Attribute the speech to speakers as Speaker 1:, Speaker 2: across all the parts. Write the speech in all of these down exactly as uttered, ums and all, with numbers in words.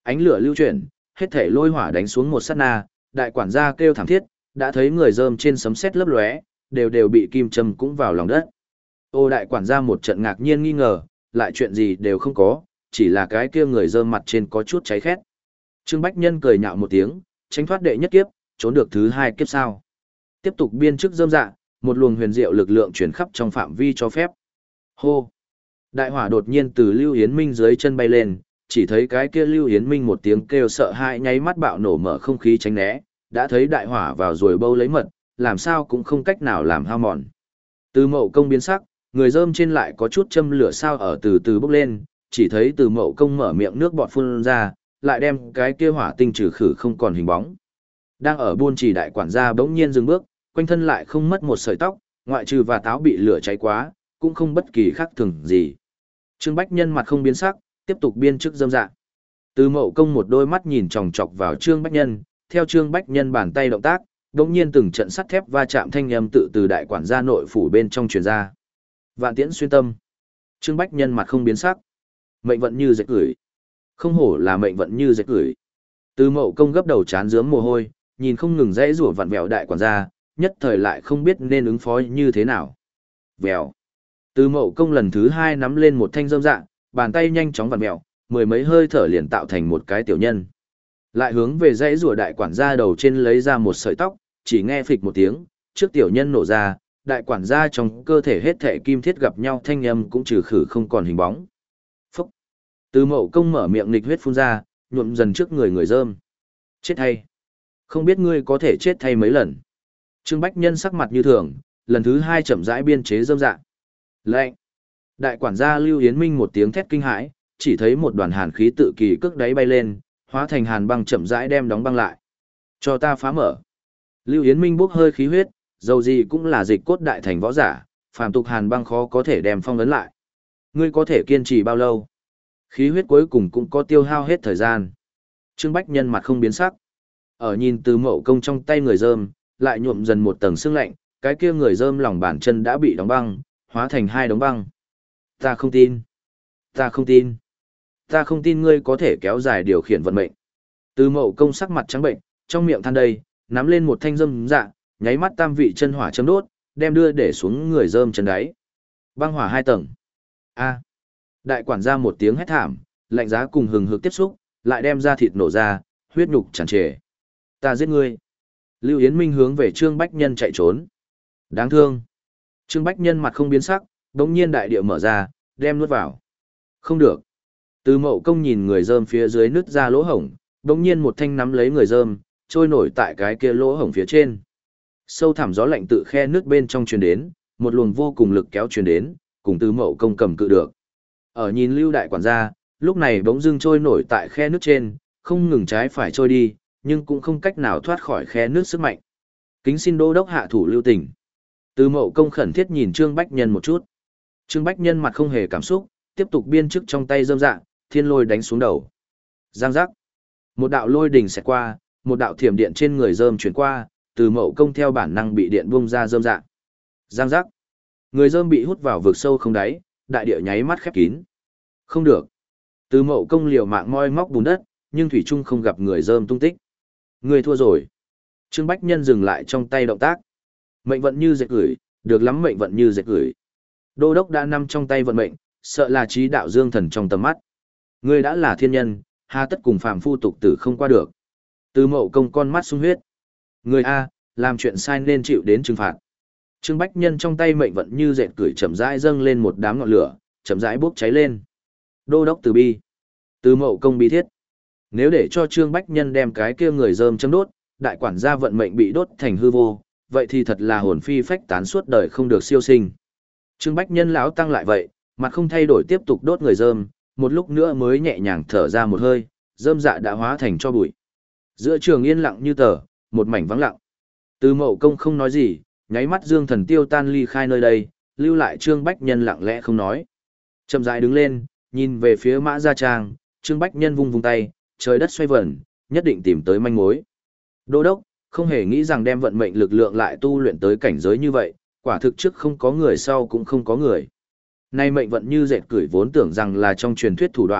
Speaker 1: Ánh lửa lưu chuyển, hết thể lôi hỏa đánh xuống một sát na, đại quản gia kêu thảm thiết, đã thấy người rơm trên sấm sét lấp lóe, đều đều bị kim châm cũng vào lòng đất. Ô đại quản gia một trận ngạc nhiên nghi ngờ, lại chuyện gì đều không có, chỉ là cái kia người rơm mặt trên có chút cháy khét. Trương Bách Nhân cười nhạo một tiếng, tránh thoát đệ nhất kiếp, trốn được thứ hai kiếp sao. Tiếp tục biên chức rơm dạ, một luồng huyền diệu lực lượng chuyển khắp trong phạm vi cho phép. Hô! Đại hỏa đột nhiên từ Lưu Yến Minh dưới chân bay lên, chỉ thấy cái kia Lưu Yến Minh một tiếng kêu sợ hãi nháy mắt bạo nổ mở không khí tránh né, đã thấy đại hỏa vào rồi bâu lấy mật, làm sao cũng không cách nào làm hao mòn. Từ Mậu Công biến sắc, người rơm trên lại có chút châm lửa sao ở từ từ bốc lên, chỉ thấy Từ Mậu Công mở miệng nước bọt phun ra, lại đem cái kia hỏa tinh trừ khử không còn hình bóng. Đang ở buôn chỉ đại quản gia bỗng nhiên dừng bước, quanh thân lại không mất một sợi tóc, ngoại trừ và táo bị lửa cháy quá, cũng không bất kỳ khác thường gì. Trương Bách Nhân mặt không biến sắc, tiếp tục biên chức dâm dạ. Từ Mậu Công một đôi mắt nhìn chòng chọc vào Trương Bách Nhân, theo Trương Bách Nhân bàn tay động tác, đột nhiên từng trận sắt thép va chạm thanh âm tự từ đại quản gia nội phủ bên trong truyền ra. Vạn tiễn xuyên tâm. Trương Bách Nhân mặt không biến sắc. Mệnh vận như dệt gửi. Không hổ là mệnh vận như dệt gửi. Từ Mậu Công gấp đầu chán rướm mồ hôi, nhìn không ngừng dãy rủa vặn vẹo đại quản gia, nhất thời lại không biết nên ứng phó như thế nào. Vèo. Từ Mậu Công lần thứ hai nắm lên một thanh rơm dạ, bàn tay nhanh chóng vặn vẹo, mười mấy hơi thở liền tạo thành một cái tiểu nhân. Lại hướng về dãy rủa đại quản gia đầu trên lấy ra một sợi tóc, chỉ nghe phịch một tiếng, trước tiểu nhân nổ ra, đại quản gia trong cơ thể hết thảy kim thiết gặp nhau thanh âm cũng trừ khử không còn hình bóng. Phúc! Từ Mậu Công mở miệng nghịch huyết phun ra, nhuộm dần trước người người rơm. Chết thay! Không biết ngươi có thể chết thay mấy lần. Trương Bách Nhân sắc mặt như thường, lần thứ hai chậm rãi biên chế rơm dạ. Lệnh! Đại quản gia Lưu Yến Minh một tiếng thét kinh hãi, chỉ thấy một đoàn hàn khí tự kỳ cước đáy bay lên, hóa thành hàn băng chậm rãi đem đóng băng lại. Cho ta phá mở. Lưu Yến Minh bốc hơi khí huyết, dầu gì cũng là dịch cốt đại thành võ giả, phàm tục hàn băng khó có thể đem phong ấn lại. Ngươi có thể kiên trì bao lâu? Khí huyết cuối cùng cũng có tiêu hao hết thời gian. Trương Bách Nhân mặt không biến sắc. Ở nhìn Từ Mậu Công trong tay người rơm, lại nhuộm dần một tầng sương lạnh, cái kia người rơm lòng bàn chân đã bị đóng băng, hóa thành hai đống băng. Ta không tin. Ta không tin. Ta không tin ngươi có thể kéo dài điều khiển vận mệnh. Từ Mậu Công sắc mặt trắng bệnh, trong miệng than đầy, nắm lên một thanh rơm dạ, nháy mắt tam vị chân hỏa châm đốt, đem đưa để xuống người rơm chân đáy. Băng hỏa hai tầng. A. Đại quản gia một tiếng hét thảm, lạnh giá cùng hừng hực tiếp xúc, lại đem ra thịt nổ ra, huyết nhục tràn trề. Ta giết ngươi. Lưu Yến Minh hướng về Trương Bách Nhân chạy trốn. Đáng thương. Trương Bách Nhân mặt không biến sắc, đống nhiên đại địa mở ra, đem nuốt vào. Không được. Từ Mậu Công nhìn người rơm phía dưới nứt ra lỗ hổng, đống nhiên một thanh nắm lấy người rơm, trôi nổi tại cái kia lỗ hổng phía trên. Sâu thẳm gió lạnh tự khe nước bên trong truyền đến, một luồng vô cùng lực kéo truyền đến, cùng Từ Mậu Công cầm cự được. Ở nhìn Lưu đại quản gia, lúc này bỗng dưng trôi nổi tại khe nước trên, không ngừng trái phải trôi đi, nhưng cũng không cách nào thoát khỏi khe nước sức mạnh. Kính xin đô đốc hạ thủ lưu tình. Từ Mậu Công khẩn thiết nhìn Trương Bách Nhân một chút. Trương Bách Nhân mặt không hề cảm xúc, tiếp tục biên chức trong tay rơm dạ, thiên lôi đánh xuống đầu. Giang giác. Một đạo lôi đình xẹt qua, một đạo thiểm điện trên người rơm chuyển qua, Từ Mậu Công theo bản năng bị điện bung ra rơm dạ. Giang giác. Người rơm bị hút vào vực sâu không đáy, đại địa nháy mắt khép kín. Không được. Từ Mậu Công liều mạng moi móc bùn đất, nhưng thủy trung không gặp người rơm tung tích. Người thua rồi. Trương Bách Nhân dừng lại trong tay động tác. Mệnh vận như dệt gửi, được lắm mệnh vận như dệt gửi. Đô đốc đã nằm trong tay vận mệnh, sợ là trí đạo dương thần trong tầm mắt. Ngươi đã là thiên nhân, hà tất cùng phàm phu tục tử không qua được. Từ Mậu Công con mắt sung huyết. Người A, làm chuyện sai nên chịu đến trừng phạt. Trương Bách Nhân trong tay mệnh vận như dệt gửi chậm rãi dâng lên một đám ngọn lửa, chậm rãi bốc cháy lên. Đô đốc từ bi. Từ Mậu Công bi thiết. Nếu để cho Trương Bách Nhân đem cái kia người rơm châm đốt, đại quản gia vận mệnh bị đốt thành hư vô, vậy thì thật là hồn phi phách tán suốt đời không được siêu sinh. Trương Bách Nhân lão tăng lại vậy, mặt không thay đổi tiếp tục đốt người rơm, một lúc nữa mới nhẹ nhàng thở ra một hơi, rơm dạ đã hóa thành cho bụi. Giữa trường yên lặng như tờ, một mảnh vắng lặng. Từ Mậu Công không nói gì, nháy mắt dương thần tiêu tan ly khai nơi đây, lưu lại Trương Bách Nhân lặng lẽ không nói. Chậm rãi đứng lên, nhìn về phía Mã Gia Trang, Trương Bách Nhân vung vung tay, trời đất xoay vần, nhất định tìm tới manh mối. Đô đốc, không hề nghĩ rằng đem vận mệnh lực lượng lại tu luyện tới cảnh giới như vậy, quả thực trước không có người sau cũng không có người. Nay mệnh vận như dệt cửi vốn tưởng rằng là trong truyền thuyết thủ đoạn,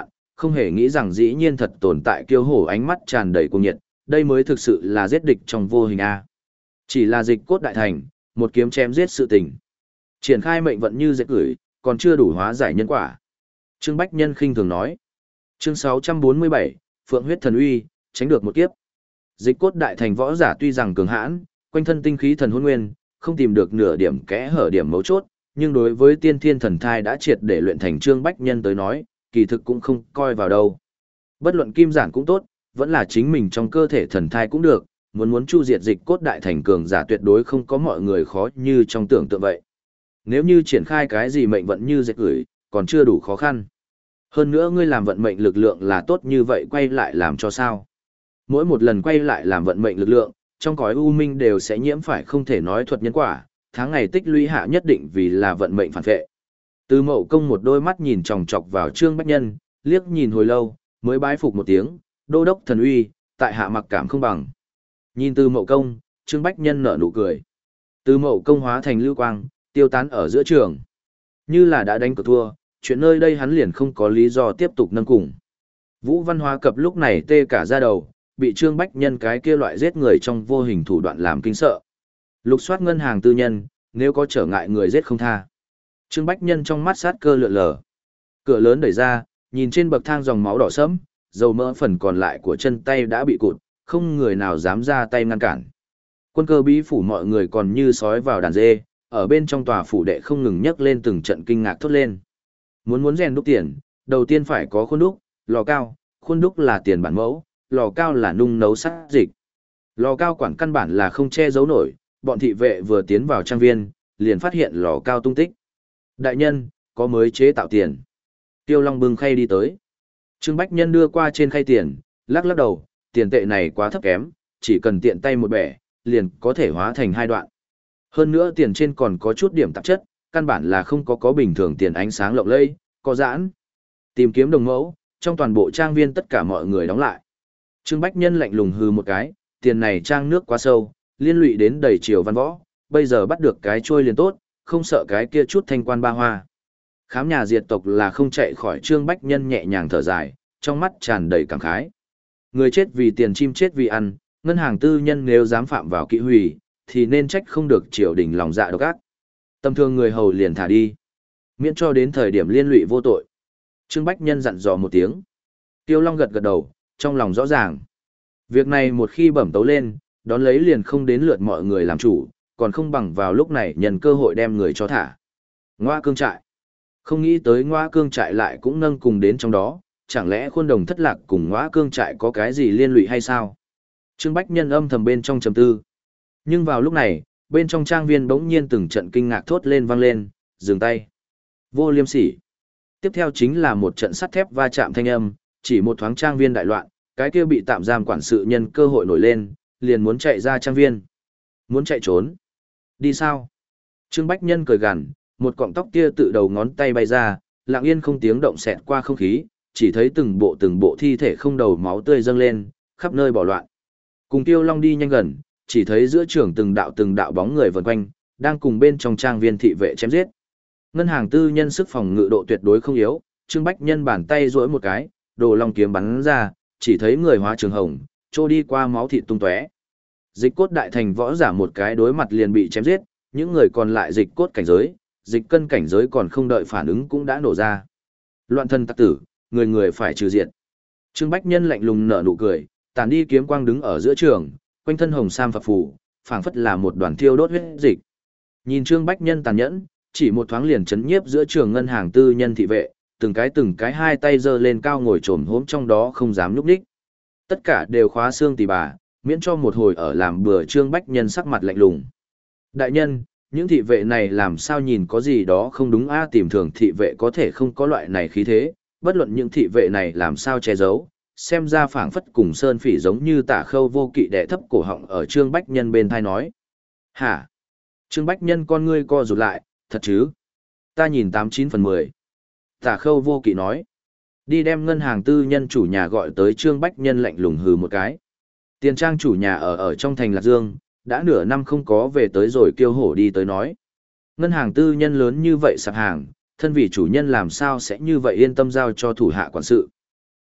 Speaker 1: không hề nghĩ rằng dĩ nhiên thật tồn tại kiêu hổ ánh mắt tràn đầy cuồng nhiệt, đây mới thực sự là giết địch trong vô hình a. Chỉ là dịch cốt đại thành, một kiếm chém giết sự tình. Triển khai mệnh vận như dệt gửi, còn chưa đủ hóa giải nhân quả. Trương Bách Nhân khinh thường nói. Chương sáu trăm bốn mươi bảy, Phượng huyết thần uy, tránh được một kiếp. Dịch cốt đại thành võ giả tuy rằng cường hãn, quanh thân tinh khí thần hôn nguyên, không tìm được nửa điểm kẽ hở điểm mấu chốt, nhưng đối với tiên thiên thần thai đã triệt để luyện thành Trương Bách Nhân tới nói, kỳ thực cũng không coi vào đâu. Bất luận kim giản cũng tốt, vẫn là chính mình trong cơ thể thần thai cũng được, muốn muốn chu diệt dịch cốt đại thành cường giả tuyệt đối không có mọi người khó như trong tưởng tượng vậy. Nếu như triển khai cái gì mệnh vận như dệt gửi, còn chưa đủ khó khăn. Hơn nữa ngươi làm vận mệnh lực lượng là tốt như vậy quay lại làm cho sao? Mỗi một lần quay lại làm vận mệnh lực lượng, trong cõi u minh đều sẽ nhiễm phải không thể nói thuật nhân quả, tháng ngày tích lũy hạ nhất định vì là vận mệnh phản vệ. Từ Mậu Công một đôi mắt nhìn chòng chọc vào Trương Bách Nhân, liếc nhìn hồi lâu, mới bái phục một tiếng, đô đốc thần uy, tại hạ mặc cảm không bằng. Nhìn Từ Mậu Công, Trương Bách Nhân nở nụ cười. Từ Mậu Công hóa thành lưu quang, tiêu tán ở giữa trường. Như là đã đánh cược thua, chuyện nơi đây hắn liền không có lý do tiếp tục nâng cùng. Vũ Văn Hóa Cập lúc này tê cả da đầu, bị Trương Bách Nhân cái kia loại giết người trong vô hình thủ đoạn làm kinh sợ. Lục soát ngân hàng tư nhân, nếu có trở ngại người giết không tha. Trương Bách Nhân trong mắt sát cơ lượn lờ. Cửa lớn đẩy ra, nhìn trên bậc thang dòng máu đỏ sẫm, dầu mỡ phần còn lại của chân tay đã bị cụt, không người nào dám ra tay ngăn cản. Quân cơ bí phủ mọi người còn như sói vào đàn dê, ở bên trong tòa phủ đệ không ngừng nhấc lên từng trận kinh ngạc thốt lên. Muốn muốn rèn đúc tiền, đầu tiên phải có khuôn đúc, lò cao, khuôn đúc là tiền bản mẫu, lò cao là nung nấu sát dịch. Lò cao quản căn bản là không che giấu nổi, bọn thị vệ vừa tiến vào trang viên, liền phát hiện lò cao tung tích. Đại nhân, có mới chế tạo tiền. Tiêu Long bưng khay đi tới. Trương Bách Nhân đưa qua trên khay tiền, lắc lắc đầu, tiền tệ này quá thấp kém, chỉ cần tiện tay một bẻ, liền có thể hóa thành hai đoạn. Hơn nữa tiền trên còn có chút điểm tạp chất, căn bản là không có có bình thường tiền ánh sáng lộng lẫy, có giãn. Tìm kiếm đồng mẫu, trong toàn bộ trang viên tất cả mọi người đóng lại. Trương Bách Nhân lạnh lùng hừ một cái, tiền này trang nước quá sâu, liên lụy đến đầy triều văn võ, bây giờ bắt được cái trôi liền tốt, không sợ cái kia chút thanh quan ba hoa. Khám nhà diệt tộc là không chạy khỏi Trương Bách Nhân nhẹ nhàng thở dài, trong mắt tràn đầy cảm khái. Người chết vì tiền, chim chết vì ăn, ngân hàng tư nhân nếu dám phạm vào kỵ hủy, thì nên trách không được triều đình lòng dạ độc ác. Tầm thường người hầu liền thả đi, miễn cho đến thời điểm liên lụy vô tội. Trương Bách Nhân dặn dò một tiếng. Tiêu Long gật gật đầu, trong lòng rõ ràng. Việc này một khi bẩm tấu lên, đón lấy liền không đến lượt mọi người làm chủ, còn không bằng vào lúc này nhân cơ hội đem người cho thả. Ngoa cương trại. Không nghĩ tới Ngoa cương trại lại cũng nâng cùng đến trong đó, chẳng lẽ khuôn đồng thất lạc cùng Ngoa cương trại có cái gì liên lụy hay sao? Trương Bách Nhân âm thầm bên trong trầm tư. Nhưng vào lúc này, bên trong trang viên bỗng nhiên từng trận kinh ngạc thốt lên vang lên, dừng tay. Vô liêm sỉ. Tiếp theo chính là một trận sắt thép va chạm thanh âm, chỉ một thoáng trang viên đại loạn, cái kia bị tạm giam quản sự nhân cơ hội nổi lên, liền muốn chạy ra trang viên. Muốn chạy trốn. Đi sao? Trương Bách Nhân cười gằn, một cọng tóc kia tự đầu ngón tay bay ra, lặng yên không tiếng động xẹt qua không khí, chỉ thấy từng bộ từng bộ thi thể không đầu máu tươi dâng lên, khắp nơi bỏ loạn. Cùng Tiêu Long đi nhanh gần, chỉ thấy giữa trường từng đạo từng đạo bóng người vần quanh, đang cùng bên trong trang viên thị vệ chém giết. Ngân hàng tư nhân sức phòng ngự độ tuyệt đối không yếu, Trương Bách Nhân bàn tay duỗi một cái, đồ long kiếm bắn ra, chỉ thấy người hóa trường hồng, trôi đi qua máu thịt tung tóe. Dịch cốt đại thành võ giả một cái đối mặt liền bị chém giết, những người còn lại dịch cốt cảnh giới, dịch cân cảnh giới còn không đợi phản ứng cũng đã nổ ra. Loạn thân tặc tử, người người phải trừ diệt. Trương Bách Nhân lạnh lùng nở nụ cười, tản đi kiếm quang đứng ở giữa trường, quanh thân hồng sam phập phù, phảng phất là một đoàn thiêu đốt huyết dịch. Nhìn Trương Bách Nhân tàn nhẫn, chỉ một thoáng liền chấn nhiếp giữa trường ngân hàng tư nhân thị vệ, từng cái từng cái hai tay giơ lên cao ngồi trồm hốm trong đó không dám nhúc nhích. Tất cả đều khóa xương tỉ bà, miễn cho một hồi ở làm bừa. Trương Bách Nhân sắc mặt lạnh lùng. Đại nhân, những thị vệ này làm sao nhìn có gì đó không đúng a? Tìm thường thị vệ có thể không có loại này khí thế, bất luận những thị vệ này làm sao che giấu, xem ra phảng phất cùng sơn phỉ giống như Tả Khâu Vô Kỵ đè thấp cổ họng ở Trương Bách Nhân bên thai nói. Hả? Trương Bách Nhân con ngươi co rụt lại, thật chứ? Ta nhìn tám chín phần mười. Tả Khâu Vô Kỵ nói. Đi đem ngân hàng tư nhân chủ nhà gọi tới. Trương Bách Nhân lạnh lùng hừ một cái. Tiền trang chủ nhà ở ở trong thành Lạc Dương, đã nửa năm không có về tới rồi kêu hổ đi tới nói. Ngân hàng tư nhân lớn như vậy sạp hàng, thân vị chủ nhân làm sao sẽ như vậy yên tâm giao cho thủ hạ quản sự.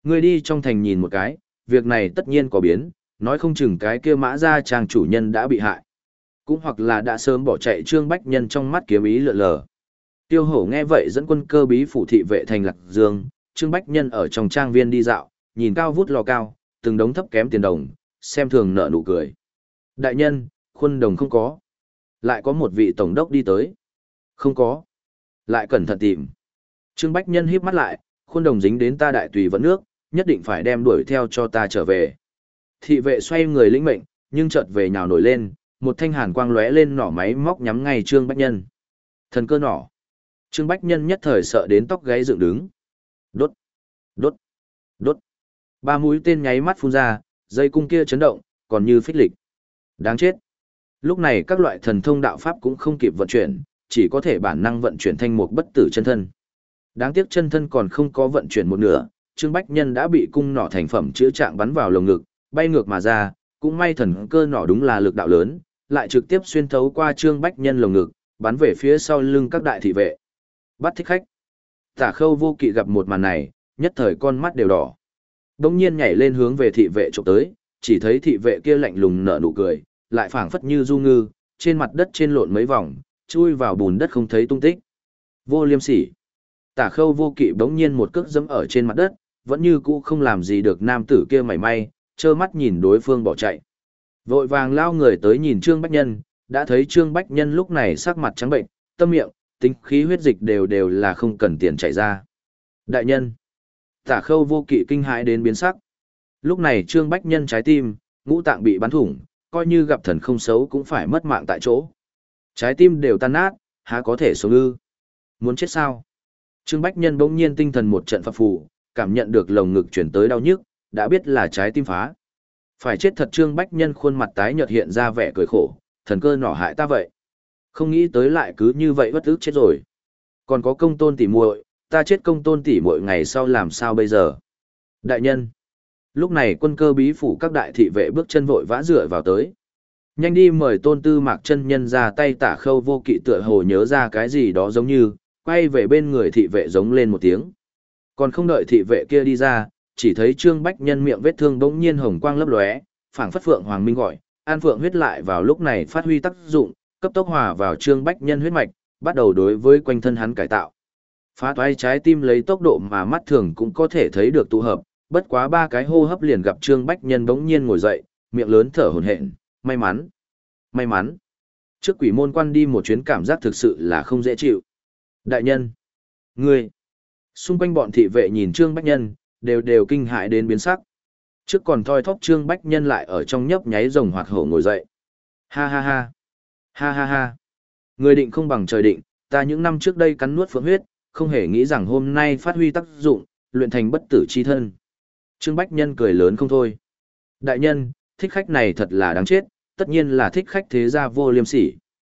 Speaker 1: Ngươi đi trong thành nhìn một cái, việc này tất nhiên có biến, nói không chừng cái kia mã gia trang chủ nhân đã bị hại. Cũng hoặc là đã sớm bỏ chạy Trương Bách Nhân trong mắt kiếm ý lượn lờ. Tiêu Hổ nghe vậy dẫn quân cơ bí phủ thị vệ thành Lạc Dương, Trương Bách Nhân ở trong trang viên đi dạo, nhìn cao vút lò cao, từng đống thấp kém tiền đồng, xem thường nợ nụ cười. Đại nhân, khuôn đồng không có. Lại có một vị tổng đốc đi tới. Không có. Lại cẩn thận tìm. Trương Bách Nhân híp mắt lại, khuôn đồng dính đến ta đại tùy vận nước, nhất định phải đem đuổi theo cho ta trở về. Thị vệ xoay người lĩnh mệnh, nhưng chợt về nhào nổi lên, một thanh hàn quang lóe lên nỏ máy móc nhắm ngay Trương Bách Nhân. Thần cơ nỏ. Trương Bách Nhân nhất thời sợ đến tóc gáy dựng đứng. Đốt, đốt, đốt. Ba mũi tên nháy mắt phun ra, dây cung kia chấn động, còn như phích lịch. Đáng chết. Lúc này các loại thần thông đạo pháp cũng không kịp vận chuyển, chỉ có thể bản năng vận chuyển thanh mục bất tử chân thân. Đáng tiếc chân thân còn không có vận chuyển một nửa, Trương Bách Nhân đã bị cung nỏ thành phẩm chữa trạng bắn vào lồng ngực, bay ngược mà ra, cũng may thần cơ nỏ đúng là lực đạo lớn, lại trực tiếp xuyên thấu qua Trương Bách Nhân lồng ngực, bắn về phía sau lưng các đại thị vệ. Bắt thích khách. Tả Khâu Vô Kỵ gặp một màn này, nhất thời con mắt đều đỏ. Đống nhiên nhảy lên hướng về thị vệ chụp tới, chỉ thấy thị vệ kia lạnh lùng nở nụ cười, lại phảng phất như du ngư, trên mặt đất trên lộn mấy vòng, chui vào bùn đất không thấy tung tích. Vô liêm sỉ. Tả Khâu Vô Kỵ bỗng nhiên một cước giẫm ở trên mặt đất, vẫn như cũ không làm gì được nam tử kia mảy may, trơ mắt nhìn đối phương bỏ chạy. Vội vàng lao người tới nhìn Trương Bách Nhân, đã thấy Trương Bách Nhân lúc này sắc mặt trắng bệnh, tâm miệng, tính khí huyết dịch đều đều là không cần tiền chạy ra. Đại nhân. Tả Khâu Vô Kỵ kinh hãi đến biến sắc. Lúc này Trương Bách Nhân trái tim, ngũ tạng bị bắn thủng, coi như gặp thần không xấu cũng phải mất mạng tại chỗ. Trái tim đều tan nát, há có thể sống ư? Muốn chết sao? Trương Bách Nhân bỗng nhiên tinh thần một trận phập phù, cảm nhận được lồng ngực chuyển tới đau nhức, đã biết là trái tim phá. Phải chết thật. Trương Bách Nhân khuôn mặt tái nhợt hiện ra vẻ cười khổ, thần cơ nỏ hại ta vậy. Không nghĩ tới lại cứ như vậy bất ức chết rồi. Còn có công tôn tỷ muội, ta chết công tôn tỷ muội ngày sau làm sao bây giờ? Đại nhân. Lúc này quân cơ bí phủ các đại thị vệ bước chân vội vã dựa vào tới. Nhanh đi mời Tôn Tư Mạc chân nhân ra tay. Tả Khâu Vô Kỵ tựa hồ nhớ ra cái gì đó giống như, quay về bên người thị vệ giống lên một tiếng. Còn không đợi thị vệ kia đi ra, chỉ thấy Trương Bách Nhân miệng vết thương bỗng nhiên hồng quang lấp lóe, phảng phất phượng hoàng minh gọi, an phượng huyết lại vào lúc này phát huy tác dụng, cấp tốc hòa vào Trương Bách Nhân huyết mạch, bắt đầu đối với quanh thân hắn cải tạo. Phá toái trái tim lấy tốc độ mà mắt thường cũng có thể thấy được tụ hợp, bất quá ba cái hô hấp liền gặp Trương Bách Nhân bỗng nhiên ngồi dậy, miệng lớn thở hổn hển, may mắn, may mắn. Trước quỷ môn quan đi một chuyến cảm giác thực sự là không dễ chịu. Đại nhân, ngươi. Xung quanh bọn thị vệ nhìn Trương Bách Nhân, đều đều kinh hãi đến biến sắc. Trước còn thoi thóp Trương Bách Nhân lại ở trong nhấp nháy rồng hoạt hổ ngồi dậy. Ha ha ha, ha ha ha. Người định không bằng trời định, ta những năm trước đây cắn nuốt phượng huyết, không hề nghĩ rằng hôm nay phát huy tác dụng, luyện thành bất tử chi thân. Trương Bách Nhân cười lớn không thôi. Đại nhân, thích khách này thật là đáng chết, tất nhiên là thích khách thế gia vô liêm sỉ.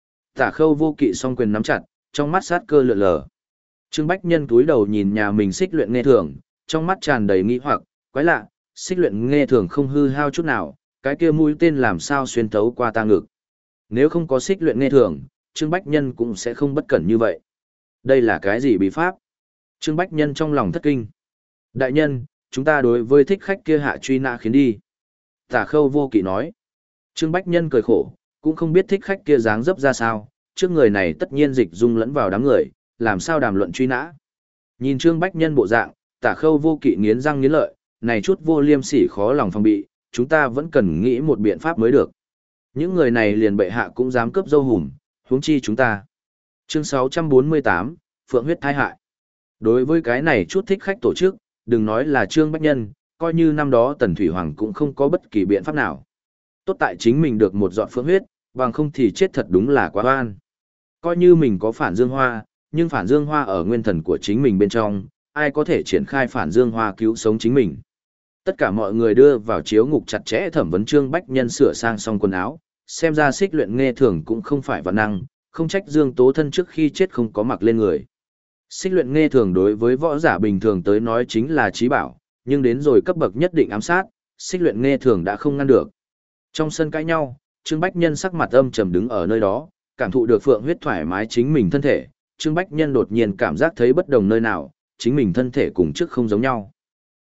Speaker 1: Tả Khâu Vô Kỵ song quyền nắm chặt, trong mắt sát cơ lượn lờ. Trương Bách Nhân túi đầu nhìn nhà mình xích luyện nghe thường, trong mắt tràn đầy nghi hoặc, quái lạ, xích luyện nghe thường không hư hao chút nào, cái kia mũi tên làm sao xuyên thấu qua ta ngực. Nếu không có xích luyện nghe thường, Trương Bách Nhân cũng sẽ không bất cẩn như vậy. Đây là cái gì bí pháp? Trương Bách Nhân trong lòng thất kinh. Đại nhân, chúng ta đối với thích khách kia hạ truy nã khiến đi. Tả Khâu Vô Kỵ nói. Trương Bách Nhân cười khổ, cũng không biết thích khách kia dáng dấp ra sao, trước người này tất nhiên dịch dung lẫn vào đám người, làm sao đàm luận truy nã. Nhìn Trương Bách Nhân bộ dạng, Tả Khâu Vô Kỵ nghiến răng nghiến lợi, này chút vô liêm sỉ khó lòng phòng bị, chúng ta vẫn cần nghĩ một biện pháp mới được. Những người này liền bệ hạ cũng dám cướp dâu hùm, huống chi chúng ta. Chương sáu trăm bốn mươi tám, Phượng huyết thai hại. Đối với cái này chút thích khách tổ chức, đừng nói là Trương Bách Nhân, coi như năm đó Tần Thủy Hoàng cũng không có bất kỳ biện pháp nào. Tốt tại chính mình được một giọt phượng huyết, bằng không thì chết thật đúng là quá oan. Coi như mình có phản dương hoa, nhưng phản dương hoa ở nguyên thần của chính mình bên trong, ai có thể triển khai phản dương hoa cứu sống chính mình. Tất cả mọi người đưa vào chiếu ngục chặt chẽ thẩm vấn Trương Bách Nhân sửa sang xong quần áo, xem ra xích luyện nghe thường cũng không phải vạn năng, không trách Dương Tố Thân trước khi chết không có mặc lên người. Xích luyện nghe thường đối với võ giả bình thường tới nói chính là trí bảo, nhưng đến rồi cấp bậc nhất định ám sát, xích luyện nghe thường đã không ngăn được. Trong sân cãi nhau, Trương Bách Nhân sắc mặt âm trầm đứng ở nơi đó, cảm thụ được phượng huyết thoải mái chính mình thân thể, Trương Bách Nhân đột nhiên cảm giác thấy bất đồng nơi nào, chính mình thân thể cùng trước không giống nhau.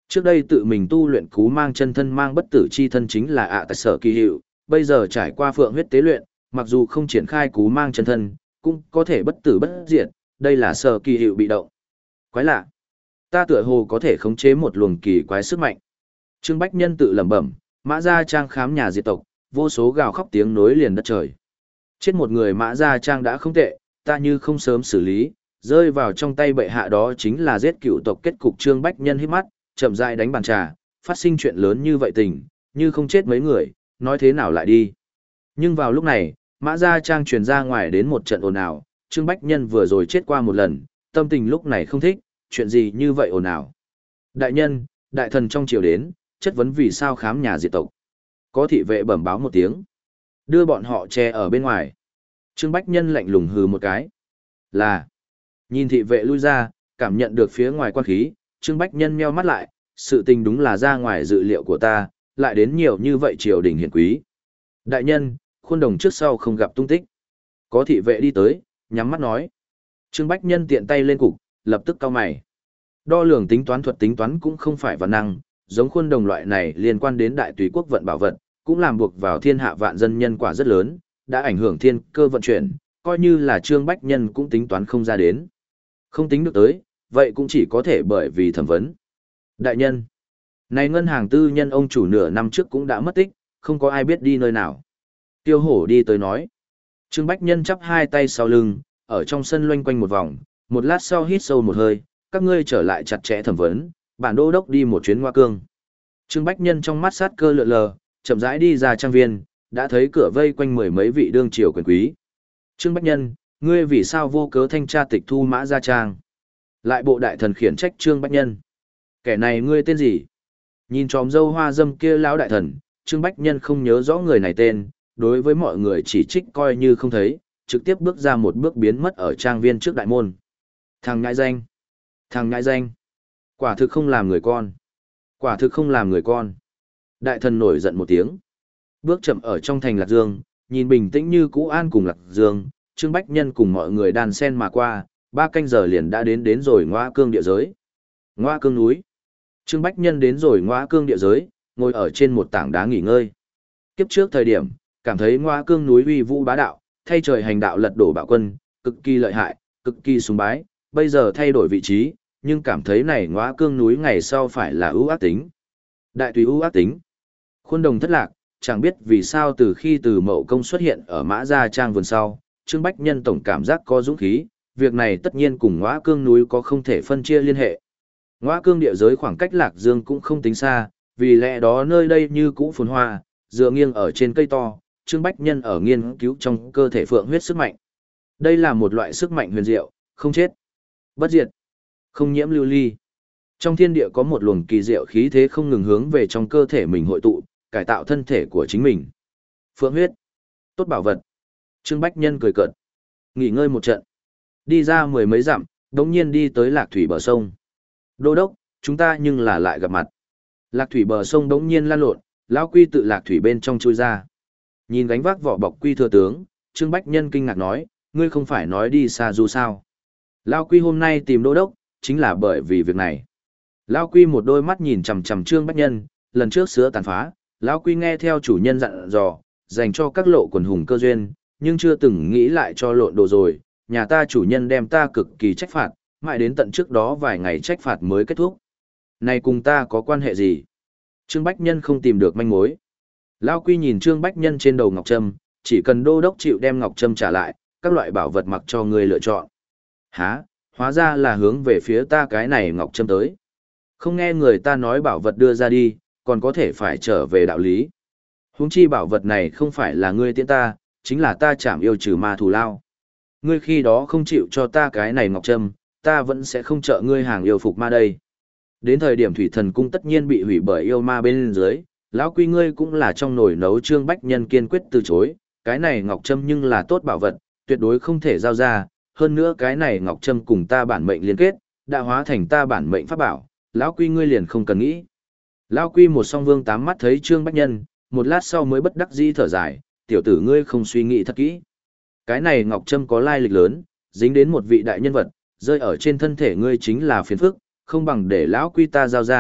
Speaker 1: Trước đây tự mình tu luyện cú mang chân thân mang bất tử chi thân chính là ạ tại sở kỳ hiệu, bây giờ trải qua phượng huyết tế luyện, mặc dù không triển khai cú mang chân thân, cũng có thể bất tử bất diệt, đây là sở kỳ hiệu bị động. Quái lạ, ta tựa hồ có thể khống chế một luồng kỳ quái sức mạnh. Trương Bách Nhân tự lẩm bẩm, Mã Gia Trang khám nhà diệt tộc, vô số gào khóc tiếng nối liền đất trời. Chết một người Mã Gia Trang đã không tệ, ta như không sớm xử lý, rơi vào trong tay bệ hạ đó chính là giết cựu tộc kết cục. Trương Bách Nhân hít mắt, chậm rãi đánh bàn trà, phát sinh chuyện lớn như vậy tình, như không chết mấy người, nói thế nào lại đi. Nhưng vào lúc này, Mã Gia Trang truyền ra ngoài đến một trận ồn ào, Trương Bách Nhân vừa rồi chết qua một lần, tâm tình lúc này không thích, chuyện gì như vậy ồn ào. Đại nhân, đại thần trong triều đến, chất vấn vì sao khám nhà diệt tộc. Có thị vệ bẩm báo một tiếng, đưa bọn họ che ở bên ngoài. Trương Bách Nhân lạnh lùng hừ một cái. Là, nhìn thị vệ lui ra, cảm nhận được phía ngoài quan khí, Trương Bách Nhân meo mắt lại, sự tình đúng là ra ngoài dự liệu của ta, lại đến nhiều như vậy triều đình hiển quý. Đại nhân, khuôn đồng trước sau không gặp tung tích. Có thị vệ đi tới, nhắm mắt nói. Trương Bách Nhân tiện tay lên cục, lập tức cau mày. Đo lường tính toán thuật tính toán cũng không phải văn năng, giống khuôn đồng loại này liên quan đến đại tùy quốc vận bảo vật, cũng làm buộc vào thiên hạ vạn dân nhân quả rất lớn, đã ảnh hưởng thiên cơ vận chuyển, coi như là Trương Bách Nhân cũng tính toán không ra đến. Không tính được tới, vậy cũng chỉ có thể bởi vì thẩm vấn. Đại nhân, này ngân hàng tư nhân ông chủ nửa năm trước cũng đã mất tích, không có ai biết đi nơi nào. Tiêu hổ đi tới nói. Trương Bách Nhân chắp hai tay sau lưng, ở trong sân loanh quanh một vòng, một lát sau hít sâu một hơi, các ngươi trở lại chặt chẽ thẩm vấn, bản đô đốc đi một chuyến Ngoa Cương. Trương Bách Nhân trong mắt sát cơ lượn lờ, chậm rãi đi ra trang viên, đã thấy cửa vây quanh mười mấy vị đương triều quyền quý. Trương Bách Nhân, ngươi vì sao vô cớ thanh tra tịch thu Mã Gia Trang? Lại bộ đại thần khiển trách Trương Bách Nhân. Kẻ này ngươi tên gì? Nhìn tròm dâu hoa dâm kia lão đại thần, Trương Bách Nhân không nhớ rõ người này tên, đối với mọi người chỉ trích coi như không thấy, trực tiếp bước ra một bước biến mất ở trang viên trước đại môn. Thằng nhãi danh! Thằng nhãi danh! Quả thực không làm người con! Quả thực không làm người con! Đại thần nổi giận một tiếng. Bước chậm ở trong thành Lạc Dương, nhìn bình tĩnh như cũ an cùng Lạc Dương, Trương Bách Nhân cùng mọi người đàn sen mà qua, ba canh giờ liền đã đến đến rồi Ngoa Cương địa giới. Ngoa Cương núi. Trương Bách Nhân đến rồi Ngoa Cương địa giới, ngồi ở trên một tảng đá nghỉ ngơi. Kiếp trước thời điểm, cảm thấy Ngoa Cương núi uy vũ bá đạo, thay trời hành đạo lật đổ bạo quân, cực kỳ lợi hại, cực kỳ sùng bái, bây giờ thay đổi vị trí, nhưng cảm thấy này Ngoa Cương núi ngày sau phải là ưu ác tính. Đại tùy ưu ác tính. Khuôn đồng thất lạc, chẳng biết vì sao từ khi Từ Mậu Công xuất hiện ở Mã Gia Trang vườn sau, Trương Bách Nhân tổng cảm giác có dũng khí, việc này tất nhiên cùng Ngoa Cương núi có không thể phân chia liên hệ. Ngoa Cương địa giới khoảng cách Lạc Dương cũng không tính xa, vì lẽ đó nơi đây như cũ phồn hoa, dựa nghiêng ở trên cây to, Trương Bách Nhân ở nghiên cứu trong cơ thể phượng huyết sức mạnh. Đây là một loại sức mạnh huyền diệu, không chết, bất diệt, không nhiễm lưu ly. Trong thiên địa có một luồng kỳ diệu khí thế không ngừng hướng về trong cơ thể mình hội tụ, cải tạo thân thể của chính mình. Phượng huyết, tốt bảo vật. Trương Bách Nhân cười cợt, nghỉ ngơi một trận, đi ra mười mấy dặm, đống nhiên đi tới Lạc Thủy bờ sông. Đô đốc, chúng ta nhưng là lại gặp mặt. Lạc Thủy bờ sông đống nhiên lan lộn, lão Quy tự Lạc Thủy bên trong chui ra. Nhìn gánh vác vỏ bọc Quy thừa tướng, Trương Bách Nhân kinh ngạc nói, ngươi không phải nói đi xa du sao? Lão Quy hôm nay tìm đô đốc, chính là bởi vì việc này. Lão Quy một đôi mắt nhìn chằm chằm Trương Bách Nhân, lần trước sữa tàn phá, lão Quy nghe theo chủ nhân dặn dò, dành cho các lộ quần hùng cơ duyên, nhưng chưa từng nghĩ lại cho lộn đồ rồi, nhà ta chủ nhân đem ta cực kỳ trách phạt, mãi đến tận trước đó vài ngày trách phạt mới kết thúc. Này cùng ta có quan hệ gì? Trương Bách Nhân không tìm được manh mối. Lão Quy nhìn Trương Bách Nhân trên đầu ngọc trâm, chỉ cần đô đốc chịu đem ngọc trâm trả lại, các loại bảo vật mặc cho người lựa chọn. Hả? Hóa ra là hướng về phía ta cái này ngọc trâm tới. Không nghe người ta nói bảo vật đưa ra đi, còn có thể phải trở về đạo lý. Huống chi bảo vật này không phải là ngươi tiễn ta, chính là ta chảm yêu trừ ma thù lao. Ngươi khi đó không chịu cho ta cái này ngọc trâm, ta vẫn sẽ không trợ ngươi hàng yêu phục ma đây. Đến thời điểm thủy thần cung tất nhiên bị hủy bởi yêu ma bên dưới, lão Quy ngươi cũng là trong nồi nấu. Trương Bách Nhân kiên quyết từ chối, cái này ngọc trâm nhưng là tốt bảo vật, tuyệt đối không thể giao ra, hơn nữa cái này ngọc trâm cùng ta bản mệnh liên kết, đã hóa thành ta bản mệnh pháp bảo, lão Quy ngươi liền không cần nghĩ. Lão Quy một song vương tám mắt thấy Trương Bách Nhân, một lát sau mới bất đắc dĩ thở dài, tiểu tử ngươi không suy nghĩ thật kỹ. Cái này ngọc trâm có lai lịch lớn, dính đến một vị đại nhân vật, rơi ở trên thân thể ngươi chính là phiền phức, không bằng để lão Quy ta giao ra,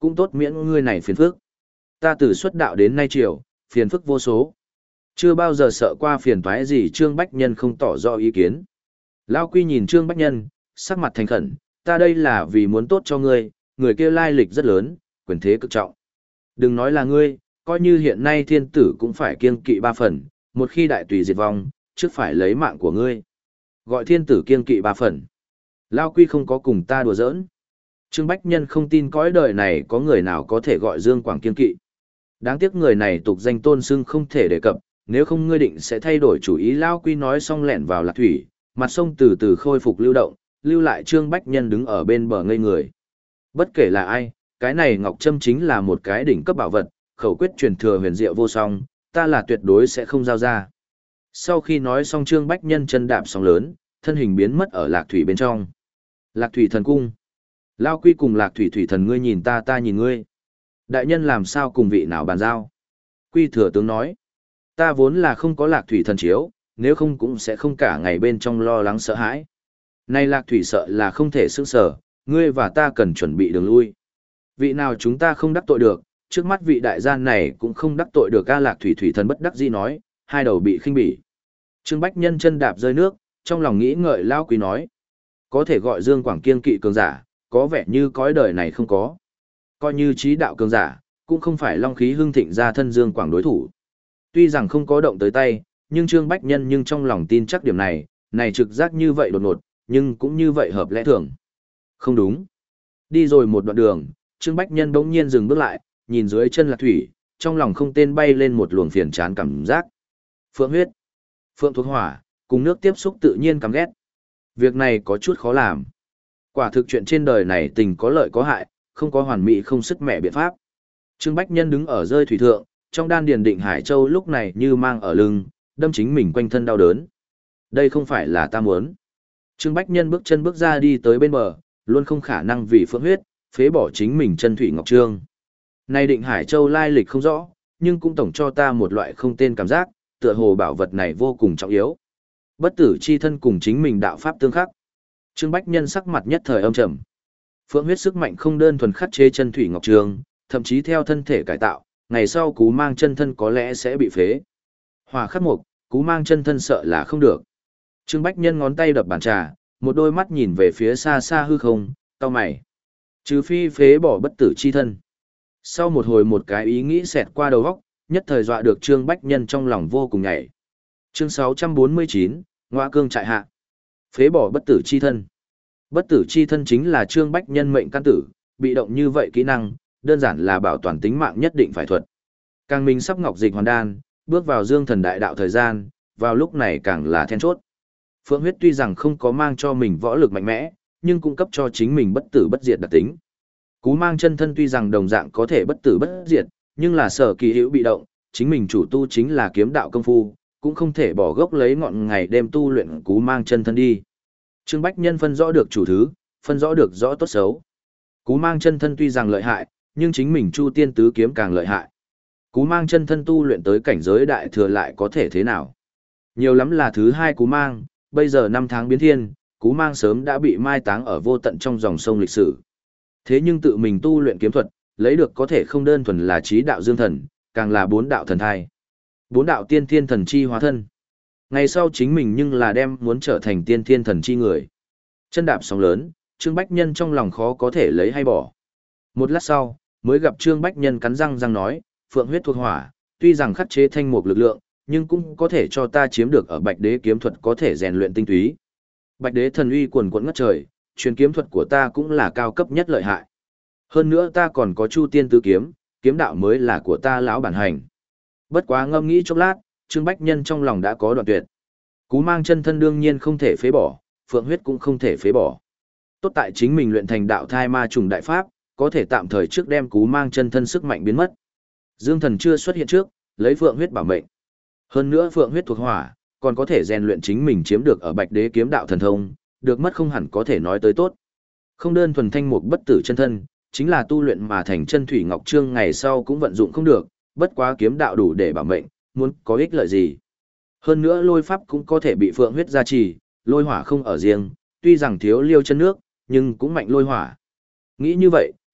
Speaker 1: cũng tốt miễn ngươi này phiền phức. Ta từ xuất đạo đến nay chiều, phiền phức vô số. Chưa bao giờ sợ qua phiền toái gì. Trương Bách Nhân không tỏ rõ ý kiến. Lao Quy nhìn Trương Bách Nhân, sắc mặt thành khẩn, ta đây là vì muốn tốt cho ngươi, người kia lai lịch rất lớn, quyền thế cực trọng. Đừng nói là ngươi, coi như hiện nay thiên tử cũng phải kiêng kỵ ba phần, một khi đại tùy diệt vong, trước phải lấy mạng của ngươi. Gọi thiên tử kiêng kỵ ba phần. Lao Quy không có cùng ta đùa giỡn. Trương Bách Nhân không tin cõi đời này có người nào có thể gọi Dương Quảng kiêng kỵ. Đáng tiếc người này tục danh tôn xưng không thể đề cập, nếu không ngươi định sẽ thay đổi chủ ý. Lao Quy nói xong lẹn vào lạc thủy, mặt sông từ từ khôi phục lưu động, lưu lại Trương Bách Nhân đứng ở bên bờ ngây người. Bất kể là ai, cái này Ngọc Trâm chính là một cái đỉnh cấp bảo vật, khẩu quyết truyền thừa huyền diệu vô song, ta là tuyệt đối sẽ không giao ra. Sau khi nói xong Trương Bách Nhân chân đạp sóng lớn, thân hình biến mất ở lạc thủy bên trong. Lạc thủy thần cung. Lao Quy cùng lạc thủy thủy thần ngươi nhìn ta ta nhìn ngươi. Đại nhân làm sao cùng vị nào bàn giao? Quy thừa tướng nói. Ta vốn là không có lạc thủy thần chiếu, nếu không cũng sẽ không cả ngày bên trong lo lắng sợ hãi. Nay lạc thủy sợ là không thể sững sở, ngươi và ta cần chuẩn bị đường lui. Vị nào chúng ta không đắc tội được, trước mắt vị đại gian này cũng không đắc tội được. A lạc thủy thủy thần bất đắc dĩ nói, hai đầu bị khinh bỉ. Trương Bách Nhân chân đạp rơi nước, trong lòng nghĩ ngợi. Lao Quý nói, có thể gọi Dương Quảng kiêng kỵ cường giả, có vẻ như cõi đời này không có. Coi như trí đạo cường giả, cũng không phải long khí hưng thịnh ra thân Dương Quảng đối thủ. Tuy rằng không có động tới tay, nhưng Trương Bách Nhân nhưng trong lòng tin chắc điểm này, này trực giác như vậy đột ngột, nhưng cũng như vậy hợp lẽ thường. Không đúng. Đi rồi một đoạn đường, Trương Bách Nhân bỗng nhiên dừng bước lại, nhìn dưới chân lạc thủy, trong lòng không tên bay lên một luồng phiền chán cảm giác. Phượng huyết, phượng thuộc hỏa, cùng nước tiếp xúc tự nhiên căm ghét. Việc này có chút khó làm. Quả thực chuyện trên đời này tình có lợi có hại, không có hoàn mỹ không sức mẹ biện pháp. Trương Bách Nhân đứng ở rơi thủy thượng, trong đan điền định Hải Châu lúc này như mang ở lưng, đâm chính mình quanh thân đau đớn. Đây không phải là ta muốn. Trương Bách Nhân bước chân bước ra đi tới bên bờ, luôn không khả năng vì phượng huyết, phế bỏ chính mình chân thủy ngọc trương. Này định Hải Châu lai lịch không rõ, nhưng cũng tổng cho ta một loại không tên cảm giác, tựa hồ bảo vật này vô cùng trọng yếu. Bất tử chi thân cùng chính mình đạo pháp tương khắc. Trương Bách Nhân sắc mặt nhất thời âm trầm. Phượng huyết sức mạnh không đơn thuần khắc chế chân thủy ngọc trường, thậm chí theo thân thể cải tạo, ngày sau cú mang chân thân có lẽ sẽ bị phế. Hỏa khắc mục, cú mang chân thân sợ là không được. Trương Bách Nhân ngón tay đập bàn trà, một đôi mắt nhìn về phía xa xa hư không, cau mày. Trừ phi phế bỏ bất tử chi thân. Sau một hồi một cái ý nghĩ xẹt qua đầu óc, nhất thời dọa được Trương Bách Nhân trong lòng vô cùng nhảy. Chương sáu trăm bốn mươi chín, Ngõa Cương trại hạ. Phế bỏ bất tử chi thân. Bất tử chi thân chính là Trương Bách Nhân mệnh căn tử, bị động như vậy kỹ năng, đơn giản là bảo toàn tính mạng nhất định phải thuật. Càng mình sắp ngọc dịch hoàn đan, bước vào dương thần đại đạo thời gian, vào lúc này càng là then chốt. Phượng huyết tuy rằng không có mang cho mình võ lực mạnh mẽ, nhưng cung cấp cho chính mình bất tử bất diệt đặc tính. Cú mang chân thân tuy rằng đồng dạng có thể bất tử bất diệt, nhưng là sở kỳ hữu bị động, chính mình chủ tu chính là kiếm đạo công phu, cũng không thể bỏ gốc lấy ngọn ngày đêm tu luyện cú mang chân thân đi. Trương Bách Nhân phân rõ được chủ thứ, phân rõ được rõ tốt xấu. Cú mang chân thân tuy rằng lợi hại, nhưng chính mình Chu Tiên tứ kiếm càng lợi hại. Cú mang chân thân tu luyện tới cảnh giới đại thừa lại có thể thế nào? Nhiều lắm là thứ hai cú mang, bây giờ năm tháng biến thiên, cú mang sớm đã bị mai táng ở vô tận trong dòng sông lịch sử. Thế nhưng tự mình tu luyện kiếm thuật, lấy được có thể không đơn thuần là trí đạo dương thần, càng là bốn đạo thần thai. Bốn đạo tiên thiên thần chi hóa thân. Ngày sau chính mình nhưng là đem muốn trở thành tiên thiên thần chi người. Chân đạp sóng lớn, Trương Bách Nhân trong lòng khó có thể lấy hay bỏ. Một lát sau, mới gặp Trương Bách Nhân cắn răng răng nói, phượng huyết thuộc hỏa, tuy rằng khắc chế thanh mục lực lượng, nhưng cũng có thể cho ta chiếm được ở Bạch Đế kiếm thuật có thể rèn luyện tinh túy. Bạch Đế thần uy quần quần ngất trời, truyền kiếm thuật của ta cũng là cao cấp nhất lợi hại. Hơn nữa ta còn có Chu Tiên tứ kiếm, kiếm đạo mới là của ta lão bản hành. Bất quá ngâm nghĩ chốc lát, Trương Bách Nhân trong lòng đã có đoạn tuyệt. Cú mang chân thân đương nhiên không thể phế bỏ, phượng huyết cũng không thể phế bỏ. Tốt tại chính mình luyện thành đạo thai ma trùng đại pháp, có thể tạm thời trước đem cú mang chân thân sức mạnh biến mất. Dương thần chưa xuất hiện trước, lấy phượng huyết bảo mệnh. Hơn nữa phượng huyết thuộc hỏa, còn có thể rèn luyện chính mình chiếm được ở Bạch Đế kiếm đạo thần thông, được mất không hẳn có thể nói tới tốt. Không đơn thuần thanh mục bất tử chân thân, chính là tu luyện mà thành chân thủy ngọc trương ngày sau cũng vận dụng không được, bất quá kiếm đạo đủ để bảo mệnh, muốn có ích lợi gì. Hơn nữa lôi pháp cũng có thể bị phượng huyết gia trì, lôi hỏa không ở riêng, tuy rằng thiếu liêu chân nước, nhưng cũng mạnh lôi hỏa. Nghĩ như vậy,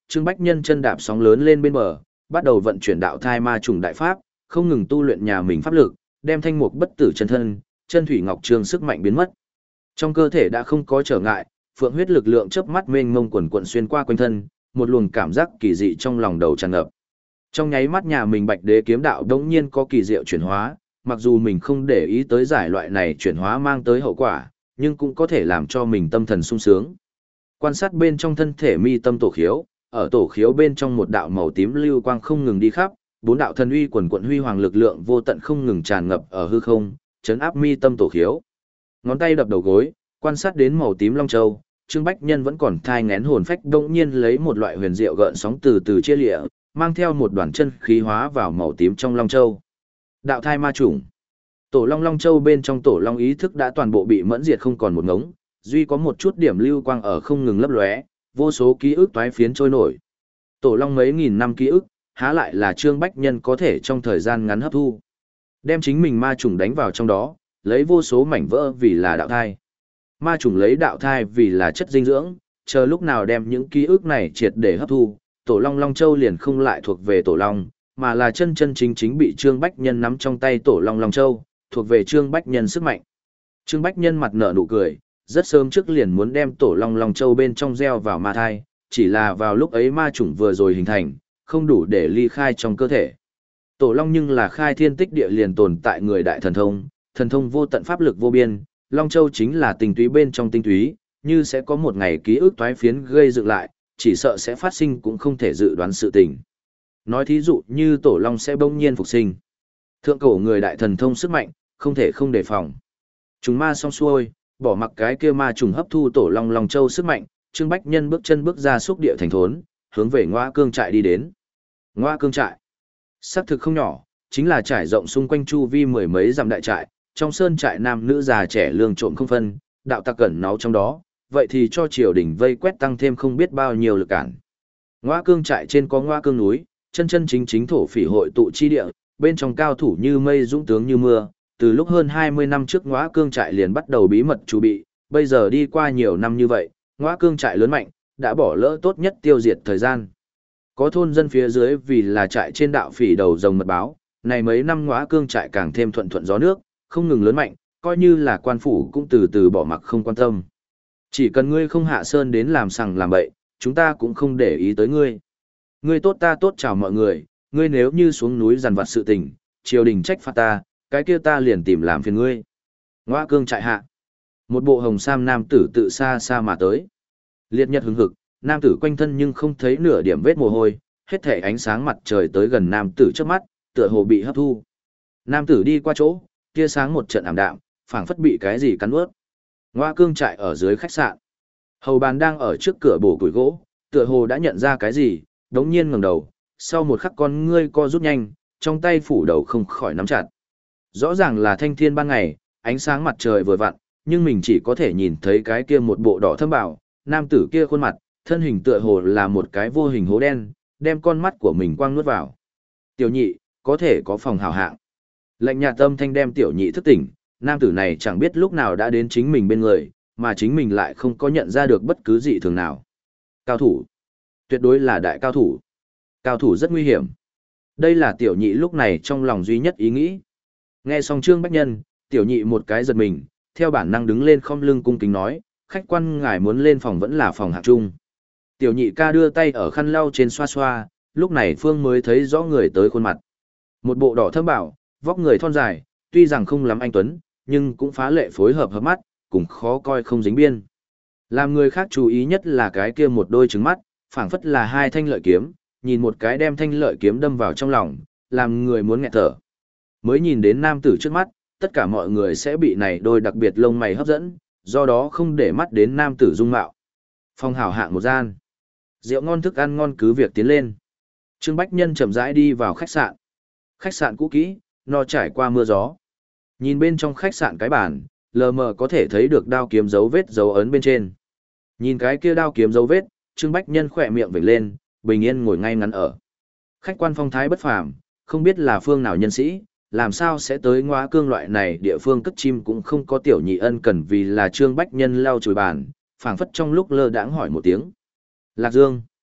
Speaker 1: Trương Bách Nhân chân đạp sóng lớn lên bên bờ, bắt đầu vận chuyển đạo thai ma trùng đại pháp, không ngừng tu luyện nhà mình pháp lực, đem thanh mục bất tử chân thân, chân thủy ngọc trường sức mạnh biến mất. Trong cơ thể đã không có trở ngại, phượng huyết lực lượng chớp mắt mênh mông quần quần xuyên qua quanh thân, một luồng cảm giác kỳ dị trong lòng đầu tràn ngập. Trong nháy mắt nhà mình Bạch Đế kiếm đạo đống nhiên có kỳ diệu chuyển hóa, mặc dù mình không để ý tới giải loại này chuyển hóa mang tới hậu quả, nhưng cũng có thể làm cho mình tâm thần sung sướng. Quan sát bên trong thân thể mi tâm tổ khiếu, ở tổ khiếu bên trong một đạo màu tím lưu quang không ngừng đi khắp, bốn đạo thần uy quần quận huy hoàng lực lượng vô tận không ngừng tràn ngập ở hư không, chấn áp mi tâm tổ khiếu. Ngón tay đập đầu gối, quan sát đến màu tím long châu, Trương Bách Nhân vẫn còn thai nghén hồn phách, đột nhiên lấy một loại huyền diệu gợn sóng từ từ chia lịa, mang theo một đoàn chân khí hóa vào màu tím trong long châu. Đạo thai ma chủng. Tổ long long châu bên trong tổ long ý thức đã toàn bộ bị mẫn diệt không còn một ngống, duy có một chút điểm lưu quang ở không ngừng lấp lóe, vô số ký ức toái phiến trôi nổi. Tổ long mấy nghìn năm ký ức, há lại là Trương Bách Nhân có thể trong thời gian ngắn hấp thu. Đem chính mình ma chủng đánh vào trong đó, lấy vô số mảnh vỡ vì là đạo thai. Ma chủng lấy đạo thai vì là chất dinh dưỡng, chờ lúc nào đem những ký ức này triệt để hấp thu, tổ long long châu liền không lại thuộc về tổ long, mà là chân chân chính chính bị Trương Bách Nhân nắm trong tay tổ long long châu, thuộc về Trương Bách Nhân sức mạnh. Trương Bách Nhân mặt nở nụ cười, rất sớm trước liền muốn đem tổ long long châu bên trong gieo vào ma thai, chỉ là vào lúc ấy ma chủng vừa rồi hình thành, không đủ để ly khai trong cơ thể. Tổ long nhưng là khai thiên tích địa liền tồn tại người đại thần thông, thần thông vô tận pháp lực vô biên, long châu chính là tinh túy bên trong tinh túy, như sẽ có một ngày ký ức toái phiến gây dựng lại, chỉ sợ sẽ phát sinh cũng không thể dự đoán sự tình. Nói thí dụ như tổ long sẽ bỗng nhiên phục sinh. Thượng cổ người đại thần thông sức mạnh, không thể không đề phòng. Chúng ma xong xuôi, bỏ mặc cái kia ma trùng hấp thu tổ long long châu sức mạnh, Trương Bách Nhân bước chân bước ra xúc địa thành thốn, hướng về Ngoa Cương trại đi đến. Ngoa Cương trại, xác thực không nhỏ, chính là trải rộng xung quanh chu vi mười mấy dặm đại trại, trong sơn trại nam nữ già trẻ lương trộm không phân, đạo tặc cẩn náu trong đó, vậy thì cho triều đình vây quét tăng thêm không biết bao nhiêu lực cản. Ngoa Cương trại trên có Ngoa Cương núi, chân chân chính chính thổ phỉ hội tụ chi địa, bên trong cao thủ như mây dũng tướng như mưa, từ lúc hơn hai mươi năm trước Ngoa Cương trại liền bắt đầu bí mật chuẩn bị, bây giờ đi qua nhiều năm như vậy, Ngoa Cương trại lớn mạnh, đã bỏ lỡ tốt nhất tiêu diệt thời gian. Có thôn dân phía dưới vì là trại trên đạo phỉ đầu rồng mật báo, này mấy năm Ngoa Cương trại càng thêm thuận thuận gió nước, không ngừng lớn mạnh, coi như là quan phủ cũng từ từ bỏ mặc không quan tâm. Chỉ cần ngươi không hạ sơn đến làm sằng làm bậy, chúng ta cũng không để ý tới ngươi. Ngươi tốt ta tốt chào mọi người, ngươi nếu như xuống núi dằn vặt sự tình, triều đình trách phạt ta, cái kia ta liền tìm làm phiền ngươi. Ngoa Cương trại hạ. Một bộ hồng sam nam tử tự xa xa mà tới. Liệt nhật hứng hực, nam tử quanh thân nhưng không thấy nửa điểm vết mồ hôi, hết thể ánh sáng mặt trời tới gần nam tử trước mắt, tựa hồ bị hấp thu. Nam tử đi qua chỗ, tia sáng một trận ảm đạm, phảng phất bị cái gì cắn nuốt. Ngoa Cương trại ở dưới khách sạn. Hầu bàn đang ở trước cửa bổ củi gỗ, tựa hồ đã nhận ra cái gì, đống nhiên ngẩng đầu, sau một khắc con ngươi co rút nhanh, trong tay phủ đầu không khỏi nắm chặt. Rõ ràng là thanh thiên ban ngày, ánh sáng mặt trời vừa vặn, nhưng mình chỉ có thể nhìn thấy cái kia một bộ đỏ thâm bảo, nam tử kia khuôn mặt, thân hình tựa hồ là một cái vô hình hố đen, đem con mắt của mình quang nuốt vào. Tiểu nhị, có thể có phòng hào hạng. Lệnh nhạt tâm thanh đem tiểu nhị thức tỉnh, nam tử này chẳng biết lúc nào đã đến chính mình bên người, mà chính mình lại không có nhận ra được bất cứ dị thường nào. Cao thủ. Tuyệt đối là đại cao thủ. Cao thủ rất nguy hiểm. Đây là tiểu nhị lúc này trong lòng duy nhất ý nghĩ. Nghe xong Trương Bách Nhân, tiểu nhị một cái giật mình, theo bản năng đứng lên khom lưng cung kính nói, khách quan ngài muốn lên phòng vẫn là phòng hạng chung. Tiểu nhị ca đưa tay ở khăn lau trên xoa xoa, lúc này Phương mới thấy rõ người tới khuôn mặt. Một bộ đỏ thâm bảo, vóc người thon dài, tuy rằng không lắm anh tuấn, nhưng cũng phá lệ phối hợp hợp mắt, cũng khó coi không dính biên. Làm người khác chú ý nhất là cái kia một đôi trứng mắt, phảng phất là hai thanh lợi kiếm, nhìn một cái đem thanh lợi kiếm đâm vào trong lòng, làm người muốn nghẹt thở. Mới nhìn đến nam tử trước mắt, tất cả mọi người sẽ bị này đôi đặc biệt lông mày hấp dẫn, do đó không để mắt đến nam tử dung mạo. Phòng hảo hạng một gian. Rượu ngon thức ăn ngon cứ việc tiến lên. Trương Bách Nhân chậm rãi đi vào khách sạn. Khách sạn cũ kỹ, no trải qua mưa gió. Nhìn bên trong khách sạn cái bàn, lờ mờ có thể thấy được đao kiếm dấu vết dấu ấn bên trên. Nhìn cái kia đao kiếm dấu vết, Trương Bách Nhân khỏe miệng vểnh lên, bình yên ngồi ngay ngắn ở. Khách quan phong thái bất phàm, không biết là phương nào nhân sĩ, làm sao sẽ tới Ngoa Cương loại này địa phương cất chim cũng không có tiểu nhị ân cần vì là Trương Bách Nhân lau chùi bàn, phảng phất trong lúc lơ đãng hỏi một tiếng. Lạc Dương.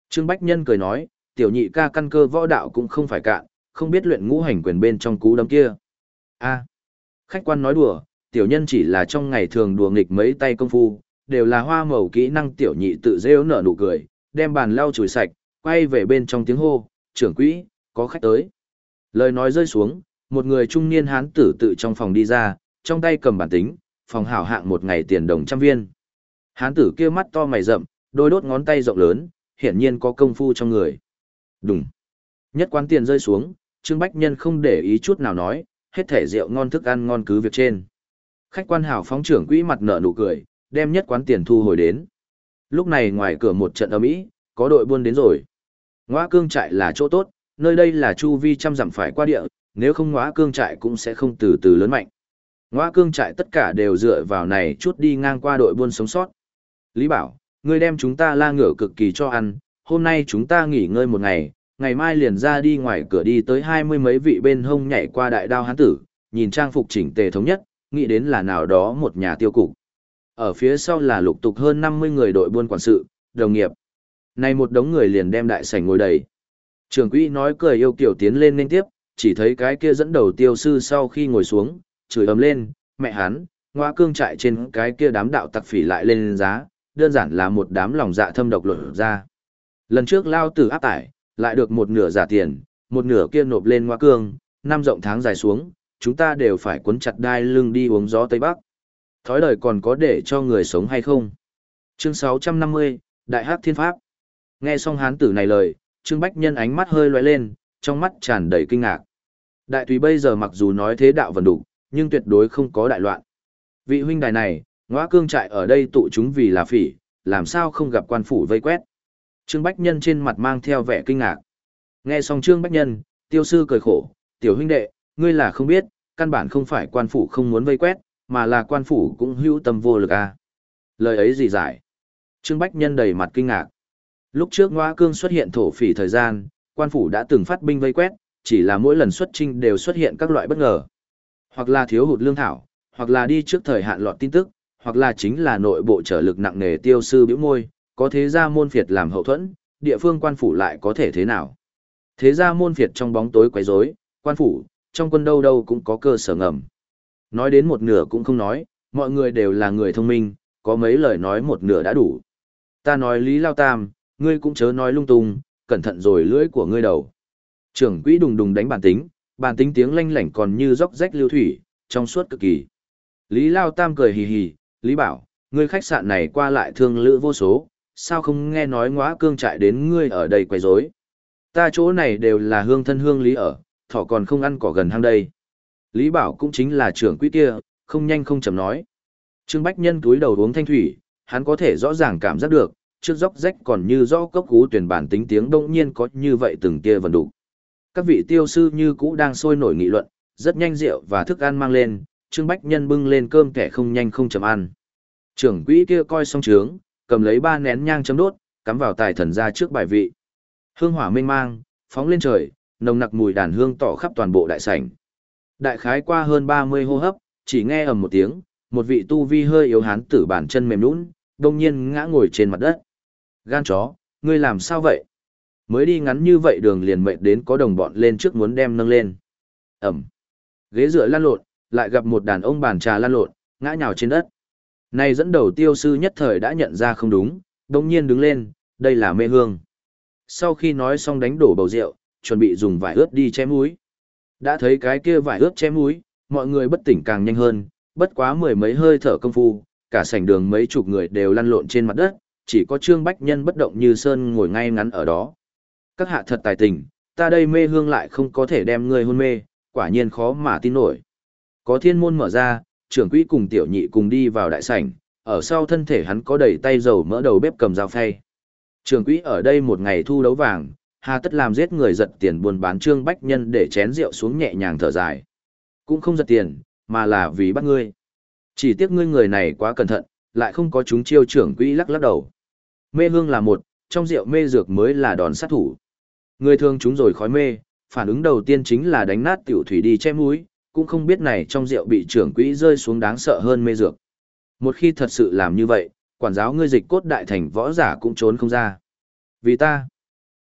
Speaker 1: Trương Bách Nhân cười nói, tiểu nhị ca căn cơ võ đạo cũng không phải cạn, không biết luyện ngũ hành quyền bên trong cú đấm kia. A, khách quan nói đùa, tiểu nhân chỉ là trong ngày thường đùa nghịch mấy tay công phu, đều là hoa màu kỹ năng. Tiểu nhị tự rêu nở nụ cười, đem bàn lau chùi sạch, quay về bên trong tiếng hô, trưởng quỹ, có khách tới. Lời nói rơi xuống, một người trung niên hán tử tự trong phòng đi ra, trong tay cầm bản tính, phòng hảo hạng một ngày tiền đồng trăm viên. Hán tử kia mắt to mày rậm, đôi đốt ngón tay rộng lớn, hiển nhiên có công phu trong người. Đùng. Nhất quán tiền rơi xuống, Trương Bách Nhân không để ý chút nào nói, hết thể rượu ngon thức ăn ngon cứ việc trên. Khách quan hảo phóng trưởng quỹ mặt nở nụ cười, đem nhất quán tiền thu hồi đến. Lúc này ngoài cửa một trận ầm ĩ, có đội buôn đến rồi. Ngõa Cương trại là chỗ tốt, nơi đây là chu vi trăm dặm phải qua địa, nếu không Ngõa Cương trại cũng sẽ không từ từ lớn mạnh. Ngõa Cương trại tất cả đều dựa vào này chút đi ngang qua đội buôn sống sót. Lý Bảo, ngươi đem chúng ta la ngựa cực kỳ cho ăn, hôm nay chúng ta nghỉ ngơi một ngày, ngày mai liền ra đi ngoài cửa đi tới hai mươi mấy vị bên hông nhảy qua đại đao hán tử, nhìn trang phục chỉnh tề thống nhất, nghĩ đến là nào đó một nhà tiêu cục. Ở phía sau là lục tục hơn năm mươi người đội buôn quản sự, đồng nghiệp. Này một đống người liền đem đại sảnh ngồi đầy. Trưởng quỹ nói cười yêu kiểu tiến lên nên tiếp, chỉ thấy cái kia dẫn đầu tiêu sư sau khi ngồi xuống, chửi ầm lên, mẹ hắn, Ngõa Cương trại trên cái kia đám đạo tặc phỉ lại lên giá, đơn giản là một đám lòng dạ thâm độc lộ ra. Lần trước lao tử áp tải, lại được một nửa giả tiền, một nửa kia nộp lên Ngõa Cương, năm rộng tháng dài xuống, chúng ta đều phải cuốn chặt đai lưng đi uống gió Tây Bắc. Thói đời còn có để cho người sống hay không? Chương sáu trăm năm mươi, Đại Hắc Thiên Pháp. Nghe xong hán tử này lời, Trương Bách Nhân ánh mắt hơi lóe lên, trong mắt tràn đầy kinh ngạc. Đại túy bây giờ mặc dù nói thế đạo vần đủ, nhưng tuyệt đối không có đại loạn. Vị huynh đài này, Ngõa Cương trại ở đây tụ chúng vì là phỉ, làm sao không gặp quan phủ vây quét? Trương Bách Nhân trên mặt mang theo vẻ kinh ngạc. Nghe xong Trương Bách Nhân, tiêu sư cười khổ, tiểu huynh đệ, ngươi là không biết, căn bản không phải quan phủ không muốn vây quét, mà là quan phủ cũng hữu tâm vô lực à. Lời ấy gì giải? Trương Bách Nhân đầy mặt kinh ngạc. Lúc trước Ngõa Cương xuất hiện thổ phỉ thời gian, quan phủ đã từng phát binh vây quét, chỉ là mỗi lần xuất chinh đều xuất hiện các loại bất ngờ. Hoặc là thiếu hụt lương thảo, hoặc là đi trước thời hạn lọt tin tức, hoặc là chính là nội bộ trở lực nặng nề. Tiêu sư bĩu môi, có thế gia môn phiệt làm hậu thuẫn, địa phương quan phủ lại có thể thế nào? Thế gia môn phiệt trong bóng tối quấy rối, quan phủ, trong quân đâu đâu cũng có cơ sở ngầm. Nói đến một nửa cũng không nói, mọi người đều là người thông minh, có mấy lời nói một nửa đã đủ. Ta nói Lý Lao Tam, ngươi cũng chớ nói lung tung, cẩn thận rồi lưỡi của ngươi đầu. Trưởng quỹ đùng đùng đánh bản tính, bản tính tiếng lanh lảnh còn như róc rách lưu thủy, trong suốt cực kỳ. Lý Lao Tam cười hì hì, Lý bảo, ngươi khách sạn này qua lại thương lữ vô số, sao không nghe nói Ngõa Cương trại đến ngươi ở đây quấy rối? Ta chỗ này đều là hương thân hương Lý ở, thỏ còn không ăn cỏ gần hang đây. Lý bảo cũng chính là trưởng quỹ kia, không nhanh không chậm nói. Trương Bách Nhân túi đầu uống thanh thủy, hắn có thể rõ ràng cảm giác được, trước róc rách còn như rõ cốc cú tuyển bản tính tiếng đông nhiên có như vậy từng kia vần đủ. Các vị tiêu sư như cũ đang sôi nổi nghị luận, rất nhanh rượu và thức ăn mang lên, Trương Bách Nhân bưng lên cơm kẻ không nhanh không chậm ăn. Trưởng quỹ kia coi xong trướng, cầm lấy ba nén nhang chấm đốt, cắm vào tài thần ra trước bài vị. Hương hỏa mênh mang, phóng lên trời, nồng nặc mùi đàn hương tỏ khắp toàn bộ đại sảnh. Đại khái qua hơn ba mươi hô hấp, chỉ nghe ầm một tiếng, một vị tu vi hơi yếu hán tử bàn chân mềm nhũn, đông nhiên ngã ngồi trên mặt đất. Gan chó, ngươi làm sao vậy? Mới đi ngắn như vậy đường liền mệt đến có đồng bọn lên trước muốn đem nâng lên. Ẩm. Ghế dựa lăn lộn, lại gặp một đàn ông bàn trà lăn lộn, ngã nhào trên đất. Này dẫn đầu tiêu sư nhất thời đã nhận ra không đúng, đông nhiên đứng lên, đây là mê hương. Sau khi nói xong đánh đổ bầu rượu, chuẩn bị dùng vải ướt đi che mũi. Đã thấy cái kia vải ướt che mũi, mọi người bất tỉnh càng nhanh hơn, bất quá mười mấy hơi thở công phu, cả sảnh đường mấy chục người đều lăn lộn trên mặt đất, chỉ có Trương Bách Nhân bất động như sơn ngồi ngay ngắn ở đó. Các hạ thật tài tình, ta đây mê hương lại không có thể đem ngươi hôn mê, quả nhiên khó mà tin nổi. Có thiên môn mở ra, trưởng quỹ cùng tiểu nhị cùng đi vào đại sảnh, ở sau thân thể hắn có đầy tay dầu mỡ đầu bếp cầm dao phay. Trưởng quỹ ở đây một ngày thu đấu vàng, hà tất làm giết người giật tiền buôn bán Trương Bách Nhân để chén rượu xuống nhẹ nhàng thở dài. Cũng không giật tiền, mà là vì bắt ngươi. Chỉ tiếc ngươi người này quá cẩn thận, lại không có chúng chiêu. Trưởng quỹ lắc lắc đầu. Mê hương là một, trong rượu mê dược mới là đòn sát thủ. Người thường chúng rồi khói mê, phản ứng đầu tiên chính là đánh nát tiểu thủy đi che mũi, cũng không biết này trong rượu bị trưởng quỹ rơi xuống đáng sợ hơn mê dược. Một khi thật sự làm như vậy, quản giáo ngươi dịch cốt đại thành võ giả cũng trốn không ra. Vì ta,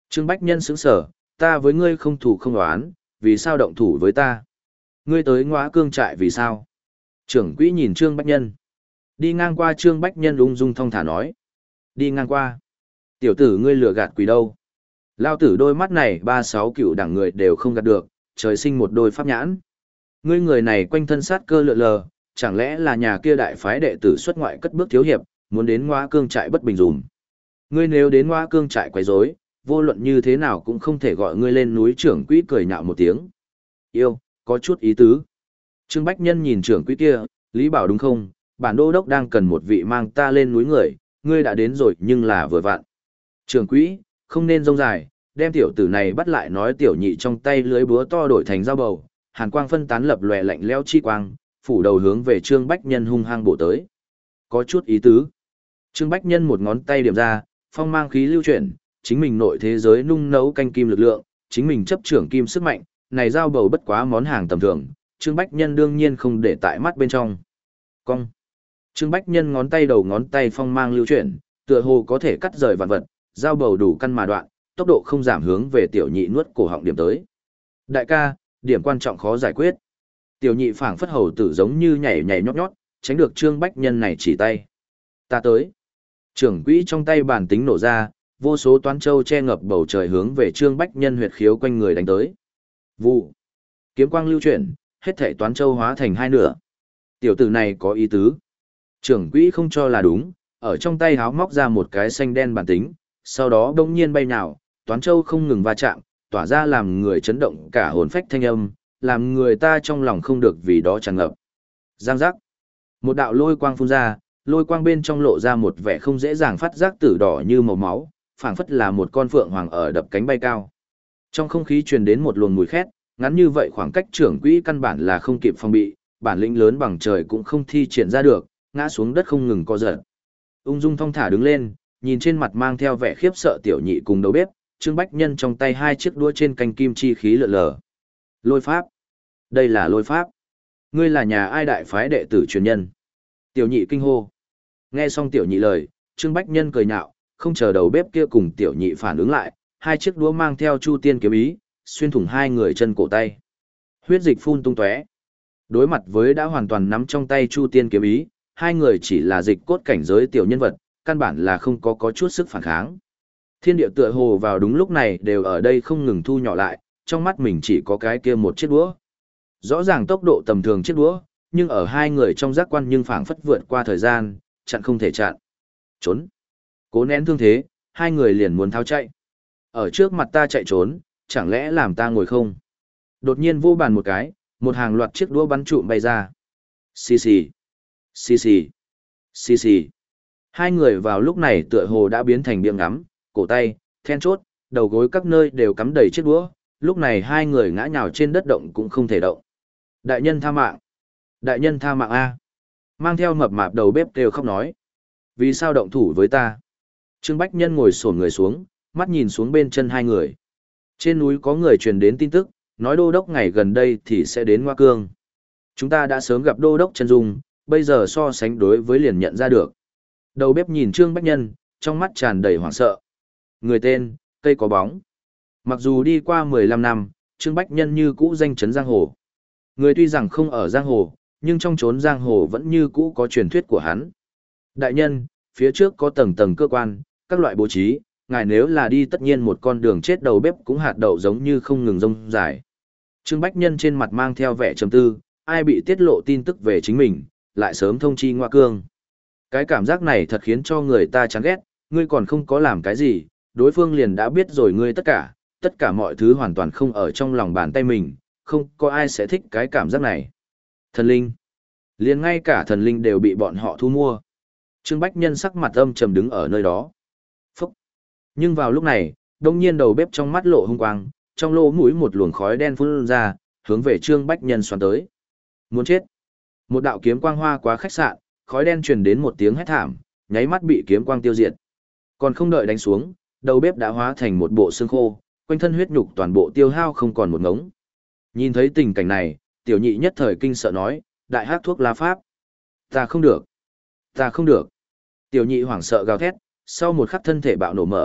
Speaker 1: Trương Bách Nhân sững sờ, ta với ngươi không thủ không đoán, vì sao động thủ với ta? Ngươi tới Ngõa Cương trại vì sao? Trưởng quỹ nhìn Trương Bách Nhân. Đi ngang qua Trương Bách Nhân ung dung thong thả nói. Đi ngang qua. Tiểu tử ngươi lừa gạt quỷ đâu? Lao tử đôi mắt này ba sáu cựu đẳng người đều không gạt được, trời sinh một đôi pháp nhãn. Ngươi người này quanh thân sát cơ lượn lờ, chẳng lẽ là nhà kia đại phái đệ tử xuất ngoại cất bước thiếu hiệp, muốn đến Ngõa Cương trại bất bình dùm. Ngươi nếu đến Ngõa Cương trại quấy rối, vô luận như thế nào cũng không thể gọi ngươi lên núi. Trưởng quỹ cười nhạo một tiếng. Yêu, có chút ý tứ. Trương Bách Nhân nhìn trưởng quỹ kia, Lý Bảo đúng không, bản đô đốc đang cần một vị mang ta lên núi người, ngươi đã đến rồi nhưng là vừa vặn. Trưởng quỹ, không nên rông dài, đem tiểu tử này bắt lại. Nói tiểu nhị trong tay lưới búa to đổi thành dao bầu, hàn quang phân tán lập lòe lạnh lẽo chi quang, phủ đầu hướng về Trương Bách Nhân hung hăng bổ tới. Có chút ý tứ. Trương Bách Nhân một ngón tay điểm ra, phong mang khí lưu chuyển, chính mình nội thế giới nung nấu canh kim lực lượng, chính mình chấp trưởng kim sức mạnh, này dao bầu bất quá món hàng tầm thường, Trương Bách Nhân đương nhiên không để tại mắt bên trong. Cong. Trương Bách Nhân ngón tay đầu ngón tay phong mang lưu chuyển, tựa hồ có thể cắt rời vạn vật, dao bầu đủ căn mà đoạn, tốc độ không giảm hướng về tiểu nhị nuốt cổ họng điểm tới. Đại ca, điểm quan trọng khó giải quyết. Tiểu nhị phảng phất hầu tử giống như nhảy nhảy nhót nhót, tránh được Trương Bách Nhân này chỉ tay. Ta tới. Trưởng quỹ trong tay bản tính nổ ra, vô số toán châu che ngập bầu trời hướng về Trương Bách Nhân huyệt khiếu quanh người đánh tới. Vụ. Kiếm quang lưu chuyển, hết thảy toán châu hóa thành hai nửa. Tiểu tử này có ý tứ. Trưởng quỹ không cho là đúng, ở trong tay háo móc ra một cái xanh đen bản tính, sau đó đông nhiên bay nào, toán châu không ngừng va chạm, tỏa ra làm người chấn động cả hồn phách thanh âm, làm người ta trong lòng không được vì đó tràn ngập. Giang giác. Một đạo lôi quang phun ra, lôi quang bên trong lộ ra một vẻ không dễ dàng phát giác tử đỏ như màu máu, phảng phất là một con phượng hoàng ở đập cánh bay cao. Trong không khí truyền đến một luồng mùi khét, ngắn như vậy khoảng cách trưởng quỹ căn bản là không kịp phòng bị, bản lĩnh lớn bằng trời cũng không thi triển ra được, ngã xuống đất không ngừng co giật. Ung dung thong thả đứng lên, nhìn trên mặt mang theo vẻ khiếp sợ tiểu nhị cùng đầu bếp, Trương Bách Nhân trong tay hai chiếc đũa trên canh kim chi khí lượn lờ. Lôi pháp. Đây là lôi pháp. Ngươi là nhà ai đại phái đệ tử truyền nhân? Tiểu nhị kinh hô. Nghe xong tiểu nhị lời, Trương Bách Nhân cười nhạo, không chờ đầu bếp kia cùng tiểu nhị phản ứng lại, hai chiếc đũa mang theo chu tiên kiếm ý, xuyên thủng hai người chân cổ tay. Huyết dịch phun tung tóe. Đối mặt với đã hoàn toàn nắm trong tay chu tiên kiếm ý, hai người chỉ là dịch cốt cảnh giới tiểu nhân vật, căn bản là không có có chút sức phản kháng. Thiên địa tựa hồ vào đúng lúc này đều ở đây không ngừng thu nhỏ lại, trong mắt mình chỉ có cái kia một chiếc đũa. Rõ ràng tốc độ tầm thường chiếc đũa, nhưng ở hai người trong giác quan nhưng phảng phất vượt qua thời gian, chặn không thể chặn. Trốn. Cố nén thương thế, hai người liền muốn tháo chạy. Ở trước mặt ta chạy trốn, chẳng lẽ làm ta ngồi không? Đột nhiên vô bàn một cái, một hàng loạt chiếc đũa bắn trụm bay ra. Xì xì. Xì xì. Xì xì. Hai người vào lúc này tựa hồ đã biến thành biếng ngắm, cổ tay, then chốt, đầu gối các nơi đều cắm đầy chiếc đũa, lúc này hai người ngã nhào trên đất động cũng không thể động. Đại nhân tha mạng. Đại nhân tha mạng A. Mang theo mập mạp đầu bếp kêu khóc nói. Vì sao động thủ với ta? Trương Bách Nhân ngồi xổm người xuống, mắt nhìn xuống bên chân hai người. Trên núi có người truyền đến tin tức, nói đô đốc ngày gần đây thì sẽ đến Ngõa Cương. Chúng ta đã sớm gặp đô đốc chân dung, bây giờ so sánh đối với liền nhận ra được. Đầu bếp nhìn Trương Bách Nhân, trong mắt tràn đầy hoảng sợ. Người tên, cây có bóng. Mặc dù đi qua mười lăm năm, Trương Bách Nhân như cũ danh chấn giang hồ. Người tuy rằng không ở giang hồ, nhưng trong chốn giang hồ vẫn như cũ có truyền thuyết của hắn. Đại nhân, phía trước có tầng tầng cơ quan, các loại bố trí, ngài nếu là đi tất nhiên một con đường chết đầu bếp cũng hạt đậu giống như không ngừng rông dài. Trương Bách Nhân trên mặt mang theo vẻ trầm tư, ai bị tiết lộ tin tức về chính mình, lại sớm thông chi Ngõa Cương. Cái cảm giác này thật khiến cho người ta chán ghét, ngươi còn không có làm cái gì, đối phương liền đã biết rồi ngươi tất cả, tất cả mọi thứ hoàn toàn không ở trong lòng bàn tay mình, không có ai sẽ thích cái cảm giác này. Thần linh. Liền ngay cả thần linh đều bị bọn họ thu mua. Trương Bách Nhân sắc mặt âm trầm đứng ở nơi đó. Phúc. Nhưng vào lúc này, đông nhiên đầu bếp trong mắt lộ hung quang, trong lỗ mũi một luồng khói đen phun ra, hướng về Trương Bách Nhân xoắn tới. Muốn chết. Một đạo kiếm quang hoa quá khách sạn, khói đen truyền đến một tiếng hét thảm, nháy mắt bị kiếm quang tiêu diệt. Còn không đợi đánh xuống, đầu bếp đã hóa thành một bộ xương khô, quanh thân huyết nhục toàn bộ tiêu hao không còn một ngống. Nhìn thấy tình cảnh này, tiểu nhị nhất thời kinh sợ nói, đại hắc thuốc lá pháp. Ta không được. Ta không được. Tiểu nhị hoảng sợ gào thét, sau một khắc thân thể bạo nổ mở,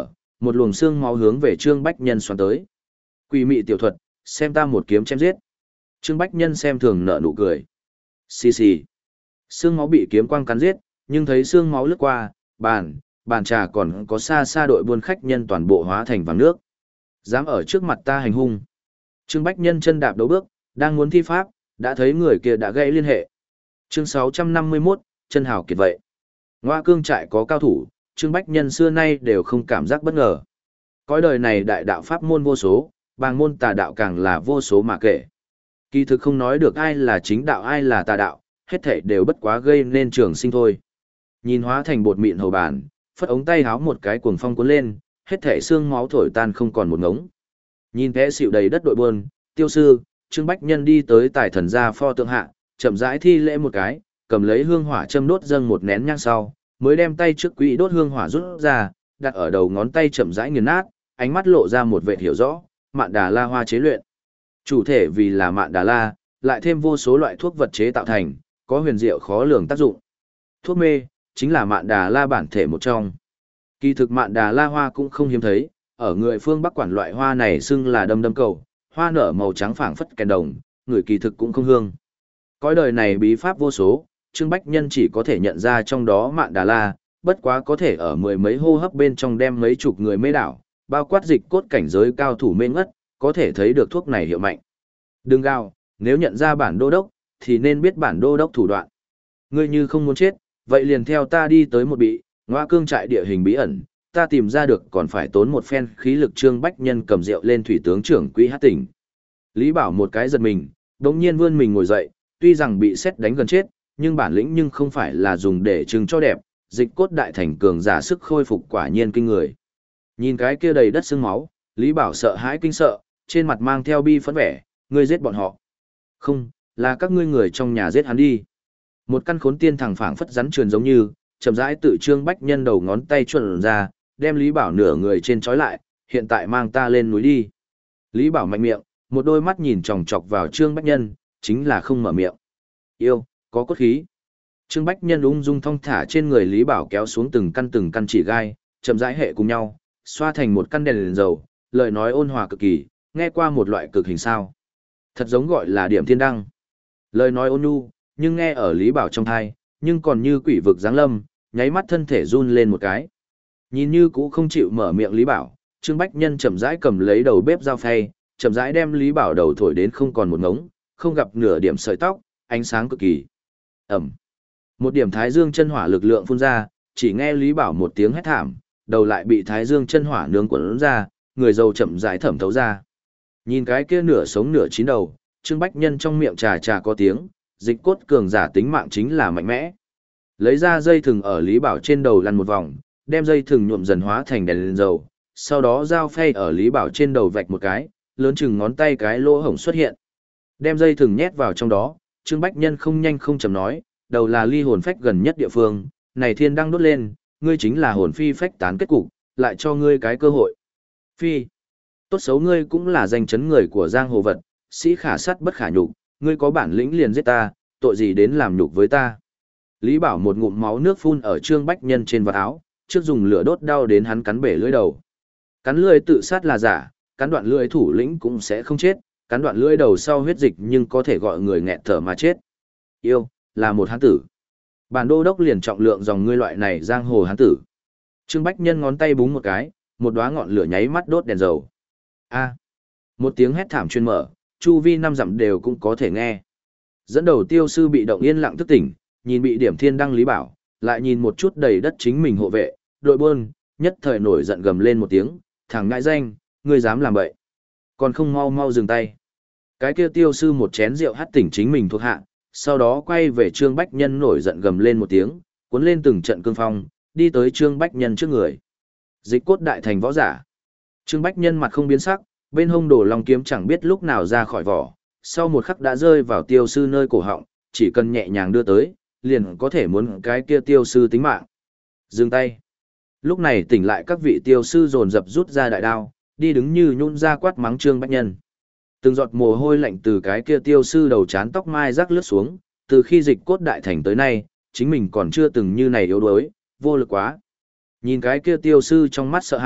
Speaker 1: một luồng xương máu hướng về Trương Bách Nhân xoắn tới. Quỷ mị tiểu thuật, xem ta một kiếm chém giết. Trương Bách Nhân xem thường nở nụ cười. Xì xì. Xương máu bị kiếm quang cắn giết, nhưng thấy xương máu lướt qua, bàn, bàn trà còn có xa xa đội buôn khách nhân toàn bộ hóa thành vàng nước. Dám ở trước mặt ta hành hung. Trương Bách Nhân chân đạp đấu bước, đang muốn thi pháp, đã thấy người kia đã gây liên hệ. Chương sáu trăm năm mươi mốt, chân hào kiệt vậy. Ngoa cương trại có cao thủ, Trương Bách Nhân xưa nay đều không cảm giác bất ngờ. Cõi đời này đại đạo pháp môn vô số, bàng môn tà đạo càng là vô số mà kể. Kỳ thực không nói được ai là chính đạo ai là tà đạo, hết thảy đều bất quá gây nên trường sinh thôi. Nhìn hóa thành bột mịn hầu bàn, phất ống tay háo một cái cuồng phong cuốn lên, hết thảy xương máu thổi tan không còn một ngống. Nhìn té xỉu đầy đất đội buôn, tiêu sư, Trương Bách Nhân đi tới tài thần gia pho tượng hạ, chậm rãi thi lễ một cái, cầm lấy hương hỏa châm đốt dâng một nén nhang sau, mới đem tay trước quỹ đốt hương hỏa rút ra, đặt ở đầu ngón tay chậm rãi nghiền nát, ánh mắt lộ ra một vẻ hiểu rõ, Mạn Đà La hoa chế luyện. Chủ thể vì là Mạn Đà La, lại thêm vô số loại thuốc vật chế tạo thành, có huyền diệu khó lường tác dụng. Thuốc mê chính là Mạn Đà La bản thể một trong. Kỳ thực Mạn Đà La hoa cũng không hiếm thấy, ở người phương Bắc quản loại hoa này xưng là đâm đâm cầu, hoa nở màu trắng phảng phất kèn đồng, người kỳ thực cũng không hương. Cõi đời này bí pháp vô số, Trương Bách Nhân chỉ có thể nhận ra trong đó Mạn Đà La, bất quá có thể ở mười mấy hô hấp bên trong đem mấy chục người mê đảo, bao quát dịch cốt cảnh giới cao thủ mê ngất, có thể thấy được thuốc này hiệu mạnh. Đừng gào, nếu nhận ra bản đô đốc, thì nên biết bản đô đốc thủ đoạn. Ngươi như không muốn chết, vậy liền theo ta đi tới một bị, Ngoa cương trại địa hình bí ẩn, ta tìm ra được còn phải tốn một phen khí lực. Trương Bách Nhân cầm rượu lên thủy tướng trưởng quỹ hát tỉnh. Lý Bảo một cái giật mình, đống nhiên vươn mình ngồi dậy, tuy rằng bị sét đánh gần chết, nhưng bản lĩnh nhưng không phải là dùng để trưng cho đẹp, dịch cốt đại thành cường giả sức khôi phục quả nhiên kinh người. Nhìn cái kia đầy đất sương máu, Lý Bảo sợ hãi kinh sợ, trên mặt mang theo bi phẫn vẻ, ngươi giết bọn họ. Không, là các ngươi người trong nhà giết hắn đi. Một căn khốn tiên thẳng phảng phất rắn truyền giống như, chậm rãi tự Trương Bách Nhân đầu ngón tay chuẩn ra, đem Lý Bảo nửa người trên trói lại, hiện tại mang ta lên núi đi. Lý Bảo mạnh miệng, một đôi mắt nhìn chòng chọc vào Trương Bách Nhân, chính là không mở miệng. Yêu, có cốt khí. Trương Bách Nhân ung dung thong thả trên người Lý Bảo kéo xuống từng căn từng căn chỉ gai, chậm rãi hệ cùng nhau, xoa thành một căn đèn, đèn dầu, lời nói ôn hòa cực kỳ, nghe qua một loại cực hình sao. Thật giống gọi là điểm thiên đăng. Lời nói ôn nhu, nhưng nghe ở Lý Bảo trong thai, nhưng còn như quỷ vực giáng lâm, nháy mắt thân thể run lên một cái. Nhìn như cũ không chịu mở miệng Lý Bảo, Trương Bách Nhân chậm rãi cầm lấy đầu bếp dao phay, chậm rãi đem Lý Bảo đầu thổi đến không còn một ngống, không gặp nửa điểm sợi tóc, ánh sáng cực kỳ. Ẩm. Một điểm thái dương chân hỏa lực lượng phun ra, chỉ nghe Lý Bảo một tiếng hét thảm, đầu lại bị thái dương chân hỏa nướng cuốn ra, người dầu chậm rãi thẩm thấu ra. Nhìn cái kia nửa sống nửa chín đầu, Trương Bách Nhân trong miệng trà trà có tiếng, dịch cốt cường giả tính mạng chính là mạnh mẽ. Lấy ra dây thừng ở Lý Bảo trên đầu lăn một vòng, đem dây thừng nhuộm dần hóa thành đèn lên dầu, sau đó dao phay ở Lý Bảo trên đầu vạch một cái, lớn chừng ngón tay cái lỗ hổng xuất hiện. Đem dây thừng nhét vào trong đó, Trương Bách Nhân không nhanh không chậm nói, đầu là ly hồn phách gần nhất địa phương, này thiên đang đốt lên, ngươi chính là hồn phi phách tán kết cục, lại cho ngươi cái cơ hội. Phi, tốt xấu ngươi cũng là danh chấn người của giang hồ vật, sĩ khả sắt bất khả nhục, ngươi có bản lĩnh liền giết ta, tội gì đến làm nhục với ta. Lý Bảo một ngụm máu nước phun ở Trương Bách Nhân trên vạt áo, trước dùng lửa đốt đau đến hắn cắn bể lưỡi đầu. Cắn lưỡi tự sát là giả, cắn đoạn lưỡi thủ lĩnh cũng sẽ không chết, cắn đoạn lưỡi đầu sau huyết dịch nhưng có thể gọi người nghẹt thở mà chết. Yêu, là một hán tử. Bản đô đốc liền trọng lượng dòng ngươi loại này giang hồ hán tử. Trương Bách Nhân ngón tay búng một cái, một đóa ngọn lửa nháy mắt đốt đèn dầu. A. Một tiếng hét thảm truyền mở, chu vi năm dặm đều cũng có thể nghe. Dẫn đầu tiêu sư bị động yên lặng thức tỉnh, nhìn bị điểm thiên đăng Lý Bảo, lại nhìn một chút đầy đất chính mình hộ vệ, đội buôn, nhất thời nổi giận gầm lên một tiếng, thằng ngại danh, ngươi dám làm bậy. Còn không mau mau dừng tay. Cái kia tiêu sư một chén rượu hắt tỉnh chính mình thuộc hạ, sau đó quay về Trương Bách Nhân nổi giận gầm lên một tiếng, cuốn lên từng trận cương phong, đi tới Trương Bách Nhân trước người. Dịch cốt đại thành võ giả. Trương Bách Nhân mặt không biến sắc, bên hông đổ long kiếm chẳng biết lúc nào ra khỏi vỏ, sau một khắc đã rơi vào tiêu sư nơi cổ họng, chỉ cần nhẹ nhàng đưa tới, liền có thể muốn cái kia tiêu sư tính mạng. Dừng tay. Lúc này tỉnh lại các vị tiêu sư dồn dập rút ra đại đao, đi đứng như nhún ra quát mắng Trương Bách Nhân. Từng giọt mồ hôi lạnh từ cái kia tiêu sư đầu chán tóc mai rắc lướt xuống, từ khi dịch cốt đại thành tới nay, chính mình còn chưa từng như này yếu đuối, vô lực quá. Nhìn cái kia tiêu sư trong mắt sợ hãi,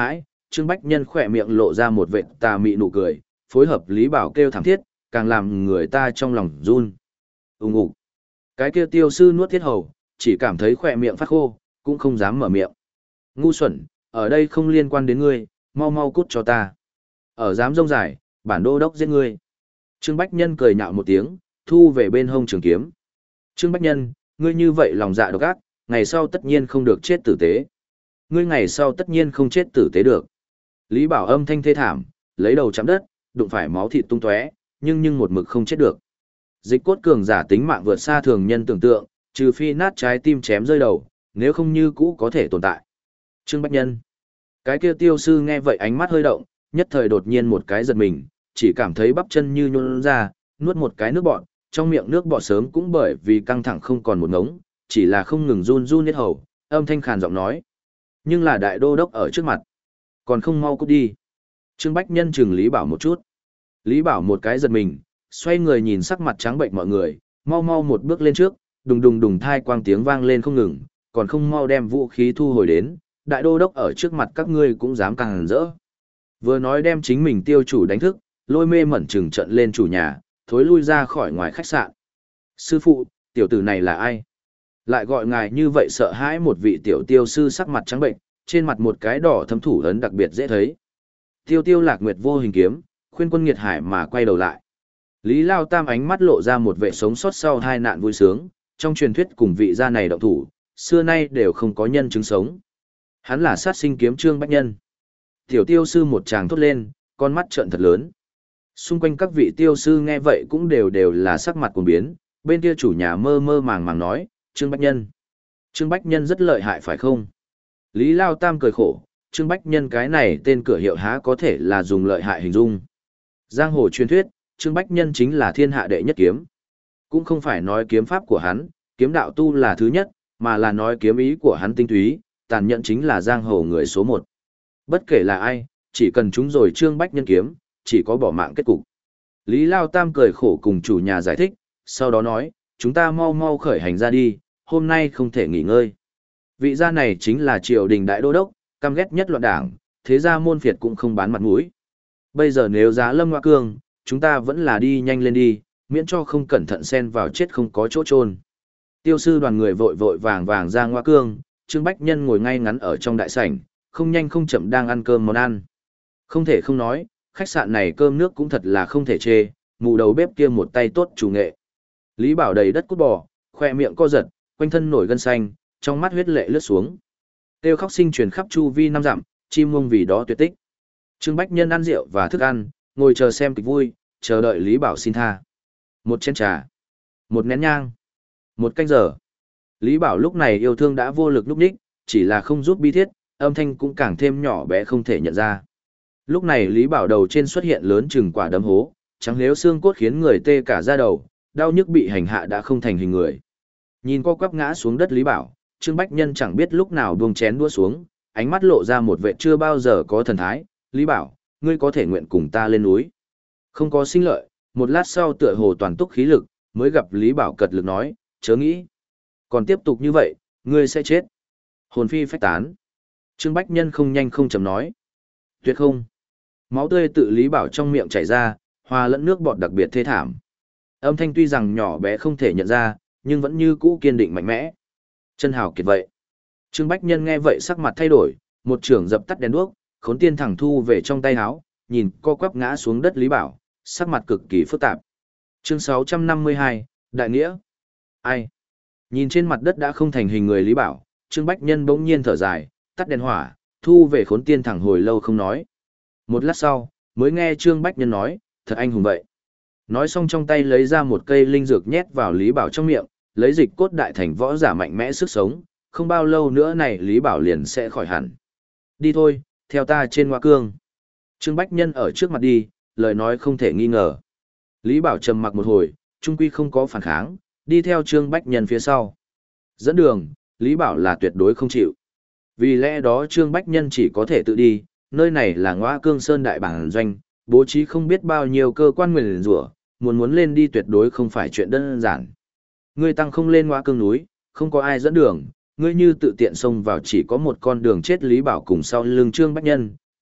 Speaker 1: Trương Bách Nhân khỏe miệng lộ ra một vệt tà mị nụ cười, phối hợp Lý Bảo kêu thảm thiết, càng làm người ta trong lòng run. Ùng ục. Cái kia tiêu sư nuốt thiết hầu, chỉ cảm thấy khỏe miệng phát khô, cũng không dám mở miệng. Ngu xuẩn, ở đây không liên quan đến ngươi, mau mau cút cho ta. Ở dám rông dài, bản đô đốc giết ngươi. Trương Bách Nhân cười nhạo một tiếng, thu về bên hông trường kiếm. Trương Bách Nhân, ngươi như vậy lòng dạ độc ác, ngày sau tất nhiên không được chết tử tế. Ngươi ngày sau tất nhiên không chết tử tế được. Lý Bảo âm thanh thê thảm, lấy đầu chạm đất, đụng phải máu thịt tung tóe, nhưng nhưng một mực không chết được. Dịch cốt cường giả tính mạng vượt xa thường nhân tưởng tượng, trừ phi nát trái tim chém rơi đầu, nếu không như cũ có thể tồn tại. Trương Bách Nhân. Cái kia tiêu sư nghe vậy ánh mắt hơi động, nhất thời đột nhiên một cái giật mình, chỉ cảm thấy bắp chân như nhũn ra, nuốt một cái nước bọt, trong miệng nước bọt sớm cũng bởi vì căng thẳng không còn một ngống, chỉ là không ngừng run run hết hầu, âm thanh khàn giọng nói. Nhưng là đại đô đốc ở trước mặt, còn không mau cút đi. Trương Bách Nhân chừng Lý Bảo một chút. Lý Bảo một cái giật mình, xoay người nhìn sắc mặt trắng bệnh mọi người, mau mau một bước lên trước, đùng đùng đùng thai quang tiếng vang lên không ngừng, còn không mau đem vũ khí thu hồi đến, đại đô đốc ở trước mặt các ngươi cũng dám càng rỡ. Vừa nói đem chính mình tiêu chủ đánh thức, lôi mê mẩn trừng trận lên chủ nhà, thối lui ra khỏi ngoài khách sạn. Sư phụ, tiểu tử này là ai? Lại gọi ngài như vậy sợ hãi. Một vị tiểu tiêu sư sắc mặt trắng bệnh, trên mặt một cái đỏ thấm thủ ấn đặc biệt dễ thấy. Tiêu tiêu lạc nguyệt vô hình kiếm, khuyên quân nghiệt hải mà quay đầu lại. Lý Lao Tam ánh mắt lộ ra một vẻ sống sót sau hai nạn vui sướng, trong truyền thuyết cùng vị gia này động thủ, xưa nay đều không có nhân chứng sống. Hắn là sát sinh kiếm Trương Bách Nhân. Tiểu tiêu sư một tràng thốt lên, con mắt trợn thật lớn. Xung quanh các vị tiêu sư nghe vậy cũng đều đều là sắc mặt cuồng biến, bên kia chủ nhà mơ mơ màng màng nói, Trương Bách Nhân. Trương Bách Nhân rất lợi hại phải không? Lý Lao Tam cười khổ, Trương Bách Nhân cái này tên cửa hiệu há có thể là dùng lợi hại hình dung. Giang hồ truyền thuyết, Trương Bách Nhân chính là thiên hạ đệ nhất kiếm. Cũng không phải nói kiếm pháp của hắn, kiếm đạo tu là thứ nhất, mà là nói kiếm ý của hắn tinh túy, tàn nhẫn chính là giang hồ người số một. Bất kể là ai, chỉ cần chúng rồi Trương Bách Nhân kiếm, chỉ có bỏ mạng kết cục. Lý Lao Tam cười khổ cùng chủ nhà giải thích, sau đó nói, chúng ta mau mau khởi hành ra đi, hôm nay không thể nghỉ ngơi. Vị gia này chính là triều đình đại đô đốc, căm ghét nhất loạn đảng, thế ra môn phiệt cũng không bán mặt mũi. Bây giờ nếu giá lâm ngoa cương, chúng ta vẫn là đi nhanh lên đi, miễn cho không cẩn thận xen vào chết không có chỗ chôn. Tiêu sư đoàn người vội vội vàng vàng ra ngoa cương, Trương Bách Nhân ngồi ngay ngắn ở trong đại sảnh, không nhanh không chậm đang ăn cơm món ăn. Không thể không nói, khách sạn này cơm nước cũng thật là không thể chê, mụ đầu bếp kia một tay tốt chủ nghệ. Lý Bảo đầy đất cút bò, khoe miệng co giật, quanh thân nổi gân xanh, trong mắt huyết lệ lướt xuống. Tiêu khóc sinh truyền khắp chu vi năm dặm, chim muông vì đó tuyệt tích. Trương Bách Nhân ăn rượu và thức ăn, ngồi chờ xem kịch vui, chờ đợi Lý Bảo xin tha. Một chén trà, một nén nhang, một canh giờ. Lý Bảo lúc này yêu thương đã vô lực lúc ních, chỉ là không giúp bi thiết, âm thanh cũng càng thêm nhỏ bé không thể nhận ra. Lúc này Lý Bảo đầu trên xuất hiện lớn chừng quả đấm hố, trắng nếu xương cốt khiến người tê cả da đầu, đau nhức bị hành hạ đã không thành hình người. Nhìn co quắp ngã xuống đất Lý Bảo, Trương Bách Nhân chẳng biết lúc nào buông chén đũa xuống, ánh mắt lộ ra một vẻ chưa bao giờ có thần thái. Lý Bảo, ngươi có thể nguyện cùng ta lên núi. Không có sinh lợi, một lát sau tựa hồ toàn túc khí lực, mới gặp Lý Bảo cật lực nói, chớ nghĩ. Còn tiếp tục như vậy, ngươi sẽ chết. Hồn phi phách tán. Trương Bách Nhân không nhanh không chậm nói. Tuyệt không. Máu tươi tự Lý Bảo trong miệng chảy ra, hòa lẫn nước bọt đặc biệt thê thảm. Âm thanh tuy rằng nhỏ bé không thể nhận ra, nhưng vẫn như cũ kiên định mạnh mẽ. Chân hào kiệt vậy. Trương Bách Nhân nghe vậy sắc mặt thay đổi, một trưởng dập tắt đèn đuốc, khốn tiên thẳng thu về trong tay áo, nhìn co quắp ngã xuống đất Lý Bảo, sắc mặt cực kỳ phức tạp. Chương sáu trăm năm mươi hai, Đại Nghĩa. Ai? Nhìn trên mặt đất đã không thành hình người Lý Bảo, Trương Bách Nhân bỗng nhiên thở dài, tắt đèn hỏa, thu về khốn tiên thẳng hồi lâu không nói. Một lát sau, mới nghe Trương Bách Nhân nói, thật anh hùng vậy. Nói xong trong tay lấy ra một cây linh dược nhét vào Lý Bảo trong miệng, lấy dịch cốt đại thành võ giả mạnh mẽ sức sống, không bao lâu nữa này Lý Bảo liền sẽ khỏi hẳn. Đi thôi, theo ta trên ngoa cương. Trương Bách Nhân ở trước mặt đi, lời nói không thể nghi ngờ. Lý Bảo trầm mặc một hồi, trung quy không có phản kháng, đi theo Trương Bách Nhân phía sau. Dẫn đường, Lý Bảo là tuyệt đối không chịu. Vì lẽ đó Trương Bách Nhân chỉ có thể tự đi, nơi này là Ngoa Cương Sơn đại bản doanh, bố trí không biết bao nhiêu cơ quan nguyền rủa, muốn muốn lên đi tuyệt đối không phải chuyện đơn giản. Ngươi tăng không lên Ngoa Cương núi, không có ai dẫn đường, ngươi như tự tiện xông vào chỉ có một con đường chết. Lý Bảo cùng sau lưng Trương Bách Nhân,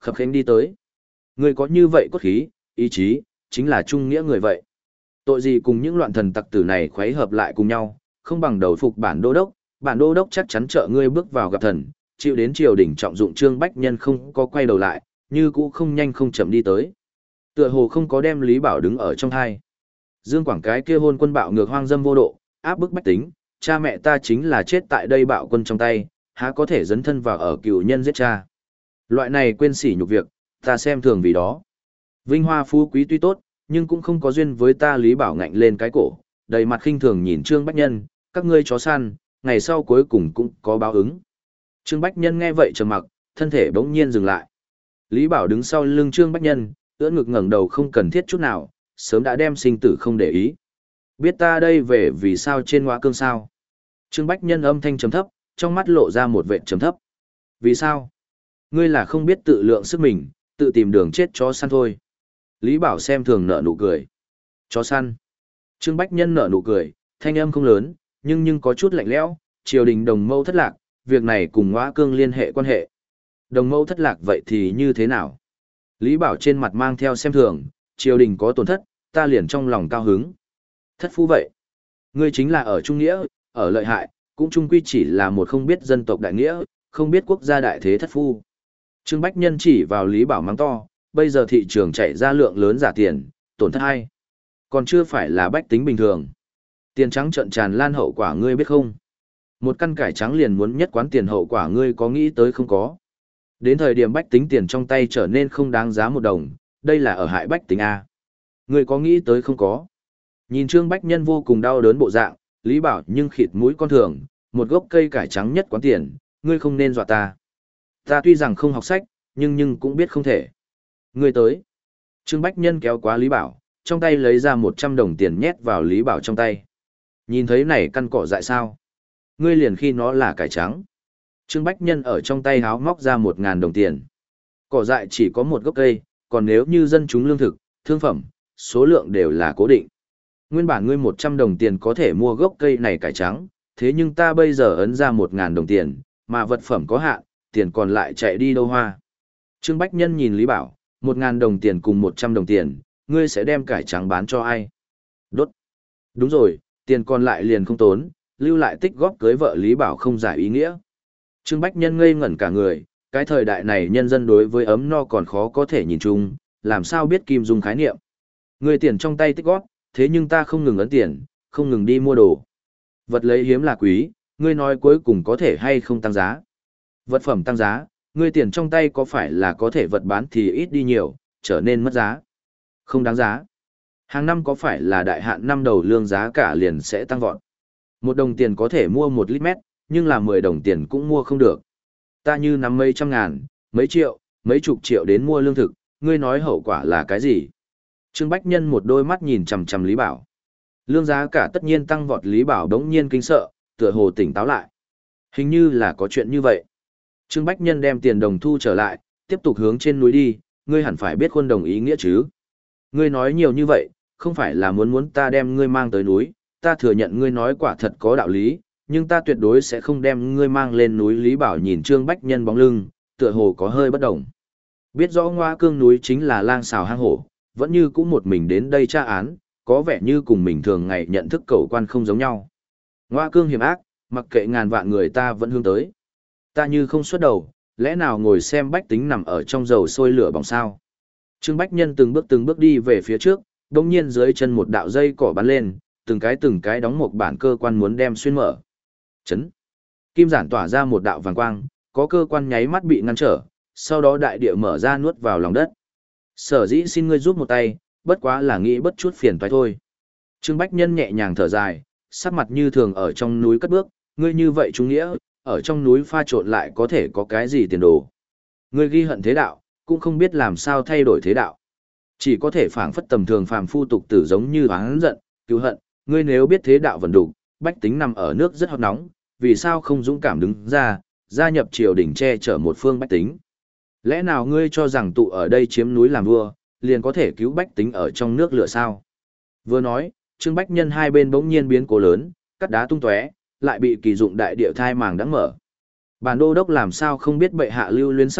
Speaker 1: khập khiễng đi tới. Ngươi có như vậy cốt khí, ý chí, chính là trung nghĩa người vậy. Tội gì cùng những loạn thần tặc tử này khuấy hợp lại cùng nhau, không bằng đầu phục bản đô đốc, bản đô đốc chắc chắn trợ ngươi bước vào gặp thần, chịu đến triều đình trọng dụng Trương Bách Nhân không có quay đầu lại, như cũ không nhanh không chậm đi tới. Tựa hồ không có đem Lý Bảo đứng ở trong thai. Dương Quảng cái kia hôn quân bạo ngược hoang dâm vô độ, áp bức bách tính, cha mẹ ta chính là chết tại đây bạo quân trong tay, há có thể dấn thân vào ở cựu nhân giết cha. Loại này quên sỉ nhục việc, ta xem thường vì đó. Vinh hoa phú quý tuy tốt, nhưng cũng không có duyên với ta. Lý Bảo ngạnh lên cái cổ, đầy mặt khinh thường nhìn Trương Bách Nhân, các ngươi chó săn, ngày sau cuối cùng cũng có báo ứng. Trương Bách Nhân nghe vậy trầm mặc, thân thể bỗng nhiên dừng lại. Lý Bảo đứng sau lưng Trương Bách Nhân, ưỡn ngực ngẩng đầu không cần thiết chút nào, sớm đã đem sinh tử không để ý. Biết ta đây về vì sao trên ngõa cương sao? Trương Bách Nhân âm thanh trầm thấp, trong mắt lộ ra một vệt trầm thấp. Vì sao? Ngươi là không biết tự lượng sức mình, tự tìm đường chết chó săn thôi. Lý Bảo xem thường nở nụ cười. Chó săn. Trương Bách Nhân nở nụ cười, thanh âm không lớn, nhưng nhưng có chút lạnh lẽo. Triều đình đồng mâu thất lạc, việc này cùng ngõa cương liên hệ quan hệ. Đồng mâu thất lạc vậy thì như thế nào? Lý Bảo trên mặt mang theo xem thường, triều đình có tổn thất, ta liền trong lòng cao hứng. Thất phu vậy. Ngươi chính là ở trung nghĩa, ở lợi hại, cũng trung quy chỉ là một không biết dân tộc đại nghĩa, không biết quốc gia đại thế thất phu. Trương Bách Nhân chỉ vào Lý Bảo mắng to, bây giờ thị trường chạy ra lượng lớn giả tiền, tổn thất hay. Còn chưa phải là bách tính bình thường. Tiền trắng trợn tràn lan hậu quả ngươi biết không? Một căn cải trắng liền muốn nhất quán tiền hậu quả ngươi có nghĩ tới không có? Đến thời điểm bách tính tiền trong tay trở nên không đáng giá một đồng, đây là ở hại bách tính A. Ngươi có nghĩ tới không có? Nhìn Trương Bách Nhân vô cùng đau đớn bộ dạng, Lý Bảo nhưng khịt mũi con thường, một gốc cây cải trắng nhất quán tiền, ngươi không nên dọa ta. Ta tuy rằng không học sách, nhưng nhưng cũng biết không thể. Ngươi tới. Trương Bách Nhân kéo quá Lý Bảo, trong tay lấy ra một trăm đồng tiền nhét vào Lý Bảo trong tay. Nhìn thấy này căn cỏ dại sao? Ngươi liền khi nó là cải trắng. Trương Bách Nhân ở trong tay háo móc ra một ngàn đồng tiền. Cỏ dại chỉ có một gốc cây, còn nếu như dân chúng lương thực, thương phẩm, số lượng đều là cố định. Nguyên bản ngươi một trăm đồng tiền có thể mua gốc cây này cải trắng, thế nhưng ta bây giờ ấn ra một ngàn đồng tiền, mà vật phẩm có hạn, tiền còn lại chạy đi đâu hoa. Trương Bách Nhân nhìn Lý Bảo, một ngàn đồng tiền cùng một trăm đồng tiền, ngươi sẽ đem cải trắng bán cho ai? Đốt. Đúng rồi, tiền còn lại liền không tốn, lưu lại tích góp cưới vợ Lý Bảo không giải ý nghĩa. Trương Bách Nhân ngây ngẩn cả người, cái thời đại này nhân dân đối với ấm no còn khó có thể nhìn chung, làm sao biết kim dung khái niệm. Ngươi tiền trong tay tích góp, thế nhưng ta không ngừng ấn tiền, không ngừng đi mua đồ. Vật lấy hiếm là quý, ngươi nói cuối cùng có thể hay không tăng giá. Vật phẩm tăng giá, ngươi tiền trong tay có phải là có thể vật bán thì ít đi nhiều, trở nên mất giá. Không đáng giá. Hàng năm có phải là đại hạn năm đầu lương giá cả liền sẽ tăng vọt. Một đồng tiền có thể mua một lít mét, nhưng là mười đồng tiền cũng mua không được. Ta như nắm mấy trăm ngàn, mấy triệu, mấy chục triệu đến mua lương thực, ngươi nói hậu quả là cái gì? Trương Bách Nhân một đôi mắt nhìn chằm chằm Lý Bảo. Lương giá cả tất nhiên tăng vọt, Lý Bảo đống nhiên kinh sợ, tựa hồ tỉnh táo lại. Hình như là có chuyện như vậy. Trương Bách Nhân đem tiền đồng thu trở lại, tiếp tục hướng trên núi đi, ngươi hẳn phải biết khuôn đồng ý nghĩa chứ. Ngươi nói nhiều như vậy, không phải là muốn muốn ta đem ngươi mang tới núi, ta thừa nhận ngươi nói quả thật có đạo lý, nhưng ta tuyệt đối sẽ không đem ngươi mang lên núi. Lý Bảo nhìn Trương Bách Nhân bóng lưng, tựa hồ có hơi bất động. Biết rõ Ngoa Cương núi chính là lang xào hang hổ, vẫn như cũ một mình đến đây tra án, có vẻ như cùng mình thường ngày nhận thức cẩu quan không giống nhau. Ngoa Cương hiểm ác, mặc kệ ngàn vạn người ta vẫn hướng tới. Ta như không xuất đầu, lẽ nào ngồi xem bách tính nằm ở trong dầu sôi lửa bỏng sao? Trương Bách Nhân từng bước từng bước đi về phía trước, đồng nhiên dưới chân một đạo dây cỏ bắn lên, từng cái từng cái đóng một bản cơ quan muốn đem xuyên mở. Chấn. Kim giản tỏa ra một đạo vàng quang, có cơ quan nháy mắt bị ngăn trở, sau đó đại địa mở ra nuốt vào lòng đất. Sở dĩ xin ngươi giúp một tay, bất quá là nghĩ bất chút phiền toái thôi. Trương Bách Nhân nhẹ nhàng thở dài, sắc mặt như thường ở trong núi cất bước, ngươi như vậy trung nghĩa, ở trong núi pha trộn lại có thể có cái gì tiền đồ. Ngươi ghi hận thế đạo, cũng không biết làm sao thay đổi thế đạo. Chỉ có thể phảng phất tầm thường phàm phu tục tử giống như oán giận, cứu hận, ngươi nếu biết thế đạo vần đủ, bách tính nằm ở nước rất hot nóng, vì sao không dũng cảm đứng ra, gia nhập triều đình che chở một phương bách tính. Lẽ nào ngươi cho rằng tụ ở đây chiếm núi làm vua, liền có thể cứu bách tính ở trong nước lửa sao? Vừa nói, Trương Bách Nhân hai bên bỗng nhiên biến cố lớn, cắt đá tung tóe, lại bị kỳ dụng đại địa thai màng đãng mở. Bản đô đốc làm sao không biết bệ hạ lưu luyến sắc đẹp,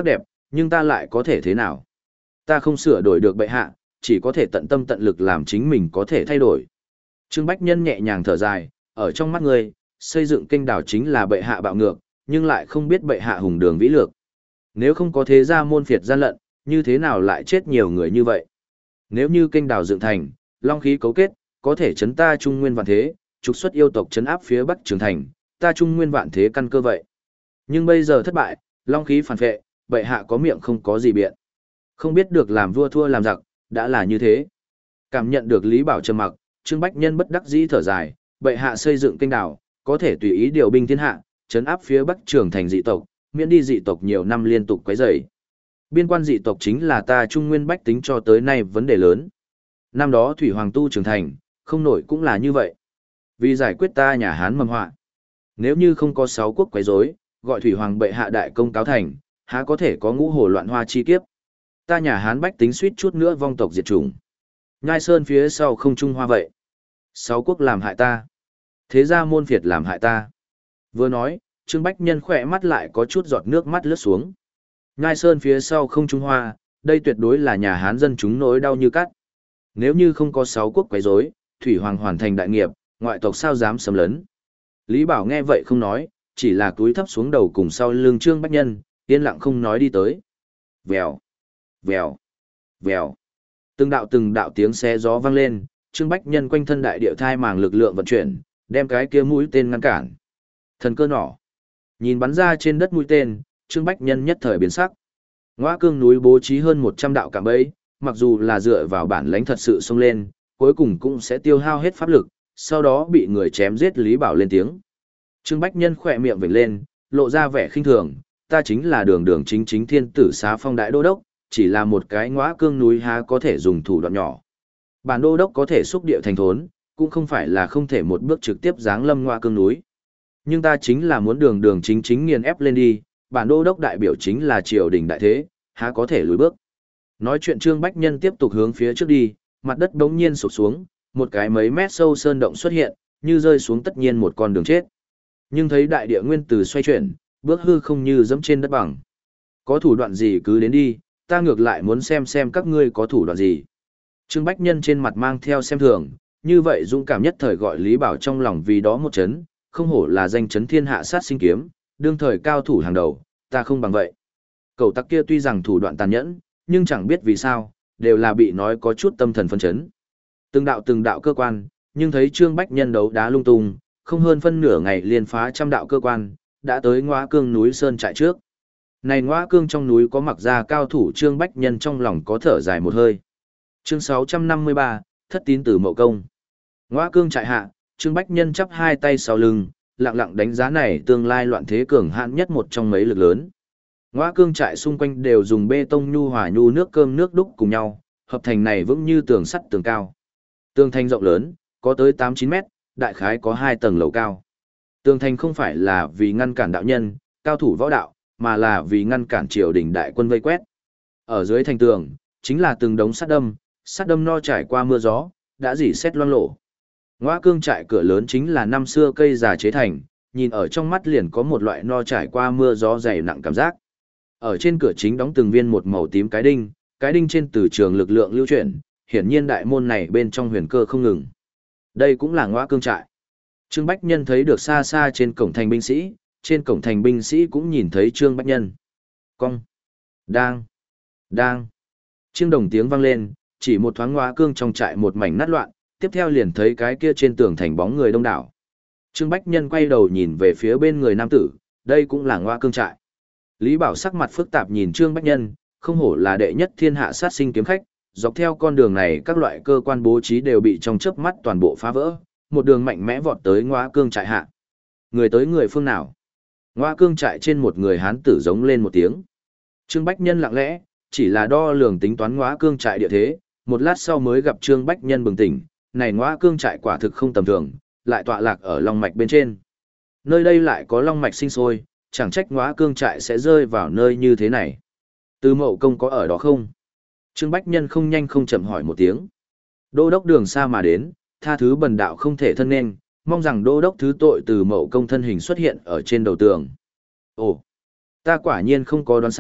Speaker 1: nhưng ta lại có thể thế nào? Ta không sửa đổi được bệ hạ, chỉ có thể tận tâm tận lực làm chính mình có thể thay đổi. Trương Bách Nhân nhẹ nhàng thở dài, ở trong mắt ngươi, xây dựng kênh đảo chính là bệ hạ bạo ngược, nhưng lại không biết bệ hạ hùng đường vĩ lược. Nếu không có thế gia môn phiệt gian lận, như thế nào lại chết nhiều người như vậy? Nếu như kênh đảo dựng thành, long khí cấu kết, có thể chấn ta trung nguyên vạn thế, trục xuất yêu tộc chấn áp phía bắc trường thành, ta trung nguyên vạn thế căn cơ vậy. Nhưng bây giờ thất bại, long khí phản phệ, bệ hạ có miệng không có gì biện. Không biết được làm vua thua làm giặc, đã là như thế. Cảm nhận được Lý Bảo trầm mặc, Trương Bách Nhân bất đắc dĩ thở dài, bệ hạ xây dựng kênh đảo, có thể tùy ý điều binh thiên hạ, chấn áp phía bắc trường thành dị tộc, miễn đi dị tộc nhiều năm liên tục quấy rầy. Biên quan dị tộc chính là ta trung nguyên bách tính cho tới nay vấn đề lớn. Năm đó thủy hoàng tu trường thành, không nổi cũng là như vậy. Vì giải quyết ta nhà Hán mầm họa. Nếu như không có sáu quốc quấy rối, gọi thủy hoàng bệ hạ đại công cáo thành, há có thể có ngũ hồ loạn hoa chi kiếp. Ta nhà Hán bách tính suýt chút nữa vong tộc diệt chủng. Nhai Sơn phía sau không trung hoa vậy. Sáu quốc làm hại ta. Thế gia môn phiệt làm hại ta. Vừa nói, Trương Bách Nhân khỏe mắt lại có chút giọt nước mắt lướt xuống. Nhai Sơn phía sau không trung hoa, đây tuyệt đối là nhà Hán dân chúng nỗi đau như cắt. Nếu như không có sáu quốc quấy rối, thủy hoàng hoàn thành đại nghiệp, ngoại tộc sao dám xâm lấn. Lý Bảo nghe vậy không nói, chỉ là cúi thấp xuống đầu cùng sau lưng Trương Bách Nhân, yên lặng không nói đi tới. Vèo, vèo, vèo. Từng đạo từng đạo tiếng xé gió vang lên, Trương Bách Nhân quanh thân đại địa thai màng lực lượng vận chuyển, đem cái kia mũi tên ngăn cản. Thần cơ nỏ. Nhìn bắn ra trên đất mũi tên, Trương Bách Nhân nhất thời biến sắc. Ngõa Cương núi bố trí hơn một trăm đạo cạm bẫy, mặc dù là dựa vào bản lãnh thật sự xông lên, cuối cùng cũng sẽ tiêu hao hết pháp lực, sau đó bị người chém giết. Lý Bảo lên tiếng. Trương Bách Nhân khỏe miệng vểnh lên, lộ ra vẻ khinh thường, ta chính là đường đường chính chính thiên tử xá phong đại đô đốc, chỉ là một cái Ngõa Cương núi há có thể dùng thủ đoạn nhỏ. Bản đô đốc có thể xúc địa thành thốn, cũng không phải là không thể một bước trực tiếp giáng lâm Ngõa Cương núi. Nhưng ta chính là muốn đường đường chính chính nghiền ép lên đi, bản đô đốc đại biểu chính là triều đình đại thế, há có thể lùi bước. Nói chuyện Trương Bách Nhân tiếp tục hướng phía trước đi, mặt đất bỗng nhiên sụp xuống, một cái mấy mét sâu sơn động xuất hiện, như rơi xuống tất nhiên một con đường chết. Nhưng thấy đại địa nguyên từ xoay chuyển, bước hư không như dẫm trên đất bằng. Có thủ đoạn gì cứ đến đi, ta ngược lại muốn xem xem các ngươi có thủ đoạn gì. Trương Bách Nhân trên mặt mang theo xem thường, như vậy dũng cảm nhất thời gọi Lý Bảo trong lòng vì đó một chấn, không hổ là danh chấn thiên hạ sát sinh kiếm, đương thời cao thủ hàng đầu, ta không bằng vậy. Cậu tắc kia tuy rằng thủ đoạn tàn nhẫn, nhưng chẳng biết vì sao, đều là bị nói có chút tâm thần phân chấn. Từng đạo từng đạo cơ quan, nhưng thấy Trương Bách Nhân đấu đá lung tung, không hơn phân nửa ngày liền phá trăm đạo cơ quan, đã tới Ngõa Cương núi sơn trại trước. Này Ngõa Cương trong núi có mặc ra cao thủ, Trương Bách Nhân trong lòng có thở dài một hơi. Chương sáu trăm năm mươi ba, Thất tín tử Mậu Công. Ngõa Cương trại hạ, Trương Bách Nhân chắp hai tay sau lưng, lặng lặng đánh giá này tương lai loạn thế cường hãn nhất một trong mấy lực lớn. Ngõa Cương trại xung quanh đều dùng bê tông nhu hòa nhu nước cơm nước đúc cùng nhau, hợp thành này vững như tường sắt tường cao. Tường thành rộng lớn, có tới tám chín mét, đại khái có hai tầng lầu cao. Tường thành không phải là vì ngăn cản đạo nhân, cao thủ võ đạo, mà là vì ngăn cản triều đình đại quân vây quét. Ở dưới thành tường, chính là từng đống sắt đâm, sắt đâm no trải qua mưa gió, đã rỉ sét loang lổ. Ngõa Cương trại cửa lớn chính là năm xưa cây già chế thành, nhìn ở trong mắt liền có một loại no trải qua mưa gió dày nặng cảm giác. Ở trên cửa chính đóng từng viên một màu tím cái đinh, cái đinh trên từ trường lực lượng lưu chuyển, hiển nhiên đại môn này bên trong huyền cơ không ngừng. Đây cũng là Ngõa Cương trại. Trương Bách Nhân thấy được xa xa trên cổng thành binh sĩ, trên cổng thành binh sĩ cũng nhìn thấy Trương Bách Nhân. Cong, đang, đang. Chiêng đồng tiếng vang lên, chỉ một thoáng Ngõa Cương trong trại một mảnh nát loạn, tiếp theo liền thấy cái kia trên tường thành bóng người đông đảo. Trương Bách Nhân quay đầu nhìn về phía bên người nam tử, đây cũng là Ngõa Cương trại. Lý Bảo sắc mặt phức tạp nhìn Trương Bách Nhân, không hổ là đệ nhất thiên hạ sát sinh kiếm khách, dọc theo con đường này các loại cơ quan bố trí đều bị trong chớp mắt toàn bộ phá vỡ, một đường mạnh mẽ vọt tới Ngõa Cương trại hạ. Người tới người phương nào? Ngõa Cương trại trên một người hán tử giống lên một tiếng. Trương Bách Nhân lặng lẽ, chỉ là đo lường tính toán Ngõa Cương trại địa thế, một lát sau mới gặp Trương Bách Nhân bừng tỉnh, này Ngõa Cương trại quả thực không tầm thường, lại tọa lạc ở long mạch bên trên. Nơi đây lại có long mạch sinh sôi, chẳng trách Ngõa Cương trại sẽ rơi vào nơi như thế này. Từ Mậu Công có ở đó không? Trương Bách Nhân không nhanh không chậm hỏi một tiếng. Đô đốc đường xa mà đến, tha thứ bần đạo không thể thân nên, mong rằng đô đốc thứ tội. Từ Mậu Công thân hình xuất hiện ở trên đầu tường. Ồ, ta quả nhiên không có đoán sai,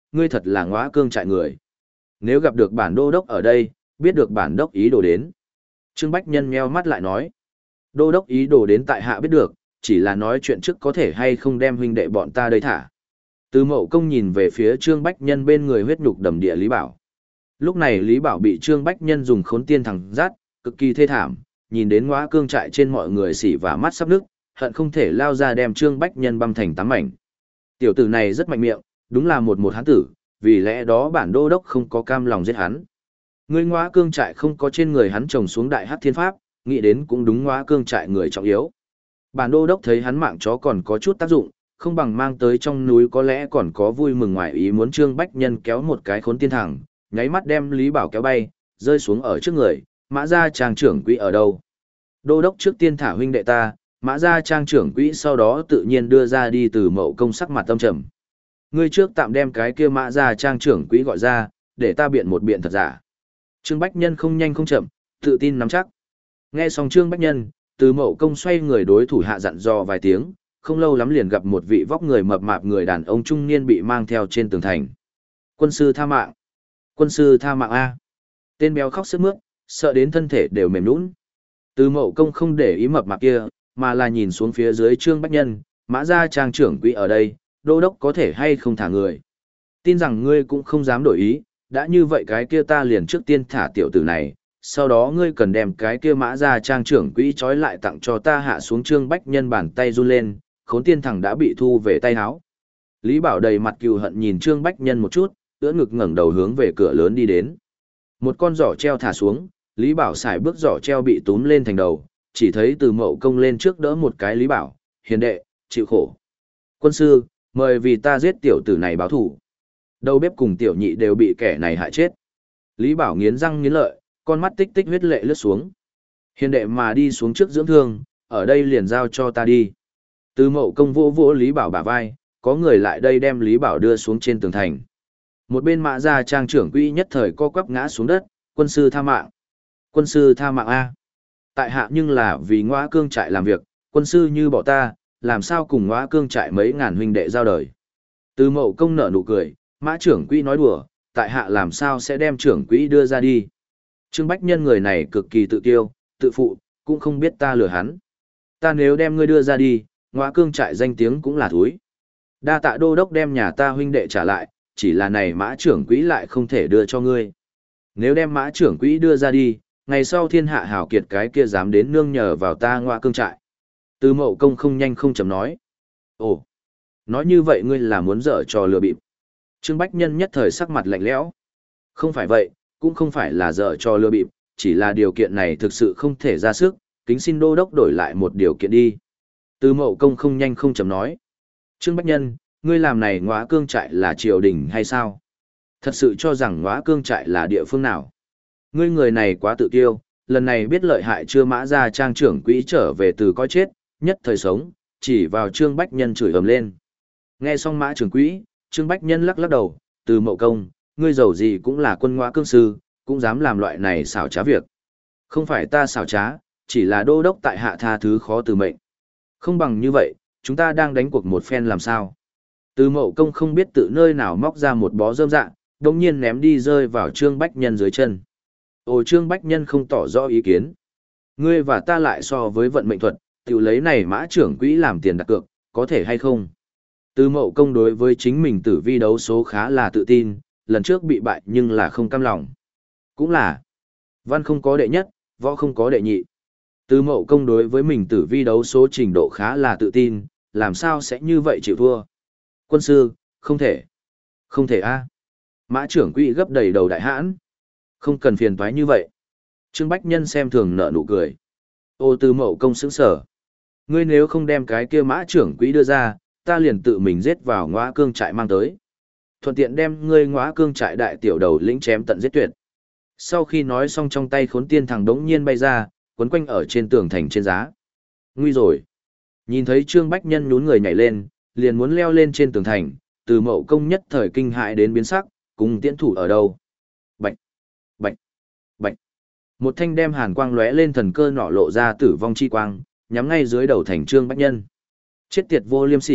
Speaker 1: ngươi thật là ngõa cương trại người. Nếu gặp được bản đô đốc ở đây, biết được bản đốc ý đồ đến. Trương Bách Nhân nheo mắt lại nói. Đô đốc ý đồ đến tại hạ biết được, chỉ là nói chuyện trước có thể hay không đem huynh đệ bọn ta đây thả. Từ Mậu Công nhìn về phía Trương Bách Nhân bên người huyết nhục đầm địa Lý Bảo. Lúc này Lý Bảo bị Trương Bách Nhân dùng khốn tiên thẳng dắt, cực kỳ thê thảm, nhìn đến ngõa cương trại trên mọi người xỉ và mắt sắp nứt, hận không thể lao ra đem Trương Bách Nhân băm thành tám mảnh. Tiểu tử này rất mạnh miệng, đúng là một một hán tử, vì lẽ đó bản đô đốc không có cam lòng giết hắn. Người ngõa cương trại không có trên người hắn trồng xuống đại hắc thiên pháp, nghĩ đến cũng đúng ngõa cương trại người trọng yếu. Bản đô đốc thấy hắn mạng chó còn có chút tác dụng, không bằng mang tới trong núi có lẽ còn có vui mừng ngoài ý muốn. Trương Bách Nhân kéo một cái khốn tiên thẳng, nháy mắt đem Lý Bảo kéo bay, rơi xuống ở trước người. Mã gia trang trưởng quỹ ở đâu? Đô đốc trước tiên thả huynh đệ ta, Mã gia trang trưởng quỹ sau đó tự nhiên đưa ra đi. Từ Mậu Công sắc mặt tâm trầm. Ngươi trước tạm đem cái kia Mã gia trang trưởng quỹ gọi ra, để ta biện một biện thật giả. Trương Bách Nhân không nhanh không chậm, tự tin nắm chắc. Nghe xong Trương Bách Nhân, Từ Mậu Công xoay người đối thủ hạ dặn dò vài tiếng, không lâu lắm liền gặp một vị vóc người mập mạp người đàn ông trung niên bị mang theo trên tường thành. Quân sư tha mạng. Quân sư tha mạng A. Tên béo khóc sướt mướt, sợ đến thân thể đều mềm nhũn. Từ Mậu Công không để ý mập mạp kia, mà là nhìn xuống phía dưới Trương Bách Nhân, Mã gia trang trưởng quỹ ở đây, đô đốc có thể hay không thả người. Tin rằng ngươi cũng không dám đổi ý, đã như vậy cái kia ta liền trước tiên thả tiểu tử này, sau đó ngươi cần đem cái kia Mã gia trang trưởng quỹ trói lại tặng cho ta. Hạ xuống. Trương Bách Nhân bàn tay run lên, khốn tiên thẳng đã bị thu về tay áo. Lý Bảo đầy mặt cừu hận nhìn Trương Bách Nhân một chút, ưỡn ngực ngẩng đầu hướng về cửa lớn đi đến. Một con giỏ treo thả xuống, Lý Bảo xài bước giỏ treo bị túm lên thành đầu, chỉ thấy Từ Mậu Công lên trước đỡ một cái Lý Bảo, hiền đệ, chịu khổ. Quân sư, mời vì ta giết tiểu tử này báo thù. Đầu bếp cùng tiểu nhị đều bị kẻ này hại chết. Lý Bảo nghiến răng nghiến lợi, con mắt tích tích huyết lệ lướt xuống. Hiền đệ mà đi xuống trước dưỡng thương, ở đây liền giao cho ta đi. Từ Mậu Công vỗ vỗ Lý Bảo bả vai, có người lại đây đem Lý Bảo đưa xuống trên tường thành. Một bên Mã gia trang trưởng quỹ nhất thời co quắp ngã xuống đất, quân sư tha mạng. Quân sư tha mạng A. Tại hạ nhưng là vì ngõa cương trại làm việc, quân sư như bỏ ta, làm sao cùng ngõa cương trại mấy ngàn huynh đệ giao đời. Từ Mậu Công nở nụ cười, Mã trưởng quỹ nói đùa, tại hạ làm sao sẽ đem trưởng quỹ đưa ra đi. Trương Bách Nhân người này cực kỳ tự kiêu, tự phụ, cũng không biết ta lừa hắn. Ta nếu đem ngươi đưa ra đi, ngõa cương trại danh tiếng cũng là thúi. Đa tạ đô đốc đem nhà ta huynh đệ trả lại, chỉ là này Mã trưởng quỹ lại không thể đưa cho ngươi. Nếu đem Mã trưởng quỹ đưa ra đi, ngày sau thiên hạ hào kiệt cái kia dám đến nương nhờ vào ta ngõa cương trại. Từ Mậu Công không nhanh không chậm nói. Ồ, nói như vậy ngươi là muốn dở trò lừa bịp. Trương Bách Nhân nhất thời sắc mặt lạnh lẽo. Không phải vậy, cũng không phải là dở trò lừa bịp, chỉ là điều kiện này thực sự không thể ra sức, kính xin đô đốc đổi lại một điều kiện đi. Từ Mậu Công không nhanh không chậm nói. Trương Bách Nhân, ngươi làm này ngõa cương trại là triều đình hay sao? Thật sự cho rằng ngõa cương trại là địa phương nào? Ngươi người này quá tự kiêu, lần này biết lợi hại chưa? Mã gia trang trưởng quỹ trở về từ coi chết, nhất thời sống, chỉ vào Trương Bách Nhân chửi ầm lên. Nghe xong Mã trưởng quỹ, Trương Bách Nhân lắc lắc đầu, Từ Mậu Công, ngươi giàu gì cũng là quân ngõa cương sư, cũng dám làm loại này xảo trá việc. Không phải ta xảo trá, chỉ là đô đốc tại hạ tha thứ khó từ mệnh. Không bằng như vậy, chúng ta đang đánh cuộc một phen làm sao? Từ Mậu Công không biết tự nơi nào móc ra một bó rơm dạ, đồng nhiên ném đi rơi vào Trương Bách Nhân dưới chân. Ồ, Trương Bách Nhân không tỏ rõ ý kiến. Ngươi và ta lại so với vận mệnh thuật, tiểu lấy này Mã trưởng quỹ làm tiền đặt cược, có thể hay không? Từ Mậu Công đối với chính mình tử vi đấu số khá là tự tin, lần trước bị bại nhưng là không cam lòng. Cũng là, văn không có đệ nhất, võ không có đệ nhị. Từ Mậu Công đối với mình tử vi đấu số trình độ khá là tự tin, làm sao sẽ như vậy chịu thua? Quân sư, không thể. Không thể a. Mã trưởng quỹ gấp đầy đầu đại hãn. Không cần phiền toái như vậy. Trương Bách Nhân xem thường nở nụ cười. Ô, Từ Mậu Công sững sờ. Ngươi nếu không đem cái kia Mã trưởng quỹ đưa ra, ta liền tự mình giết vào ngõa cương trại mang tới. Thuận tiện đem ngươi ngõa cương trại đại tiểu đầu lĩnh chém tận giết tuyệt. Sau khi nói xong trong tay khốn tiên thằng đống nhiên bay ra, quấn quanh ở trên tường thành trên giá. Nguy rồi. Nhìn thấy Trương Bách Nhân nhún người nhảy lên, liền muốn leo lên trên tường thành, Từ Mậu Công nhất thời kinh hại đến biến sắc, cùng tiễn thủ ở đâu? Bạch, bạch, bạch. Một thanh đem hàn quang lóe lên thần cơ nỏ lộ ra tử vong chi quang, nhắm ngay dưới đầu thành Trương Bách Nhân. Chết tiệt vô liêm sỉ,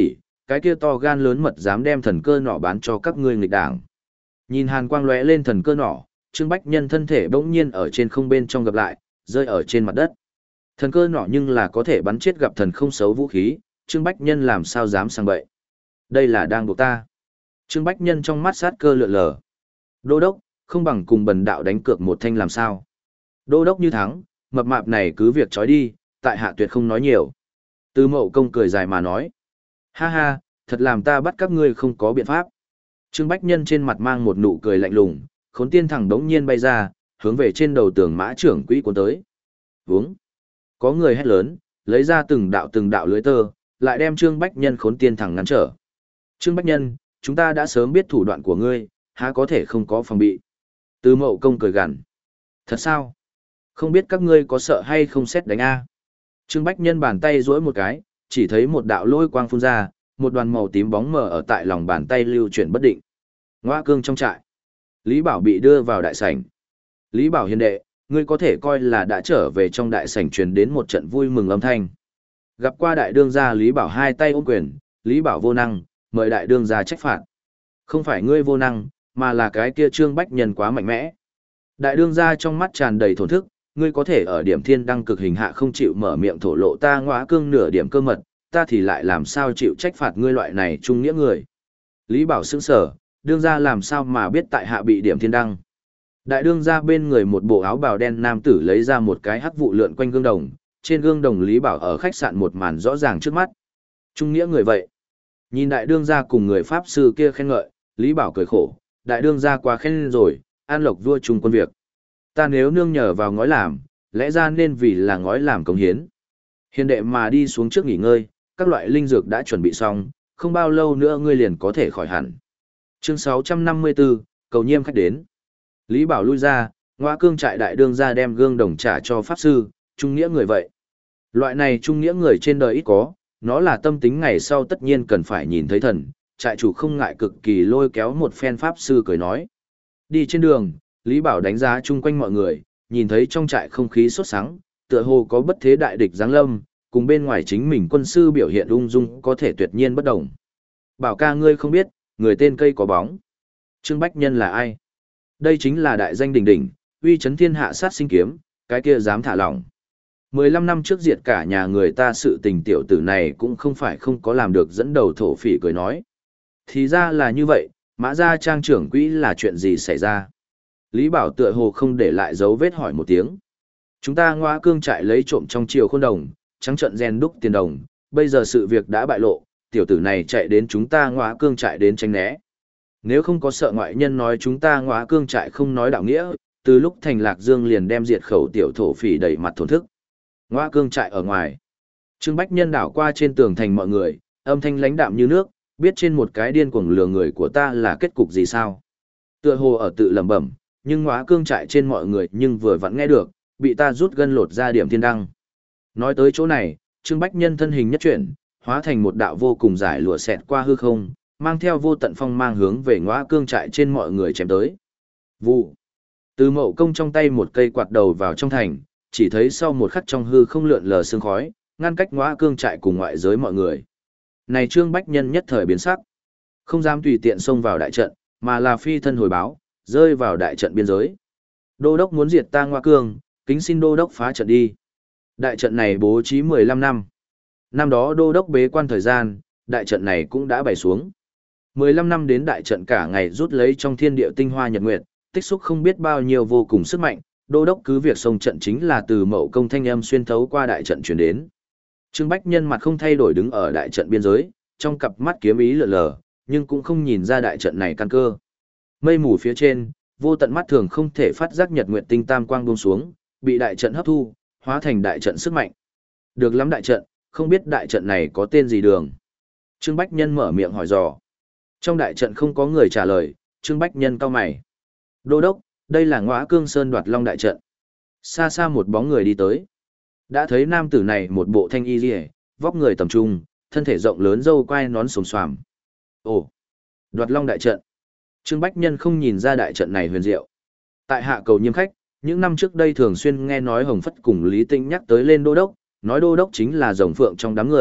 Speaker 1: cái kia to gan lớn mật dám đem thần cơ nỏ bán cho các ngươi nghịch đảng. Nhìn hàn quang lóe lên thần cơ nỏ, Trương Bách Nhân thân thể bỗng nhiên ở trên không bên trong gặp lại, rơi ở trên mặt đất. Thần cơ nỏ nhưng là có thể bắn chết gặp thần không xấu vũ khí, Trương Bách Nhân làm sao dám sang bậy. Đây là đang buộc ta. Trương Bách Nhân trong mắt sát cơ lượn lờ. Đô đốc, không bằng cùng bần đạo đánh cược một thanh làm sao. Đô đốc như thắng, mập mạp này cứ việc trói đi, tại hạ tuyệt không nói nhiều. Từ Mậu Công cười dài mà nói. Ha ha, thật làm ta bắt các ngươi không có biện pháp. Trương Bách Nhân trên mặt mang một nụ cười lạnh lùng, khốn tiên thẳng đống nhiên bay ra, hướng về trên đầu tường mã trưởng quỹ cuốn tới. Vúng. Có người hét lớn, lấy ra từng đạo từng đạo lưới tơ, lại đem Trương Bách Nhân khốn tiên thẳng ngăn trở. Trương Bách Nhân, chúng ta đã sớm biết thủ đoạn của ngươi, há có thể không có phòng bị. Từ Mậu Công cười gằn. Thật sao? Không biết các ngươi có sợ hay không xét đánh a? Trương Bách Nhân bàn tay duỗi một cái, chỉ thấy một đạo lôi quang phun ra, một đoàn màu tím bóng mờ ở tại lòng bàn tay lưu chuyển bất định. Ngoa cương trong trại. Lý Bảo bị đưa vào đại sảnh. Lý Bảo hiền đệ, ngươi có thể coi là đã trở về trong đại sảnh truyền đến một trận vui mừng âm thanh. Gặp qua đại đương gia Lý Bảo hai tay ôm quyền, Lý Bảo vô năng, mời đại đương gia trách phạt. Không phải ngươi vô năng, mà là cái kia Trương Bách Nhân quá mạnh mẽ. Đại đương gia trong mắt tràn đầy thổn thức, ngươi có thể ở điểm thiên đăng cực hình hạ không chịu mở miệng thổ lộ ta ngõa cương nửa điểm cơ mật, ta thì lại làm sao chịu trách phạt ngươi loại này trung nghĩa người. Lý Bảo sững sở, đương gia làm sao mà biết tại hạ bị điểm thiên đăng. Đại đương gia bên người một bộ áo bào đen nam tử lấy ra một cái hắc vụ lượn quanh gương đồng, trên gương đồng Lý Bảo ở khách sạn một màn rõ ràng trước mắt. Trung nghĩa người vậy. Nhìn đại đương gia cùng người pháp sư kia khen ngợi, Lý Bảo cười khổ, đại đương gia quá khen rồi, an lộc vua chung quân việc. Ta nếu nương nhờ vào ngói làm, lẽ ra nên vì là ngói làm công hiến. Hiền đệ mà đi xuống trước nghỉ ngơi, các loại linh dược đã chuẩn bị xong, không bao lâu nữa ngươi liền có thể khỏi hẳn. Chương sáu trăm năm mươi tư, cầu nhiêm khách đến. Lý Bảo lui ra, Ngoa cương trại đại đương gia đem gương đồng trả cho pháp sư, trung nghĩa người vậy. Loại này trung nghĩa người trên đời ít có, nó là tâm tính ngày sau tất nhiên cần phải nhìn thấy thần, trại chủ không ngại cực kỳ lôi kéo một phen pháp sư cười nói. Đi trên đường, Lý Bảo đánh giá chung quanh mọi người, nhìn thấy trong trại không khí sốt sắng, tựa hồ có bất thế đại địch giáng lâm, cùng bên ngoài chính mình quân sư biểu hiện ung dung có thể tuyệt nhiên bất đồng. Bảo ca ngươi không biết, người tên cây có bóng. Trương Bách Nhân là ai? Đây chính là đại danh đỉnh đỉnh, uy chấn thiên hạ sát sinh kiếm, cái kia dám thả lỏng. mười lăm năm trước diệt cả nhà người ta sự tình tiểu tử này cũng không phải không có làm được dẫn đầu thổ phỉ cười nói. Thì ra là như vậy, Mã gia trang trưởng quỹ là chuyện gì xảy ra? Lý Bảo tựa hồ không để lại dấu vết hỏi một tiếng. Chúng ta Ngoa cương trại lấy trộm trong triều khôn đồng, trắng trận rèn đúc tiền đồng, bây giờ sự việc đã bại lộ, tiểu tử này chạy đến chúng ta Ngoa cương trại đến tránh né. Nếu không có sợ ngoại nhân nói chúng ta Ngoa cương trại không nói đạo nghĩa, từ lúc thành Lạc Dương liền đem diệt khẩu tiểu thổ phỉ đẩy mặt thổn thức. Ngoa cương trại ở ngoài. Trương Bách Nhân đảo qua trên tường thành mọi người, âm thanh lãnh đạm như nước, biết trên một cái điên cuồng lừa người của ta là kết cục gì sao. Tựa hồ ở tự lẩm bẩm, nhưng Ngoa cương trại trên mọi người nhưng vừa vặn nghe được, bị ta rút gân lột ra điểm thiên đăng. Nói tới chỗ này, Trương Bách Nhân thân hình nhất chuyển, hóa thành một đạo vô cùng dài lụa xẹt qua hư không, mang theo vô tận phong mang hướng về Ngoa cương trại trên mọi người chém tới. Vụ. Từ Mậu Công trong tay một cây quạt đầu vào trong thành, chỉ thấy sau một khắc trong hư không lượn lờ sương khói, ngăn cách Ngoa cương trại cùng ngoại giới mọi người. Này Trương Bách Nhân nhất thời biến sắc, không dám tùy tiện xông vào đại trận, mà là phi thân hồi báo, rơi vào đại trận biên giới. Đô đốc muốn diệt ta Ngoa cương, kính xin đô đốc phá trận đi. Đại trận này bố trí mười lăm năm. Năm đó đô đốc bế quan thời gian, đại trận này cũng đã bày xuống. mười lăm năm đến đại trận cả ngày rút lấy trong thiên địa tinh hoa nhật nguyệt, tích xúc không biết bao nhiêu vô cùng sức mạnh, đô đốc cứ việc xông trận chính là từ Mậu Công thanh âm xuyên thấu qua đại trận truyền đến. Trương Bách Nhân mặt không thay đổi đứng ở đại trận biên giới, trong cặp mắt kiếm ý lờ lờ, nhưng cũng không nhìn ra đại trận này căn cơ. Mây mù phía trên, vô tận mắt thường không thể phát giác nhật nguyệt tinh tam quang buông xuống, bị đại trận hấp thu, hóa thành đại trận sức mạnh. Được lắm đại trận, không biết đại trận này có tên gì đường. Trương Bách Nhân mở miệng hỏi dò. Trong đại trận không có người trả lời, Trương Bách Nhân cau mày. Đô đốc, đây là Ngoa cương sơn đoạt long đại trận. Xa xa một bóng người đi tới. Đã thấy nam tử này một bộ thanh y liễu, vóc người tầm trung, thân thể rộng lớn râu quai nón xồm xoàm. Ồ, đoạt long đại trận. Trương Bách Nhân không nhìn ra đại trận này huyền diệu. Tại hạ cầu nhiêm khách, những năm trước đây thường xuyên nghe nói Hồng Phất cùng Lý Tĩnh nhắc tới lên đô đốc, nói đô đốc chính là rồng phượng trong đám người,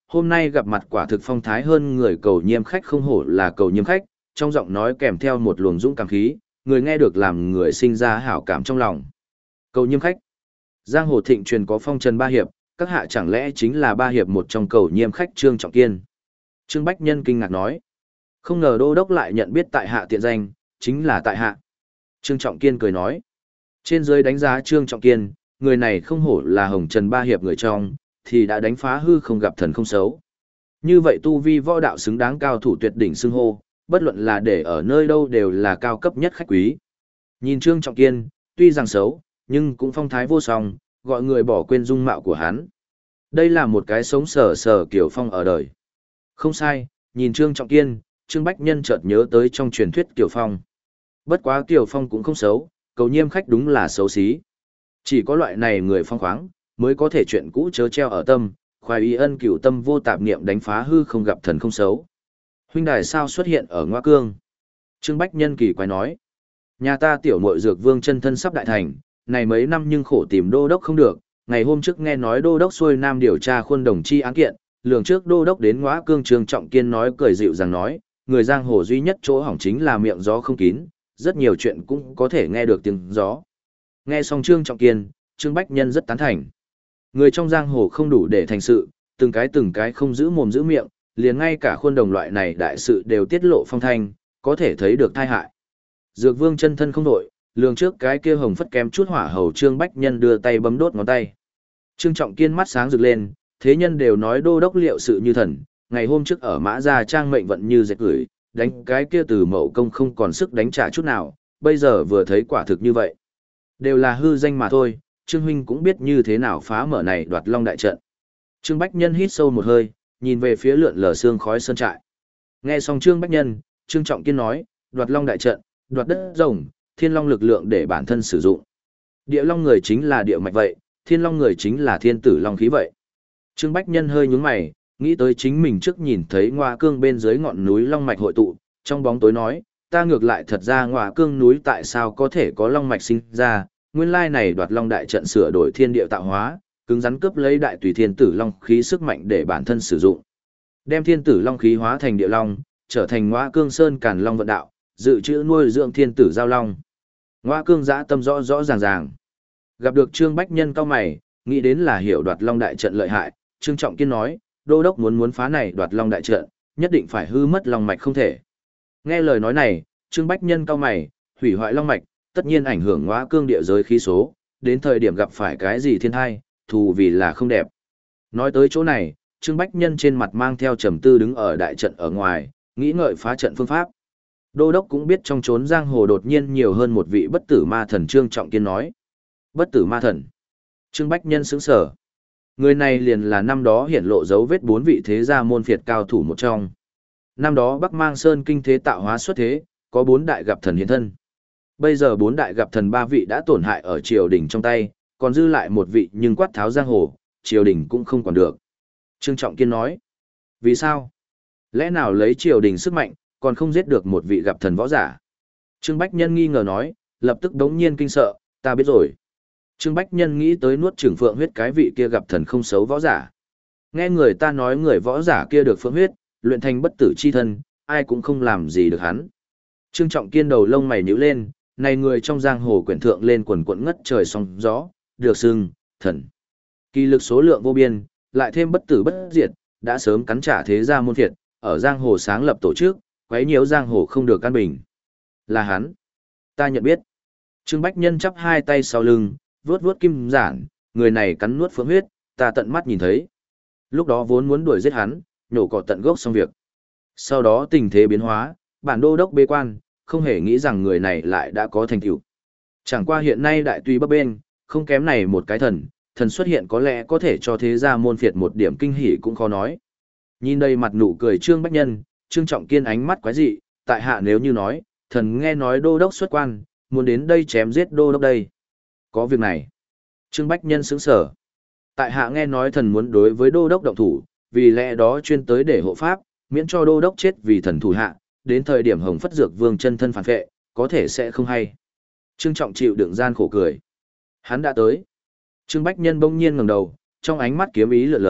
Speaker 1: hôm nay gặp mặt quả thực phong thái hơn người cầu nhiêm khách không hổ là cầu nhiêm khách, trong giọng nói kèm theo một luồng dũng cảm khí, người nghe được làm người sinh ra hảo cảm trong lòng. Cầu nhiêm khách. Giang hồ thịnh truyền có phong trần ba hiệp, các hạ chẳng lẽ chính là ba hiệp một trong cầu nhiêm khách Trương Trọng Kiên. Trương Bách Nhân kinh ngạc nói. Không ngờ đô đốc lại nhận biết tại hạ tiện danh, chính là tại hạ. Trương Trọng Kiên cười nói. Trên dưới đánh giá Trương Trọng Kiên, người này không hổ là hồng trần ba hiệp người trong, thì đã đánh phá hư không gặp thần không xấu. Như vậy tu vi võ đạo xứng đáng cao thủ tuyệt đỉnh xưng hô, bất luận là để ở nơi đâu đều là cao cấp nhất khách quý. Nhìn Trương Trọng Kiên, tuy rằng xấu, nhưng cũng phong thái vô song, gọi người bỏ quên dung mạo của hắn. Đây là một cái sống sờ sờ Kiều Phong ở đời. Không sai, nhìn Trương Trọng Kiên, Trương Bách Nhân chợt nhớ tới trong truyền thuyết Kiều Phong. Bất quá Kiều Phong cũng không xấu, cầu nhiêm khách đúng là xấu xí. Chỉ có loại này người phong khoáng, mới có thể chuyện cũ chớ treo ở tâm, khoái ý ân cửu tâm vô tạp niệm đánh phá hư không gặp thần không xấu. Huynh đài sao xuất hiện ở Ngoa Cương? Trương Bách Nhân kỳ quái nói. Nhà ta tiểu muội Dược Vương chân thân sắp đại thành, này mấy năm nhưng khổ tìm đô đốc không được, ngày hôm trước nghe nói đô đốc xuôi nam điều tra khuôn đồng chi án kiện, lường trước đô đốc đến Ngoa Cương. Trương Trọng Kiên nói cười dịu dàng nói, người giang hồ duy nhất chỗ hỏng chính là miệng gió không kín, rất nhiều chuyện cũng có thể nghe được tiếng gió. Nghe xong Trương Trọng Kiên, Trương Bách Nhân rất tán thành. Người trong giang hồ không đủ để thành sự, từng cái từng cái không giữ mồm giữ miệng, liền ngay cả khuôn đồng loại này đại sự đều tiết lộ phong thanh, có thể thấy được tai hại. Dược Vương chân thân không đổi, lường trước cái kia hồng phất kém chút hỏa hầu. Trương Bách Nhân đưa tay bấm đốt ngón tay. Trương Trọng Kiên mắt sáng rực lên, thế nhân đều nói đô đốc liệu sự như thần, ngày hôm trước ở Mã Gia Trang mệnh vận như dệt gửi, đánh cái kia từ mậu công không còn sức đánh trả chút nào, bây giờ vừa thấy quả thực như vậy. Đều là hư danh mà thôi, Trương huynh cũng biết như thế nào phá mở này đoạt long đại trận. Trương Bách Nhân hít sâu một hơi, nhìn về phía lượn lờ sương khói sơn trại. Nghe xong Trương Bách Nhân, Trương Trọng Kiên nói, đoạt long đại trận, đoạt đất rồng, thiên long lực lượng để bản thân sử dụng. Địa long người chính là địa mạch vậy, thiên long người chính là thiên tử long khí vậy. Trương Bách Nhân hơi nhướng mày, nghĩ tới chính mình trước nhìn thấy Ngoa Cương bên dưới ngọn núi long mạch hội tụ, trong bóng tối nói, ta ngược lại thật ra Ngoa Cương núi tại sao có thể có long mạch sinh ra, nguyên lai này đoạt long đại trận sửa đổi thiên địa tạo hóa, cứng rắn cướp lấy đại tùy thiên tử long khí sức mạnh để bản thân sử dụng. Đem thiên tử long khí hóa thành địa long, trở thành Ngoa Cương sơn càn long vận đạo, dự trữ nuôi dưỡng thiên tử giao long. Ngoa Cương dã tâm rõ rõ ràng ràng. Gặp được Trương Bách Nhân cao mày, nghĩ đến là hiểu đoạt long đại trận lợi hại, Trương Trọng Kiên nói, đô đốc muốn muốn phá này đoạt long đại trận, nhất định phải hư mất long mạch không thể. Nghe lời nói này, Trương Bách Nhân cao mày, hủy hoại long mạch, tất nhiên ảnh hưởng Ngoa Cương địa giới khí số, đến thời điểm gặp phải cái gì thiên thai, thù vì là không đẹp. Nói tới chỗ này, Trương Bách Nhân trên mặt mang theo trầm tư đứng ở đại trận ở ngoài, nghĩ ngợi phá trận phương pháp. Đô đốc cũng biết trong chốn giang hồ đột nhiên nhiều hơn một vị bất tử ma thần. Trương Trọng Kiên nói. Bất tử ma thần. Trương Bách Nhân sững sờ. Người này liền là năm đó hiển lộ dấu vết bốn vị thế gia môn phiệt cao thủ một trong. Năm đó Bắc Mang Sơn kinh thế tạo hóa xuất thế, có bốn đại gặp thần hiện thân. Bây giờ bốn đại gặp thần ba vị đã tổn hại ở triều đình trong tay, còn dư lại một vị nhưng quát tháo giang hồ, triều đình cũng không còn được. Trương Trọng Kiên nói. Vì sao? Lẽ nào lấy triều đình sức mạnh, còn không giết được một vị gặp thần võ giả? Trương Bách Nhân nghi ngờ nói, lập tức đống nhiên kinh sợ, ta biết rồi. Trương Bách Nhân nghĩ tới nuốt chửng phượng huyết cái vị kia gặp thần không xấu võ giả. Nghe người ta nói người võ giả kia được phượng huyết, luyện thành bất tử chi thân, ai cũng không làm gì được hắn. Trương Trọng Kiên đầu lông mày nhíu lên, này người trong giang hồ quyển thượng lên quần quận ngất trời sóng gió, được xưng thần. Kỳ lực số lượng vô biên, lại thêm bất tử bất diệt, đã sớm cắn trả thế gia môn phiệt, ở giang hồ sáng lập tổ chức, quấy nhiễu giang hồ không được căn bình. Là hắn. Ta nhận biết. Trương Bách Nhân chắp hai tay sau lưng, vuốt vuốt kim giản, người này cắn nuốt phượng huyết, ta tận mắt nhìn thấy. Lúc đó vốn muốn đuổi giết hắn, nhổ cỏ tận gốc xong việc. Sau đó tình thế biến hóa, bản đô đốc bế quan, không hề nghĩ rằng người này lại đã có thành tựu. Chẳng qua hiện nay đại tùy bấp bên, không kém này một cái thần, thần xuất hiện có lẽ có thể cho thế gia môn phiệt một điểm kinh hỉ cũng khó nói. Nhìn đây mặt nụ cười Trương Bách Nhân, Trương Trọng Kiên ánh mắt quái dị, tại hạ nếu như nói, thần nghe nói đô đốc xuất quan, muốn đến đây chém giết đô đốc đây. Có việc này. Trương Bách Nhân sững sở. Tại hạ nghe nói thần muốn đối với đô đốc động thủ, vì lẽ đó chuyên tới để hộ pháp, miễn cho đô đốc chết vì thần thủ hạ, đến thời điểm Hồng Phất Dược Vương chân thân phản vệ, có thể sẽ không hay. Trương Trọng chịu đựng gian khổ cười. Hắn đã tới. Trương Bách Nhân bỗng nhiên ngẩng đầu, trong ánh mắt kiếm ý lượn lờ,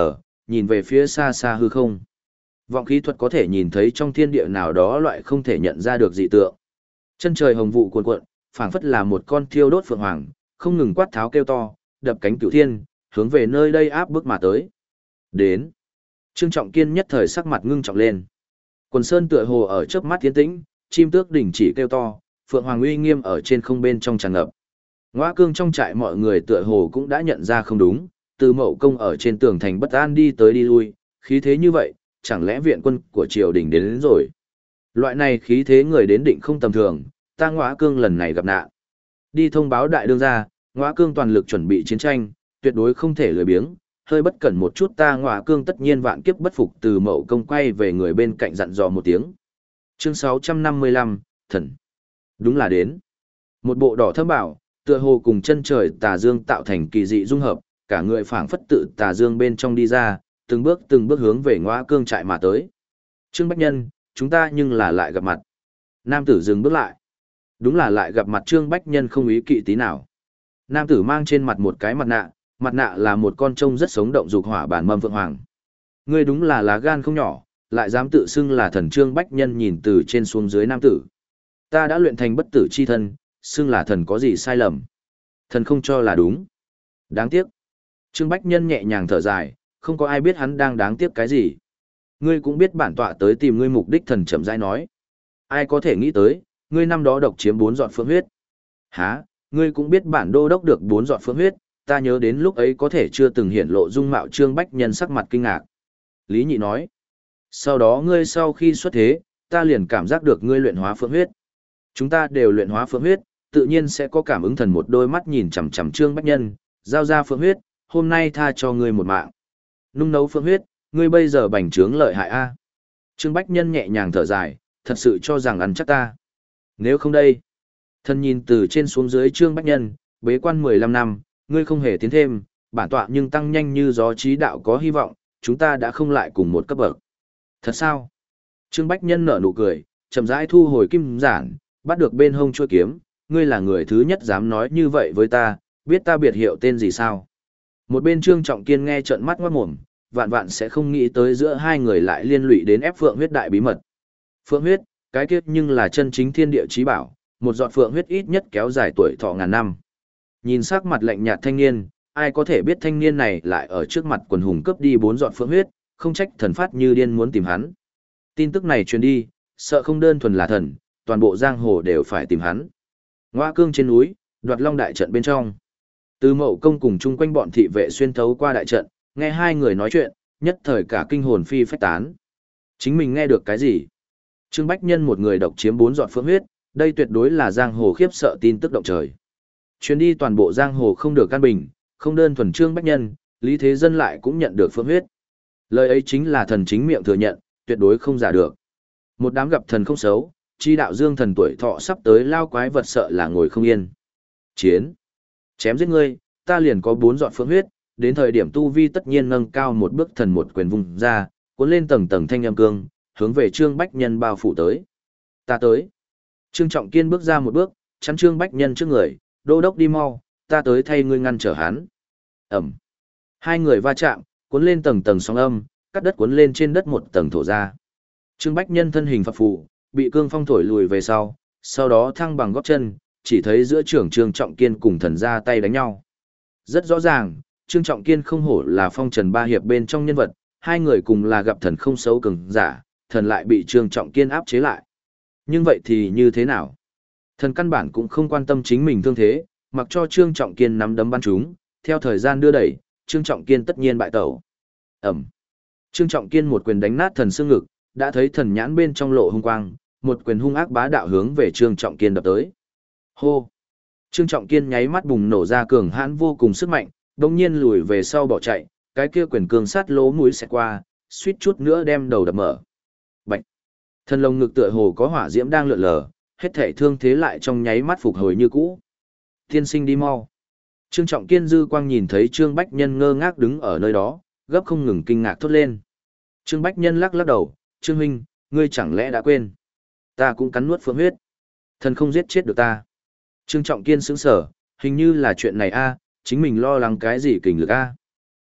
Speaker 1: nhìn về phía xa xa hư không. Vọng khí thuật có thể nhìn thấy trong thiên địa nào đó loại không thể nhận ra được dị tượng. Chân trời hồng vụ cuồn cuộn, phảng phất là một con thiêu đốt phượng hoàng, không ngừng quát tháo kêu to, đập cánh cửu thiên, hướng về nơi đây áp bức mà tới. Đến. Trương Trọng Kiên nhất thời sắc mặt ngưng trọng lên. Quần sơn tựa hồ ở trước mắt tiến tĩnh, chim tước đỉnh chỉ kêu to, phượng hoàng uy nghiêm ở trên không bên trong tràn ngập. Ngõa cương trong trại mọi người tựa hồ cũng đã nhận ra không đúng, từ mậu công ở trên tường thành bất an đi tới đi lui, khí thế như vậy, chẳng lẽ viện quân của triều đình đến, đến rồi. Loại này khí thế người đến định không tầm thường, ta Ngõa cương lần này gặp nạn. Đi thông báo đại đương gia, Ngõa cương toàn lực chuẩn bị chiến tranh, tuyệt đối không thể lười biếng, hơi bất cẩn một chút ta Ngõa cương tất nhiên vạn kiếp bất phục. Từ mậu công quay về người bên cạnh dặn dò một tiếng. Chương sáu trăm năm mươi lăm, thần. Đúng là đến. Một bộ đỏ thâm bảo, tựa hồ cùng chân trời tà dương tạo thành kỳ dị dung hợp, cả người phảng phất tự tà dương bên trong đi ra, từng bước từng bước hướng về Ngõa cương trại mà tới. Trương Bách Nhân, chúng ta nhưng là lại gặp mặt. Nam tử dừng bước lại. Đúng là lại gặp mặt. Trương Bách Nhân không ý kỵ tí nào. Nam tử mang trên mặt một cái mặt nạ, mặt nạ là một con trông rất sống động dục hỏa bản mâm phượng hoàng. Ngươi đúng là lá gan không nhỏ, lại dám tự xưng là thần. Trương Bách Nhân nhìn từ trên xuống dưới nam tử. Ta đã luyện thành bất tử chi thân, xưng là thần có gì sai lầm. Thần không cho là đúng. Đáng tiếc. Trương Bách Nhân nhẹ nhàng thở dài, không có ai biết hắn đang đáng tiếc cái gì. Ngươi cũng biết bản tọa tới tìm ngươi mục đích. Thần chậm rãi nói. Ai có thể nghĩ tới, ngươi năm đó độc chiếm bốn giọt phượng huyết. Hả, ngươi cũng biết bản đô đốc được bốn giọt phượng huyết, ta nhớ đến lúc ấy có thể chưa từng hiển lộ dung mạo. Trương Bách Nhân sắc mặt kinh ngạc. Lý Nhị nói. Sau đó ngươi sau khi xuất thế, ta liền cảm giác được ngươi luyện hóa phượng huyết. Chúng ta đều luyện hóa phượng huyết, tự nhiên sẽ có cảm ứng. Thần một đôi mắt nhìn chằm chằm Trương Bách Nhân, giao ra phượng huyết, hôm nay tha cho ngươi một mạng. Nung nấu phượng huyết, ngươi bây giờ bành trướng lợi hại a. Trương Bách Nhân nhẹ nhàng thở dài, thật sự cho rằng ăn chắc ta. Nếu không đây. Thần nhìn từ trên xuống dưới Trương Bách Nhân, bế quan mười lăm năm, ngươi không hề tiến thêm, bản tọa nhưng tăng nhanh như gió. Trí đạo có hy vọng, chúng ta đã không lại cùng một cấp bậc. Thật sao? Trương Bách Nhân nở nụ cười, chậm rãi thu hồi kim giản, bắt được bên hông chuôi kiếm, ngươi là người thứ nhất dám nói như vậy với ta, biết ta biệt hiệu tên gì sao? Một bên Trương Trọng Kiên nghe trợn mắt ngoát mồm, vạn vạn sẽ không nghĩ tới giữa hai người lại liên lụy đến ép phượng huyết đại bí mật. Phượng huyết, cái kiếp nhưng là chân chính thiên địa chí bảo, một giọt phượng huyết ít nhất kéo dài tuổi thọ ngàn năm. Nhìn sắc mặt lạnh nhạt thanh niên, ai có thể biết thanh niên này lại ở trước mặt quần hùng cướp đi bốn giọt phượng huyết, không trách thần phát như điên muốn tìm hắn. Tin tức này truyền đi, sợ không đơn thuần là thần, toàn bộ giang hồ đều phải tìm hắn. Ngõa cương trên núi, Đoạt Long đại trận bên trong. Từ Mậu công cùng chung quanh bọn thị vệ xuyên thấu qua đại trận, nghe hai người nói chuyện, nhất thời cả kinh hồn phi phách tán. Chính mình nghe được cái gì? Trương Bách Nhân một người độc chiếm bốn giọt phượng huyết, đây tuyệt đối là giang hồ khiếp sợ tin tức động trời. Chuyến đi toàn bộ giang hồ không được căn bình, không đơn thuần Trương Bách Nhân, Lý Thế Dân lại cũng nhận được phượng huyết. Lời ấy chính là thần chính miệng thừa nhận, tuyệt đối không giả được. Một đám gặp thần không xấu, chi đạo dương thần tuổi thọ sắp tới lao quái vật sợ là ngồi không yên. Chiến. Chém giết ngươi, ta liền có bốn giọt phượng huyết, đến thời điểm tu vi tất nhiên nâng cao một bước. Thần một quyền vùng ra, cuốn lên tầng tầng thanh âm cương, hướng về Trương Bách Nhân bao phủ tới. Ta tới. Trương Trọng Kiên bước ra một bước, chắn Trương Bách Nhân trước người, đô đốc đi mau, ta tới thay ngươi ngăn trở hắn. Ẩm. Hai người va chạm, cuốn lên tầng tầng sóng âm, cắt đất cuốn lên trên đất một tầng thổ ra. Trương Bách Nhân thân hình phập phù, bị cương phong thổi lùi về sau, sau đó thăng bằng gót chân, chỉ thấy giữa trưởng Trương Trọng Kiên cùng thần ra tay đánh nhau. Rất rõ ràng, Trương Trọng Kiên không hổ là phong trần ba hiệp bên trong nhân vật, hai người cùng là gặp thần không xấu cường giả, thần lại bị Trương Trọng Kiên áp chế lại. Nhưng vậy thì như thế nào? Thần căn bản cũng không quan tâm chính mình thương thế, mặc cho Trương Trọng Kiên nắm đấm bắn chúng, theo thời gian đưa đẩy, Trương Trọng Kiên tất nhiên bại tẩu. Ẩm. Trương Trọng Kiên một quyền đánh nát thần xương ngực, đã thấy thần nhãn bên trong lộ hung quang, một quyền hung ác bá đạo hướng về Trương Trọng Kiên đập tới. Hô. Trương Trọng Kiên nháy mắt bùng nổ ra cường hãn vô cùng sức mạnh, đồng nhiên lùi về sau bỏ chạy, cái kia quyền cường sát lỗ mũi xẹt qua, suýt chút nữa đem đầu đập mở. Bạch. Thần lồng ngực tựa hồ có hỏa diễm đang lượn lờ, hết thảy thương thế lại trong nháy mắt phục hồi như cũ. Tiên sinh đi mau. Trương Trọng Kiên dư quang nhìn thấy Trương Bách Nhân ngơ ngác đứng ở nơi đó, gấp không ngừng kinh ngạc thốt lên. Trương Bách Nhân lắc lắc đầu, Trương huynh, ngươi chẳng lẽ đã quên? Ta cũng cắn nuốt phượng huyết. Thần không giết chết được ta. Trương Trọng Kiên sững sờ, hình như là chuyện này a, chính mình lo lắng cái gì kình lực a.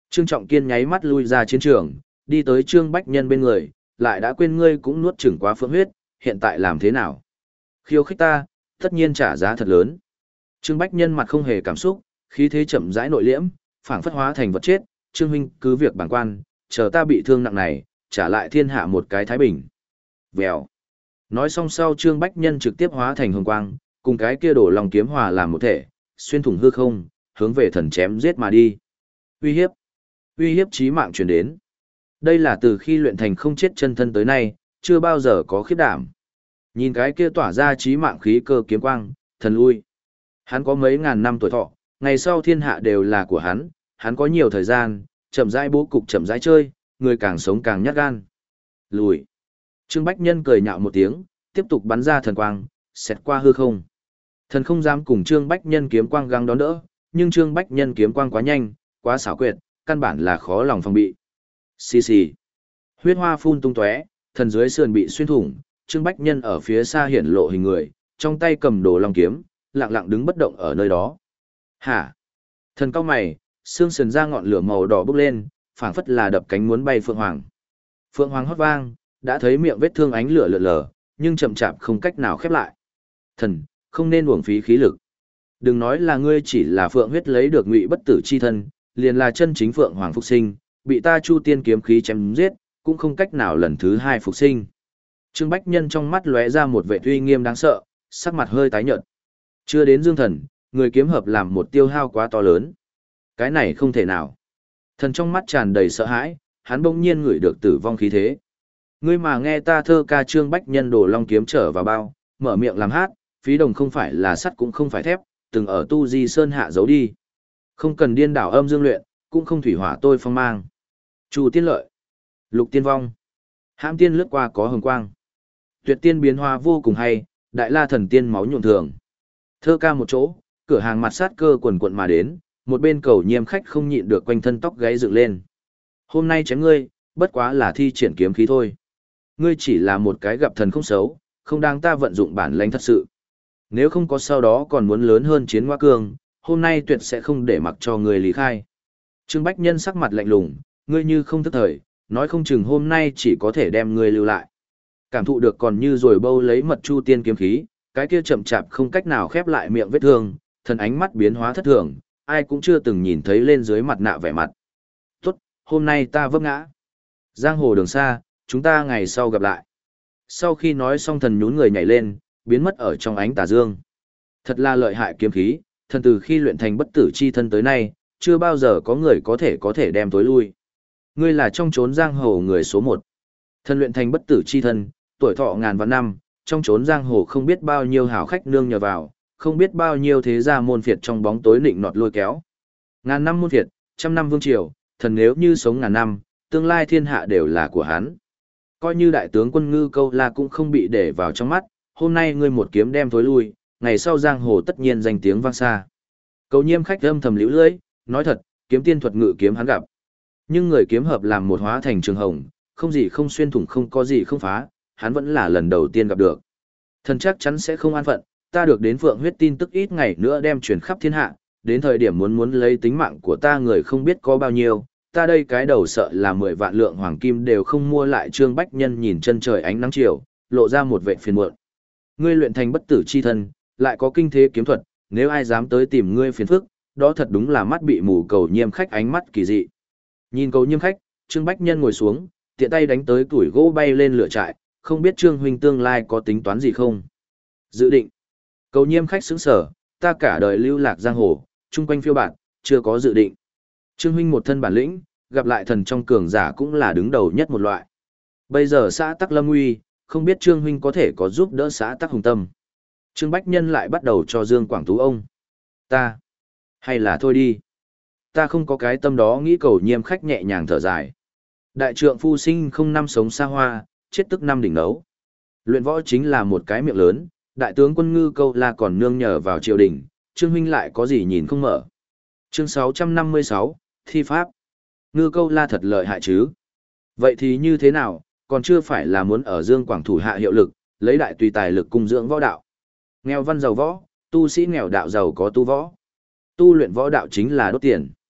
Speaker 1: Trương Trọng Kiên nháy mắt lui ra chiến trường, đi tới Trương Bách Nhân bên người, lại đã quên ngươi cũng nuốt chửng quá phượng huyết, hiện tại làm thế nào? Khiêu khích ta, tất nhiên trả giá thật lớn. Trương Bách Nhân mặt không hề cảm xúc, khí thế chậm rãi nội liễm, phảng phất hóa thành vật chết, Trương huynh cứ việc bàng quan, chờ ta bị thương nặng này, trả lại thiên hạ một cái thái bình. Vèo. Nói xong sau Trương Bách Nhân trực tiếp hóa thành hồng quang, cùng cái kia đổ lòng kiếm hòa làm một thể, xuyên thủng hư không, hướng về thần chém giết mà đi. Uy hiếp. Uy hiếp chí mạng truyền đến. Đây là từ khi luyện thành không chết chân thân tới nay, chưa bao giờ có khiếp đảm. Nhìn cái kia tỏa ra chí mạng khí cơ kiếm quang, thần lui. Hắn có mấy ngàn năm tuổi thọ, ngày sau thiên hạ đều là của hắn, hắn có nhiều thời gian, chậm rãi bố cục chậm rãi chơi, người càng sống càng nhát gan. Lùi. Trương Bách Nhân cười nhạo một tiếng, tiếp tục bắn ra thần quang, xẹt qua hư không. Thần không dám cùng Trương Bách Nhân kiếm quang găng đón đỡ, nhưng Trương Bách Nhân kiếm quang quá nhanh, quá xảo quyệt, căn bản là khó lòng phòng bị. Xì xì. Huyết hoa phun tung tóe, thần dưới sườn bị xuyên thủng, Trương Bách Nhân ở phía xa hiển lộ hình người, trong tay cầm đồ long kiếm, lặng lặng đứng bất động ở nơi đó. Hả? Thần cao mày, xương sườn ra ngọn lửa màu đỏ bốc lên, phảng phất là đập cánh muốn bay phượng hoàng. Phượng hoàng hót vang, đã thấy miệng vết thương ánh lửa lượn lờ, nhưng chậm chạp không cách nào khép lại. Thần, không nên uổng phí khí lực. Đừng nói là ngươi chỉ là phượng huyết lấy được ngụy bất tử chi thân, liền là chân chính phượng hoàng phục sinh, bị ta Chu Tiên kiếm khí chém giết, cũng không cách nào lần thứ hai phục sinh. Trương Bách Nhân trong mắt lóe ra một vẻ uy nghiêm đáng sợ, sắc mặt hơi tái nhợt. Chưa đến dương thần, người kiếm hợp làm một tiêu hao quá to lớn. Cái này không thể nào. Thần trong mắt tràn đầy sợ hãi, hắn bỗng nhiên ngửi được tử vong khí thế. Ngươi mà nghe ta thơ ca Trương Bách Nhân đổ long kiếm trở vào bao, mở miệng làm hát, phí đồng không phải là sắt cũng không phải thép, từng ở tu di sơn hạ giấu đi. Không cần điên đảo âm dương luyện, cũng không thủy hỏa tôi phong mang. Chu Tiên lợi, Lục Tiên vong, Hãm Tiên lướt qua có hồng quang. Tuyệt Tiên biến hoa vô cùng hay, Đại La thần tiên máu nhuộm thường. Thơ ca một chỗ, cửa hàng mặt sát cơ quần quận mà đến, một bên cầu nhiêm khách không nhịn được quanh thân tóc gáy dựng lên. Hôm nay chém ngươi, bất quá là thi triển kiếm khí thôi. Ngươi chỉ là một cái gặp thần không xấu, không đáng ta vận dụng bản lãnh thật sự. Nếu không có sau đó còn muốn lớn hơn chiến hoa cương, hôm nay tuyệt sẽ không để mặc cho ngươi lý khai. Trương Bách Nhân sắc mặt lạnh lùng, ngươi như không thức thời, nói không chừng hôm nay chỉ có thể đem ngươi lưu lại. Cảm thụ được còn như rồi bâu lấy mật Chu Tiên kiếm khí, cái kia chậm chạp không cách nào khép lại miệng vết thương, thần ánh mắt biến hóa thất thường, ai cũng chưa từng nhìn thấy lên dưới mặt nạ vẻ mặt. Tốt, hôm nay ta vấp ngã. Giang hồ đường xa, chúng ta ngày sau gặp lại. Sau khi nói xong thần nhún người nhảy lên, biến mất ở trong ánh tà dương. Thật là lợi hại kiếm khí, thần từ khi luyện thành bất tử chi thân tới nay, chưa bao giờ có người có thể có thể đem tối lui. Ngươi là trong chốn giang hồ người số một. Thần luyện thành bất tử chi thân, tuổi thọ ngàn vạn năm, trong chốn giang hồ không biết bao nhiêu hảo khách nương nhờ vào, không biết bao nhiêu thế gia môn phiệt trong bóng tối nịnh nọt lôi kéo. Ngàn năm môn phiệt, trăm năm vương triều, thần nếu như sống ngàn năm, tương lai thiên hạ đều là của hắn. Coi như đại tướng quân Ngư Câu La cũng không bị để vào trong mắt, hôm nay ngươi một kiếm đem tối lui, ngày sau giang hồ tất nhiên danh tiếng vang xa. Cầu nhiêm khách âm thầm liễu lưỡi, nói thật, kiếm tiên thuật ngự kiếm hắn gặp. Nhưng người kiếm hợp làm một hóa thành trường hồng, không gì không xuyên thủng không có gì không phá, hắn vẫn là lần đầu tiên gặp được. Thần chắc chắn sẽ không an phận, ta được đến phượng huyết tin tức ít ngày nữa đem truyền khắp thiên hạ, đến thời điểm muốn muốn lấy tính mạng của ta người không biết có bao nhiêu, ta đây cái đầu sợ là mười vạn lượng hoàng kim đều không mua lại. Trương Bách Nhân nhìn chân trời ánh nắng chiều, lộ ra một vẻ phiền muộn. Ngươi luyện thành bất tử chi thân, lại có kinh thế kiếm thuật, nếu ai dám tới tìm ngươi phiền phức, đó thật đúng là mắt bị mù. Cầu nhiêm khách ánh mắt kỳ dị. Nhìn cầu nhiêm khách, Trương Bách Nhân ngồi xuống, tiện tay đánh tới củi gỗ bay lên lửa trại, không biết Trương huynh tương lai có tính toán gì không? Dự định. Cầu nhiêm khách sững sở, ta cả đời lưu lạc giang hồ, chung quanh phiêu bạt, chưa có dự định. Trương huynh một thân bản lĩnh, gặp lại thần trong cường giả cũng là đứng đầu nhất một loại. Bây giờ xã Tắc lâm nguy, không biết Trương huynh có thể có giúp đỡ xã Tắc hùng tâm. Trương Bách Nhân lại bắt đầu cho Dương Quảng Tú ông. Ta. Hay là thôi đi. Ta không có cái tâm đó. Nghĩ cầu nhiêm khách nhẹ nhàng thở dài. Đại trượng phu sinh không năm sống xa hoa, chết tức năm đỉnh đấu. Luyện võ chính là một cái miệng lớn, đại tướng quân Ngư Câu La còn nương nhờ vào triều đình, Trương huynh lại có gì nhìn không mở. Chương sáu trăm năm mươi sáu, Thi Pháp. Ngư Câu La thật lợi hại chứ. Vậy thì như thế nào, còn chưa phải là muốn ở Dương Quảng thủ hạ hiệu lực, lấy đại tùy tài lực cung dưỡng võ đạo. Nghèo văn giàu võ, tu sĩ nghèo đạo giàu có tu võ. Tu luyện võ đạo chính là đốt tiền.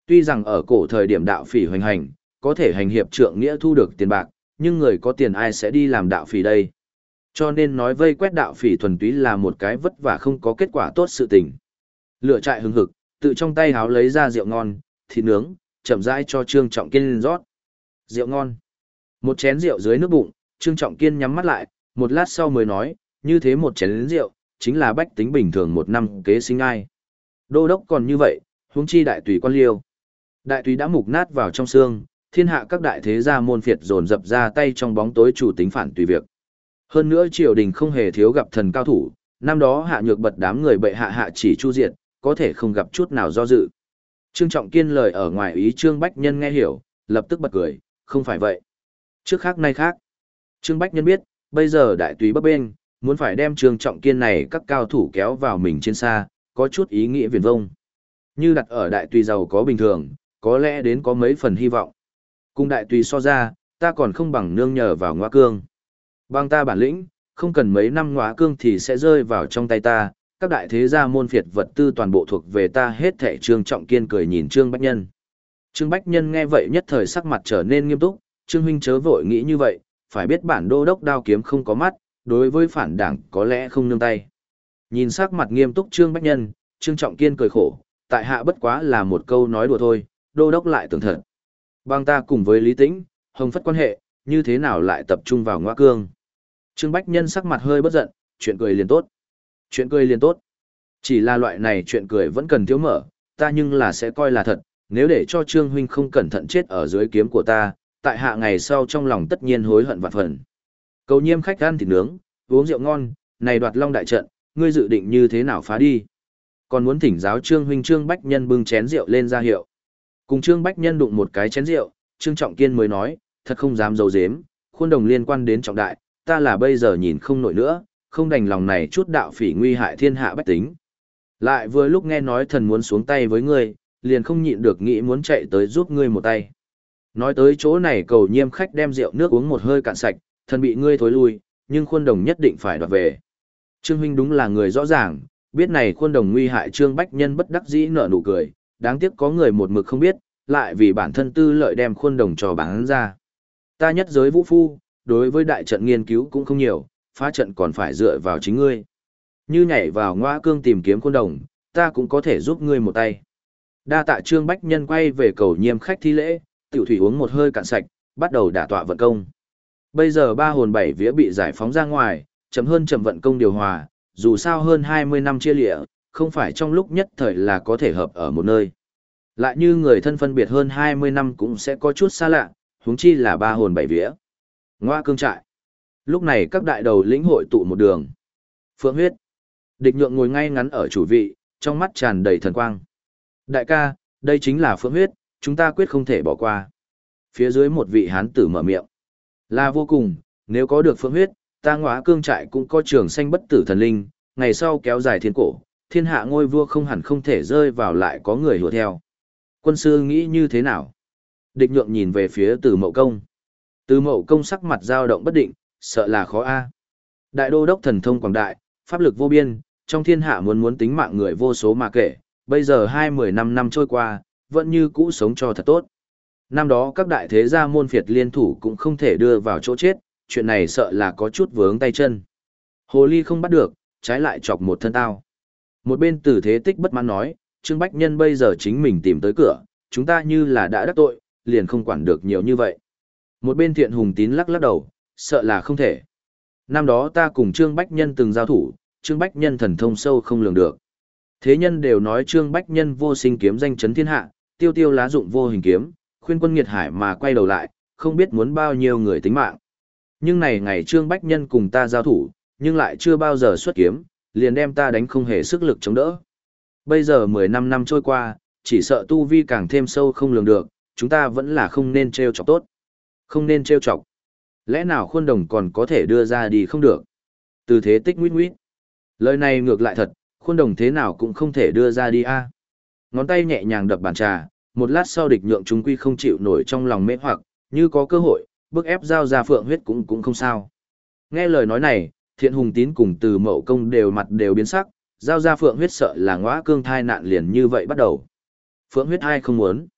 Speaker 1: Tuy rằng ở cổ thời điểm đạo phỉ hoành hành, có thể hành hiệp trượng nghĩa thu được tiền bạc, nhưng người có tiền ai sẽ đi làm đạo phỉ đây? Cho nên nói vây quét đạo phỉ thuần túy là một cái vất vả không có kết quả tốt sự tình. Lửa trại hừng hực, tự trong tay háo lấy ra rượu ngon, thịt nướng, chậm rãi cho Trương Trọng Kiên lên rót. Rượu ngon. Một chén rượu dưới nước bụng, Trương Trọng Kiên nhắm mắt lại, một lát sau mới nói, như thế một chén rượu, chính là bách tính bình thường một năm kế sinh ai. Đô đốc còn như vậy, huống chi đại tùy quan liêu. Đại tùy đã mục nát vào trong xương, thiên hạ các đại thế gia môn phiệt dồn dập ra tay trong bóng tối chủ tính phản tùy việc. Hơn nữa triều đình không hề thiếu gặp thần cao thủ, năm đó hạ nhược bật đám người bệ hạ hạ chỉ chu diệt, có thể không gặp chút nào do dự. Trương Trọng Kiên lời ở ngoài ý Trương Bách Nhân nghe hiểu, lập tức bật cười, không phải vậy. Trước khác nay khác. Trương Bách Nhân biết, bây giờ đại tùy bấp bênh, muốn phải đem Trương Trọng Kiên này các cao thủ kéo vào mình trên xa, có chút ý nghĩa viển vông. Như đặt ở đại tùy giàu có bình thường, có lẽ đến có mấy phần hy vọng. Cùng đại tùy so ra, ta còn không bằng nương nhờ vào Ngoa Cương. Bằng ta bản lĩnh, không cần mấy năm Ngoa Cương thì sẽ rơi vào trong tay ta, các đại thế gia môn phiệt vật tư toàn bộ thuộc về ta hết thảy. Trương Trọng Kiên cười nhìn Trương Bách Nhân. Trương Bách Nhân nghe vậy nhất thời sắc mặt trở nên nghiêm túc, Trương huynh chớ vội nghĩ như vậy, phải biết bản đô đốc đao kiếm không có mắt, đối với phản đảng có lẽ không nương tay. Nhìn sắc mặt nghiêm túc Trương Bách Nhân, Trương Trọng Kiên cười khổ, tại hạ bất quá là một câu nói đùa thôi, đô đốc lại tưởng thật. Bằng ta cùng với Lý Tĩnh, Hồng Phất quan hệ, như thế nào lại tập trung vào Ngoa Cương. Trương Bách Nhân sắc mặt hơi bất giận, chuyện cười liền tốt. Chuyện cười liền tốt. Chỉ là loại này chuyện cười vẫn cần thiếu mở, ta nhưng là sẽ coi là thật, nếu để cho Trương huynh không cẩn thận chết ở dưới kiếm của ta, tại hạ ngày sau trong lòng tất nhiên hối hận vạn phần. Cầu Nhiêm khách ăn thịt nướng, uống rượu ngon, này đoạt long đại trận, ngươi dự định như thế nào phá đi? Còn muốn thỉnh giáo Trương huynh. Trương Bách Nhân bưng chén rượu lên ra hiệu. Cùng Trương Bách Nhân đụng một cái chén rượu, Trương Trọng Kiên mới nói, thật không dám giấu giếm, khuôn đồng liên quan đến trọng đại, ta là bây giờ nhìn không nổi nữa, không đành lòng này chút đạo phỉ nguy hại thiên hạ bách tính. Lại vừa lúc nghe nói thần muốn xuống tay với ngươi, liền không nhịn được nghĩ muốn chạy tới giúp ngươi một tay. Nói tới chỗ này Cầu Nhiêm khách đem rượu nước uống một hơi cạn sạch, thần bị ngươi thối lui, nhưng khuôn đồng nhất định phải đoạt về. Trương huynh đúng là người rõ ràng, biết này khuôn đồng nguy hại. Trương Bách Nhân bất đắc dĩ nở nụ cười, đáng tiếc có người một mực không biết, lại vì bản thân tư lợi đem khuôn đồng cho bán ra. Ta nhất giới vũ phu, đối với đại trận nghiên cứu cũng không nhiều, phá trận còn phải dựa vào chính ngươi. Như nhảy vào Ngoa Cương tìm kiếm khuôn đồng, ta cũng có thể giúp ngươi một tay. Đa tạ. Trương Bách Nhân quay về Cầu Nhiêm khách thi lễ, tiểu thủy uống một hơi cạn sạch, bắt đầu đả tọa vận công. Bây giờ ba hồn bảy vía bị giải phóng ra ngoài, chậm hơn chậm vận công điều hòa, dù sao hơn hai mươi năm chia lịa, không phải trong lúc nhất thời là có thể hợp ở một nơi. Lại như người thân phân biệt hơn hai mươi năm cũng sẽ có chút xa lạ, huống chi là ba hồn bảy vía. Ngoa Cương trại. Lúc này các đại đầu lĩnh hội tụ một đường. Phượng huyết. Địch Nhượng ngồi ngay ngắn ở chủ vị, trong mắt tràn đầy thần quang. Đại ca, đây chính là Phượng huyết, chúng ta quyết không thể bỏ qua. Phía dưới một vị hán tử mở miệng. Là vô cùng, nếu có được Phượng huyết, ta Ngoa Cương trại cũng có trường sanh bất tử thần linh, ngày sau kéo dài thiên cổ, thiên hạ ngôi vua không hẳn không thể rơi vào lại có người hùa theo. Quân sư nghĩ như thế nào? Địch Nhượng nhìn về phía Từ Mậu Công. Từ Mậu Công sắc mặt dao động bất định, sợ là khó a. Đại đô đốc thần thông quảng đại, pháp lực vô biên, trong thiên hạ muốn muốn tính mạng người vô số mà kể, bây giờ hai mười năm năm trôi qua, vẫn như cũ sống cho thật tốt. Năm đó các đại thế gia môn phiệt liên thủ cũng không thể đưa vào chỗ chết, chuyện này sợ là có chút vướng tay chân. Hồ ly không bắt được, trái lại chọc một thân tao. Một bên Tử Thế Tích bất mãn nói, Trương Bách Nhân bây giờ chính mình tìm tới cửa, chúng ta như là đã đắc tội, liền không quản được nhiều như vậy. Một bên Thiện Hùng Tín lắc lắc đầu, sợ là không thể. Năm đó ta cùng Trương Bách Nhân từng giao thủ, Trương Bách Nhân thần thông sâu không lường được. Thế nhân đều nói Trương Bách Nhân vô sinh kiếm danh chấn thiên hạ, tiêu tiêu lá dụng vô hình kiếm, khuyên quân nghiệt hải mà quay đầu lại, không biết muốn bao nhiêu người tính mạng. Nhưng này ngày Trương Bách Nhân cùng ta giao thủ, nhưng lại chưa bao giờ xuất kiếm, liền đem ta đánh không hề sức lực chống đỡ. Bây giờ mười lăm năm trôi qua, chỉ sợ tu vi càng thêm sâu không lường được, chúng ta vẫn là không nên trêu chọc tốt. Không nên trêu chọc. Lẽ nào khuôn đồng còn có thể đưa ra đi không được? Từ Thế Tích nguyết nguyết. Lời này ngược lại thật, khuôn đồng thế nào cũng không thể đưa ra đi a. Ngón tay nhẹ nhàng đập bàn trà, một lát sau Địch Nhượng chúng quy không chịu nổi trong lòng mê hoặc, như có cơ hội, bức ép giao ra Phượng huyết cũng cũng không sao. Nghe lời nói này, Thiện Hùng Tín cùng Từ Mậu Công đều mặt đều biến sắc, giao ra Phượng huyết sợ là Ngoa Cương thai nạn liền như vậy bắt đầu. Phượng huyết ai không muốn?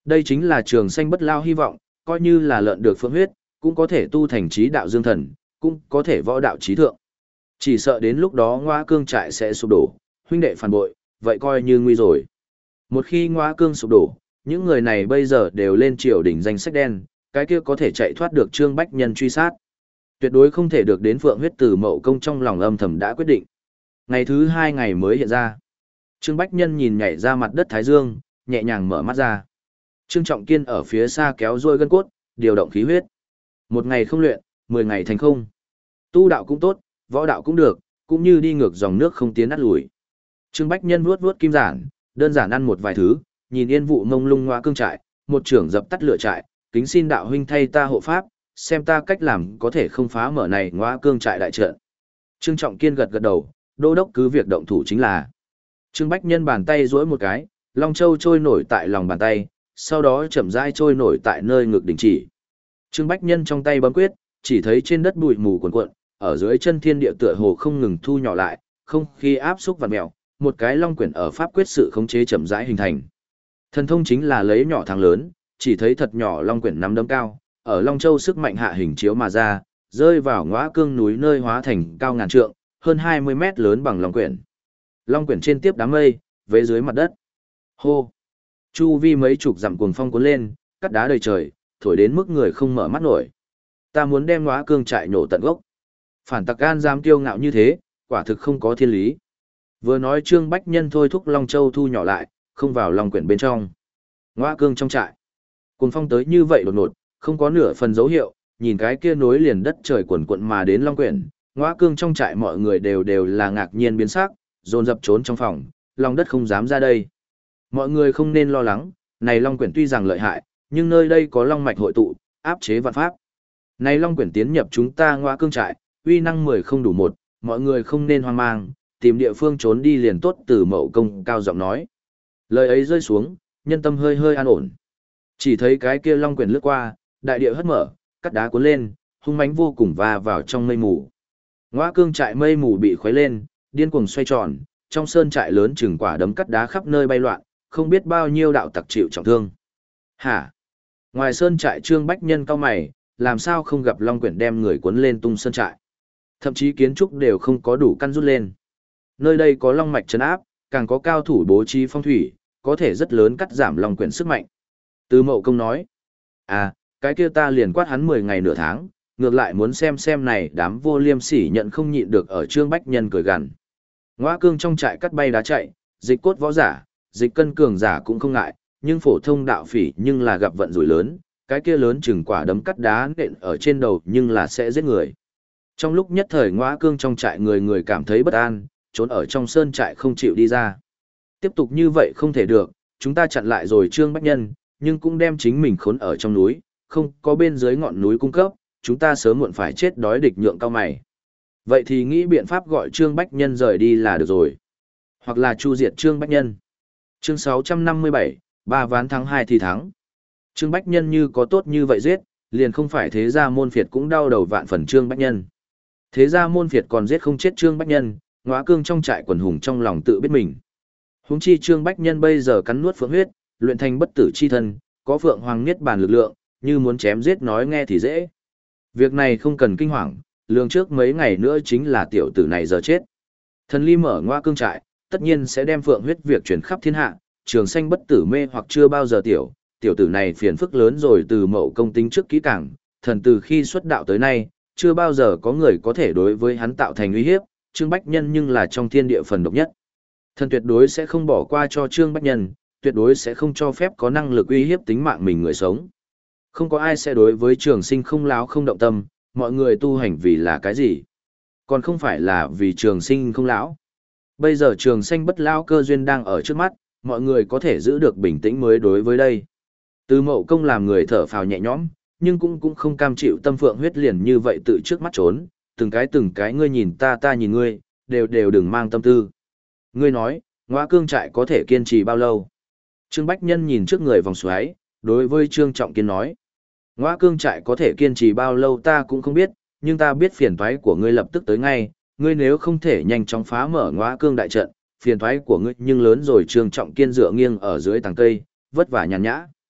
Speaker 1: Đây chính là trường xanh bất lao hy vọng, coi như là lợn được phượng huyết, cũng có thể tu thành trí đạo dương thần, cũng có thể võ đạo trí thượng. Chỉ sợ đến lúc đó Ngoa Cương trại sẽ sụp đổ, huynh đệ phản bội, vậy coi như nguy rồi. Một khi Ngoa Cương sụp đổ, những người này bây giờ đều lên triều đỉnh danh sách đen, cái kia có thể chạy thoát được Trương Bách Nhân truy sát. Tuyệt đối không thể được đến phượng huyết từ Mậu Công trong lòng âm thầm đã quyết định. Ngày thứ hai ngày mới hiện ra. Trương Bách Nhân nhìn nhảy ra mặt đất Thái Dương, nhẹ nhàng mở mắt ra. Trương Trọng Kiên ở phía xa kéo duỗi gân cốt, điều động khí huyết. Một ngày không luyện, mười ngày thành không. Tu đạo cũng tốt, võ đạo cũng được, cũng như đi ngược dòng nước không tiến nát lùi. Trương Bách Nhân vuốt vuốt kim giản, đơn giản ăn một vài thứ, nhìn yên vụ mông lung Ngoa Cương trại, một trưởng dập tắt lửa trại, kính xin đạo huynh thay ta hộ pháp, xem ta cách làm có thể không phá mở này Ngoa Cương trại đại trận. Trương Trọng Kiên gật gật đầu, đô đốc cứ việc động thủ chính là. Trương Bách Nhân bàn tay duỗi một cái, Long Châu trôi nổi tại lòng bàn tay, sau đó chậm rãi trôi nổi tại nơi ngực đỉnh chỉ. Trương Bách Nhân trong tay bấm quyết, chỉ thấy trên đất bụi mù cuồn cuộn, ở dưới chân thiên địa tựa hồ không ngừng thu nhỏ lại, không khí áp xúc vặn mèo, một cái long quyển ở pháp quyết sự khống chế chậm rãi hình thành. Thần thông chính là lấy nhỏ thắng lớn, chỉ thấy thật nhỏ long quyển nắm đấm cao, ở Long Châu sức mạnh hạ hình chiếu mà ra, rơi vào Ngoa Cương núi nơi hóa thành cao ngàn trượng, hơn hai mươi mét lớn bằng long quyển. Long quyển trên tiếp đám mây, vế dưới mặt đất. Hô! Chu vi mấy chục dặm cuồng phong cuốn lên, cắt đá đầy trời, thổi đến mức người không mở mắt nổi. Ta muốn đem Ngoa Cương trại nổ tận gốc. Phản tặc gan dám kiêu ngạo như thế, quả thực không có thiên lý. Vừa nói Trương Bách Nhân thôi thúc Long Châu thu nhỏ lại, không vào long quyển bên trong. Ngoa Cương trong trại. Cuồng phong tới như vậy đột ngột, không có nửa phần dấu hiệu, nhìn cái kia nối liền đất trời quần quận mà đến long quyển. Ngoa Cương trong trại mọi người đều đều là ngạc nhiên biến sắc, dồn dập trốn trong phòng, lòng đất không dám ra đây. Mọi người không nên lo lắng, này long quyển tuy rằng lợi hại, nhưng nơi đây có long mạch hội tụ, áp chế vạn pháp. Này long quyển tiến nhập chúng ta Ngoa Cương trại, uy năng mười không đủ một, mọi người không nên hoang mang, tìm địa phương trốn đi liền tốt. Từ Mậu Công cao giọng nói. Lời ấy rơi xuống, nhân tâm hơi hơi an ổn. Chỉ thấy cái kia long quyển lướt qua, đại địa hất mở, cắt đá cuốn lên, hung mãnh vô cùng va vào trong mây mù. Ngoa Cương trại mây mù bị khuấy lên, điên cuồng xoay tròn, trong sơn trại lớn chừng quả đấm cắt đá khắp nơi bay loạn, không biết bao nhiêu đạo tặc chịu trọng thương. Hả? Ngoài sơn trại Trương Bách Nhân cao mày, làm sao không gặp long quyển đem người cuốn lên tung sơn trại? Thậm chí kiến trúc đều không có đủ căn rút lên. Nơi đây có long mạch trấn áp, càng có cao thủ bố trí phong thủy, có thể rất lớn cắt giảm long quyển sức mạnh. Từ Mậu Công nói, à, cái kia ta liền quát hắn mười ngày nửa tháng, ngược lại muốn xem xem này đám vô liêm sỉ nhận không nhịn được ở Trương Bách Nhân cười gằn. Ngoa Cương trong trại cắt bay đá chạy, dịch cốt võ giả, dịch cân cường giả cũng không ngại, nhưng phổ thông đạo phỉ nhưng là gặp vận rủi lớn, cái kia lớn chừng quả đấm cắt đá nện ở trên đầu nhưng là sẽ giết người. Trong lúc nhất thời Ngoa Cương trong trại người người cảm thấy bất an, trốn ở trong sơn trại không chịu đi ra. Tiếp tục như vậy không thể được, chúng ta chặn lại rồi Trương Bách Nhân, nhưng cũng đem chính mình khốn ở trong núi, không có bên dưới ngọn núi cung cấp, chúng ta sớm muộn phải chết đói địch nhượng cao mày. Vậy thì nghĩ biện pháp gọi Trương Bách Nhân rời đi là được rồi. Hoặc là chu diệt Trương Bách Nhân. Chương sáu trăm năm mươi bảy, ba ván thắng hai thì thắng. Trương Bách Nhân như có tốt như vậy giết, liền không phải thế gia môn phiệt cũng đau đầu vạn phần Trương Bách Nhân. Thế gia môn phiệt còn giết không chết Trương Bách Nhân, Ngoa Cương trong trại quần hùng trong lòng tự biết mình. Huống chi Trương Bách Nhân bây giờ cắn nuốt phượng huyết, luyện thành bất tử chi thân, có phượng hoàng niết bàn lực lượng, như muốn chém giết nói nghe thì dễ. Việc này không cần kinh hoàng, lường trước mấy ngày nữa chính là tiểu tử này giờ chết. Thần Ly mở Ngoa Cương trại, tất nhiên sẽ đem phượng huyết việc truyền khắp thiên hạ, trường sanh bất tử mê hoặc chưa bao giờ tiểu, tiểu tử này phiền phức lớn rồi. Từ Mậu Công tính trước kỹ càng, thần từ khi xuất đạo tới nay, chưa bao giờ có người có thể đối với hắn tạo thành uy hiếp, Trương Bách Nhân nhưng là trong thiên địa phần độc nhất. Thần tuyệt đối sẽ không bỏ qua cho Trương Bách Nhân, tuyệt đối sẽ không cho phép có năng lực uy hiếp tính mạng mình người sống. Không có ai sẽ đối với trường sinh không láo không động tâm, mọi người tu hành vì là cái gì? Còn không phải là vì trường sinh không lão. Bây giờ trường sinh bất lão cơ duyên đang ở trước mắt, mọi người có thể giữ được bình tĩnh mới đối với đây. Từ Mậu Công làm người thở phào nhẹ nhõm, nhưng cũng cũng không cam chịu tâm phượng huyết liền như vậy tự trước mắt trốn, từng cái từng cái ngươi nhìn ta ta nhìn ngươi, đều đều đừng mang tâm tư. Ngươi nói, Ngoa Cương trại có thể kiên trì bao lâu? Trương Bách Nhân nhìn trước người vòng xoáy, đối với Trương Trọng Kiên nói. Ngoa Cương trại có thể kiên trì bao lâu ta cũng không biết, nhưng ta biết phiền toái của ngươi lập tức tới ngay, ngươi nếu không thể nhanh chóng phá mở Ngoa Cương đại trận, phiền toái của ngươi nhưng lớn rồi. Trương Trọng Kiên dựa nghiêng ở dưới tàng cây, vất vả nhàn nhã.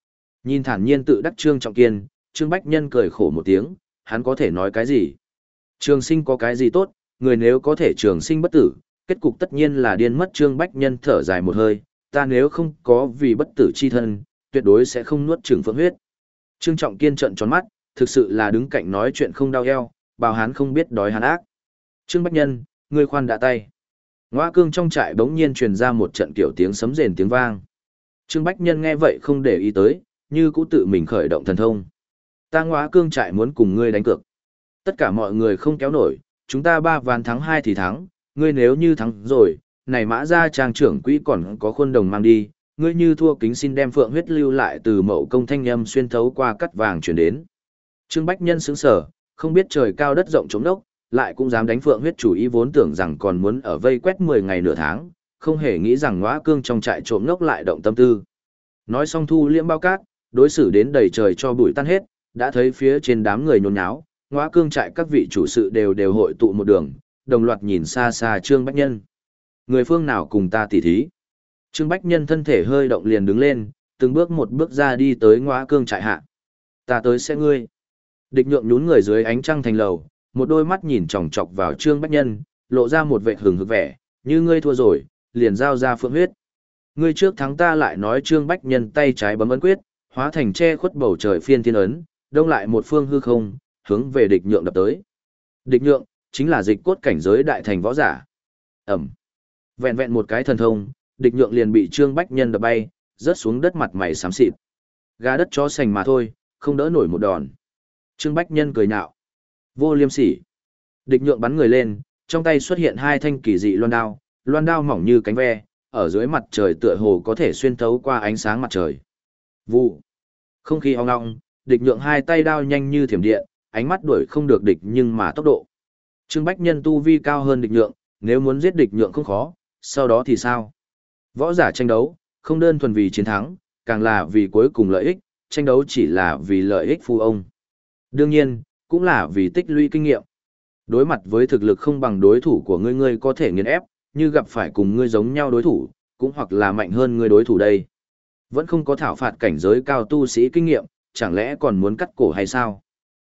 Speaker 1: Nhìn thản nhiên tự đắc Trương Trọng Kiên, Trương Bách Nhân cười khổ một tiếng, hắn có thể nói cái gì? Trường sinh có cái gì tốt, người nếu có thể trường sinh bất tử, kết cục tất nhiên là điên mất. Trương Bách Nhân thở dài một hơi, ta nếu không có vì bất tử chi thân, tuyệt đối sẽ không nuốt chửng phượng huyết. Trương Trọng Kiên trợn tròn mắt, thực sự là đứng cạnh nói chuyện không đau eo, bào hán không biết đói hán ác. Trương Bách Nhân, ngươi khoan đã tay. Ngoa cương trong trại bỗng nhiên truyền ra một trận kiểu tiếng sấm rền tiếng vang. Trương Bách Nhân nghe vậy không để ý tới, như cũ tự mình khởi động thần thông. Ta Ngoa cương trại muốn cùng ngươi đánh cược. Tất cả mọi người không kéo nổi, chúng ta ba ván thắng hai thì thắng, ngươi nếu như thắng rồi, này mã ra trang trưởng quỹ còn có khuôn đồng mang đi, ngươi như thua kính xin đem phượng huyết lưu lại từ mậu công thanh âm xuyên thấu qua cắt vàng chuyển đến. Trương Bách Nhân sững sở, không biết trời cao đất rộng chống đốc, lại cũng dám đánh phượng huyết chủ ý, vốn tưởng rằng còn muốn ở vây quét mười ngày nửa tháng, không hề nghĩ rằng Ngoa cương trong trại trộm ngốc lại động tâm tư. Nói xong thu liễm bao cát, đối xử đến đầy trời cho bụi tan hết, đã thấy phía trên đám người nhốn nháo, Ngoa cương trại các vị chủ sự đều đều hội tụ một đường, đồng loạt nhìn xa xa Trương Bách Nhân. Người phương nào cùng ta tỉ thí? Trương Bách Nhân thân thể hơi động liền đứng lên, từng bước một bước ra đi tới Ngoa cương trại hạ. Ta tới sẽ ngươi. Địch Nhượng nhún người dưới ánh trăng thành lầu, một đôi mắt nhìn chòng chọc vào Trương Bách Nhân, lộ ra một vẻ hừng hực vẻ, như ngươi thua rồi, liền giao ra phượng huyết. Ngươi trước thắng ta lại nói. Trương Bách Nhân tay trái bấm ấn quyết, hóa thành che khuất bầu trời phiên thiên ấn, đông lại một phương hư không, hướng về Địch Nhượng đập tới. Địch Nhượng chính là dịch cốt cảnh giới đại thành võ giả. Ẩm. Vẹn vẹn một cái thần thông, Địch Nhượng liền bị Trương Bách Nhân đập bay, rớt xuống đất mặt mày xám xịt. Gà đất chó sành mà thôi, không đỡ nổi một đòn. Trương Bách Nhân cười nhạo. Vô liêm sỉ. Địch Nhượng bắn người lên, trong tay xuất hiện hai thanh kỳ dị loan đao, loan đao mỏng như cánh ve, ở dưới mặt trời tựa hồ có thể xuyên thấu qua ánh sáng mặt trời. Vụ. Không khí ong ong, Địch Nhượng hai tay đao nhanh như thiểm điện, ánh mắt đuổi không được địch nhưng mà tốc độ. Trương Bách Nhân tu vi cao hơn Địch Nhượng, nếu muốn giết Địch Nhượng không khó, sau đó thì sao? Võ giả tranh đấu, không đơn thuần vì chiến thắng, càng là vì cuối cùng lợi ích, tranh đấu chỉ là vì lợi ích phu ông. Đương nhiên, cũng là vì tích lũy kinh nghiệm. Đối mặt với thực lực không bằng đối thủ của ngươi, ngươi có thể nghiền ép, như gặp phải cùng ngươi giống nhau đối thủ, cũng hoặc là mạnh hơn ngươi đối thủ đây. Vẫn không có thảo phạt cảnh giới cao tu sĩ kinh nghiệm, chẳng lẽ còn muốn cắt cổ hay sao?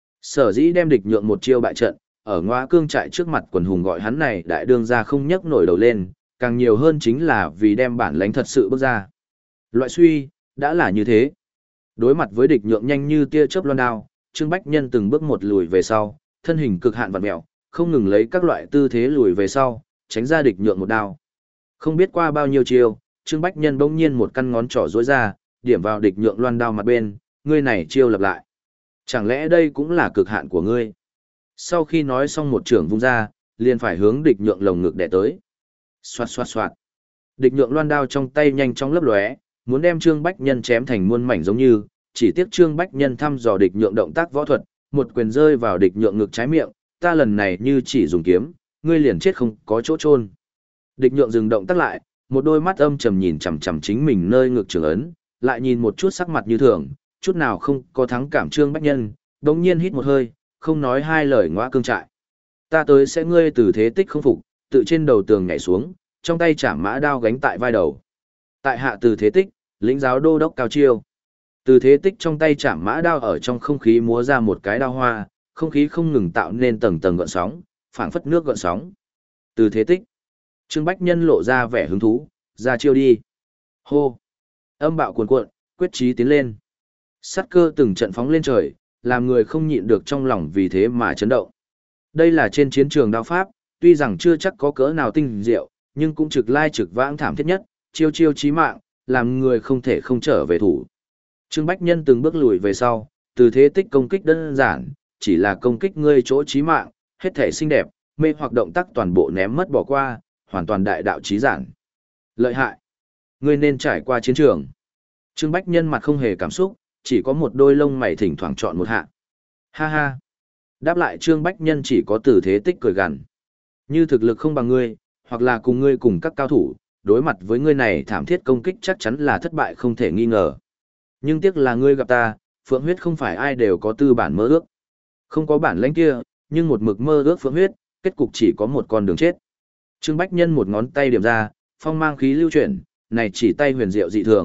Speaker 1: Sở dĩ đem Địch Nhượng một chiêu bại trận, ở Ngoa cương trại trước mặt quần hùng gọi hắn này đại đương gia không nhấc nổi đầu lên, càng nhiều hơn chính là vì đem bản lãnh thật sự bước ra. Loại suy, đã là như thế. Đối mặt với Địch Nhượng nhanh như tia chớp loan đao, Trương Bách Nhân từng bước một lùi về sau, thân hình cực hạn vặn mèo, không ngừng lấy các loại tư thế lùi về sau, tránh ra Địch Nhượng một đao. Không biết qua bao nhiêu chiêu, Trương Bách Nhân bỗng nhiên một căn ngón trỏ duỗi ra, điểm vào Địch Nhượng loan đao mặt bên, ngươi này chiêu lặp lại. Chẳng lẽ đây cũng là cực hạn của ngươi? Sau khi nói xong một trưởng vung ra, liền phải hướng Địch Nhượng lồng ngực đè tới. Xoạt xoạt xoạt. Địch Nhượng loan đao trong tay nhanh chóng lấp lóe, muốn đem Trương Bách Nhân chém thành muôn mảnh giống như, chỉ tiếc Trương Bách Nhân thăm dò Địch Nhượng động tác võ thuật, một quyền rơi vào Địch Nhượng ngực trái miệng, ta lần này như chỉ dùng kiếm, ngươi liền chết không có chỗ chôn. Địch Nhượng dừng động tác lại, một đôi mắt âm trầm nhìn chằm chằm chính mình nơi ngực trường ấn, lại nhìn một chút sắc mặt như thường, chút nào không có thắng cảm Trương Bách Nhân, đống nhiên hít một hơi, không nói hai lời Ngoa cương trại. Ta tới sẽ ngươi từ thế tích không phục, tự trên đầu tường nhảy xuống, trong tay chảm mã đao gánh tại vai đầu. Tại hạ từ thế tích, lĩnh giáo đô đốc cao chiêu. Từ thế tích trong tay chảm mã đao ở trong không khí múa ra một cái đao hoa, không khí không ngừng tạo nên tầng tầng gợn sóng, phảng phất nước gợn sóng. Từ thế tích. Trương Bách Nhân lộ ra vẻ hứng thú, ra chiêu đi. Hô. Âm bạo cuồn cuộn, quyết chí tiến lên. Sát cơ từng trận phóng lên trời, làm người không nhịn được trong lòng vì thế mà chấn động. Đây là trên chiến trường đao pháp, tuy rằng chưa chắc có cỡ nào tinh diệu, nhưng cũng trực lai trực vãng thảm thiết nhất, chiêu chiêu chí mạng, làm người không thể không trở về thủ. Trương Bách Nhân từng bước lùi về sau, từ thế tích công kích đơn giản, chỉ là công kích ngươi chỗ chí mạng, hết thể xinh đẹp, mê hoặc động tác toàn bộ ném mất bỏ qua, hoàn toàn đại đạo chí giản. Lợi hại. Ngươi nên trải qua chiến trường. Trương Bách Nhân mặt không hề cảm xúc, chỉ có một đôi lông mày thỉnh thoảng chọn một hạ. Ha ha. Đáp lại Trương Bách Nhân chỉ có từ thế tích cười gằn. Như thực lực không bằng ngươi, hoặc là cùng ngươi cùng các cao thủ, đối mặt với ngươi này thảm thiết công kích chắc chắn là thất bại không thể nghi ngờ. Nhưng tiếc là ngươi gặp ta, phượng huyết không phải ai đều có tư bản mơ ước. Không có bản lãnh kia, nhưng một mực mơ ước phượng huyết, kết cục chỉ có một con đường chết. Trương Bách Nhân một ngón tay điểm ra, phong mang khí lưu chuyển, này chỉ tay huyền diệu dị thường,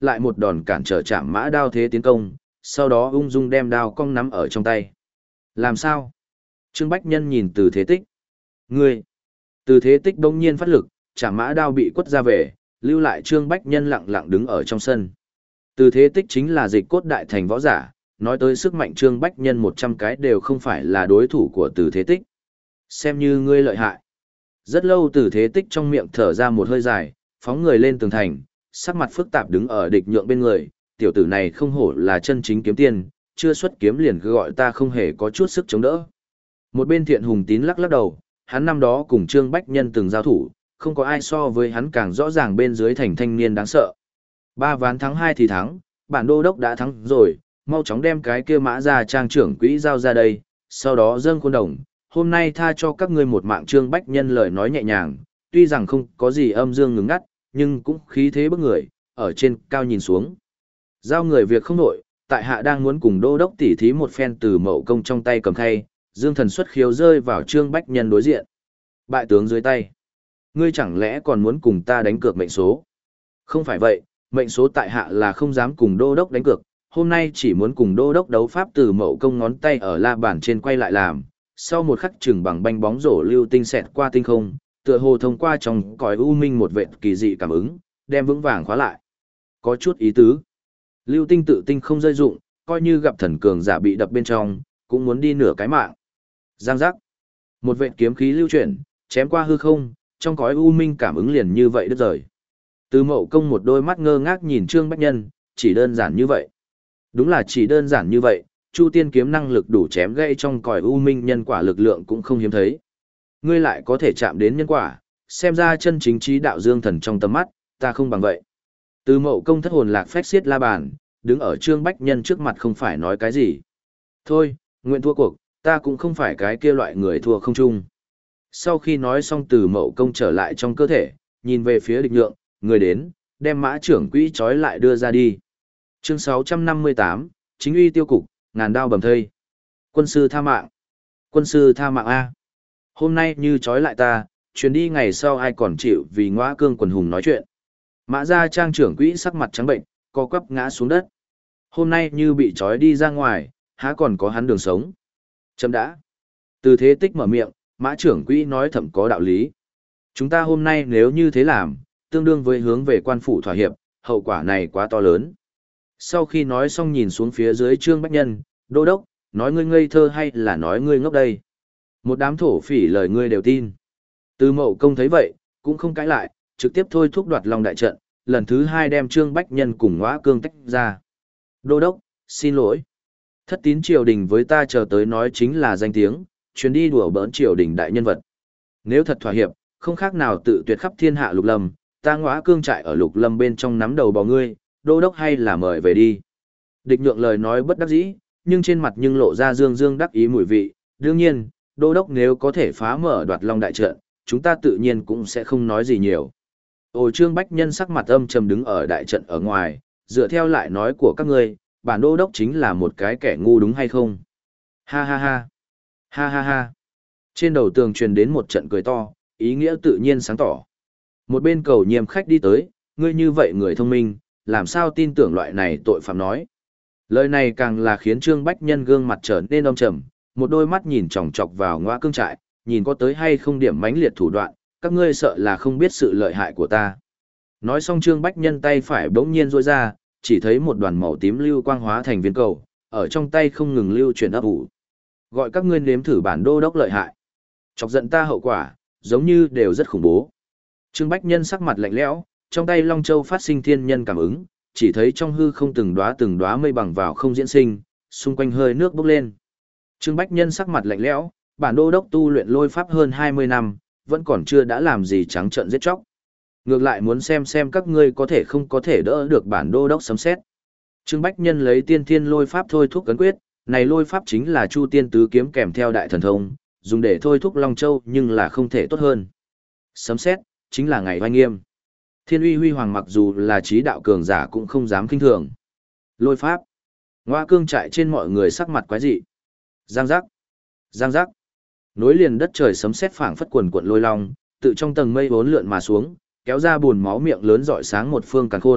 Speaker 1: lại một đòn cản trở chạm mã đao thế tiến công, sau đó ung dung đem đao cong nắm ở trong tay. Làm sao? Trương Bách Nhân nhìn Từ Thế Tích. Ngươi! Từ Thế Tích đông nhiên phát lực, chạm mã đao bị quất ra về, lưu lại Trương Bách Nhân lặng lặng đứng ở trong sân. Từ Thế Tích chính là dịch cốt đại thành võ giả, nói tới sức mạnh Trương Bách Nhân một trăm cái đều không phải là đối thủ của Từ Thế Tích. Xem như ngươi lợi hại. Rất lâu Từ Thế Tích trong miệng thở ra một hơi dài, phóng người lên tường thành, sắc mặt phức tạp đứng ở địch nhượng bên người, tiểu tử này không hổ là chân chính kiếm tiên, chưa xuất kiếm liền cứ gọi ta không hề có chút sức chống đỡ. Một bên Thiện Hùng Tín lắc lắc đầu, hắn năm đó cùng Trương Bách Nhân từng giao thủ, không có ai so với hắn càng rõ ràng bên dưới thành thanh niên đáng sợ. Ba ván thắng hai thì thắng, bản đô đốc đã thắng rồi, mau chóng đem cái kia mã ra trang trưởng quỹ giao ra đây, sau đó dâng khuôn đồng, hôm nay tha cho các ngươi một mạng. Trương Bách Nhân lời nói nhẹ nhàng, tuy rằng không có gì âm dương ngứng ngắt, nhưng cũng khí thế bức người, ở trên cao nhìn xuống. Giao người việc không nội, tại hạ đang muốn cùng đô đốc tỉ thí một phen. Từ Mậu Công trong tay cầm khay, dương thần xuất khiếu rơi vào Trương Bách Nhân đối diện. Bại tướng dưới tay. Ngươi chẳng lẽ còn muốn cùng ta đánh cược mệnh số? Không phải vậy, mệnh số tại hạ là không dám cùng đô đốc đánh cược, hôm nay chỉ muốn cùng đô đốc đấu pháp. Từ Mậu Công ngón tay ở la bàn trên quay lại làm, sau một khắc chừng bằng banh bóng rổ lưu tinh xẹt qua tinh không, tựa hồ thông qua trong cõi u minh một vệt kỳ dị cảm ứng, đem vững vàng khóa lại. Có chút ý tứ. Lưu tinh tự tinh không rơi dụng, coi như gặp thần cường giả bị đập bên trong, cũng muốn đi nửa cái mạng. Giang giác. Một vệt kiếm khí lưu chuyển, chém qua hư không, trong cõi u minh cảm ứng liền như vậy đứt rời. Từ Mậu Công một đôi mắt ngơ ngác nhìn Trương Bách Nhân, chỉ đơn giản như vậy. Đúng là chỉ đơn giản như vậy, Chu Tiên kiếm năng lực đủ chém gãy trong cõi u minh nhân quả lực lượng cũng không hiếm thấy. Ngươi lại có thể chạm đến nhân quả, xem ra chân chính trí đạo dương thần trong tầm mắt, ta không bằng vậy. Từ Mậu Công thất hồn lạc phách xiết la bàn, đứng ở Trương Bách Nhân trước mặt không phải nói cái gì. Thôi, nguyện thua cuộc, ta cũng không phải cái kia loại người thua không chung. Sau khi nói xong Từ Mậu Công trở lại trong cơ thể, nhìn về phía địch nhượng, người đến, đem mã trưởng quỹ trói lại đưa ra đi. Chương sáu trăm năm mươi tám, chính uy tiêu cục, ngàn đao bầm thây. Quân sư tha mạng. Quân sư tha mạng A. Hôm nay như trói lại ta, chuyến đi ngày sau ai còn chịu vì ngõa cương quần hùng nói chuyện. Mã gia trang trưởng quỹ sắc mặt trắng bệnh, co quắp ngã xuống đất. Hôm nay như bị trói đi ra ngoài, há còn có hắn đường sống. Chấm đã. Từ Thế Tích mở miệng, mã trưởng quỹ nói thầm có đạo lý. Chúng ta hôm nay nếu như thế làm, tương đương với hướng về quan phủ thỏa hiệp, hậu quả này quá to lớn. Sau khi nói xong nhìn xuống phía dưới Trương Bách Nhân, đô đốc, nói ngươi ngây thơ hay là nói ngươi ngốc đây? Một đám thổ phỉ lời ngươi đều tin. Từ Mậu Công thấy vậy, cũng không cãi lại, trực tiếp thôi thúc đoạt Long đại trận, lần thứ hai đem Trương Bách Nhân cùng Ngõa Cương tách ra. Đô đốc, xin lỗi. Thất tín triều đình với ta chờ tới nói chính là danh tiếng, chuyến đi đùa bỡn triều đình đại nhân vật. Nếu thật thỏa hiệp, không khác nào tự tuyệt khắp thiên hạ Lục Lâm, ta Ngõa Cương trại ở Lục Lâm bên trong nắm đầu bò ngươi, đô đốc hay là mời về đi. Địch nhượng lời nói bất đắc dĩ, nhưng trên mặt nhưng lộ ra dương dương đắc ý mùi vị, đương nhiên, đô đốc nếu có thể phá mở đoạt Long đại trận, chúng ta tự nhiên cũng sẽ không nói gì nhiều. Ồ, Trương Bách Nhân sắc mặt âm trầm đứng ở đại trận ở ngoài, dựa theo lại nói của các ngươi, bản đô đốc chính là một cái kẻ ngu đúng hay không? Ha ha ha. Ha ha ha. Trên đầu tường truyền đến một trận cười to, ý nghĩa tự nhiên sáng tỏ. Một bên cầu nhiêm khách đi tới, ngươi như vậy người thông minh, làm sao tin tưởng loại này tội phạm nói. Lời này càng là khiến Trương Bách Nhân gương mặt trở nên âm trầm, một đôi mắt nhìn chòng chọc vào Ngõa Cương trại, nhìn có tới hay không điểm mãnh liệt thủ đoạn, các ngươi sợ là không biết sự lợi hại của ta. Nói xong Trương Bách Nhân tay phải bỗng nhiên duỗi ra, chỉ thấy một đoàn màu tím lưu quang hóa thành viên cầu, ở trong tay không ngừng lưu chuyển ấp ủ. Gọi các ngươi nếm thử bản đô đốc lợi hại. Chọc giận ta hậu quả, giống như đều rất khủng bố. Trương Bách Nhân sắc mặt lạnh lẽo, trong tay Long Châu phát sinh thiên nhân cảm ứng, chỉ thấy trong hư không từng đóa từng đóa mây bằng vào không diễn sinh, xung quanh hơi nước bốc lên. Trương Bách Nhân sắc mặt lạnh lẽo, bản đô đốc tu luyện lôi pháp hơn hai mươi năm, vẫn còn chưa đã làm gì trắng trợn giết chóc. Ngược lại muốn xem xem các ngươi có thể không có thể đỡ được bản đô đốc sấm xét. Trương Bách Nhân lấy tiên thiên lôi pháp thôi thúc cấn quyết, này lôi pháp chính là Chu Tiên tứ kiếm kèm theo đại thần thông, dùng để thôi thúc Long Châu nhưng là không thể tốt hơn. Sấm xét, chính là ngày oai nghiêm. Thiên uy huy hoàng mặc dù là trí đạo cường giả cũng không dám kinh thường. Lôi pháp. Ngõa Cương trại trên mọi người sắc mặt quái dị. Giang giác. Giang giác. Nối liền đất trời sấm sét phảng phất quần cuộn lôi long, tự trong tầng mây vốn lượn mà xuống, kéo ra buồn máu miệng lớn rọi sáng một phương càn khôn,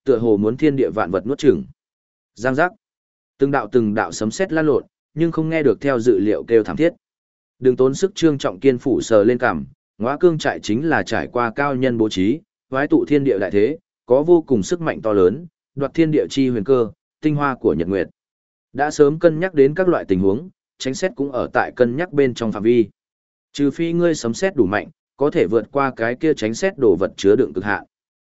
Speaker 1: tựa hồ muốn thiên địa vạn vật nuốt chửng. Giang giác. Từng đạo từng đạo sấm sét lan lộn, nhưng không nghe được theo dự liệu kêu thảm thiết. Đừng tốn sức Trương Trọng Kiên phủ sờ lên cằm, Ngõa Cương trại chính là trải qua cao nhân bố trí, vái tụ thiên địa đại thế, có vô cùng sức mạnh to lớn, đoạt thiên địa chi huyền cơ, tinh hoa của nhật nguyệt. Đã sớm cân nhắc đến các loại tình huống, tránh xét cũng ở tại cân nhắc bên trong phạm vi. Trừ phi ngươi sấm xét đủ mạnh, có thể vượt qua cái kia tránh xét đồ vật chứa đựng cực hạn.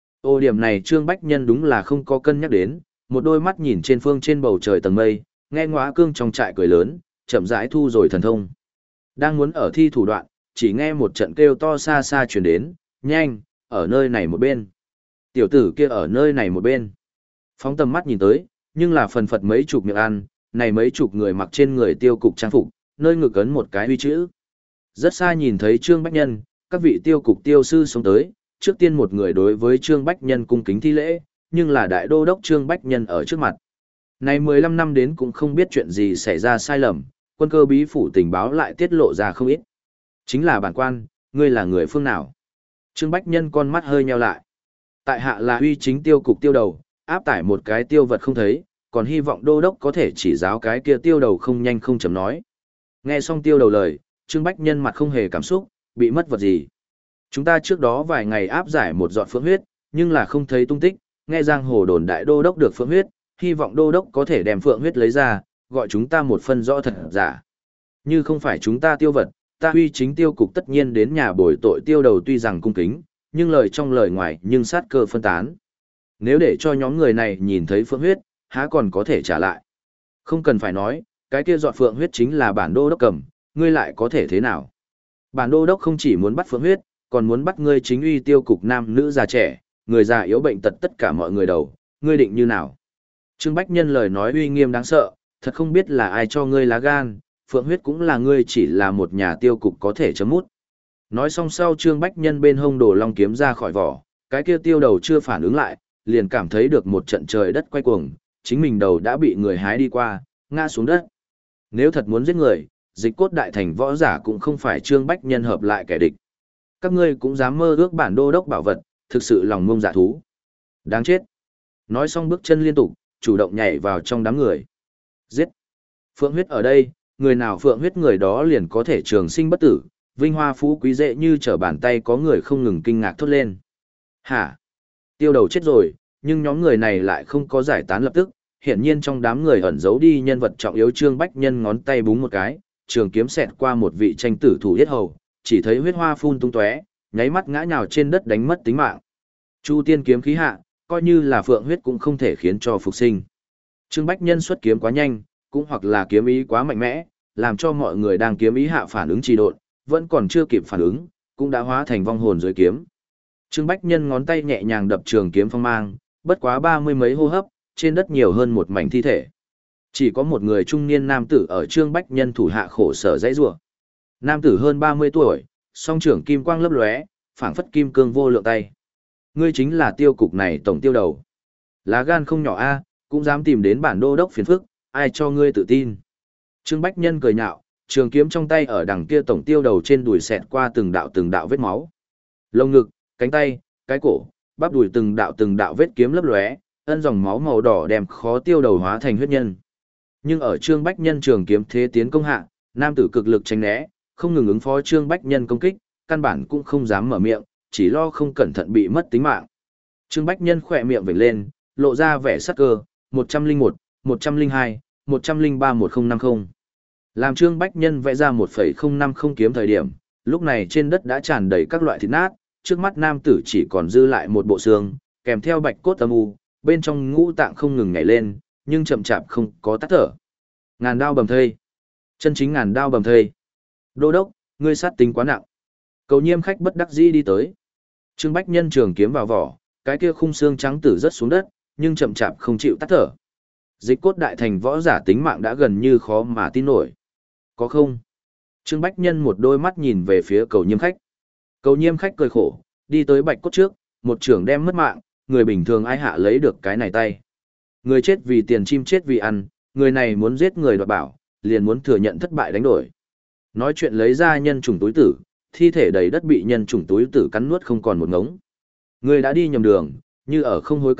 Speaker 1: Ô điểm này Trương Bách Nhân đúng là không có cân nhắc đến, một đôi mắt nhìn trên phương trên bầu trời tầng mây, nghe Ngõa Cương trong trại cười lớn, chậm rãi thu rồi thần thông. Đang muốn ở thi thủ đoạn, chỉ nghe một trận kêu to xa xa truyền đến, nhanh, ở nơi này một bên. Tiểu tử kia ở nơi này một bên. Phóng tầm mắt nhìn tới, nhưng là phần phật mấy chục miệng ăn, này mấy chục người mặc trên người tiêu cục trang phục, nơi ngực ấn một cái huy chữ. Rất xa nhìn thấy Trương Bách Nhân, các vị tiêu cục tiêu sư sống tới, trước tiên một người đối với Trương Bách Nhân cung kính thi lễ, nhưng là đại đô đốc Trương Bách Nhân ở trước mặt. Này mười lăm năm đến cũng không biết chuyện gì xảy ra sai lầm, quân cơ bí phủ tình báo lại tiết lộ ra không ít. Chính là bản quan, ngươi là người phương nào? Trương Bách Nhân con mắt hơi nheo lại. Tại hạ là uy chính tiêu cục tiêu đầu, áp tải một cái tiêu vật không thấy, còn hy vọng đô đốc có thể chỉ giáo cái kia tiêu đầu không nhanh không chậm nói. Nghe xong tiêu đầu lời, Trương Bách Nhân mặt không hề cảm xúc, bị mất vật gì. Chúng ta trước đó vài ngày áp giải một giọt phượng huyết, nhưng là không thấy tung tích, nghe giang hồ đồn đại đô đốc được phượng huyết, hy vọng đô đốc có thể đem phượng huyết lấy ra, gọi chúng ta một phân rõ thật giả. Như không phải chúng ta tiêu vật, ta huy chính tiêu cục tất nhiên đến nhà bồi tội tiêu đầu tuy rằng cung kính, nhưng lời trong lời ngoài nhưng sát cơ phân tán. Nếu để cho nhóm người này nhìn thấy phượng huyết, há còn có thể trả lại. Không cần phải nói, cái kia giọt phượng huyết chính là bản đô đốc cầm, ngươi lại có thể thế nào. Bản đô đốc không chỉ muốn bắt phượng huyết, còn muốn bắt ngươi chính uy tiêu cục nam nữ già trẻ, người già yếu bệnh tật tất cả mọi người đầu, ngươi định như nào. Trương Bách Nhân lời nói uy nghiêm đáng sợ, thật không biết là ai cho ngươi lá gan, phượng huyết cũng là ngươi chỉ là một nhà tiêu cục có thể chấm mút. Nói xong sau Trương Bách Nhân bên hông đổ long kiếm ra khỏi vỏ, cái kia tiêu đầu chưa phản ứng lại, liền cảm thấy được một trận trời đất quay cuồng, chính mình đầu đã bị người hái đi qua, ngã xuống đất. Nếu thật muốn giết người, dịch cốt đại thành võ giả cũng không phải Trương Bách Nhân hợp lại kẻ địch. Các ngươi cũng dám mơ ước bản đô đốc bảo vật, thực sự lòng ngông dạ thú. Đáng chết. Nói xong bước chân liên tục, chủ động nhảy vào trong đám người. Giết. Phượng huyết ở đây, người nào phượng huyết người đó liền có thể trường sinh bất tử, vinh hoa phú quý dễ như trở bàn tay có người không ngừng kinh ngạc thốt lên. Hả? Tiêu đầu chết rồi, nhưng nhóm người này lại không có giải tán lập tức, hiển nhiên trong đám người ẩn giấu đi nhân vật trọng yếu. Trương Bách Nhân ngón tay búng một cái, trường kiếm xẹt qua một vị tranh tử thủ yết hầu, chỉ thấy huyết hoa phun tung tóe, nháy mắt ngã nhào trên đất đánh mất tính mạng. Chu tiên kiếm khí hạ, coi như là phượng huyết cũng không thể khiến cho phục sinh. Trương Bách Nhân xuất kiếm quá nhanh, cũng hoặc là kiếm ý quá mạnh mẽ, làm cho mọi người đang kiếm ý hạ phản ứng trì độn, vẫn còn chưa kịp phản ứng, cũng đã hóa thành vong hồn dưới kiếm. Trương Bách Nhân ngón tay nhẹ nhàng đập trường kiếm phong mang, bất quá ba mươi mấy hô hấp, trên đất nhiều hơn một mảnh thi thể. Chỉ có một người trung niên nam tử ở Trương Bách Nhân thủ hạ khổ sở dãy rủa. Nam tử hơn ba mươi tuổi, song trưởng kim quang lấp lóe, phảng phất kim cương vô lượng tay. Ngươi chính là tiêu cục này tổng tiêu đầu. Lá gan không nhỏ a, cũng dám tìm đến bản đô đốc phiền phức, ai cho ngươi tự tin. Trương Bách Nhân cười nhạo, trường kiếm trong tay ở đằng kia tổng tiêu đầu trên đùi xẹt qua từng đạo từng đạo vết máu. Lồng ngực, cánh tay, cái cổ, bắp đùi từng đạo từng đạo vết kiếm lấp lóe, ân dòng máu màu đỏ đem khó tiêu đầu hóa thành huyết nhân. Nhưng ở Trương Bách Nhân trường kiếm thế tiến công hạ, nam tử cực lực tránh né, không ngừng ứng phó Trương Bách Nhân công kích, căn bản cũng không dám mở miệng, chỉ lo không cẩn thận bị mất tính mạng. Trương Bách Nhân khỏe miệng vểnh lên, lộ ra vẻ sắc cơ, một trăm linh một, một trăm linh hai, một trăm linh ba một nghìn năm mươi. Làm Trương Bách Nhân vẽ ra một phẩy không năm không kiếm thời điểm, lúc này trên đất đã tràn đầy các loại thịt nát, trước mắt nam tử chỉ còn dư lại một bộ xương, kèm theo bạch cốt âm u, bên trong ngũ tạng không ngừng nhảy lên, nhưng chậm chạp không có tắt thở. Ngàn đao bầm thây. Chân chính ngàn đao bầm thây. Đô đốc, ngươi sát tính quá nặng. Cầu Nhiêm khách bất đắc dĩ đi tới. Trương Bách Nhân trường kiếm vào vỏ, cái kia khung xương trắng tử rớt xuống đất, nhưng chậm chạp không chịu tắt thở. Dịch cốt đại thành võ giả tính mạng đã gần như khó mà tin nổi. Có không? Trương Bách Nhân một đôi mắt nhìn về phía Cầu Nhiêm khách. Cầu Nhiêm khách cười khổ, đi tới bạch cốt trước, một trưởng đem mất mạng, người bình thường ai hạ lấy được cái này tay. Người chết vì tiền, chim chết vì ăn, người này muốn giết người đoạt bảo, liền muốn thừa nhận thất bại đánh đổi. Nói chuyện lấy ra nhân chủng túi tử, thi thể đầy đất bị nhân chủng túi tử cắn nuốt không còn một ngống. Người đã đi nhầm đường, như ở không hối cải,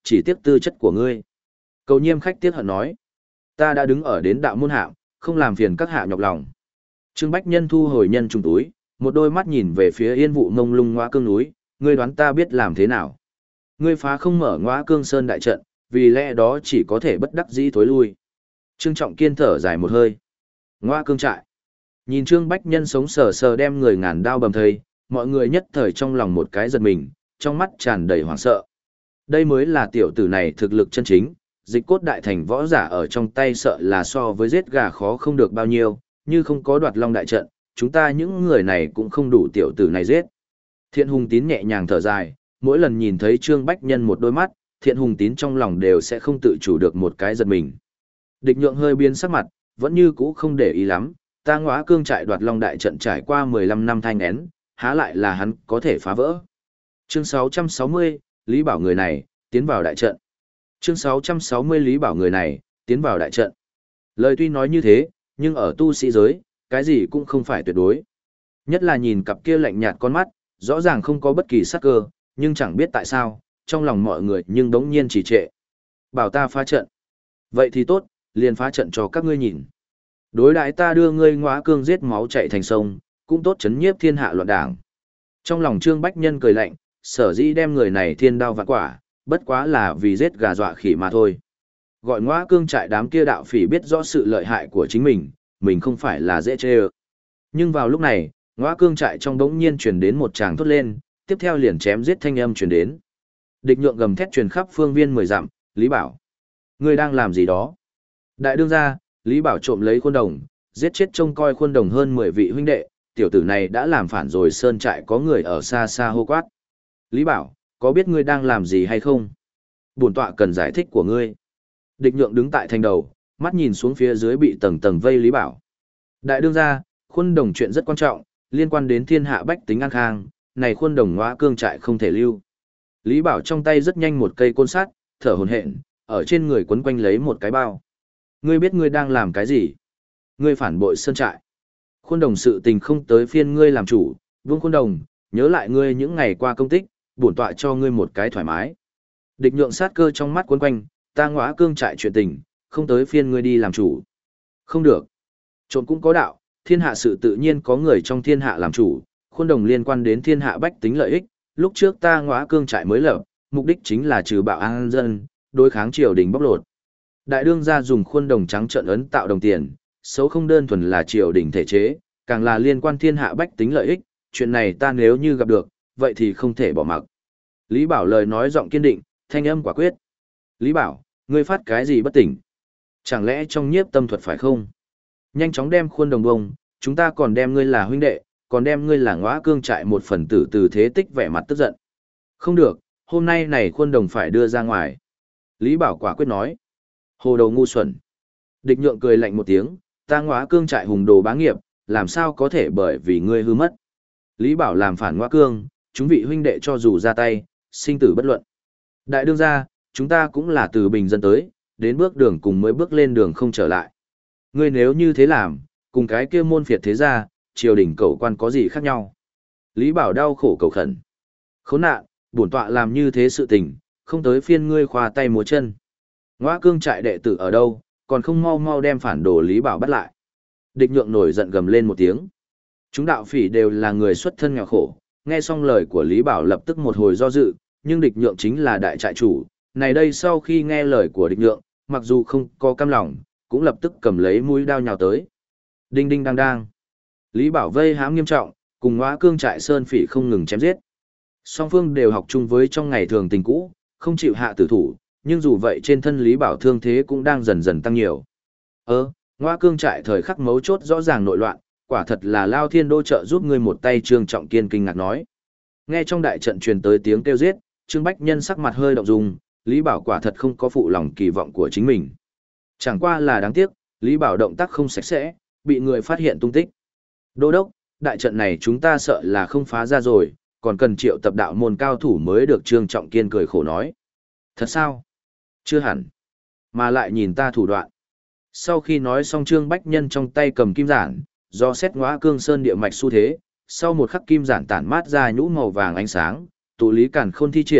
Speaker 1: chỉ tiếc tư chất của ngươi. Cầu Nhiêm khách tiếc hận nói, ta đã đứng ở đến đạo môn hạng, không làm phiền các hạ nhọc lòng. Trương Bách Nhân thu hồi nhân trùng túi, một đôi mắt nhìn về phía yên vụ mông lung Ngõa Cương núi, ngươi đoán ta biết làm thế nào? Ngươi phá không mở Ngõa Cương Sơn đại trận, vì lẽ đó chỉ có thể bất đắc dĩ thối lui. Trương Trọng Kiên thở dài một hơi. Ngõa Cương trại. Nhìn Trương Bách Nhân sống sờ sờ đem người ngàn đao bầm thây, mọi người nhất thời trong lòng một cái giật mình, trong mắt tràn đầy hoảng sợ. Đây mới là tiểu tử này thực lực chân chính, dịch cốt đại thành võ giả ở trong tay sợ là so với giết gà khó không được bao nhiêu, như không có đoạt long đại trận, chúng ta những người này cũng không đủ tiểu tử này giết. Thiện Hùng Tín nhẹ nhàng thở dài, mỗi lần nhìn thấy Trương Bách Nhân một đôi mắt, Thiện Hùng Tín trong lòng đều sẽ không tự chủ được một cái giật mình. Địch Nhượng hơi biến sắc mặt, vẫn như cũ không để ý lắm, ta Ngõa Cương trại đoạt long đại trận trải qua mười lăm năm thanh én, há lại là hắn có thể phá vỡ. Chương sáu trăm sáu mươi, Lý Bảo người này, tiến vào đại trận. Chương sáu trăm sáu mươi Lý Bảo người này, tiến vào đại trận. Lời tuy nói như thế, nhưng ở tu sĩ giới, cái gì cũng không phải tuyệt đối. Nhất là nhìn cặp kia lạnh nhạt con mắt, rõ ràng không có bất kỳ sắc cơ, nhưng chẳng biết tại sao, trong lòng mọi người nhưng đống nhiên trì trệ. Bảo ta phá trận. Vậy thì tốt, liền phá trận cho các ngươi nhìn. Đối đãi ta đưa ngươi Ngõa Cương giết máu chạy thành sông, cũng tốt chấn nhiếp thiên hạ loạn đảng. Trong lòng Trương Bách Nhân cười lạnh, sở dĩ đem người này thiên đao vạn quả, bất quá là vì giết gà dọa khỉ mà thôi. Gọi Ngõa Cương trại đám kia đạo phỉ biết rõ sự lợi hại của chính mình, mình không phải là dễ chê ơ. Nhưng vào lúc này, Ngõa Cương trại trong đống nhiên truyền đến một tràng thốt lên, tiếp theo liền chém giết thanh âm truyền đến. Địch Nhượng gầm thét truyền khắp phương viên mười dặm, Lý Bảo. Ngươi đang làm gì đó? Đại đương gia, Lý Bảo trộm lấy khuôn đồng, giết chết trông coi khuôn đồng hơn mười vị huynh đệ, tiểu tử này đã làm phản rồi sơn trại có người ở xa xa hô quát. Lý Bảo, có biết ngươi đang làm gì hay không? Bổn tọa cần giải thích của ngươi. Địch Nhượng đứng tại thành đầu, mắt nhìn xuống phía dưới bị tầng tầng vây Lý Bảo. Đại đương gia, khuôn đồng chuyện rất quan trọng, liên quan đến thiên hạ bách tính an khang, này khuôn đồng Ngõa Cương trại không thể lưu. Lý Bảo trong tay rất nhanh một cây côn sắt, thở hổn hển, ở trên người quấn quanh lấy một cái bao. Ngươi biết ngươi đang làm cái gì? Ngươi phản bội sơn trại. Khuôn đồng sự tình không tới phiên ngươi làm chủ, vương khuôn đồng, nhớ lại ngươi những ngày qua công tích, bổn tọa cho ngươi một cái thoải mái. Địch Nhượng sát cơ trong mắt quấn quanh, ta Ngõa Cương trại chuyện tình, không tới phiên ngươi đi làm chủ. Không được. Trộm cũng có đạo, thiên hạ sự tự nhiên có người trong thiên hạ làm chủ, khuôn đồng liên quan đến thiên hạ bách tính lợi ích, lúc trước ta Ngõa Cương trại mới lập, mục đích chính là trừ bạo an dân, đối kháng triều đình bóc lột. Đại đương gia dùng khuôn đồng trắng trợn ấn tạo đồng tiền, xấu không đơn thuần là triều đình thể chế, càng là liên quan thiên hạ bách tính lợi ích, chuyện này ta nếu như gặp được, vậy thì không thể bỏ mặc. Lý Bảo lời nói giọng kiên định, thanh âm quả quyết. Lý Bảo, ngươi phát cái gì bất tỉnh? Chẳng lẽ trong nhiếp tâm thuật phải không? Nhanh chóng đem khuôn đồng bông, chúng ta còn đem ngươi là huynh đệ, còn đem ngươi là Ngõa Cương trại một phần tử từ thế tích vẻ mặt tức giận. Không được, hôm nay này khuôn đồng phải đưa ra ngoài. Lý Bảo quả quyết nói. Hồ đầu ngu xuẩn. Địch Nhượng cười lạnh một tiếng, ta Ngõa Cương trại hùng đồ bá nghiệp, làm sao có thể bởi vì ngươi hư mất. Lý Bảo làm phản Ngõa Cương, chúng vị huynh đệ cho dù ra tay, sinh tử bất luận. Đại đương gia, chúng ta cũng là từ bình dân tới, đến bước đường cùng mới bước lên đường không trở lại. Ngươi nếu như thế làm, cùng cái kia môn phiệt thế gia, triều đình cầu quan có gì khác nhau. Lý Bảo đau khổ cầu khẩn. Khốn nạn, bổn tọa làm như thế sự tình, không tới phiên ngươi khoa tay múa chân. Ngõa Cương trại đệ tử ở đâu, còn không mau mau đem phản đồ Lý Bảo bắt lại. Địch Nhượng nổi giận gầm lên một tiếng. Chúng đạo phỉ đều là người xuất thân nghèo khổ, nghe xong lời của Lý Bảo lập tức một hồi do dự, nhưng Địch Nhượng chính là đại trại chủ, này đây sau khi nghe lời của Địch Nhượng, mặc dù không có cam lòng, cũng lập tức cầm lấy mũi đao nhào tới. Đinh đinh đang đang. Lý Bảo vây hãm nghiêm trọng, cùng Ngõa Cương trại sơn phỉ không ngừng chém giết. Song phương đều học chung với trong ngày thường tình cũ, không chịu hạ tử thủ, nhưng dù vậy trên thân Lý Bảo thương thế cũng đang dần dần tăng nhiều. Ơ, Ngõa Cương trại thời khắc mấu chốt rõ ràng nội loạn, quả thật là Lao Thiên Đô trợ giúp ngươi một tay. Trương Trọng Kiên kinh ngạc nói. Nghe trong đại trận truyền tới tiếng kêu giết, Trương Bách Nhân sắc mặt hơi động dung, Lý Bảo quả thật không có phụ lòng kỳ vọng của chính mình. Chẳng qua là đáng tiếc, Lý Bảo động tác không sạch sẽ, bị người phát hiện tung tích. Đô đốc, đại trận này chúng ta sợ là không phá ra rồi, còn cần triệu tập đạo môn cao thủ mới được. Trương Trọng Kiên cười khổ nói. Thật sao? Chưa hẳn. Mà lại nhìn ta thủ đoạn. Sau khi nói xong Trương Bách Nhân trong tay cầm kim giản, do xét Ngõa Cương Sơn địa mạch xu thế, sau một khắc kim giản tản mát ra nhũ màu vàng ánh sáng, tụ lý càn khôn thi triển,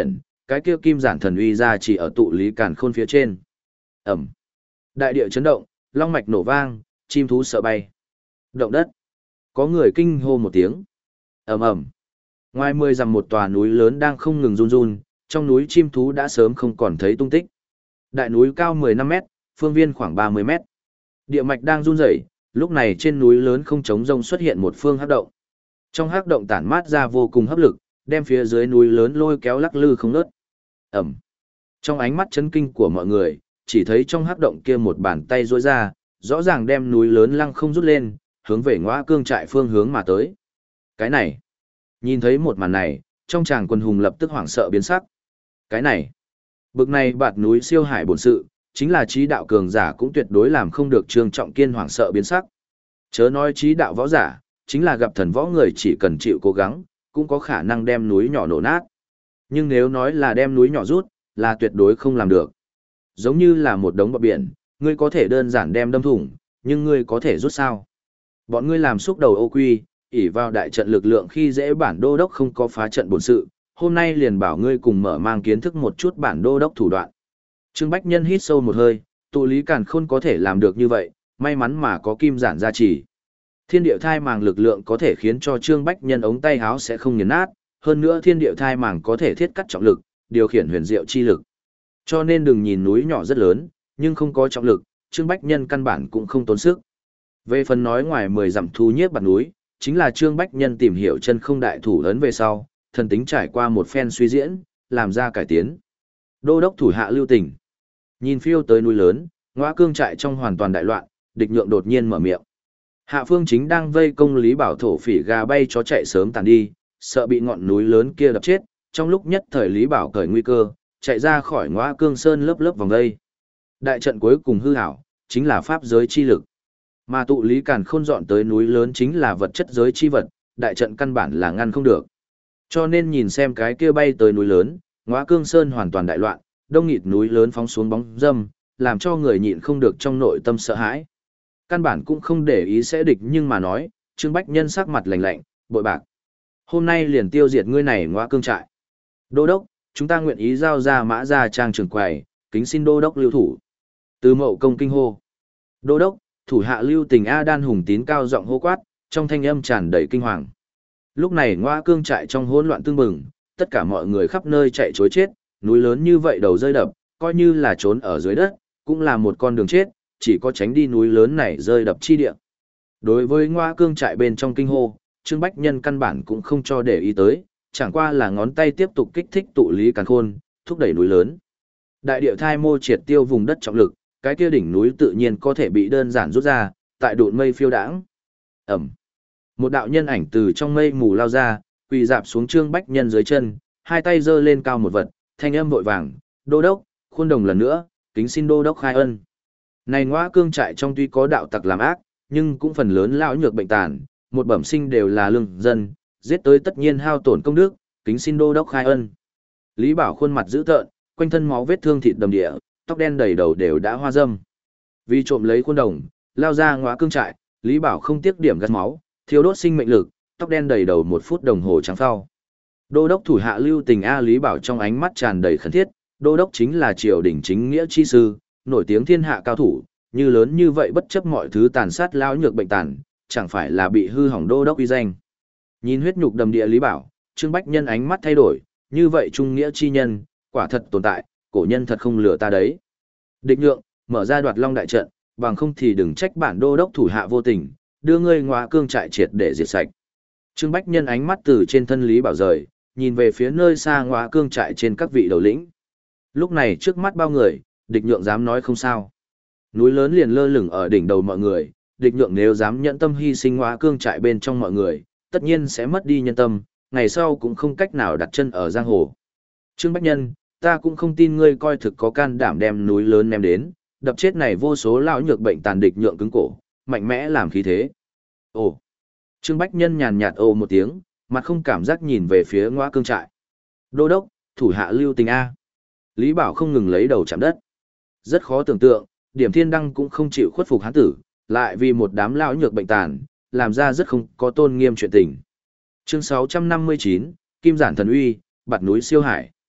Speaker 1: cái kia kim giản thần uy ra chỉ ở tụ lý càn khôn phía trên. Ẩm. Đại địa chấn động, long mạch nổ vang, chim thú sợ bay. Động đất. Có người kinh hô một tiếng. Ầm ầm. Ngoài mười dặm một tòa núi lớn đang không ngừng run run, trong núi chim thú đã sớm không còn thấy tung tích. Đại núi cao mười lăm mét, phương viên khoảng ba mươi mét. Địa mạch đang run rẩy, lúc này trên núi lớn không trống rông xuất hiện một phương hắc động. Trong hắc động tản mát ra vô cùng hấp lực, đem phía dưới núi lớn lôi kéo lắc lư không ngớt. Ầm. Trong ánh mắt chấn kinh của mọi người, chỉ thấy trong hắc động kia một bàn tay duỗi ra, rõ ràng đem núi lớn lăng không rút lên, hướng về Ngõa Cương trại phương hướng mà tới. Cái này, nhìn thấy một màn này, trong chàng quân hùng lập tức hoảng sợ biến sắc. Cái này, bực này bạt núi siêu hải bổn sự, chính là trí đạo cường giả cũng tuyệt đối làm không được Trương Trọng Kiên hoảng sợ biến sắc. Chớ nói trí đạo võ giả, chính là gặp thần võ người chỉ cần chịu cố gắng, cũng có khả năng đem núi nhỏ nổ nát. Nhưng nếu nói là đem núi nhỏ rút, là tuyệt đối không làm được. Giống như là một đống bọt biển, ngươi có thể đơn giản đem đâm thủng, nhưng ngươi có thể rút sao? Bọn ngươi làm xúc đầu ô quy, ỷ vào đại trận lực lượng khi dễ bản đô đốc không có phá trận bổn sự, hôm nay liền bảo ngươi cùng mở mang kiến thức một chút bản đô đốc thủ đoạn. Trương Bách Nhân hít sâu một hơi, tụ lý càn khôn có thể làm được như vậy, may mắn mà có kim giản gia trì. Thiên địa thai màng lực lượng có thể khiến cho Trương Bách Nhân ống tay háo sẽ không nghiền nát, hơn nữa thiên địa thai màng có thể thiết cắt trọng lực, điều khiển huyền diệu chi lực. Cho nên đừng nhìn núi nhỏ rất lớn, nhưng không có trọng lực, Trương Bách Nhân căn bản cũng không tốn sức. Về phần nói ngoài mười dặm thu nhiếp bạt núi, chính là Trương Bách Nhân tìm hiểu chân không đại thủ ấn về sau, thần tính trải qua một phen suy diễn, làm ra cải tiến. Đô đốc thủ hạ lưu tình. Nhìn phiêu tới núi lớn, Ngõa Cương trại trong hoàn toàn đại loạn, địch nhượng đột nhiên mở miệng. Hạ Phương Chính đang vây công Lý Bảo thổ phỉ gà bay chó chạy sớm tàn đi, sợ bị ngọn núi lớn kia đập chết, trong lúc nhất thời Lý Bảo cởi nguy cơ, chạy ra khỏi Ngõa Cương Sơn lớp lớp vòng đây. Đại trận cuối cùng hư hảo, chính là pháp giới chi lực. Mà tụ lý càn khôn dọn tới núi lớn chính là vật chất giới chi vật, đại trận căn bản là ngăn không được. Cho nên nhìn xem cái kia bay tới núi lớn, Ngõa Cương Sơn hoàn toàn đại loạn, đông nghịt núi lớn phóng xuống bóng dâm, làm cho người nhịn không được trong nội tâm sợ hãi. Căn bản cũng không để ý sẽ địch nhưng mà nói, Trương Bách Nhân sắc mặt lạnh lạnh, bội bạc. Hôm nay liền tiêu diệt ngươi này Ngõa Cương trại. Đô đốc, chúng ta nguyện ý giao ra Mã Gia Trang trường quầy, kính xin đô đốc lưu thủ. Từ Mậu Công kinh hô. Đô đốc, thủ hạ lưu tình A Đan hùng tín cao giọng hô quát, trong thanh âm tràn đầy kinh hoàng. Lúc này Ngõa Cương trại trong hỗn loạn tương bừng, tất cả mọi người khắp nơi chạy trối chết, núi lớn như vậy đầu rơi đập, coi như là trốn ở dưới đất, cũng là một con đường chết, chỉ có tránh đi núi lớn này rơi đập chi địa. Đối với Ngõa Cương trại bên trong kinh hô, Trương Bách Nhân căn bản cũng không cho để ý tới, chẳng qua là ngón tay tiếp tục kích thích tụ lý càn khôn, thúc đẩy núi lớn. Đại địa thai mô triệt tiêu vùng đất trọng lực, cái kia đỉnh núi tự nhiên có thể bị đơn giản rút ra, tại đụn mây phiêu đãng. Ẩm. Một đạo nhân ảnh từ trong mây mù lao ra, quỳ dạp xuống Trương Bách Nhân dưới chân, hai tay giơ lên cao một vật, thanh âm vội vàng, "Đô đốc, khuôn đồng lần nữa, kính xin đô đốc khai ân." Này Ngõa Cương trại trong tuy có đạo tặc làm ác, nhưng cũng phần lớn lão nhược bệnh tàn, một bẩm sinh đều là lương dân, giết tới tất nhiên hao tổn công đức, kính xin đô đốc khai ân. Lý Bảo khuôn mặt dữ tợn, quanh thân máu vết thương thịt đầm địa, tóc đen đầy đầu đều đã hoa râm. Vì trộm lấy khuôn đồng, lao ra Ngõa Cương trại, Lý Bảo không tiếc điểm gắt máu, thiêu đốt sinh mệnh lực, tóc đen đầy đầu một phút đồng hồ trắng phao. Đô đốc thủ hạ lưu tình A Lý Bảo trong ánh mắt tràn đầy khẩn thiết, đô đốc chính là triều đình chính nghĩa chi sư, nổi tiếng thiên hạ cao thủ, như lớn như vậy bất chấp mọi thứ tàn sát lão nhược bệnh tàn, chẳng phải là bị hư hỏng đô đốc uy danh. Nhìn huyết nhục đầm địa Lý Bảo, Trương Bách Nhân ánh mắt thay đổi, như vậy trung nghĩa chi nhân, quả thật tồn tại, cổ nhân thật không lừa ta đấy. Địch nhượng, mở ra đoạt long đại trận, bằng không thì đừng trách bản đô đốc thủ hạ vô tình, đưa ngươi Ngõa Cương trại triệt để diệt sạch. Trương Bách Nhân ánh mắt từ trên thân Lý Bảo rời, nhìn về phía nơi xa Ngõa Cương trại trên các vị đầu lĩnh. Lúc này trước mắt bao người, địch nhượng dám nói không sao. Núi lớn liền lơ lửng ở đỉnh đầu mọi người, địch nhượng nếu dám nhận tâm hy sinh Ngõa Cương trại bên trong mọi người, tất nhiên sẽ mất đi nhân tâm, ngày sau cũng không cách nào đặt chân ở giang hồ. Trương Bách Nhân, ta cũng không tin ngươi coi thực có can đảm đem núi lớn ném đến, đập chết này vô số lão nhược bệnh tàn địch nhượng cứng cổ, mạnh mẽ làm khí thế. Ồ. Trương Bách Nhân nhàn nhạt ồ một tiếng, mặt không cảm giác nhìn về phía Ngõa Cương trại. Đô đốc, thủ hạ lưu tình A. Lý Bảo không ngừng lấy đầu chạm đất. Rất khó tưởng tượng, Điểm Thiên Đăng cũng không chịu khuất phục hán tử, lại vì một đám lão nhược bệnh tàn, làm ra rất không có tôn nghiêm chuyện tình. Chương sáu trăm năm mươi chín, Kim Giản Thần Uy, Bạt núi siêu hải.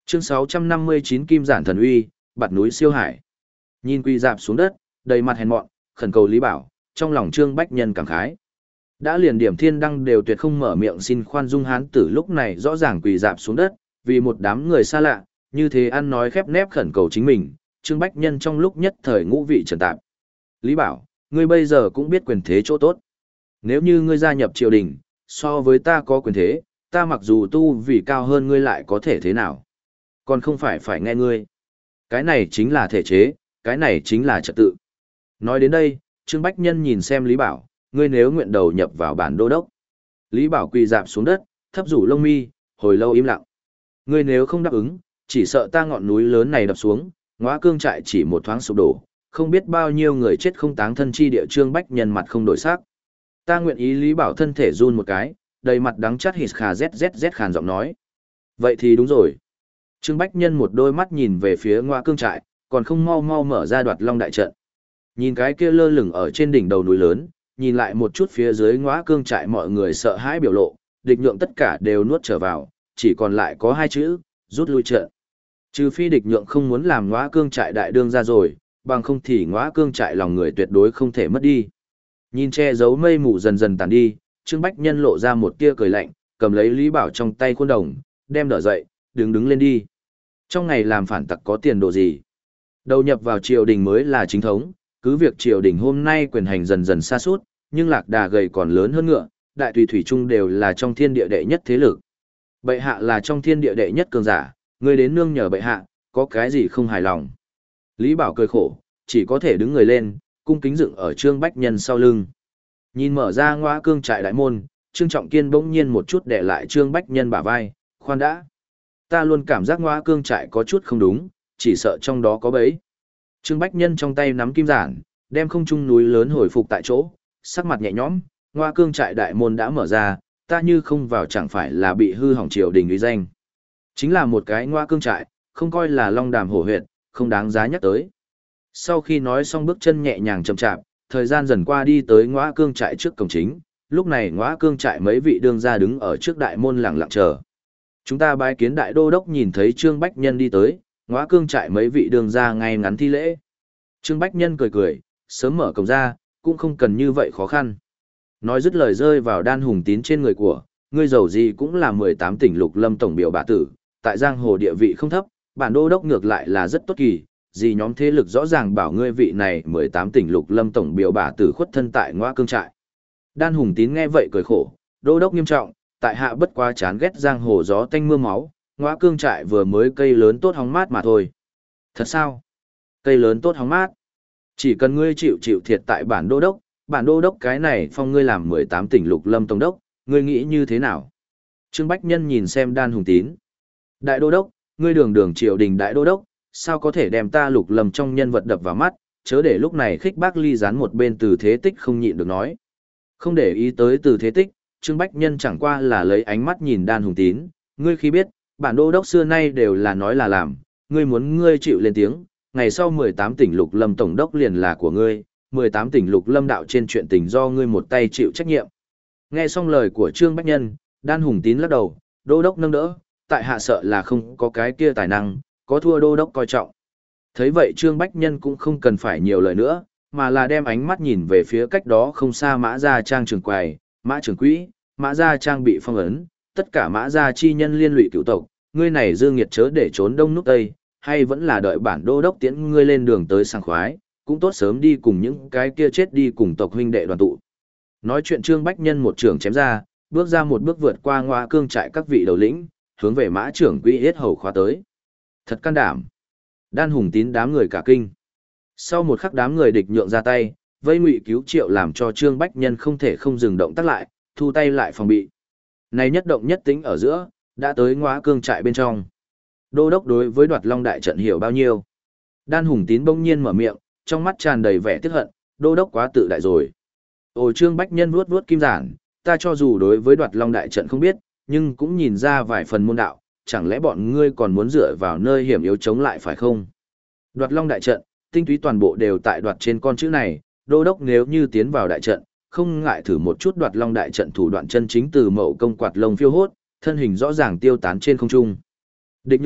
Speaker 1: Chương sáu trăm năm mươi chín Kim Giản Thần Uy, bạt núi siêu hải. Nhìn quỳ dạp xuống đất, đầy mặt hèn mọn, khẩn cầu Lý Bảo, trong lòng Trương Bách Nhân cảm khái. Đã liền điểm thiên đăng đều tuyệt không mở miệng xin khoan dung hán tử lúc này rõ ràng quỳ dạp xuống đất, vì một đám người xa lạ, như thế ăn nói khép nép khẩn cầu chính mình, Trương Bách Nhân trong lúc nhất thời ngũ vị trần tạp. Lý Bảo, ngươi bây giờ cũng biết quyền thế chỗ tốt. Nếu như ngươi gia nhập triều đình, so với ta có quyền thế, ta mặc dù tu vì cao hơn ngươi lại có thể thế nào? Còn không phải phải nghe ngươi. Cái này chính là thể chế, cái này chính là trật tự. Nói đến đây, Trương Bách Nhân nhìn xem Lý Bảo, ngươi nếu nguyện đầu nhập vào bản đô đốc. Lý Bảo quỳ dạp xuống đất, thấp rủ lông mi, hồi lâu im lặng. Ngươi nếu không đáp ứng, chỉ sợ ta ngọn núi lớn này đập xuống, ngóa cương trại chỉ một thoáng sụp đổ, không biết bao nhiêu người chết không táng thân chi địa. Trương Bách Nhân mặt không đổi sắc. Ta nguyện ý. Lý Bảo thân thể run một cái, đầy mặt đắng chát hít khà zzz khàn giọng nói. Vậy thì đúng rồi. Trương Bách Nhân một đôi mắt nhìn về phía ngóa cương trại, còn không mau mau mở ra đoạt long đại trận. Nhìn cái kia lơ lửng ở trên đỉnh đầu núi lớn, nhìn lại một chút phía dưới ngóa cương trại, mọi người sợ hãi biểu lộ, địch nhượng tất cả đều nuốt trở vào, chỉ còn lại có hai chữ, rút lui trận. Trừ phi địch nhượng không muốn làm ngóa cương trại đại đương ra rồi, bằng không thì ngóa cương trại lòng người tuyệt đối không thể mất đi. Nhìn che giấu mây mù dần dần tàn đi, Trương Bách Nhân lộ ra một tia cười lạnh, cầm lấy Lý Bảo trong tay khuôn đồng, đem đỡ dậy, đứng đứng lên đi. Trong ngày làm phản tặc có tiền đồ gì? Đầu nhập vào triều đình mới là chính thống, cứ việc triều đình hôm nay quyền hành dần dần sa sút, nhưng lạc đà gầy còn lớn hơn ngựa, đại tùy thủy trung đều là trong thiên địa đệ nhất thế lực. Bệ hạ là trong thiên địa đệ nhất cường giả, ngươi đến nương nhờ bệ hạ, có cái gì không hài lòng? Lý Bảo cười khổ, chỉ có thể đứng người lên, cung kính dựng ở Trương Bách Nhân sau lưng. Nhìn mở ra ngóa cương trại đại môn, Trương Trọng Kiên bỗng nhiên một chút đè lại Trương Bách Nhân bả vai, khoan đã. Ta luôn cảm giác ngóa cương trại có chút không đúng, chỉ sợ trong đó có bẫy. Trương Bách Nhân trong tay nắm kim giản, đem không trung núi lớn hồi phục tại chỗ, sắc mặt nhẹ nhõm, ngóa cương trại đại môn đã mở ra, ta như không vào chẳng phải là bị hư hỏng triều đình uy danh. Chính là một cái ngóa cương trại, không coi là long đàm hổ huyệt, không đáng giá nhắc tới. Sau khi nói xong bước chân nhẹ nhàng chậm chạp, thời gian dần qua đi tới ngóa cương trại trước cổng chính, lúc này ngóa cương trại mấy vị đương gia đứng ở trước đại môn lặng lặng chờ. Chúng ta bái kiến đại đô đốc. Nhìn thấy Trương Bách Nhân đi tới, ngóa cương trại mấy vị đương gia ngay ngắn thi lễ. Trương Bách Nhân cười cười, sớm mở cổng ra, cũng không cần như vậy khó khăn. Nói dứt lời rơi vào Đan Hùng Tín trên người của, ngươi giàu gì cũng là mười tám tỉnh lục lâm tổng biểu bá tử, tại giang hồ địa vị không thấp, bản đô đốc ngược lại là rất tốt kỳ, gì nhóm thế lực rõ ràng bảo ngươi vị này mười tám tỉnh lục lâm tổng biểu bá tử khuất thân tại ngóa cương trại. Đan Hùng Tín nghe vậy cười khổ, đô đốc nghiêm trọng, tại hạ bất quá chán ghét giang hồ gió tanh mưa máu, ngóa cương trại vừa mới cây lớn tốt hóng mát mà thôi. Thật sao? Cây lớn tốt hóng mát. Chỉ cần ngươi chịu chịu thiệt tại bản đô đốc, bản đô đốc cái này phong ngươi làm mười tám tỉnh lục lâm tổng đốc, ngươi nghĩ như thế nào? Trương Bách Nhân nhìn xem Đan Hùng Tín. Đại đô đốc, ngươi đường đường triều đình đại đô đốc, sao có thể đem ta lục lâm trong nhân vật đập vào mắt, chớ để lúc này khích bác ly gián một bên Từ Thế Tích không nhịn được nói. Không để ý tới Từ Thế Tích, Trương Bách Nhân chẳng qua là lấy ánh mắt nhìn Đan Hùng Tín, ngươi khi biết, bản đô đốc xưa nay đều là nói là làm, ngươi muốn ngươi chịu lên tiếng, ngày sau mười tám tỉnh lục lâm tổng đốc liền là của ngươi, mười tám tỉnh lục lâm đạo trên chuyện tình do ngươi một tay chịu trách nhiệm. Nghe xong lời của Trương Bách Nhân, Đan Hùng Tín lắc đầu, đô đốc nâng đỡ, tại hạ sợ là không có cái kia tài năng, có thua đô đốc coi trọng. Thấy vậy Trương Bách Nhân cũng không cần phải nhiều lời nữa, mà là đem ánh mắt nhìn về phía cách đó không xa Mã Gia Trang trường quầy, Mã trưởng quỹ, Mã Gia Trang bị phong ấn, tất cả Mã Gia chi nhân liên lụy cửu tộc, ngươi này dương nghiệt chớ để trốn đông núp tây, hay vẫn là đợi bản đô đốc tiễn ngươi lên đường tới sảng khoái, cũng tốt sớm đi cùng những cái kia chết đi cùng tộc huynh đệ đoàn tụ. Nói chuyện Trương Bách Nhân một trường chém ra, bước ra một bước vượt qua ngóa cương trại các vị đầu lĩnh, hướng về Mã trưởng quỹ yết hầu khóa tới. Thật can đảm. Đan Hùng Tín đám người cả kinh. Sau một khắc đám người địch nhượng ra tay, vây ngụy cứu triệu làm cho Trương Bách Nhân không thể không dừng động tác lại, thu tay lại phòng bị. Này nhất động nhất tính ở giữa, đã tới ngóa cương trại bên trong. Đô đốc đối với đoạt long đại trận hiểu bao nhiêu? Đan Hùng Tín bỗng nhiên mở miệng, trong mắt tràn đầy vẻ tiếc hận, đô đốc quá tự đại rồi. Ôi Trương Bách Nhân vuốt vuốt kim giản, ta cho dù đối với đoạt long đại trận không biết, nhưng cũng nhìn ra vài phần môn đạo, chẳng lẽ bọn ngươi còn muốn dựa vào nơi hiểm yếu chống lại phải không? Đoạt long đại trận, tinh túy toàn bộ đều tại đoạt trên con chữ này, đô đốc nếu như tiến vào đại trận, không ngại thử một chút đoạt long đại trận thủ đoạn chân chính từ mậu công quạt lông phiêu hốt, thân hình rõ ràng tiêu tán trên không trung. Địch nhượng,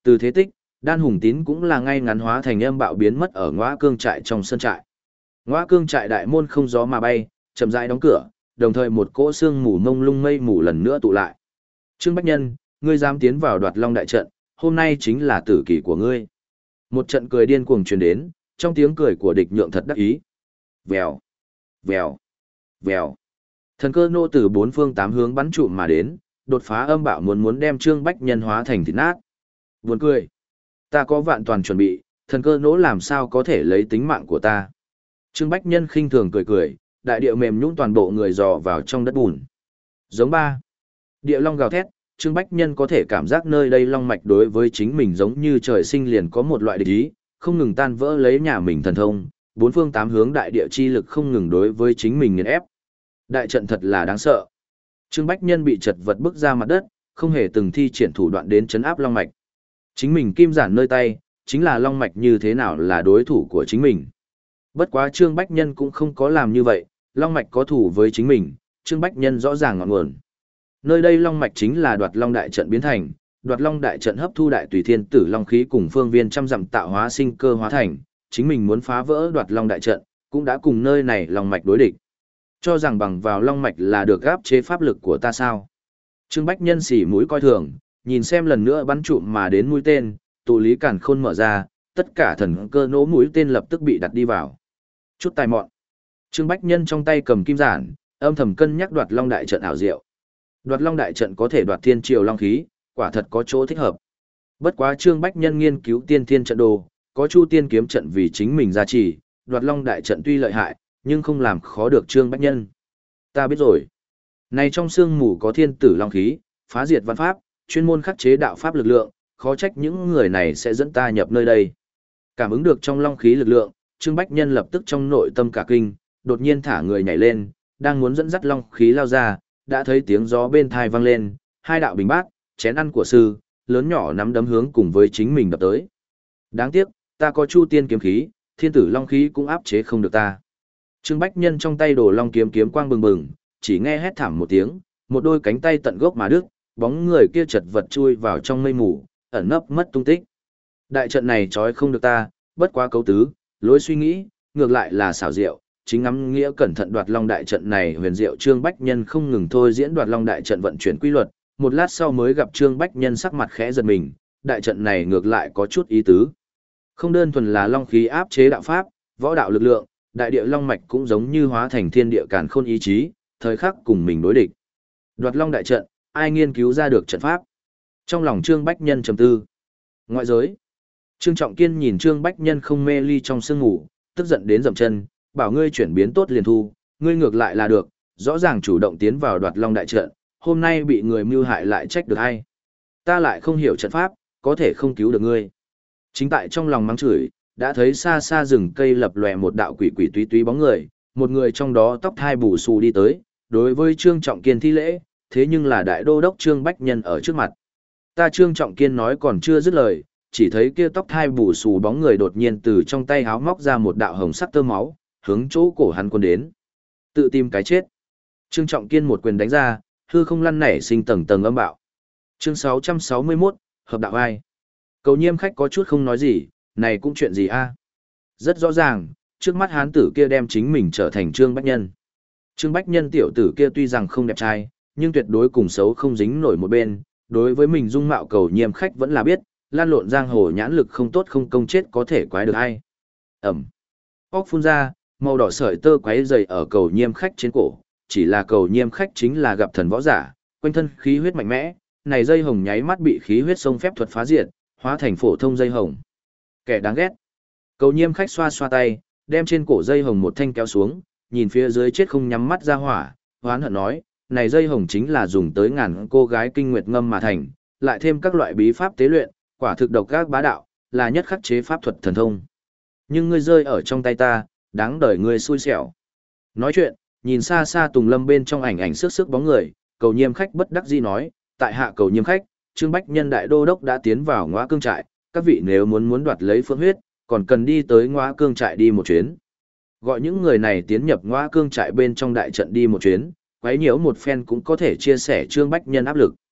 Speaker 1: Từ thế tích, Đan Hùng Tín cũng là ngay ngắn hóa thành âm bạo biến mất ở Ngõa Cương trại trong sân trại. Ngõa Cương trại đại môn không gió mà bay, chậm rãi đóng cửa, đồng thời một cỗ sương mù mông lung mây mù lần nữa tụ lại. Trương Bách Nhân, ngươi dám tiến vào Đoạt Long đại trận, hôm nay chính là tử kỳ của ngươi. Một trận cười điên cuồng truyền đến, trong tiếng cười của địch nhượng thật đắc ý. Vèo, vèo, vèo. Thần cơ nô từ bốn phương tám hướng bắn trụm mà đến, đột phá âm bạo muốn muốn đem Trương Bách Nhân hóa thành thịt nát. Buồn cười. Ta có vạn toàn chuẩn bị, thần cơ nỗ làm sao có thể lấy tính mạng của ta. Trương Bách Nhân khinh thường cười cười, đại địa mềm nhũn toàn bộ người dò vào trong đất bùn. Giống ba. Địa long gào thét, Trương Bách Nhân có thể cảm giác nơi đây long mạch đối với chính mình giống như trời sinh liền có một loại địch ý, không ngừng tan vỡ lấy nhà mình thần thông, bốn phương tám hướng đại địa chi lực không ngừng đối với chính mình nghiền ép. Đại trận thật là đáng sợ. Trương Bách Nhân bị chật vật bức ra mặt đất, không hề từng thi triển thủ đoạn đến chấn áp long mạch. Chính mình kim giản nơi tay, chính là long mạch như thế nào là đối thủ của chính mình. Bất quá Trương Bách Nhân cũng không có làm như vậy, long mạch có thủ với chính mình, Trương Bách Nhân rõ ràng ngọn nguồn. Nơi đây long mạch chính là Đoạt Long đại trận biến thành, Đoạt Long đại trận hấp thu đại tùy thiên tử long khí cùng phương viên trăm dặm tạo hóa sinh cơ hóa thành, chính mình muốn phá vỡ Đoạt Long đại trận, cũng đã cùng nơi này long mạch đối địch. Cho rằng bằng vào long mạch là được áp chế pháp lực của ta sao? Trương Bách Nhân xỉ mũi coi thường, nhìn xem lần nữa bắn trụm mà đến mũi tên, tụ lý càn khôn mở ra, tất cả thần cơ nỗ mũi tên lập tức bị đặt đi vào. Chút tài mọn. Trương Bách Nhân trong tay cầm kim giản, âm thầm cân nhắc Đoạt Long đại trận ảo diệu. Đoạt Long đại trận có thể đoạt thiên triều long khí, quả thật có chỗ thích hợp. Bất quá Trương Bách Nhân nghiên cứu tiên thiên trận đồ, có Chu Tiên kiếm trận vì chính mình gia trì, Đoạt Long đại trận tuy lợi hại, nhưng không làm khó được Trương Bách Nhân. Ta biết rồi. Này trong xương mù có thiên tử long khí, phá diệt văn pháp, chuyên môn khắc chế đạo pháp lực lượng, khó trách những người này sẽ dẫn ta nhập nơi đây. Cảm ứng được trong long khí lực lượng, Trương Bách Nhân lập tức trong nội tâm cả kinh, đột nhiên thả người nhảy lên, đang muốn dẫn dắt long khí lao ra, đã thấy tiếng gió bên thai vang lên, hai đạo bình bát, chén ăn của sư, lớn nhỏ nắm đấm hướng cùng với chính mình đập tới. Đáng tiếc, ta có Chu Tiên kiếm khí, thiên tử long khí cũng áp chế không được ta. Trương Bách Nhân trong tay đồ long kiếm kiếm quang bừng bừng, chỉ nghe hét thảm một tiếng, một đôi cánh tay tận gốc mà đứt, bóng người kia chật vật chui vào trong mây mù, ẩn nấp mất tung tích. Đại trận này trói không được ta, bất quá cấu tứ, lối suy nghĩ, ngược lại là xảo diệu, chính ngắm nghĩa cẩn thận Đoạt Long đại trận này huyền diệu. Trương Bách Nhân không ngừng thôi diễn Đoạt Long đại trận vận chuyển quy luật, một lát sau mới gặp Trương Bách Nhân sắc mặt khẽ giật mình, đại trận này ngược lại có chút ý tứ. Không đơn thuần là long khí áp chế đạo pháp, võ đạo lực lượng, đại địa long mạch cũng giống như hóa thành thiên địa càn khôn ý chí, thời khắc cùng mình đối địch. Đoạt Long đại trận, ai nghiên cứu ra được trận pháp? Trong lòng Trương Bách Nhân trầm tư. Ngoại giới. Trương Trọng Kiên nhìn Trương Bách Nhân không mê ly trong sương ngủ, tức giận đến dậm chân, bảo ngươi chuyển biến tốt liền thu, ngươi ngược lại là được, rõ ràng chủ động tiến vào Đoạt Long đại trận, hôm nay bị người mưu hại lại trách được hay. Ta lại không hiểu trận pháp, có thể không cứu được ngươi. Chính tại trong lòng mắng chửi, đã thấy xa xa rừng cây lập lòe một đạo quỷ quỷ túy túy bóng người, một người trong đó tóc thai bù xù đi tới, đối với Trương Trọng Kiên thi lễ, thế nhưng là đại đô đốc Trương Bách Nhân ở trước mặt. Ta Trương Trọng Kiên nói còn chưa dứt lời, chỉ thấy kia tóc thai bù xù bóng người đột nhiên từ trong tay háo móc ra một đạo hồng sắc tơ máu, hướng chỗ cổ hắn quân đến. Tự tìm cái chết. Trương Trọng Kiên một quyền đánh ra, hư không lăn nảy sinh tầng tầng âm bạo. Chương sáu trăm sáu mươi mốt, hợp đạo ai? Cầu Nhiêm khách có chút không nói gì, này cũng chuyện gì a? Rất rõ ràng, trước mắt hán tử kia đem chính mình trở thành Trương Bách Nhân. Trương Bách Nhân tiểu tử kia tuy rằng không đẹp trai, nhưng tuyệt đối cùng xấu không dính nổi một bên, đối với mình dung mạo Cầu Nhiêm khách vẫn là biết, lan lộn giang hồ nhãn lực không tốt không công chết có thể quái được ai. Ẩm. Óc phun ra, màu đỏ sợi tơ quái dày ở Cầu Nhiêm khách trên cổ, chỉ là Cầu Nhiêm khách chính là gặp thần võ giả, quanh thân khí huyết mạnh mẽ, này dây hồng nháy mắt bị khí huyết sông phép thuật phá diệt, hóa thành phổ thông dây hồng. Kẻ đáng ghét. Cầu Nhiêm khách xoa xoa tay, đem trên cổ dây hồng một thanh kéo xuống, nhìn phía dưới chết không nhắm mắt ra hỏa, hoán hận nói, này dây hồng chính là dùng tới ngàn cô gái kinh nguyệt ngâm mà thành, lại thêm các loại bí pháp tế luyện, quả thực độc ác bá đạo, là nhất khắc chế pháp thuật thần thông. Nhưng ngươi rơi ở trong tay ta, đáng đời ngươi xui xẻo. Nói chuyện, nhìn xa xa Tùng Lâm bên trong ảnh ảnh sức sức bóng người, Cầu Nhiêm khách bất đắc dĩ nói, tại hạ Cầu Nhiêm khách, Trương Bách Nhân đại đô đốc đã tiến vào Ngõa Cương trại, các vị nếu muốn muốn đoạt lấy phương huyết, còn cần đi tới Ngõa Cương trại đi một chuyến. Gọi những người này tiến nhập Ngõa Cương trại bên trong đại trận đi một chuyến, quấy nhiễu một phen cũng có thể chia sẻ Trương Bách Nhân áp lực.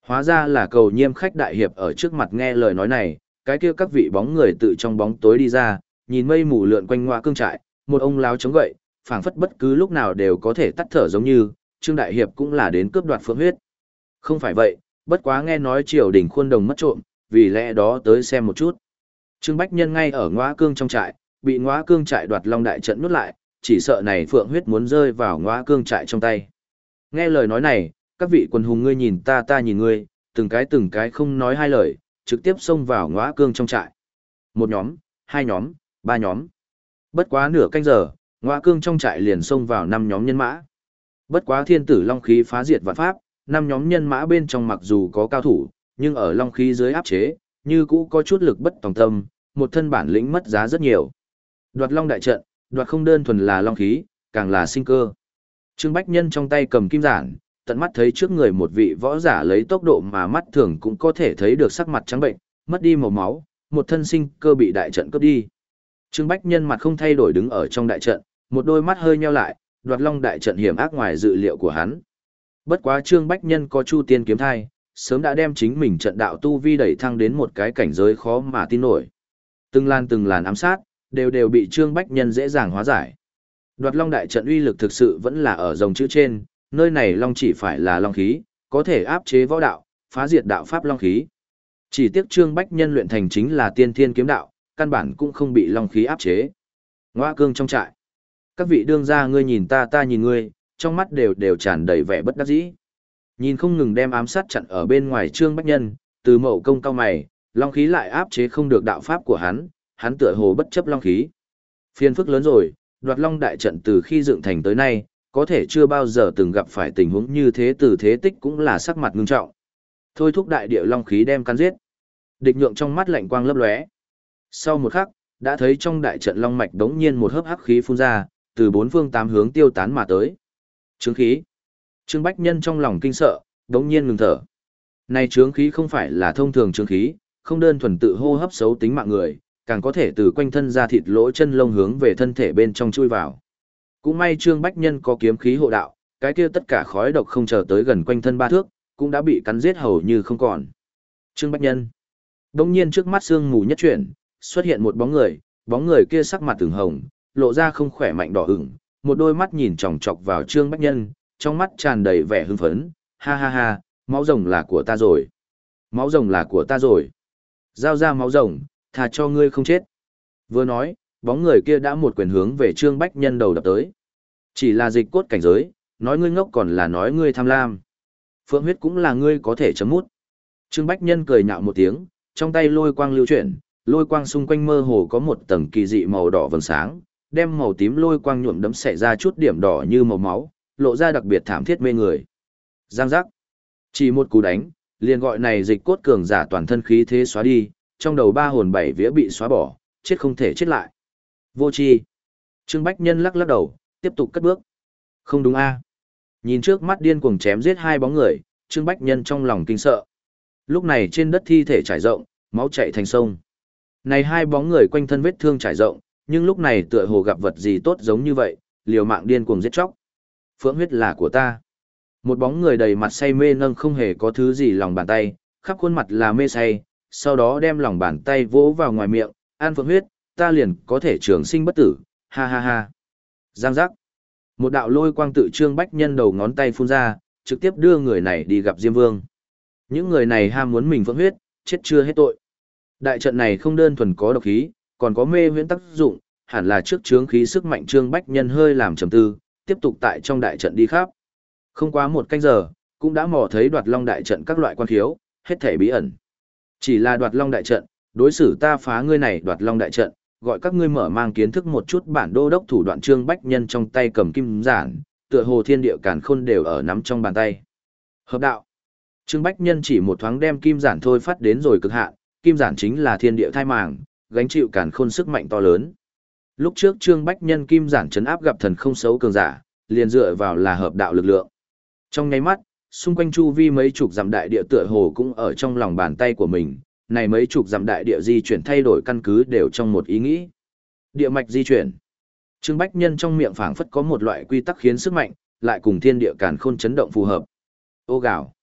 Speaker 1: Hóa ra là Cầu Nhiêm khách đại hiệp ở trước mặt nghe lời nói này, cái kia các vị bóng người tự trong bóng tối đi ra, nhìn mây mù lượn quanh Ngõa Cương trại, một ông láo chống gậy, phảng phất bất cứ lúc nào đều có thể tắt thở giống như, Trương đại hiệp cũng là đến cướp đoạt phượng huyết. Không phải vậy, bất quá nghe nói triều đình khuôn đồng mất trộm, vì lẽ đó tới xem một chút. Trương Bách Nhân ngay ở Ngõa Cương trong trại, bị Ngõa Cương trại đoạt long đại trận nuốt lại, chỉ sợ này phượng huyết muốn rơi vào Ngõa Cương trại trong tay. Nghe lời nói này, các vị quần hùng ngươi nhìn ta ta nhìn ngươi, từng cái từng cái không nói hai lời, trực tiếp xông vào Ngõa Cương trong trại. Một nhóm, hai nhóm, ba nhóm. Bất quá nửa canh giờ, Ngõa Cương trong trại liền xông vào năm nhóm nhân mã. Bất quá thiên tử long khí phá diệt vạn pháp, năm nhóm nhân mã bên trong mặc dù có cao thủ, nhưng ở long khí dưới áp chế, như cũ có chút lực bất tòng tâm, một thân bản lĩnh mất giá rất nhiều. Đoạt long đại trận, đoạt không đơn thuần là long khí, càng là sinh cơ. Trương Bách Nhân trong tay cầm kim giản, tận mắt thấy trước người một vị võ giả lấy tốc độ mà mắt thường cũng có thể thấy được sắc mặt trắng bệnh, mất đi màu máu, một thân sinh cơ bị đại trận cướp đi. Trương Bách Nhân mặt không thay đổi đứng ở trong đại trận, một đôi mắt hơi nheo lại, đoạt long đại trận hiểm ác ngoài dự liệu của hắn. Bất quá Trương Bách Nhân có Chu Tiên kiếm thai, sớm đã đem chính mình trận đạo tu vi đẩy thăng đến một cái cảnh giới khó mà tin nổi. Từng lan từng làn ám sát, đều đều bị Trương Bách Nhân dễ dàng hóa giải. Đoạt long đại trận uy lực thực sự vẫn là ở dòng chữ trên, nơi này long chỉ phải là long khí, có thể áp chế võ đạo, phá diệt đạo pháp long khí. Chỉ tiếc Trương Bách Nhân luyện thành chính là tiên thiên kiếm đạo, căn bản cũng không bị long khí áp chế. Ngõa Cương trong trại. Các vị đương gia ngươi nhìn ta ta nhìn ngươi, trong mắt đều đều tràn đầy vẻ bất đắc dĩ. Nhìn không ngừng đem ám sát chặn ở bên ngoài Trương Bách Nhân, từ mậu công cao mày, long khí lại áp chế không được đạo pháp của hắn, hắn tựa hồ bất chấp long khí. Phiền phức lớn rồi, đoạt long đại trận từ khi dựng thành tới nay, có thể chưa bao giờ từng gặp phải tình huống như thế, từ thế tích cũng là sắc mặt ngưng trọng. Thôi thúc đại địa long khí đem cắn giết. Địch Nhượng trong mắt lạnh quang lấp lóe. Sau một khắc, đã thấy trong đại trận long mạch đống nhiên một hớp hắc khí phun ra, từ bốn phương tám hướng tiêu tán mà tới. Trướng khí. Trương Bách Nhân trong lòng kinh sợ, đống nhiên ngừng thở. Này trướng khí không phải là thông thường trướng khí, không đơn thuần tự hô hấp xấu tính mạng người, càng có thể từ quanh thân ra thịt lỗ chân lông hướng về thân thể bên trong chui vào. Cũng may Trương Bách Nhân có kiếm khí hộ đạo, cái kia tất cả khói độc không chờ tới gần quanh thân ba thước, cũng đã bị cắn giết hầu như không còn. Trương Bách Nhân. Đống nhiên trước mắt sương mù nhất chuyển, xuất hiện một bóng người, bóng người kia sắc mặt từng hồng, lộ ra không khỏe mạnh đỏ ửng, một đôi mắt nhìn chòng chọc vào Trương Bách Nhân, trong mắt tràn đầy vẻ hưng phấn, ha ha ha, máu rồng là của ta rồi. Máu rồng là của ta rồi. Giao ra máu rồng, thà cho ngươi không chết. Vừa nói, bóng người kia đã một quyền hướng về Trương Bách Nhân đầu đập tới. Chỉ là dịch cốt cảnh giới, nói ngươi ngốc còn là nói ngươi tham lam. Phượng huyết cũng là ngươi có thể chấm mút. Trương Bách Nhân cười nhạo một tiếng, trong tay lôi quang lưu chuyển, lôi quang xung quanh mơ hồ có một tầng kỳ dị màu đỏ vầng sáng, đem màu tím lôi quang nhuộm đẫm xẻ ra chút điểm đỏ như màu máu, lộ ra đặc biệt thảm thiết mê người. Giang giác. Chỉ một cú đánh, liền gọi này dịch cốt cường giả toàn thân khí thế xóa đi, trong đầu ba hồn bảy vía bị xóa bỏ, chết không thể chết lại. Vô tri. Trương Bách Nhân lắc lắc đầu, tiếp tục cất bước. Không đúng a? Nhìn trước mắt điên cuồng chém giết hai bóng người, Trương Bách Nhân trong lòng kinh sợ. Lúc này trên đất thi thể trải rộng, máu chảy thành sông. Này hai bóng người quanh thân vết thương trải rộng, nhưng lúc này tựa hồ gặp vật gì tốt giống như vậy, liều mạng điên cuồng giết chóc. Phượng huyết là của ta. Một bóng người đầy mặt say mê nâng không hề có thứ gì lòng bàn tay, khắp khuôn mặt là mê say, sau đó đem lòng bàn tay vỗ vào ngoài miệng, an phượng huyết, ta liền có thể trường sinh bất tử, ha ha ha. Giang giác. Một đạo lôi quang tự Trương Bách Nhân đầu ngón tay phun ra, trực tiếp đưa người này đi gặp Diêm Vương. Những người này ham muốn mình phượng huyết, chết chưa hết tội. Đại trận này không đơn thuần có độc khí, còn có mê huyễn tác dụng, hẳn là trước chướng khí sức mạnh Trương Bách Nhân hơi làm trầm tư, tiếp tục tại trong đại trận đi khắp. Không quá một canh giờ, cũng đã mò thấy đoạt long đại trận các loại quan khiếu, hết thể bí ẩn. Chỉ là đoạt long đại trận, đối xử ta phá ngươi này đoạt long đại trận, gọi các ngươi mở mang kiến thức một chút bản đô đốc thủ đoạn Trương Bách Nhân trong tay cầm kim giản, tựa hồ thiên địa càn khôn đều ở nắm trong bàn tay. Hợp đạo. Trương Bách Nhân chỉ một thoáng đem kim giản thôi phát đến rồi cực hạn, kim giản chính là thiên địa thai màng, gánh chịu càn khôn sức mạnh to lớn. Lúc trước Trương Bách Nhân kim giản trấn áp gặp thần không xấu cường giả, liền dựa vào là hợp đạo lực lượng. Trong nháy mắt, xung quanh chu vi mấy chục dặm đại địa tựa hồ cũng ở trong lòng bàn tay của mình, này mấy chục dặm đại địa di chuyển thay đổi căn cứ đều trong một ý nghĩ. Địa mạch di chuyển. Trương Bách Nhân trong miệng phảng phất có một loại quy tắc khiến sức mạnh lại cùng thiên địa càn khôn chấn động phù hợp. Ô gạo.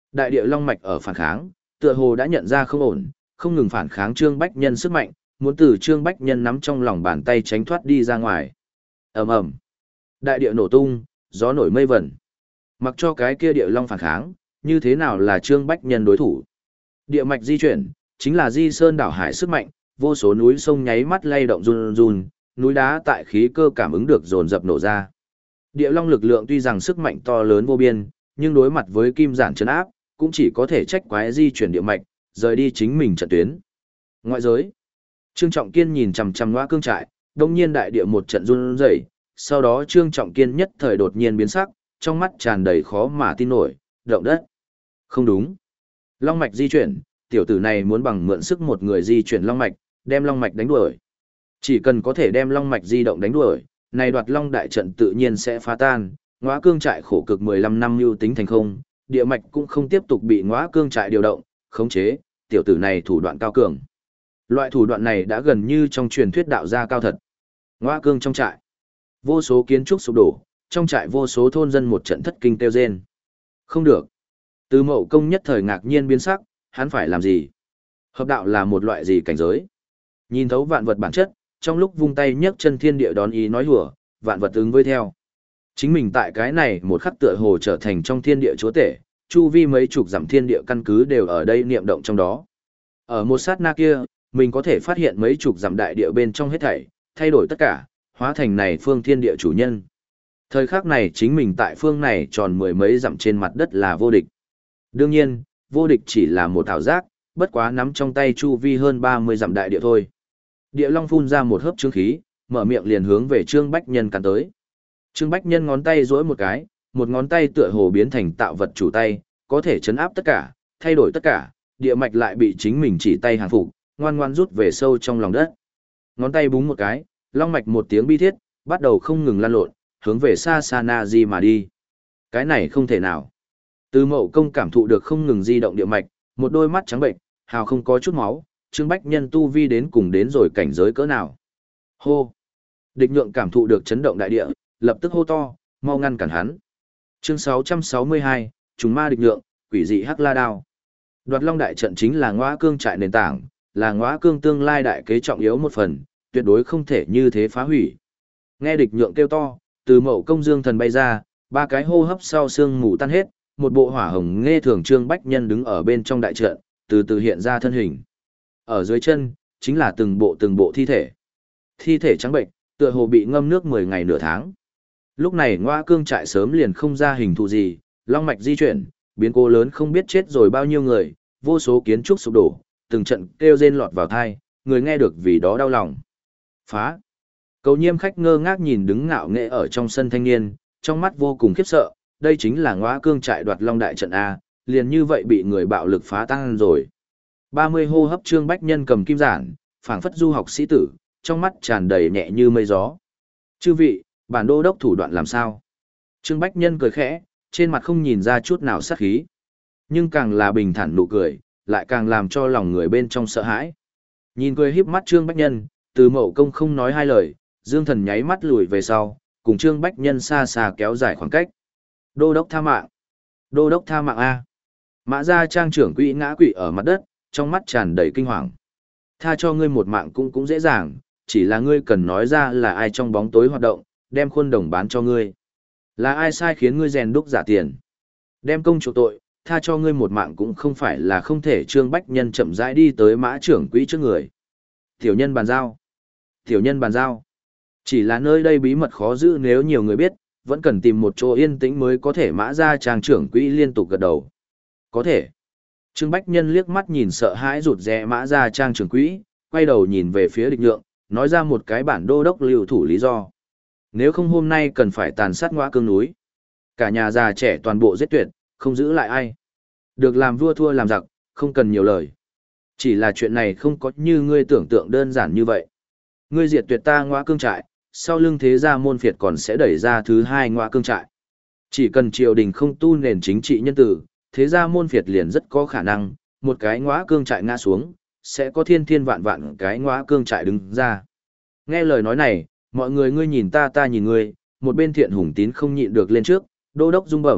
Speaker 1: Đại địa long mạch ở phản kháng, tựa hồ đã nhận ra không ổn, không ngừng phản kháng Trương Bách Nhân sức mạnh, muốn từ Trương Bách Nhân nắm trong lòng bàn tay tránh thoát đi ra ngoài. Ầm ầm. Đại địa nổ tung, gió nổi mây vẩn. Mặc cho cái kia địa long phản kháng, như thế nào là Trương Bách Nhân đối thủ? Địa mạch di chuyển, chính là di sơn đảo hải sức mạnh, vô số núi sông nháy mắt lay động run run, núi đá tại khí cơ cảm ứng được dồn dập nổ ra. Địa long lực lượng tuy rằng sức mạnh to lớn vô biên, nhưng đối mặt với kim giản trấn áp, cũng chỉ có thể trách quái di chuyển địa mạch, rời đi chính mình trận tuyến. Ngoại giới, Trương Trọng Kiên nhìn chằm chằm Ngõa Cương trại, đông nhiên đại địa một trận run rẩy, sau đó Trương Trọng Kiên nhất thời đột nhiên biến sắc, trong mắt tràn đầy khó mà tin nổi, động đất. Không đúng. Long mạch di chuyển, tiểu tử này muốn bằng mượn sức một người di chuyển long mạch, đem long mạch đánh đuổi. Chỉ cần có thể đem long mạch di động đánh đuổi, này đoạt long đại trận tự nhiên sẽ phá tan, Ngõa Cương trại khổ cực mười lăm năm mưu tính thành không, địa mạch cũng không tiếp tục bị Ngõa Cương trại điều động, khống chế, tiểu tử này thủ đoạn cao cường. Loại thủ đoạn này đã gần như trong truyền thuyết đạo gia cao thật. Ngõa Cương trong trại, vô số kiến trúc sụp đổ, trong trại vô số thôn dân một trận thất kinh kêu rên. Không được. Từ Mậu Công nhất thời ngạc nhiên biến sắc, hắn phải làm gì? Hợp đạo là một loại gì cảnh giới? Nhìn thấu vạn vật bản chất, trong lúc vung tay nhấc chân thiên địa đón ý nói hùa, vạn vật ứng với theo. Chính mình tại cái này một khắc tựa hồ trở thành trong thiên địa chúa tể, chu vi mấy chục dặm thiên địa căn cứ đều ở đây niệm động trong đó. Ở một sát na kia, mình có thể phát hiện mấy chục dặm đại địa bên trong hết thảy, thay đổi tất cả, hóa thành này phương thiên địa chủ nhân. Thời khắc này chính mình tại phương này tròn mười mấy dặm trên mặt đất là vô địch. Đương nhiên, vô địch chỉ là một ảo giác, bất quá nắm trong tay chu vi hơn ba mươi dặm đại địa thôi. Địa Long phun ra một hớp trương khí, mở miệng liền hướng về Trương Bách Nhân cắn tới. Trương Bách Nhân ngón tay duỗi một cái, một ngón tay tựa hồ biến thành tạo vật chủ tay, có thể chấn áp tất cả, thay đổi tất cả, địa mạch lại bị chính mình chỉ tay hàng phục, ngoan ngoan rút về sâu trong lòng đất. Ngón tay búng một cái, long mạch một tiếng bi thiết, bắt đầu không ngừng lan lộn, hướng về xa xa na di mà đi. Cái này không thể nào. Từ Mậu Công cảm thụ được không ngừng di động địa mạch, một đôi mắt trắng bệnh, hào không có chút máu, Trương Bách Nhân tu vi đến cùng đến rồi cảnh giới cỡ nào. Hô! Địch Nhượng cảm thụ được chấn động đại địa, lập tức hô to, mau ngăn cản hắn. Chương sáu trăm sáu mươi hai, Trùng Ma Địch Nhượng, Quỷ dị Hắc La Đao. Đoạt Long đại trận chính là Ngõa Cương trại nền tảng, là Ngõa Cương tương lai đại kế trọng yếu một phần, tuyệt đối không thể như thế phá hủy. Nghe Địch Nhượng kêu to, từ Mậu Công dương thần bay ra, ba cái hô hấp sau xương mù tan hết, một bộ hỏa hồng nghe thường Trương Bách Nhân đứng ở bên trong đại trận, từ từ hiện ra thân hình. Ở dưới chân, chính là từng bộ từng bộ thi thể. Thi thể trắng bệnh, tựa hồ bị ngâm nước mười ngày nửa tháng. Lúc này Ngõa Cương trại sớm liền không ra hình thù gì, long mạch di chuyển, biến cố lớn không biết chết rồi bao nhiêu người, vô số kiến trúc sụp đổ, từng trận kêu rên lọt vào tai, người nghe được vì đó đau lòng. Phá! Cầu Nhiêm khách ngơ ngác nhìn đứng ngạo nghễ ở trong sân thanh niên, trong mắt vô cùng khiếp sợ, đây chính là Ngõa Cương trại đoạt long đại trận A, liền như vậy bị người bạo lực phá tan rồi. ba mươi hô hấp Trương Bách Nhân cầm kim giản, phảng phất du học sĩ tử, trong mắt tràn đầy nhẹ như mây gió. Chư vị, bản đô đốc thủ đoạn làm sao? Trương Bách Nhân cười khẽ, trên mặt không nhìn ra chút nào sát khí. Nhưng càng là bình thản nụ cười, lại càng làm cho lòng người bên trong sợ hãi. Nhìn cười híp mắt Trương Bách Nhân, từ Mậu Công không nói hai lời, Dương Thần nháy mắt lùi về sau, cùng Trương Bách Nhân xa xa kéo dài khoảng cách. Đô đốc tha mạng! Đô đốc tha mạng A! Mã Gia Trang trưởng quỹ ngã quỵ ở mặt đất, trong mắt tràn đầy kinh hoàng. Tha cho ngươi một mạng cũng cũng dễ dàng, chỉ là ngươi cần nói ra là ai trong bóng tối hoạt động, đem khuôn đồng bán cho ngươi. Là ai sai khiến ngươi rèn đúc giả tiền. Đem công chuộc tội, tha cho ngươi một mạng cũng không phải là không thể. Trương Bách Nhân chậm rãi đi tới Mã trưởng quỹ trước người. Tiểu nhân bàn giao. Tiểu nhân bàn giao. Chỉ là nơi đây bí mật khó giữ, nếu nhiều người biết, vẫn cần tìm một chỗ yên tĩnh mới có thể. Mã Gia Trang trưởng quỹ liên tục gật đầu. Có thể. Trương Bách Nhân liếc mắt nhìn sợ hãi rụt rè Mã Gia Trang trưởng quỹ, quay đầu nhìn về phía Địch Nhượng, nói ra một cái bản đô đốc lưu thủ lý do. Nếu không hôm nay cần phải tàn sát Ngõa Cương núi. Cả nhà già trẻ toàn bộ giết tuyệt, không giữ lại ai. Được làm vua thua làm giặc, không cần nhiều lời. Chỉ là chuyện này không có như ngươi tưởng tượng đơn giản như vậy. Ngươi diệt tuyệt ta Ngõa Cương trại, sau lưng thế gia môn phiệt còn sẽ đẩy ra thứ hai Ngõa Cương trại. Chỉ cần triều đình không tu nền chính trị nhân tử, thế gia môn phiệt liền rất có khả năng, một cái Ngõa Cương trại ngã xuống, sẽ có thiên thiên vạn vạn cái Ngõa Cương trại đứng ra. Nghe lời nói này, mọi người ngươi nhìn ta ta nhìn ngươi, một bên Thiện Hùng Tín không nhịn được lên trước, đô đốc dung bẩm, kỳ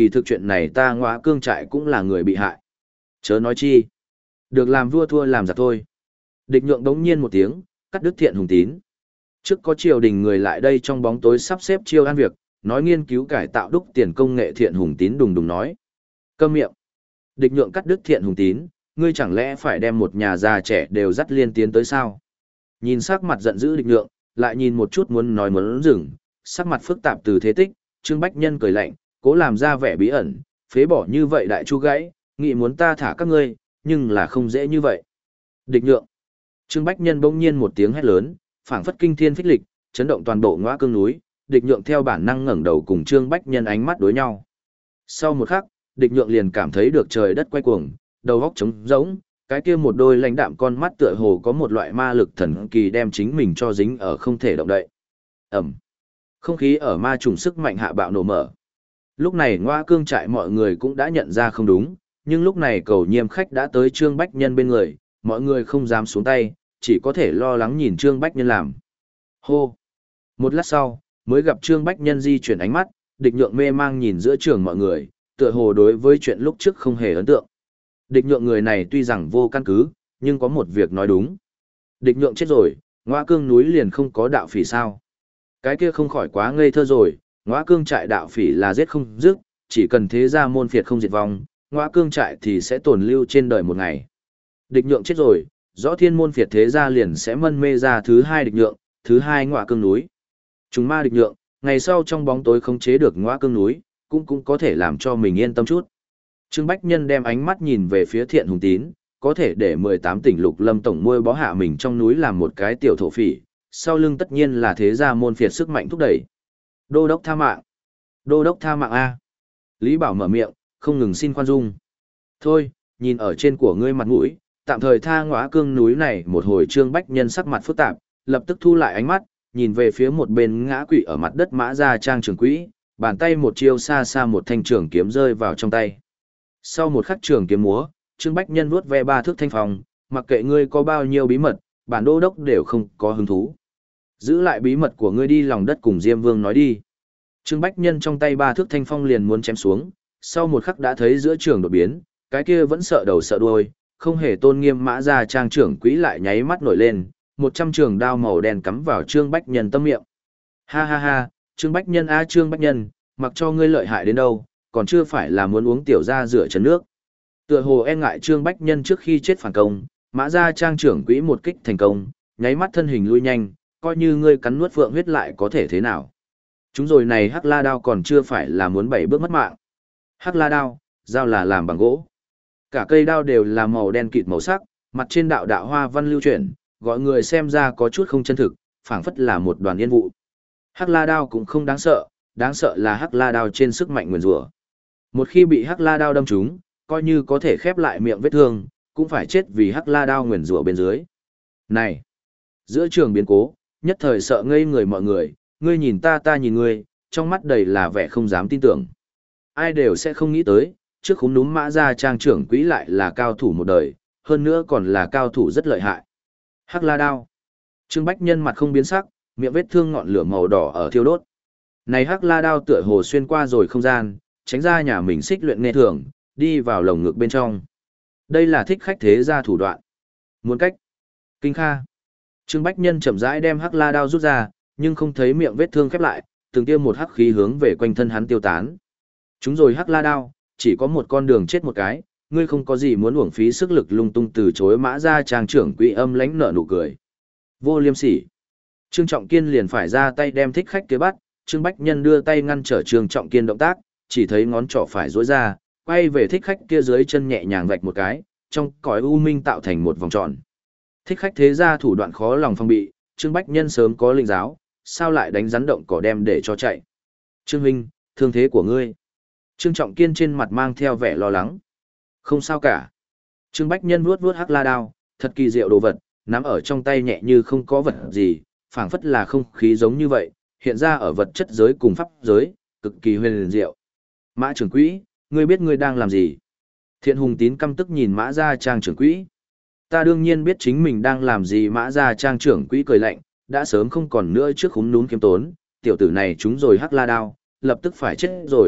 Speaker 1: kỳ thực chuyện này ta Ngõa Cương trại cũng là người bị hại. Chớ nói chi. Được làm vua thua làm giặc thôi. Địch nhượng đống nhiên một tiếng, cắt đứt Thiện Hùng Tín. Trước có triều đình người lại đây trong bóng tối sắp xếp chiêu ăn việc, nói nghiên cứu cải tạo đúc tiền công nghệ. Thiện Hùng Tín đùng đùng nói. Câm miệng. Địch nhượng cắt đứt Thiện Hùng Tín, ngươi chẳng lẽ phải đem một nhà già trẻ đều dắt liên tiến tới sao? Nhìn sắc mặt giận dữ địch nhượng, lại nhìn một chút muốn nói muốn dừng, sắc mặt phức tạp từ thế tích, Trương Bách Nhân cười lạnh, cố làm ra vẻ bí ẩn, phế bỏ như vậy đại chu gãy, nghĩ muốn ta thả các ngươi, nhưng là không dễ như vậy. Địch nhượng. Trương Bách Nhân bỗng nhiên một tiếng hét lớn, phảng phất kinh thiên phích lịch, chấn động toàn bộ Ngõa Cương núi, địch nhượng theo bản năng ngẩng đầu cùng Trương Bách Nhân ánh mắt đối nhau. Sau một khắc, địch nhượng liền cảm thấy được trời đất quay cuồng, đầu óc trống rỗng, cái kia một đôi lãnh đạm con mắt tựa hồ có một loại ma lực thần kỳ đem chính mình cho dính ở không thể động đậy. Ẩm. Không khí ở ma trùng sức mạnh hạ bạo nổ mở. Lúc này Ngõa Cương trại mọi người cũng đã nhận ra không đúng, nhưng lúc này Cầu Nhiêm khách đã tới Trương Bách Nhân bên người, mọi người không dám xuống tay, chỉ có thể lo lắng nhìn Trương Bách Nhân làm. Hô. Một lát sau, mới gặp Trương Bách Nhân di chuyển ánh mắt, địch nhượng mê mang nhìn giữa trường mọi người, tựa hồ đối với chuyện lúc trước không hề ấn tượng. Địch nhượng người này tuy rằng vô căn cứ, nhưng có một việc nói đúng. Địch nhượng chết rồi, Ngõa Cương núi liền không có đạo phỉ sao. Cái kia không khỏi quá ngây thơ rồi, Ngõa Cương trại đạo phỉ là giết không dứt, chỉ cần thế gia môn phiệt không diệt vong, Ngõa Cương trại thì sẽ tồn lưu trên đời một ngày. Địch nhượng chết rồi, rõ thiên môn phiệt thế gia liền sẽ mân mê ra thứ hai địch nhượng, thứ hai Ngõa Cương núi. Trùng ma địch nhượng, ngày sau trong bóng tối khống chế được Ngõa Cương núi, cũng cũng có thể làm cho mình yên tâm chút. Trương Bách Nhân đem ánh mắt nhìn về phía Thiện Hùng Tín, có thể để mười tám tỉnh lục lâm tổng môi bó hạ mình trong núi làm một cái tiểu thổ phỉ, sau lưng tất nhiên là thế gia môn phiệt sức mạnh thúc đẩy. Đô đốc tha mạng. Đô đốc tha mạng A. Lý Bảo mở miệng, không ngừng xin khoan dung. Thôi, nhìn ở trên của ngươi mặt mũi, tạm thời tha Ngõa Cương núi này một hồi. Trương Bách Nhân sắc mặt phức tạp, lập tức thu lại ánh mắt, nhìn về phía một bên ngã quỵ ở mặt đất Mã Gia Trang trưởng quỹ, bàn tay một chiêu xa xa một thanh trường kiếm rơi vào trong tay. Sau một khắc trường kiếm múa, Trương Bách Nhân vuốt ve ba thước thanh phong, mặc kệ ngươi có bao nhiêu bí mật, bản đô đốc đều không có hứng thú. Giữ lại bí mật của ngươi đi lòng đất cùng Diêm Vương nói đi. Trương Bách Nhân trong tay ba thước thanh phong liền muốn chém xuống, sau một khắc đã thấy giữa trường đột biến, cái kia vẫn sợ đầu sợ đuôi, không hề tôn nghiêm Mã Gia Trang trưởng quỹ lại nháy mắt nổi lên, một trăm trường đao màu đen cắm vào Trương Bách Nhân tâm miệng. Ha ha ha, Trương Bách Nhân a Trương Bách Nhân, mặc cho ngươi lợi hại đến đâu, còn chưa phải là muốn uống tiểu ra rửa chén nước. Tựa hồ e ngại Trương Bách Nhân trước khi chết phản công, Mã Gia Trang trưởng quỹ một kích thành công, nháy mắt thân hình lui nhanh, coi như ngươi cắn nuốt phượng huyết lại có thể thế nào. Chúng rồi này Hắc La đao còn chưa phải là muốn bảy bước mất mạng. Hắc La đao, dao là làm bằng gỗ. Cả cây đao đều là màu đen kịt màu sắc, mặt trên đạo đạo hoa văn lưu chuyển, gọi người xem ra có chút không chân thực, phảng phất là một đoàn yên vụ. Hắc La đao cũng không đáng sợ, đáng sợ là Hắc La đao trên sức mạnh nguyền rủa. Một khi bị Hắc La đao đâm trúng, coi như có thể khép lại miệng vết thương, cũng phải chết vì Hắc La đao nguyền rủa bên dưới. Này, giữa trường biến cố, nhất thời sợ ngây người mọi người, ngươi nhìn ta ta nhìn ngươi, trong mắt đầy là vẻ không dám tin tưởng. Ai đều sẽ không nghĩ tới, trước khúm núm Mã Gia Trang trưởng quỹ lại là cao thủ một đời, hơn nữa còn là cao thủ rất lợi hại. Hắc La đao. Trương Bách Nhân mặt không biến sắc, miệng vết thương ngọn lửa màu đỏ ở thiêu đốt. Này Hắc La đao tựa hồ xuyên qua rồi không gian, tránh ra nhà mình xích luyện nghe thường, đi vào lồng ngực bên trong. Đây là thích khách thế gia thủ đoạn. Muốn cách. Kinh kha. Trương Bách Nhân chậm rãi đem Hắc La đao rút ra, nhưng không thấy miệng vết thương khép lại, từng tiêm một hắc khí hướng về quanh thân hắn tiêu tán. Chúng rồi Hắc La đao, chỉ có một con đường chết một cái, ngươi không có gì muốn uổng phí sức lực lung tung từ chối. Mã Gia Trang trưởng quỹ âm lãnh nở nụ cười. Vô liêm sỉ. Trương Trọng Kiên liền phải ra tay đem thích khách kia bắt, Trương Bách Nhân đưa tay ngăn trở Trương Trọng Kiên động tác, chỉ thấy ngón trỏ phải duỗi ra, quay về thích khách kia dưới chân nhẹ nhàng vạch một cái, trong cõi u minh tạo thành một vòng tròn. Thích khách thế gia thủ đoạn khó lòng phòng bị, Trương Bách Nhân sớm có linh giáo, sao lại đánh rắn động cỏ đem để cho chạy. Trương huynh, thương thế của ngươi. Trương Trọng Kiên trên mặt mang theo vẻ lo lắng. Không sao cả. Trương Bách Nhân vuốt vuốt Hắc La đao, thật kỳ diệu đồ vật, nắm ở trong tay nhẹ như không có vật gì, phảng phất là không khí giống như vậy, hiện ra ở vật chất giới cùng pháp giới, cực kỳ huyền diệu. Mã trưởng quỹ, ngươi biết ngươi đang làm gì? Thiện Hùng Tín căm tức nhìn Mã Gia Trang trưởng quỹ. Ta đương nhiên biết chính mình đang làm gì. Mã Gia Trang trưởng quỹ cười lạnh, đã sớm không còn nữa trước khúm núm kiếm tốn, tiểu tử này trúng rồi Hắc La đao, lập tức phải chết rồi,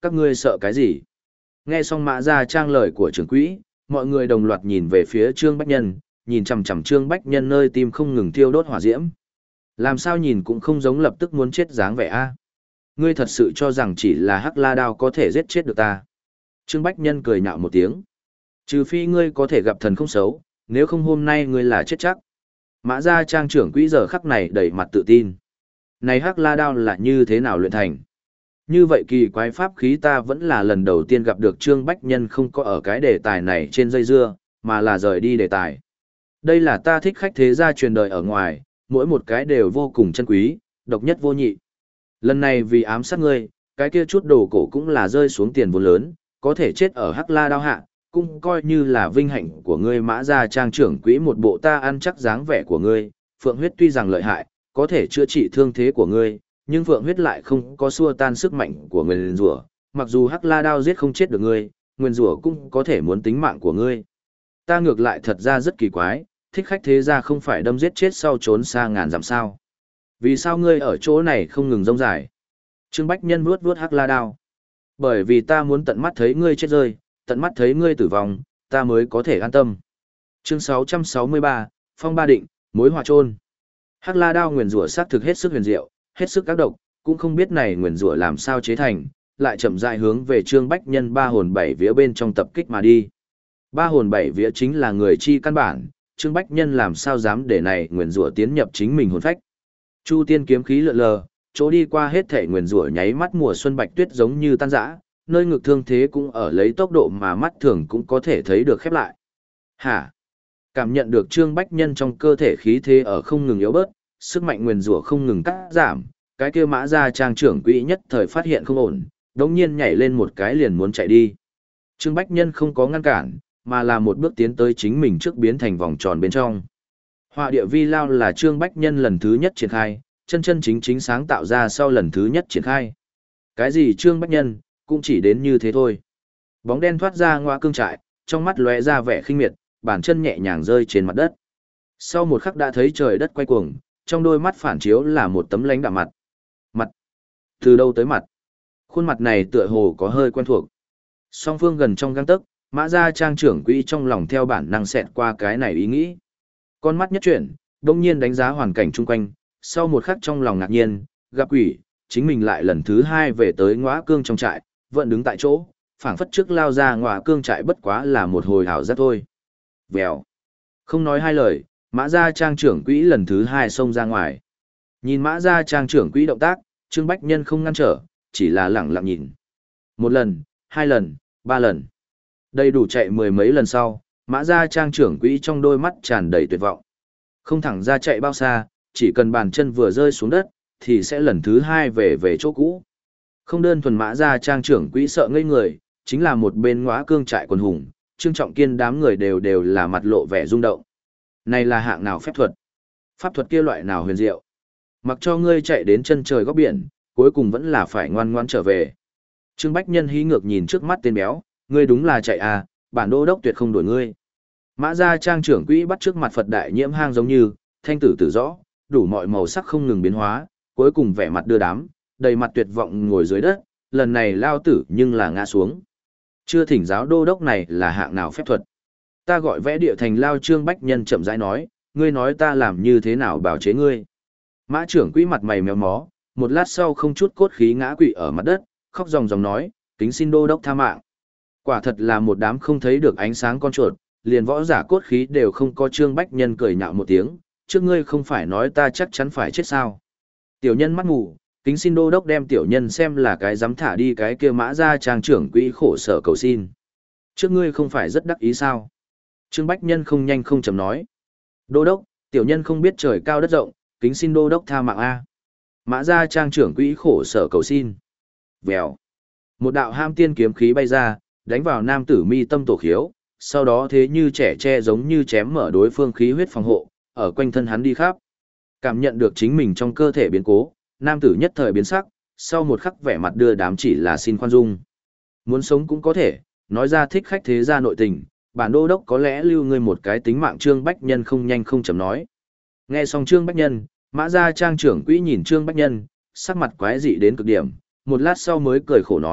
Speaker 1: Các ngươi sợ cái gì? Nghe xong Mã Gia Trang lời của trưởng quỹ, mọi người đồng loạt nhìn về phía Trương Bách Nhân, nhìn chằm chằm Trương Bách Nhân nơi tim không ngừng thiêu đốt hỏa diễm. Làm sao nhìn cũng không giống lập tức muốn chết dáng vẻ a. Ngươi thật sự cho rằng chỉ là hắc la đao có thể giết chết được ta? Trương Bách Nhân cười nhạo một tiếng. Trừ phi ngươi có thể gặp thần không xấu, nếu không hôm nay ngươi là chết chắc. Mã Gia Trang trưởng quỹ giờ khắc này đầy mặt tự tin. Này hắc la đao là như thế nào luyện thành? Như vậy kỳ quái pháp khí ta vẫn là lần đầu tiên gặp được. Trương Bách Nhân không có ở cái đề tài này trên dây dưa, mà là rời đi đề tài. Đây là ta thích khách thế gia truyền đời ở ngoài, mỗi một cái đều vô cùng chân quý, độc nhất vô nhị. Lần này vì ám sát ngươi, cái kia chút đồ cổ cũng là rơi xuống tiền vốn lớn, có thể chết ở hắc la đao hạ, cũng coi như là vinh hạnh của ngươi. Mã Gia Trang trưởng quỹ một bộ ta ăn chắc dáng vẻ của ngươi, phượng huyết tuy rằng lợi hại, có thể chữa trị thương thế của ngươi, nhưng phượng huyết lại không có xua tan sức mạnh của nguyền rủa. Mặc dù hắc la đao giết không chết được ngươi, nguyền rủa cũng có thể muốn tính mạng của ngươi. Ta ngược lại thật ra rất kỳ quái, thích khách thế gia không phải đâm giết chết sau trốn xa ngàn dặm sao? Vì sao ngươi ở chỗ này không ngừng rông dài? Trương Bách Nhân vuốt vuốt hắc la đao. Bởi vì ta muốn tận mắt thấy ngươi chết rơi, tận mắt thấy ngươi tử vong, ta mới có thể an tâm. Chương sáu trăm sáu mươi ba, Phong Ba Định, mối họa chôn. Hắc la đao nguyền rủa xác thực hết sức huyền diệu, hết sức ác độc, cũng không biết này nguyền rủa làm sao chế thành, lại chậm rãi hướng về Trương Bách Nhân ba hồn bảy vía bên trong tập kích mà đi. Ba hồn bảy vía chính là người chi căn bản, Trương Bách Nhân làm sao dám để này nguyền rủa tiến nhập chính mình hồn phách. Chu tiên kiếm khí lượn lờ, chỗ đi qua hết thể nguyền rủa nháy mắt mùa xuân bạch tuyết giống như tan rã, nơi ngực thương thế cũng ở lấy tốc độ mà mắt thường cũng có thể thấy được khép lại. Hả? Cảm nhận được Trương Bách Nhân trong cơ thể khí thế ở không ngừng yếu bớt, sức mạnh nguyền rủa không ngừng cắt giảm, cái kia Mã Gia Trang trưởng quỹ nhất thời phát hiện không ổn, đống nhiên nhảy lên một cái liền muốn chạy đi. Trương Bách Nhân không có ngăn cản, mà là một bước tiến tới chính mình trước biến thành vòng tròn bên trong. Họa địa vi lao là Trương Bách Nhân lần thứ nhất triển khai, chân chân chính chính sáng tạo ra sau lần thứ nhất triển khai. Cái gì Trương Bách Nhân, cũng chỉ đến như thế thôi. Bóng đen thoát ra ngoa cương trại, trong mắt lóe ra vẻ khinh miệt, bàn chân nhẹ nhàng rơi trên mặt đất. Sau một khắc đã thấy trời đất quay cuồng, trong đôi mắt phản chiếu là một tấm lãnh đạm mặt. Mặt? Từ đâu tới mặt? Khuôn mặt này tựa hồ có hơi quen thuộc. Song phương gần trong gang tấc, Mã Gia Trang trưởng quỹ trong lòng theo bản năng xẹt qua cái này ý nghĩ. Con mắt nhất chuyển, đông nhiên đánh giá hoàn cảnh chung quanh, sau một khắc trong lòng ngạc nhiên, gặp quỷ, chính mình lại lần thứ hai về tới ngõa cương trong trại, vẫn đứng tại chỗ, phảng phất trước lao ra ngõa cương trại bất quá là một hồi hào giác thôi. Vèo. Không nói hai lời, Mã Gia Trang trưởng quỹ lần thứ hai xông ra ngoài. Nhìn Mã Gia Trang trưởng quỹ động tác, Trương Bách Nhân không ngăn trở, chỉ là lẳng lặng nhìn. Một lần, hai lần, ba lần. Đầy đủ chạy mười mấy lần sau, Mã Gia Trang trưởng quỹ trong đôi mắt tràn đầy tuyệt vọng. Không thẳng ra chạy bao xa, chỉ cần bàn chân vừa rơi xuống đất, thì sẽ lần thứ hai về về chỗ cũ. Không đơn thuần Mã Gia Trang trưởng quỹ sợ ngây người, chính là một bên ngõa cương trại quần hùng, Trương Trọng Kiên đám người đều đều là mặt lộ vẻ rung động. Này là hạng nào phép thuật? Pháp thuật kia loại nào huyền diệu? Mặc cho ngươi chạy đến chân trời góc biển, cuối cùng vẫn là phải ngoan ngoãn trở về. Trương Bách Nhân hí ngược nhìn trước mắt tên béo, ngươi đúng là chạy à, bản đô đốc tuyệt không đuổi ngươi. Mã Gia Trang trưởng quỹ bắt trước mặt Phật đại nhiễm hang giống như, thanh tử tử rõ, đủ mọi màu sắc không ngừng biến hóa, cuối cùng vẻ mặt đưa đám, đầy mặt tuyệt vọng ngồi dưới đất, lần này lao tử nhưng là ngã xuống. Chưa thỉnh giáo đô đốc này là hạng nào phép thuật. Ta gọi vẽ địa thành lao. Trương Bách Nhân chậm rãi nói, ngươi nói ta làm như thế nào bảo chế ngươi. Mã trưởng quỹ mặt mày méo mó, một lát sau không chút cốt khí ngã quỵ ở mặt đất, khóc ròng ròng nói, kính xin đô đốc tha mạng. Quả thật là một đám không thấy được ánh sáng con chuột, liền võ giả cốt khí đều không có. Trương Bách Nhân cười nhạo một tiếng, trước ngươi không phải nói ta chắc chắn phải chết sao. Tiểu nhân mắt mù, kính xin đô đốc đem tiểu nhân xem là cái dám thả đi cái kia. Mã Gia Trang trưởng quỹ khổ sở cầu xin. Trước ngươi không phải rất đắc ý sao. Trương Bách Nhân không nhanh không chậm nói. Đô đốc, tiểu nhân không biết trời cao đất rộng, kính xin đô đốc tha mạng A. Mã Gia Trang trưởng quỹ khổ sở cầu xin. Vèo. Một đạo ham tiên kiếm khí bay ra, đánh vào nam tử mi tâm tổ khiếu, sau đó thế như trẻ tre giống như chém mở đối phương khí huyết phòng hộ, ở quanh thân hắn đi khắp. Cảm nhận được chính mình trong cơ thể biến cố, nam tử nhất thời biến sắc, sau một khắc vẻ mặt đưa đám chỉ là xin khoan dung. Muốn sống cũng có thể, nói ra thích khách thế gia nội tình, bản đô đốc có lẽ lưu ngươi một cái tính mạng. Trương Bách Nhân không nhanh không chậm nói. Nghe xong Trương Bách Nhân, Mã Gia Trang trưởng quỹ nhìn Trương Bách Nhân, sắc mặt quái dị đến cực điểm, một lát sau mới cười khổ nói,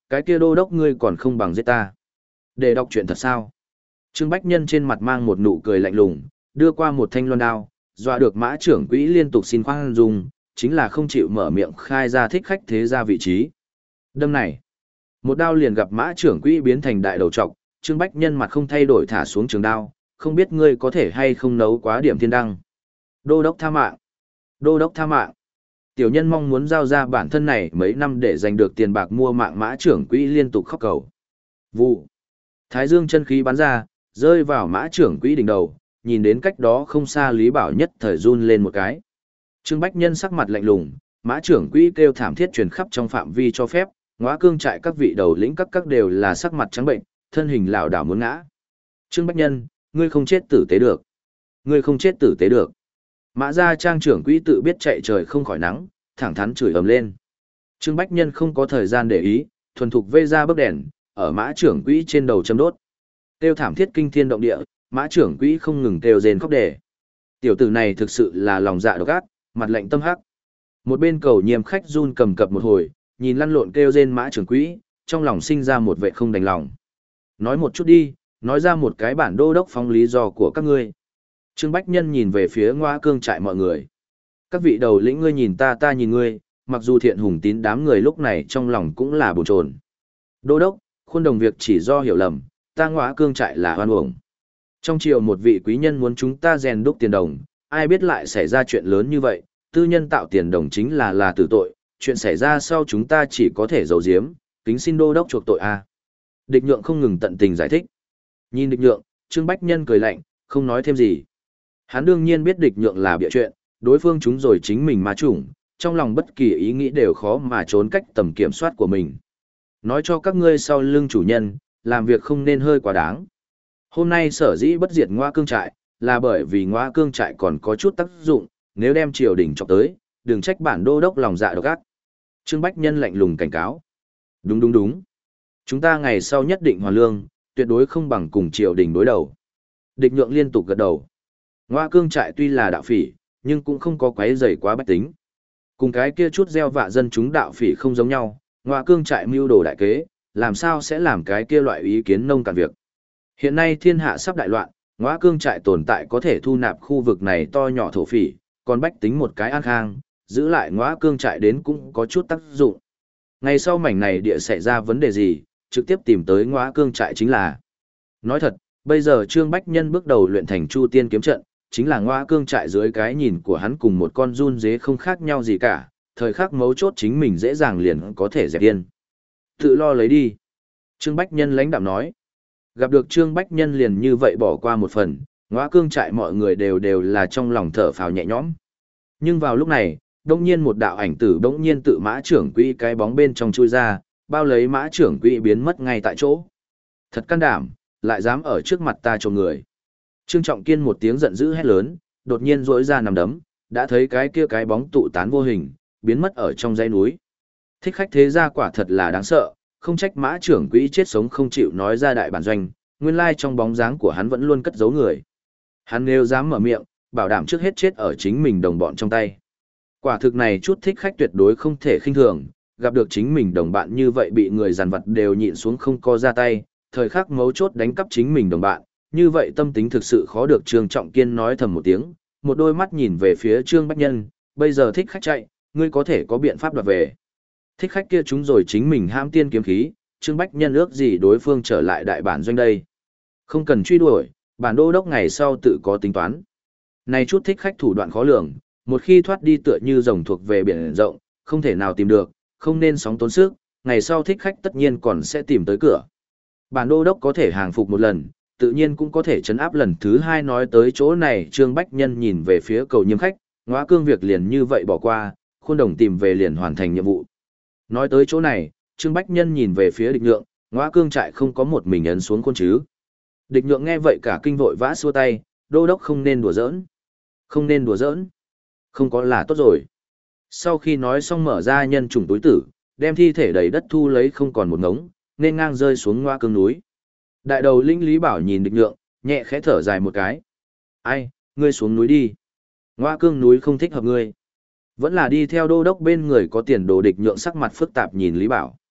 Speaker 1: cái kia đô đốc ngươi còn không bằng giết ta. Để đọc chuyện thật sao? Trương Bách Nhân trên mặt mang một nụ cười lạnh lùng, đưa qua một thanh loan đao, dọa được mã trưởng quỹ liên tục xin khoan dung, chính là không chịu mở miệng khai ra thích khách thế ra vị trí. Đâm này, một đao liền gặp mã trưởng quỹ biến thành đại đầu trọc, Trương Bách Nhân mặt không thay đổi thả xuống trường đao, không biết ngươi có thể hay không nấu quá điểm thiên đăng. Đô đốc tha mạng. Đô đốc tha mạng. Tiểu nhân mong muốn giao ra bản thân này mấy năm để giành được tiền bạc mua mạng mã trưởng quỹ liên tục khóc cầu. Vụ. Thái dương chân khí bắn ra, rơi vào mã trưởng quỹ đỉnh đầu, nhìn đến cách đó không xa Lý Bảo nhất thời run lên một cái. Trương Bách Nhân sắc mặt lạnh lùng, mã trưởng quỹ kêu thảm thiết truyền khắp trong phạm vi cho phép, ngóa cương trại các vị đầu lĩnh các các đều là sắc mặt trắng bệnh, thân hình lảo đảo muốn ngã. Trương Bách Nhân, ngươi không chết tử tế được. Ngươi không chết tử tế được. Mã gia trang trưởng quỹ tự biết chạy trời không khỏi nắng, thẳng thắn chửi ầm lên. Trương Bách Nhân không có thời gian để ý, thuần thục vây ra bức đèn, ở mã trưởng quỹ trên đầu châm đốt. Kêu thảm thiết kinh thiên động địa, mã trưởng quỹ không ngừng kêu rên khóc đề. Tiểu tử này thực sự là lòng dạ độc ác, mặt lạnh tâm hắc. Một bên cầu nhiêm khách run cầm cập một hồi, nhìn lăn lộn kêu rên mã trưởng quỹ, trong lòng sinh ra một vệ không đành lòng. Nói một chút đi, nói ra một cái bản đô đốc phóng lý do của các ngươi. Trương Bách Nhân nhìn về phía ngõa cương trại mọi người. Các vị đầu lĩnh ngươi nhìn ta ta nhìn ngươi, mặc dù thiện hùng tín đám người lúc này trong lòng cũng là bồn chồn. Đô đốc, khuôn đồng việc chỉ do hiểu lầm, ta ngõa cương trại là hoan uổng. Trong triều một vị quý nhân muốn chúng ta rèn đúc tiền đồng, ai biết lại xảy ra chuyện lớn như vậy, tư nhân tạo tiền đồng chính là là tử tội, chuyện xảy ra sau chúng ta chỉ có thể giấu giếm, kính xin đô đốc chuộc tội a. Địch Nhượng không ngừng tận tình giải thích. Nhìn Địch Nhượng, Trương Bách Nhân cười lạnh, không nói thêm gì. Hắn đương nhiên biết Địch Nhượng là bịa chuyện, đối phương chúng rồi chính mình mà chủng, trong lòng bất kỳ ý nghĩ đều khó mà trốn cách tầm kiểm soát của mình. Nói cho các ngươi sau lưng chủ nhân, làm việc không nên hơi quá đáng. Hôm nay sở dĩ bất diệt ngõa cương trại, là bởi vì ngõa cương trại còn có chút tác dụng, nếu đem triều đình chọc tới, đừng trách bản đô đốc lòng dạ độc ác. Trương Bách Nhân lạnh lùng cảnh cáo. Đúng đúng đúng. Chúng ta ngày sau nhất định hoàn lương, tuyệt đối không bằng cùng triều đình đối đầu. Địch Nhượng liên tục gật đầu. Ngõa cương trại tuy là đạo phỉ, nhưng cũng không có quấy rầy quá bách tính. Cùng cái kia chút gieo vạ dân chúng đạo phỉ không giống nhau, ngõa cương trại mưu đồ đại kế, làm sao sẽ làm cái kia loại ý kiến nông cạn việc. Hiện nay thiên hạ sắp đại loạn, ngõa cương trại tồn tại có thể thu nạp khu vực này to nhỏ thổ phỉ, còn bách tính một cái an khang, giữ lại ngõa cương trại đến cũng có chút tác dụng. Ngày sau mảnh này địa xảy ra vấn đề gì, trực tiếp tìm tới ngõa cương trại chính là. Nói thật, bây giờ Trương Bách Nhân bước đầu luyện thành Chu Tiên kiếm trận, chính là ngõa cương trại dưới cái nhìn của hắn cùng một con run dế không khác nhau gì cả, thời khắc mấu chốt chính mình dễ dàng liền có thể dẹp yên. Tự lo lấy đi. Trương Bách Nhân lãnh đạm nói. Gặp được Trương Bách Nhân liền như vậy bỏ qua một phần, ngõa cương trại mọi người đều đều là trong lòng thở phào nhẹ nhõm. Nhưng vào lúc này, đông nhiên một đạo ảnh tử bỗng nhiên tự mã trưởng quỹ cái bóng bên trong chui ra, bao lấy mã trưởng quỹ biến mất ngay tại chỗ. Thật can đảm, lại dám ở trước mặt ta trộm người. Trương Trọng Kiên một tiếng giận dữ hét lớn, đột nhiên rỗi ra nằm đấm, đã thấy cái kia cái bóng tụ tán vô hình, biến mất ở trong dãy núi. Thích khách thế gia quả thật là đáng sợ, không trách mã trưởng quỹ chết sống không chịu nói ra đại bản doanh, nguyên lai trong bóng dáng của hắn vẫn luôn cất giấu người. Hắn nếu dám mở miệng, bảo đảm trước hết chết ở chính mình đồng bọn trong tay. Quả thực này chút thích khách tuyệt đối không thể khinh thường, gặp được chính mình đồng bạn như vậy bị người giàn vật đều nhịn xuống không co ra tay, thời khắc mấu chốt đánh cắp chính mình đồng bạn, như vậy tâm tính thực sự khó được. Trương Trọng Kiên nói thầm một tiếng, một đôi mắt nhìn về phía Trương Bách Nhân, bây giờ thích khách chạy, ngươi có thể có biện pháp đoạt về. Thích khách kia chúng rồi chính mình ham tiên kiếm khí, Trương Bách Nhân ước gì đối phương trở lại đại bản doanh đây. Không cần truy đuổi, bản đô đốc ngày sau tự có tính toán. Này chút thích khách thủ đoạn khó lường, một khi thoát đi tựa như rồng thuộc về biển rộng, không thể nào tìm được, không nên sóng tốn sức, ngày sau thích khách tất nhiên còn sẽ tìm tới cửa. Bản đô đốc có thể hàng phục một lần, tự nhiên cũng có thể chấn áp lần thứ hai. Nói tới chỗ này, Trương Bách Nhân nhìn về phía cầu nhiêm khách, ngõa cương việc liền như vậy bỏ qua, khuôn đồng tìm về liền hoàn thành nhiệm vụ. Nói tới chỗ này, Trương Bách Nhân nhìn về phía Địch Nhượng, ngõa cương trại không có một mình ấn xuống khuôn chứ. Địch Nhượng nghe vậy cả kinh vội vã xua tay, đô đốc không nên đùa giỡn. Không nên đùa giỡn. Không có là tốt rồi. Sau khi nói xong mở ra nhân trùng túi tử, đem thi thể đầy đất thu lấy không còn một ngống, nên ngang rơi xuống ngõa cương núi. Đại đầu linh Lý Bảo nhìn Địch Nhượng, nhẹ khẽ thở dài một cái. Ai, ngươi xuống núi đi. Ngõa cương núi không thích hợp ngươi. Vẫn là đi theo đô đốc bên người có tiền đồ. Địch Nhượng sắc mặt phức tạp nhìn Lý Bảo.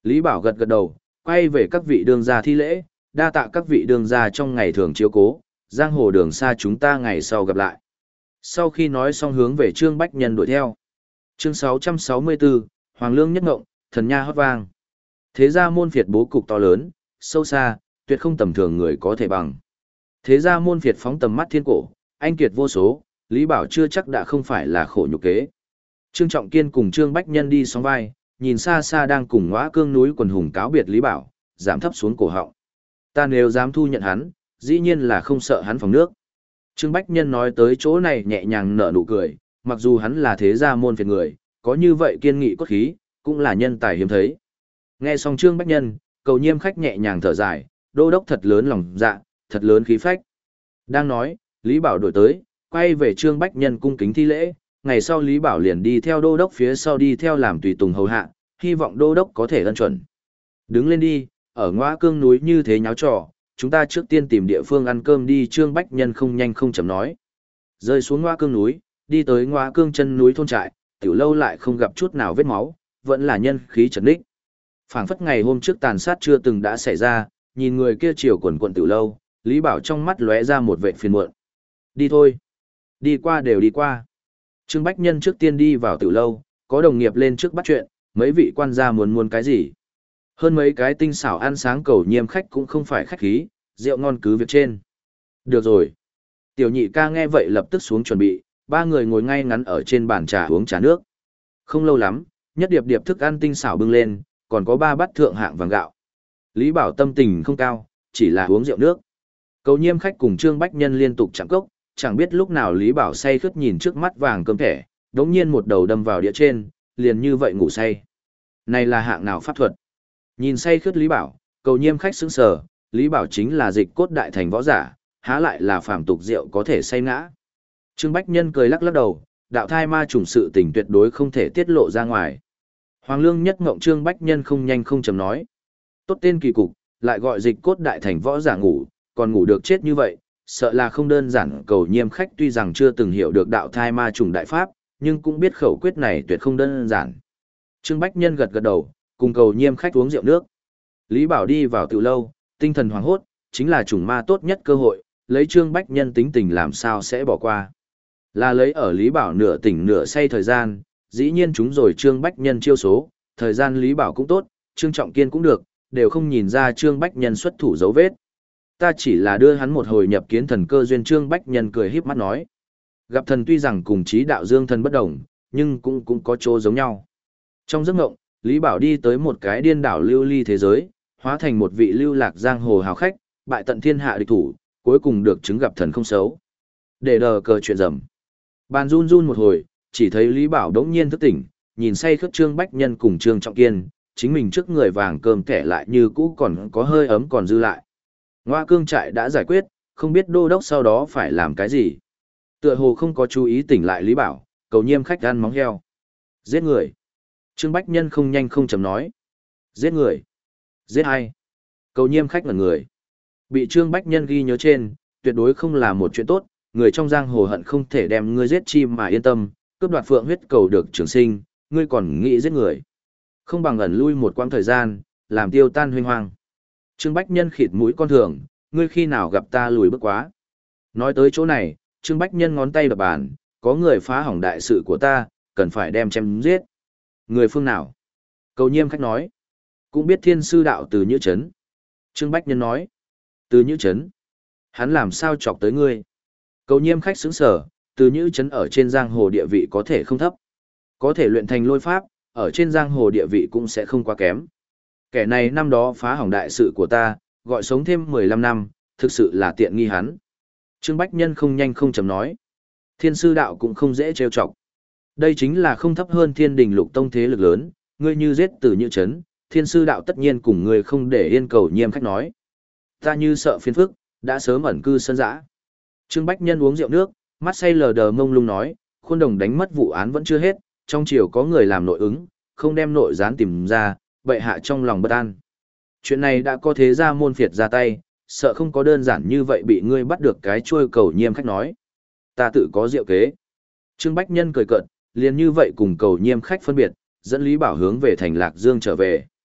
Speaker 1: Lý Bảo gật gật đầu, quay về các vị đương gia thi lễ, đa tạ các vị đương gia trong ngày thường chiếu cố, giang hồ đường xa chúng ta ngày sau gặp lại. Sau khi nói xong hướng về Trương Bách Nhân đuổi theo. Chương sáu trăm sáu mươi bốn, Hoàng Lương nhất ngộng, thần nha hót vang. Thế gia môn phiệt bố cục to lớn, sâu xa, tuyệt không tầm thường người có thể bằng. Thế gia môn phiệt phóng tầm mắt thiên cổ, anh kiệt vô số, Lý Bảo chưa chắc đã không phải là khổ nhục kế. Trương Trọng Kiên cùng Trương Bách Nhân đi sóng vai, nhìn xa xa đang cùng ngõa cương núi quần hùng cáo biệt Lý Bảo, giảm thấp xuống cổ họng. Ta nếu dám thu nhận hắn, dĩ nhiên là không sợ hắn phòng nước. Trương Bách Nhân nói tới chỗ này nhẹ nhàng nở nụ cười, mặc dù hắn là thế gia môn phiệt người, có như vậy kiên nghị cốt khí, cũng là nhân tài hiếm thấy. Nghe xong Trương Bách Nhân, Cầu Nhiêm khách nhẹ nhàng thở dài, đô đốc thật lớn lòng dạ, thật lớn khí phách. Đang nói, Lý Bảo đổi tới, quay về Trương Bách Nhân cung kính thi lễ, ngày sau Lý Bảo liền đi theo đô đốc phía sau đi theo làm tùy tùng hầu hạ, hy vọng đô đốc có thể ân chuẩn. Đứng lên đi, ở Ngoa Cương núi như thế nháo trò, chúng ta trước tiên tìm địa phương ăn cơm đi. Trương Bách Nhân không nhanh không chậm nói. Rơi xuống Ngoa Cương núi, đi tới Ngoa Cương chân núi thôn trại, tiểu lâu lại không gặp chút nào vết máu, vẫn là nhân khí trấn đích. Phảng phất ngày hôm trước tàn sát chưa từng đã xảy ra, nhìn người kia chiều quần quận tiểu lâu, Lý Bảo trong mắt lóe ra một vẻ phiền muộn. Đi thôi. Đi qua đều đi qua. Trương Bách Nhân trước tiên đi vào tiểu lâu, có đồng nghiệp lên trước bắt chuyện, mấy vị quan gia muốn muốn cái gì. Hơn mấy cái tinh xảo ăn sáng Cầu Nhiêm khách cũng không phải khách khí, rượu ngon cứ việc trên. Được rồi. Tiểu nhị ca nghe vậy lập tức xuống chuẩn bị, ba người ngồi ngay ngắn ở trên bàn trà uống trà nước. Không lâu lắm, nhất điệp điệp thức ăn tinh xảo bưng lên, còn có ba bát thượng hạng vàng gạo. Lý Bảo tâm tình không cao, chỉ là uống rượu nước. Cầu Nhiêm khách cùng Trương Bách Nhân liên tục chạm cốc, chẳng biết lúc nào Lý Bảo say khướt nhìn trước mắt vàng cơm thẻ, đống nhiên một đầu đâm vào đĩa trên, liền như vậy ngủ say. Này là hạng nào pháp thuật? Nhìn say khướt Lý Bảo, Cầu Nhiêm khách sững sờ, Lý Bảo chính là dịch cốt đại thành võ giả, há lại là phàm tục rượu có thể say ngã. Trương Bách Nhân cười lắc lắc đầu, đạo thai ma trùng sự tình tuyệt đối không thể tiết lộ ra ngoài. Hoàng Lương nhất ngộng Trương Bách Nhân không nhanh không chậm nói. Tốt tên kỳ cục, lại gọi dịch cốt đại thành võ giả ngủ, còn ngủ được chết như vậy, sợ là không đơn giản. Cầu Nhiêm khách tuy rằng chưa từng hiểu được đạo thai ma trùng đại pháp, nhưng cũng biết khẩu quyết này tuyệt không đơn giản. Trương Bách Nhân gật gật đầu, cùng Cầu Nhiêm khách uống rượu nước. Lý Bảo đi vào tiểu lâu, tinh thần hoảng hốt, chính là trùng ma tốt nhất cơ hội, lấy Trương Bách Nhân tính tình làm sao sẽ bỏ qua. Là lấy ở Lý Bảo nửa tỉnh nửa say thời gian, dĩ nhiên chúng rồi Trương Bách Nhân chiêu số, thời gian Lý Bảo cũng tốt, Trương Trọng Kiên cũng được, đều không nhìn ra Trương Bách Nhân xuất thủ dấu vết. Ta chỉ là đưa hắn một hồi nhập kiến thần cơ duyên. Trương Bách Nhân cười híp mắt nói. Gặp thần tuy rằng cùng chí đạo dương thần bất đồng, nhưng cũng cũng có chỗ giống nhau. Trong giấc ngộng, Lý Bảo đi tới một cái điên đảo lưu ly thế giới, hóa thành một vị lưu lạc giang hồ hào khách, bại tận thiên hạ địch thủ, cuối cùng được chứng gặp thần không xấu. Để đờ cờ chuyện rầm. Bàn run run một hồi, chỉ thấy Lý Bảo đống nhiên thức tỉnh, nhìn say khướt Trương Bách Nhân cùng Trương Trọng Kiên, chính mình trước người vàng cơm kẻ lại như cũ còn có hơi ấm còn dư lại. Ngoa Cương trại đã giải quyết, không biết đô đốc sau đó phải làm cái gì. Tựa hồ không có chú ý tỉnh lại Lý Bảo, Cầu Nhiêm khách ăn móng heo. Giết người. Trương Bách Nhân không nhanh không chậm nói. Giết người. Giết ai? Cầu Nhiêm khách ngẩn người. Bị Trương Bách Nhân ghi nhớ trên, tuyệt đối không là một chuyện tốt, người trong giang hồ hận không thể đem ngươi giết chim mà yên tâm, cướp đoạt phượng huyết cầu được trường sinh, ngươi còn nghĩ giết người. Không bằng ẩn lui một quãng thời gian, làm tiêu tan huynh hoang. Trương Bách Nhân khịt mũi con thường, ngươi khi nào gặp ta lùi bước quá. Nói tới chỗ này, Trương Bách Nhân ngón tay đập bàn, có người phá hỏng đại sự của ta, cần phải đem chém giết. Người phương nào? Cầu Nhiêm khách nói. Cũng biết thiên sư đạo Từ Nhữ Trấn. Trương Bách Nhân nói. Từ Nhữ Trấn. Hắn làm sao chọc tới ngươi? Cầu Nhiêm khách sững sở, Từ Nhữ Trấn ở trên giang hồ địa vị có thể không thấp. Có thể luyện thành lôi pháp, ở trên giang hồ địa vị cũng sẽ không quá kém. Kẻ này năm đó phá hỏng đại sự của ta, gọi sống thêm mười lăm năm, thực sự là tiện nghi hắn. Trương Bách Nhân không nhanh không chậm nói. Thiên sư đạo cũng không dễ trêu chọc. Đây chính là không thấp hơn Thiên Đình Lục Tông thế lực lớn, ngươi như giết Từ Nhữ Trấn, thiên sư đạo tất nhiên cùng ngươi không để yên. Cầu Nhiêm khách nói. Ta như sợ phiền phức, đã sớm ẩn cư sân dã. Trương Bách Nhân uống rượu nước, mắt say lờ đờ mông lung nói, Khuôn Đồng đánh mất vụ án vẫn chưa hết, trong triều có người làm nội ứng, không đem nội gián tìm ra, bệ hạ trong lòng bất an. Chuyện này đã có thế gia môn phiệt ra tay, sợ không có đơn giản như vậy bị ngươi bắt được cái chuôi. Cầu Nhiêm khách nói. Ta tự có diệu kế. Trương Bách Nhân cười cợt, liền như vậy cùng Cầu Nhiêm khách phân biệt, dẫn Lý Bảo hướng về thành Lạc Dương trở về.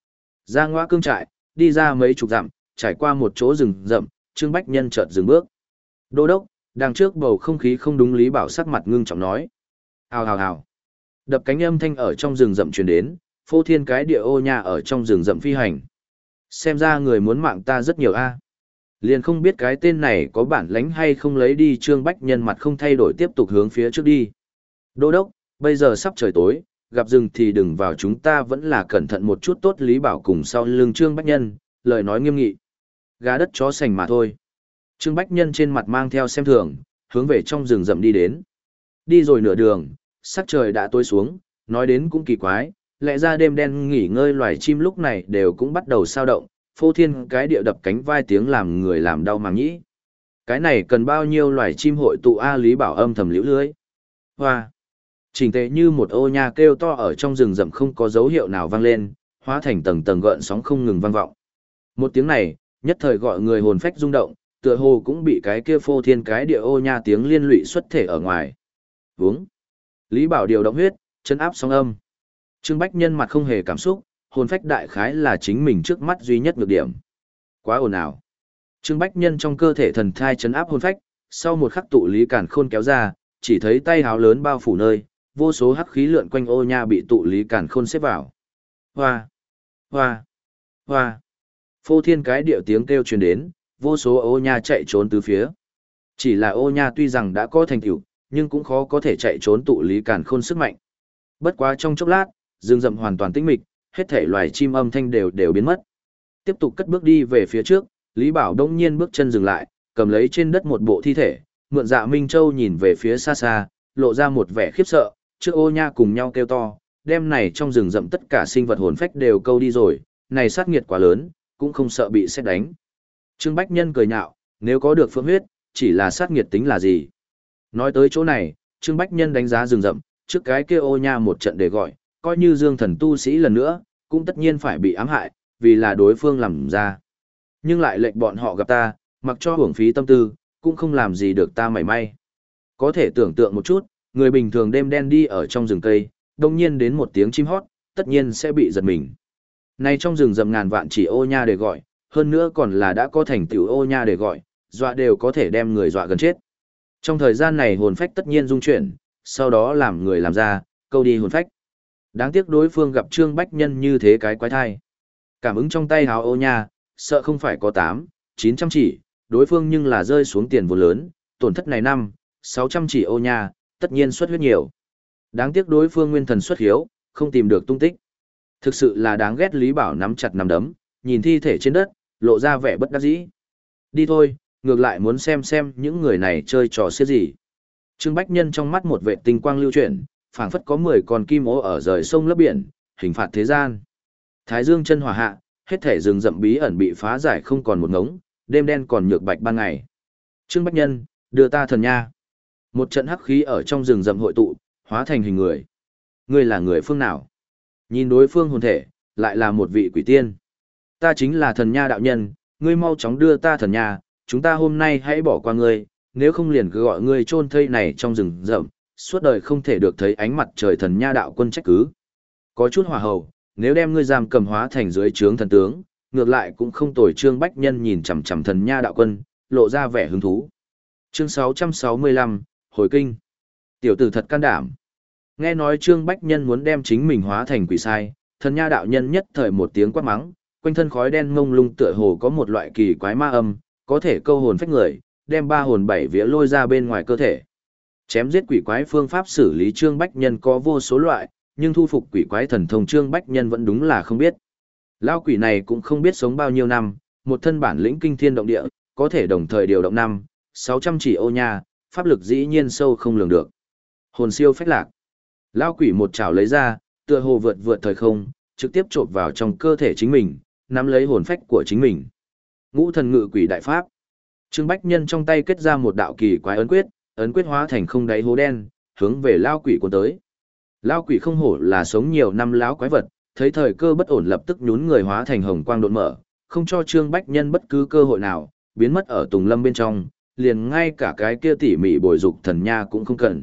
Speaker 1: Ra ngõ cương trại, đi ra mấy chục dặm, trải qua một chỗ rừng rậm, Trương Bách Nhân chợt dừng bước. Đô đốc, đằng trước bầu không khí không đúng, Lý Bảo sắc mặt ngưng trọng nói. Hào hào hào. Đập cánh âm thanh ở trong rừng rậm truyền đến, phô thiên cái địa ô nha ở trong rừng rậm phi hành. Xem ra người muốn mạng ta rất nhiều a. Liền không biết cái tên này có bản lĩnh hay không lấy đi. Trương Bách Nhân mặt không thay đổi tiếp tục hướng phía trước đi. Đô đốc, bây giờ sắp trời tối, gặp rừng thì đừng vào, chúng ta vẫn là cẩn thận một chút tốt. Lý Bảo cùng sau lưng Trương Bách Nhân, lời nói nghiêm nghị. Gà đất chó sành mà thôi. Trương Bách Nhân trên mặt mang theo xem thường, hướng về trong rừng rậm đi đến. Đi rồi nửa đường, sắc trời đã tối xuống, nói đến cũng kỳ quái, lẽ ra đêm đen nghỉ ngơi loài chim lúc này đều cũng bắt đầu sao động, phô thiên cái địa đập cánh vai tiếng làm người làm đau màng nhĩ. Cái này cần bao nhiêu loài chim hội tụ a? Lý Bảo âm thầm liễu lưới. Hoa! Chỉnh tề như một ô nha kêu to ở trong rừng rậm không có dấu hiệu nào vang lên, hóa thành tầng tầng gợn sóng không ngừng vang vọng. Một tiếng này, nhất thời gọi người hồn phách rung động, tựa hồ cũng bị cái kia phô thiên cái địa ô nha tiếng liên lụy xuất thể ở ngoài. Vúng. Lý Bảo điều động huyết, chân áp sóng âm. Trương Bách Nhân mặt không hề cảm xúc, hồn phách đại khái là chính mình trước mắt duy nhất nhược điểm. Quá ồn ào. Trương Bách Nhân trong cơ thể thần thai chấn áp hồn phách, sau một khắc tụ lý càn khôn kéo ra, chỉ thấy tay háo lớn bao phủ nơi, vô số hắc khí lượn quanh ô nha bị tụ lý càn khôn xếp vào. Hoa, hoa, hoa. Phô thiên cái điệu tiếng kêu truyền đến, vô số ô nha chạy trốn từ phía. Chỉ là ô nha tuy rằng đã có thành tựu, nhưng cũng khó có thể chạy trốn tụ lý càn khôn sức mạnh. Bất quá trong chốc lát, rừng rậm hoàn toàn tĩnh mịch, hết thảy loài chim âm thanh đều đều biến mất. Tiếp tục cất bước đi về phía trước, Lý Bảo đông nhiên bước chân dừng lại, cầm lấy trên đất một bộ thi thể, mượn Dạ Minh Châu nhìn về phía xa xa, lộ ra một vẻ khiếp sợ, trước ô nha cùng nhau kêu to, đêm này trong rừng rậm tất cả sinh vật hồn phách đều câu đi rồi, này sát nghiệt quá lớn, cũng không sợ bị sét đánh. Trương Bách Nhân cười nhạo, nếu có được phượng huyết, chỉ là sát nghiệt tính là gì? Nói tới chỗ này, Trương Bách Nhân đánh giá rừng rậm, trước cái kia ô nha một trận để gọi, coi như Dương Thần tu sĩ lần nữa, cũng tất nhiên phải bị ám hại, vì là đối phương làm ra. Nhưng lại lệnh bọn họ gặp ta, mặc cho hưởng phí tâm tư, cũng không làm gì được ta mảy may. Có thể tưởng tượng một chút, người bình thường đêm đen đi ở trong rừng cây, đông nhiên đến một tiếng chim hót, tất nhiên sẽ bị giật mình. Này trong rừng rậm ngàn vạn chỉ ô nha để gọi, hơn nữa còn là đã có thành tựu ô nha để gọi, dọa đều có thể đem người dọa gần chết. Trong thời gian này hồn phách tất nhiên dung chuyển, sau đó làm người làm ra, câu đi hồn phách. Đáng tiếc đối phương gặp Trương Bách Nhân như thế cái quái thai. Cảm ứng trong tay háo ô nha, sợ không phải có tám, chín trăm chỉ, đối phương nhưng là rơi xuống tiền vốn lớn, tổn thất này năm, sáu trăm chỉ ô nha, tất nhiên xuất huyết nhiều. Đáng tiếc đối phương nguyên thần xuất hiếu, không tìm được tung tích. Thực sự là đáng ghét. Lý Bảo nắm chặt nắm đấm, nhìn thi thể trên đất, lộ ra vẻ bất đắc dĩ. Đi thôi, ngược lại muốn xem xem những người này chơi trò xiết gì. Trương Bách Nhân trong mắt một vệ tinh quang lưu chuyển, phảng phất có mười con kim ố ở rời sông lấp biển, hình phạt thế gian. Thái dương chân hỏa hạ, hết thể rừng rậm bí ẩn bị phá giải không còn một ngống, đêm đen còn nhược bạch ban ngày. Trương Bách Nhân, đưa ta thần nha. Một trận hắc khí ở trong rừng rậm hội tụ, hóa thành hình người. Ngươi là người phương nào? Nhìn đối phương hồn thể, lại là một vị quỷ tiên. Ta chính là thần nha đạo nhân, ngươi mau chóng đưa ta thần nha, chúng ta hôm nay hãy bỏ qua ngươi, nếu không liền cứ gọi ngươi chôn thây này trong rừng rậm, suốt đời không thể được thấy ánh mặt trời. Thần nha đạo quân trách cứ. Có chút hỏa hầu, nếu đem ngươi giam cầm hóa thành dưới trướng thần tướng, ngược lại cũng không tồi. Trương Bách Nhân nhìn chằm chằm thần nha đạo quân, lộ ra vẻ hứng thú. Chương sáu trăm sáu mươi lăm, hồi kinh. Tiểu tử thật can đảm. Nghe nói Trương Bách Nhân muốn đem chính mình hóa thành quỷ sai, thần nha đạo nhân nhất thời một tiếng quát mắng, quanh thân khói đen ngông lung tựa hồ có một loại kỳ quái ma âm, có thể câu hồn phách người, đem ba hồn bảy vía lôi ra bên ngoài cơ thể. Chém giết quỷ quái phương pháp xử lý Trương Bách Nhân có vô số loại, nhưng thu phục quỷ quái thần thông Trương Bách Nhân vẫn đúng là không biết. Lao quỷ này cũng không biết sống bao nhiêu năm, một thân bản lĩnh kinh thiên động địa, có thể đồng thời điều động năm, sáu trăm chỉ ô nha, pháp lực dĩ nhiên sâu không lường được. Hồn siêu phách lạc. Lao quỷ một chảo lấy ra, tựa hồ vượt vượt thời không, trực tiếp trộn vào trong cơ thể chính mình, nắm lấy hồn phách của chính mình. Ngũ thần ngự quỷ đại pháp. Trương Bách Nhân trong tay kết ra một đạo kỳ quái ấn quyết, ấn quyết hóa thành không đáy hố đen, hướng về lao quỷ cuốn tới. Lao quỷ không hổ là sống nhiều năm lão quái vật, thấy thời cơ bất ổn lập tức nhún người hóa thành hồng quang độn mở, không cho Trương Bách Nhân bất cứ cơ hội nào, biến mất ở tùng lâm bên trong, liền ngay cả cái kia tỉ mỉ bồi dục thần nha cũng không cần.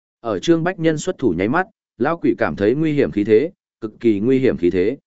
Speaker 1: Ở Trương Bách Nhân xuất thủ nháy mắt, lão quỷ cảm thấy nguy hiểm khí thế, cực kỳ nguy hiểm khí thế.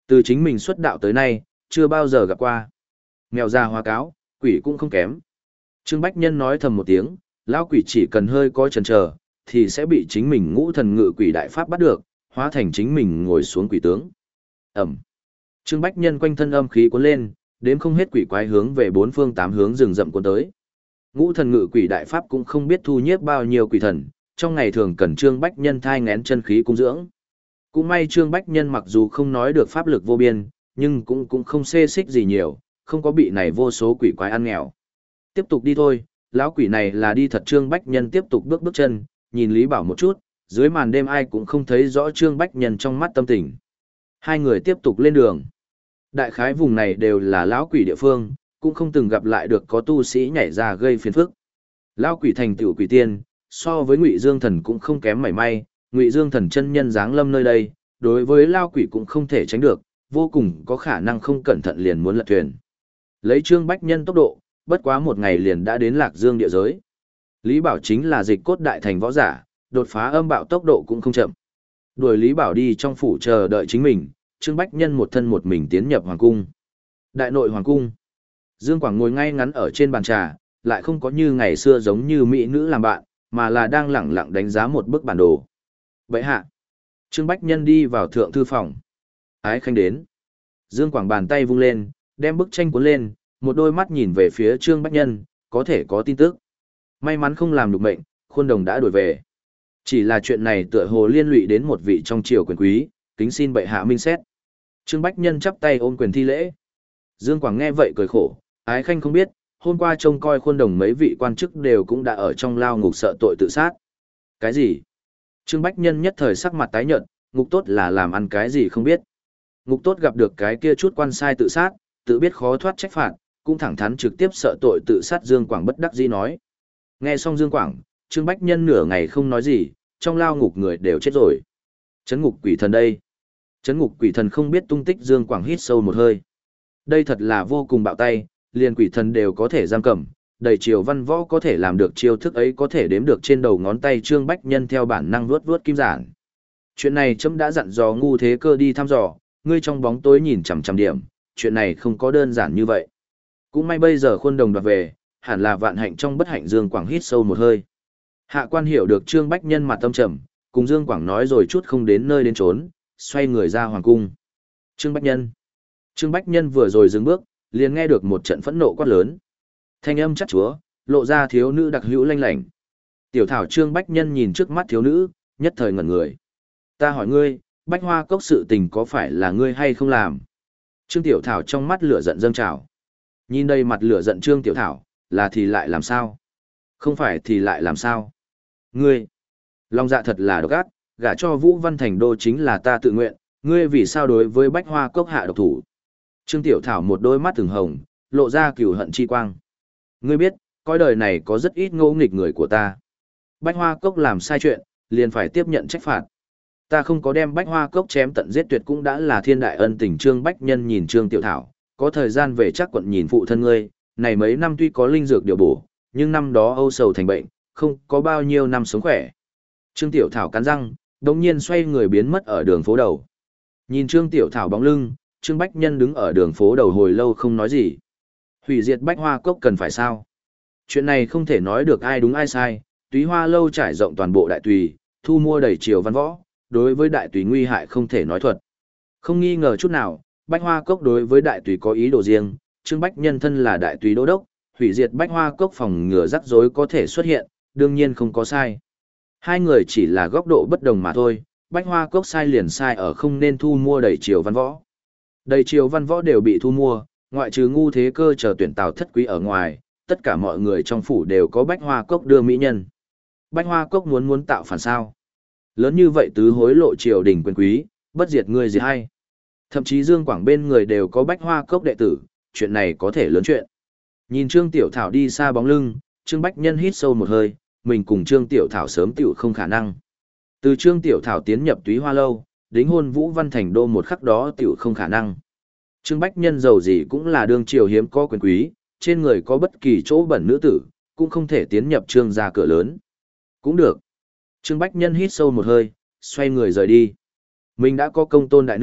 Speaker 1: Từ chính mình xuất đạo tới nay, chưa bao giờ gặp qua. Mèo già hoa cáo, quỷ cũng không kém. Trương Bách Nhân nói thầm một tiếng, lão quỷ chỉ cần hơi coi chần chờ, thì sẽ bị chính mình ngũ thần ngự quỷ đại pháp bắt được, hóa thành chính mình ngồi xuống quỷ tướng. Ẩm. Trương Bách Nhân quanh thân âm khí cuốn lên, đếm không hết quỷ quái hướng về bốn phương tám hướng rừng rậm cuốn tới. Ngũ thần ngự quỷ đại pháp cũng không biết thu nhiếp bao nhiêu quỷ thần, trong ngày thường cần Trương Bách Nhân thai ngén chân khí cung dưỡng. Cũng may Trương Bách Nhân mặc dù không nói được pháp lực vô biên, nhưng cũng cũng không xê xích gì nhiều, không có bị này vô số quỷ quái ăn nghèo. Tiếp tục đi thôi, lão quỷ này là đi thật. Trương Bách Nhân tiếp tục bước bước chân, nhìn Lý Bảo một chút, dưới màn đêm ai cũng không thấy rõ Trương Bách Nhân trong mắt tâm tình. Hai người tiếp tục lên đường. Đại khái vùng này đều là lão quỷ địa phương, cũng không từng gặp lại được có tu sĩ nhảy ra gây phiền phức. Lão quỷ thành tựu quỷ tiên, so với Ngụy Dương Thần cũng không kém mảy may, Ngụy Dương Thần chân nhân giáng lâm nơi đây, đối với lão quỷ cũng không thể tránh được, vô cùng có khả năng không cẩn thận liền muốn lật thuyền. Lấy Trương Bách Nhân tốc độ, bất quá một ngày liền đã đến Lạc Dương địa giới. Lý Bảo chính là dịch cốt đại thành võ giả, đột phá âm bạo tốc độ cũng không chậm. Đuổi Lý Bảo đi trong phủ chờ đợi chính mình, Trương Bách Nhân một thân một mình tiến nhập hoàng cung. Đại nội hoàng cung. Dương Quảng ngồi ngay ngắn ở trên bàn trà, lại không có như ngày xưa giống như mỹ nữ làm bạn, mà là đang lẳng lặng đánh giá một bức bản đồ. Bệ hạ. Trương Bách Nhân đi vào thượng thư phòng. Ái Khanh đến. Dương Quảng bàn tay vung lên, đem bức tranh cuốn lên, một đôi mắt nhìn về phía Trương Bách Nhân, có thể có tin tức. May mắn không làm được mệnh, Khuôn Đồng đã đổi về. Chỉ là chuyện này tựa hồ liên lụy đến một vị trong triều quyền quý, kính xin bệ hạ minh xét. Trương Bách Nhân chắp tay ôm quyền thi lễ. Dương Quảng nghe vậy cười khổ, Ái Khanh không biết, hôm qua trông coi Khuôn Đồng mấy vị quan chức đều cũng đã ở trong lao ngục sợ tội tự sát. Cái gì? Trương Bách Nhân nhất thời sắc mặt tái nhợt, ngục tốt là làm ăn cái gì không biết. Ngục tốt gặp được cái kia chút quan sai tự sát, tự biết khó thoát trách phạt, cũng thẳng thắn trực tiếp sợ tội tự sát. Dương Quảng bất đắc dĩ nói. Nghe xong Dương Quảng, Trương Bách Nhân nửa ngày không nói gì, trong lao ngục người đều chết rồi. Chấn ngục quỷ thần đây. Chấn ngục quỷ thần không biết tung tích. Dương Quảng hít sâu một hơi. Đây thật là vô cùng bạo tay, liền quỷ thần đều có thể giam cầm, đầy triều văn võ có thể làm được chiêu thức ấy có thể đếm được trên đầu ngón tay. Trương Bách Nhân theo bản năng vuốt vuốt kim giản. Chuyện này chấm đã dặn dò Ngu Thế Cơ đi thăm dò, ngươi trong bóng tối nhìn chằm chằm điểm, chuyện này không có đơn giản như vậy. Cũng may bây giờ Khuôn Đồng đoạt về, hẳn là vạn hạnh trong bất hạnh. Dương Quảng hít sâu một hơi. Hạ quan hiểu được. Trương Bách Nhân mặt tâm trầm, cùng Dương Quảng nói rồi chút không đến nơi đến trốn, xoay người ra hoàng cung. Trương Bách Nhân. Trương Bách Nhân vừa rồi dừng bước, liền nghe được một trận phẫn nộ quát lớn. Thanh âm chắc chúa, lộ ra thiếu nữ đặc hữu lanh lảnh. Tiểu Thảo. Trương Bách Nhân nhìn trước mắt thiếu nữ, nhất thời ngẩn người. Ta hỏi ngươi, Bách Hoa Cốc sự tình có phải là ngươi hay không làm? Trương Tiểu Thảo trong mắt lửa giận dâng trào. Nhìn đây mặt lửa giận Trương Tiểu Thảo, là thì lại làm sao? Không phải thì lại làm sao? Ngươi, lòng dạ thật là độc ác, gả cho Vũ Văn Thành Đô chính là ta tự nguyện, ngươi vì sao đối với Bách Hoa Cốc hạ độc thủ? Trương Tiểu Thảo một đôi mắt từng hồng, lộ ra cừu hận chi quang. Ngươi biết, coi đời này có rất ít ngỗ nghịch người của ta. Bách Hoa Cốc làm sai chuyện, liền phải tiếp nhận trách phạt. Ta không có đem Bách Hoa Cốc chém tận giết tuyệt cũng đã là thiên đại ân tình. Trương Bách Nhân nhìn Trương Tiểu Thảo, có thời gian về chắc quận nhìn phụ thân ngươi, này mấy năm tuy có linh dược điều bổ, nhưng năm đó âu sầu thành bệnh, không có bao nhiêu năm sống khỏe. Trương Tiểu Thảo cắn răng, đột nhiên xoay người biến mất ở đường phố đầu. Nhìn Trương Tiểu Thảo bóng lưng, Trương Bách Nhân đứng ở đường phố đầu hồi lâu không nói gì. Hủy diệt Bách Hoa Cốc cần phải sao? Chuyện này không thể nói được ai đúng ai sai, Túy Hoa lâu trải rộng toàn bộ đại tùy, thu mua đầy triều văn võ, đối với đại tùy nguy hại không thể nói thuật. Không nghi ngờ chút nào, Bách Hoa Cốc đối với đại tùy có ý đồ riêng, Trương Bách Nhân thân là đại tùy đô đốc, hủy diệt Bách Hoa Cốc phòng ngừa rắc rối có thể xuất hiện, đương nhiên không có sai. Hai người chỉ là góc độ bất đồng mà thôi, Bách Hoa Cốc sai liền sai ở không nên thu mua đầy triều văn võ. Đầy triều văn võ đều bị thu mua, ngoại trừ Ngu Thế Cơ chờ tuyển Tào Thất Quý ở ngoài, tất cả mọi người trong phủ đều có Bách Hoa Cốc đưa mỹ nhân. Bách Hoa Cốc muốn muốn tạo phản sao? Lớn như vậy tứ hối lộ triều đình quyền quý, bất diệt người gì hay? Thậm chí Dương Quảng bên người đều có Bách Hoa Cốc đệ tử, chuyện này có thể lớn chuyện. Nhìn Trương Tiểu Thảo đi xa bóng lưng, Trương Bách Nhân hít sâu một hơi, mình cùng Trương Tiểu Thảo sớm tiểu không khả năng. Từ Trương Tiểu Thảo tiến nhập Túy Hoa lâu, đính hôn Vũ Văn Thành Đô một khắc đó tiểu không khả năng. Trương Bách Nhân giàu gì cũng là đương triều hiếm có quyền quý, trên người có bất kỳ chỗ bẩn nữ tử, cũng không thể tiến nhập Trương gia cửa lớn. Cũng được. Trương Bách Nhân hít sâu một hơi, xoay người rời đi. Mình đã có công tôn đại nương,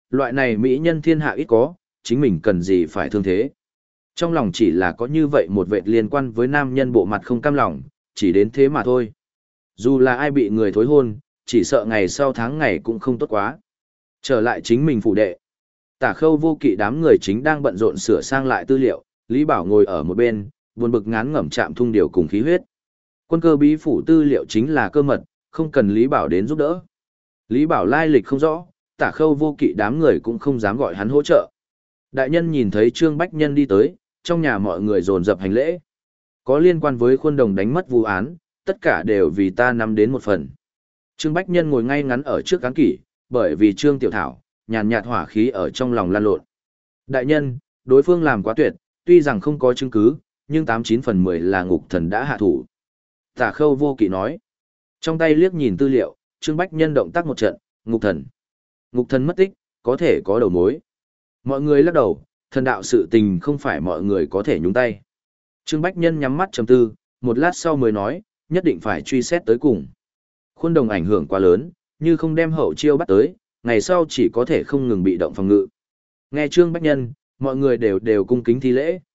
Speaker 1: loại này mỹ nhân thiên hạ ít có, chính mình cần gì phải thương thế. Trong lòng chỉ là có như vậy một vệ liên quan với nam nhân bộ mặt không cam lòng, chỉ đến thế mà thôi. Dù là ai bị người thối hôn, chỉ sợ ngày sau tháng ngày cũng không tốt quá. Trở lại chính mình phủ đệ. Tả Khâu Vô Kỵ đám người chính đang bận rộn sửa sang lại tư liệu, Lý Bảo ngồi ở một bên, buồn bực ngán ngẩm chạm thung điều cùng khí huyết. Quân cơ bí phủ tư liệu chính là cơ mật, không cần Lý Bảo đến giúp đỡ. Lý Bảo lai lịch không rõ, Tả Khâu Vô Kỵ đám người cũng không dám gọi hắn hỗ trợ. Đại nhân nhìn thấy Trương Bách Nhân đi tới, trong nhà mọi người dồn dập hành lễ. Có liên quan với Khuôn Đồng đánh mất vụ án, tất cả đều vì ta nắm đến một phần. Trương Bách Nhân ngồi ngay ngắn ở trước án kỷ, bởi vì Trương Tiểu Thảo, nhàn nhạt hỏa khí ở trong lòng lan lộn. Đại nhân, đối phương làm quá tuyệt, tuy rằng không có chứng cứ, nhưng tám chín phần mười là ngục thần đã hạ thủ. Tả Khâu Vô Kỵ nói. Trong tay liếc nhìn tư liệu, Trương Bách Nhân động tác một trận, ngục thần. Ngục thần mất tích, có thể có đầu mối. Mọi người lắc đầu, thần đạo sự tình không phải mọi người có thể nhúng tay. Trương Bách Nhân nhắm mắt trầm tư, một lát sau mới nói, nhất định phải truy xét tới cùng. Khuôn Đồng ảnh hưởng quá lớn, như không đem hậu chiêu bắt tới, ngày sau chỉ có thể không ngừng bị động phòng ngự. Nghe Trương Bách Nhân, mọi người đều đều cung kính thi lễ.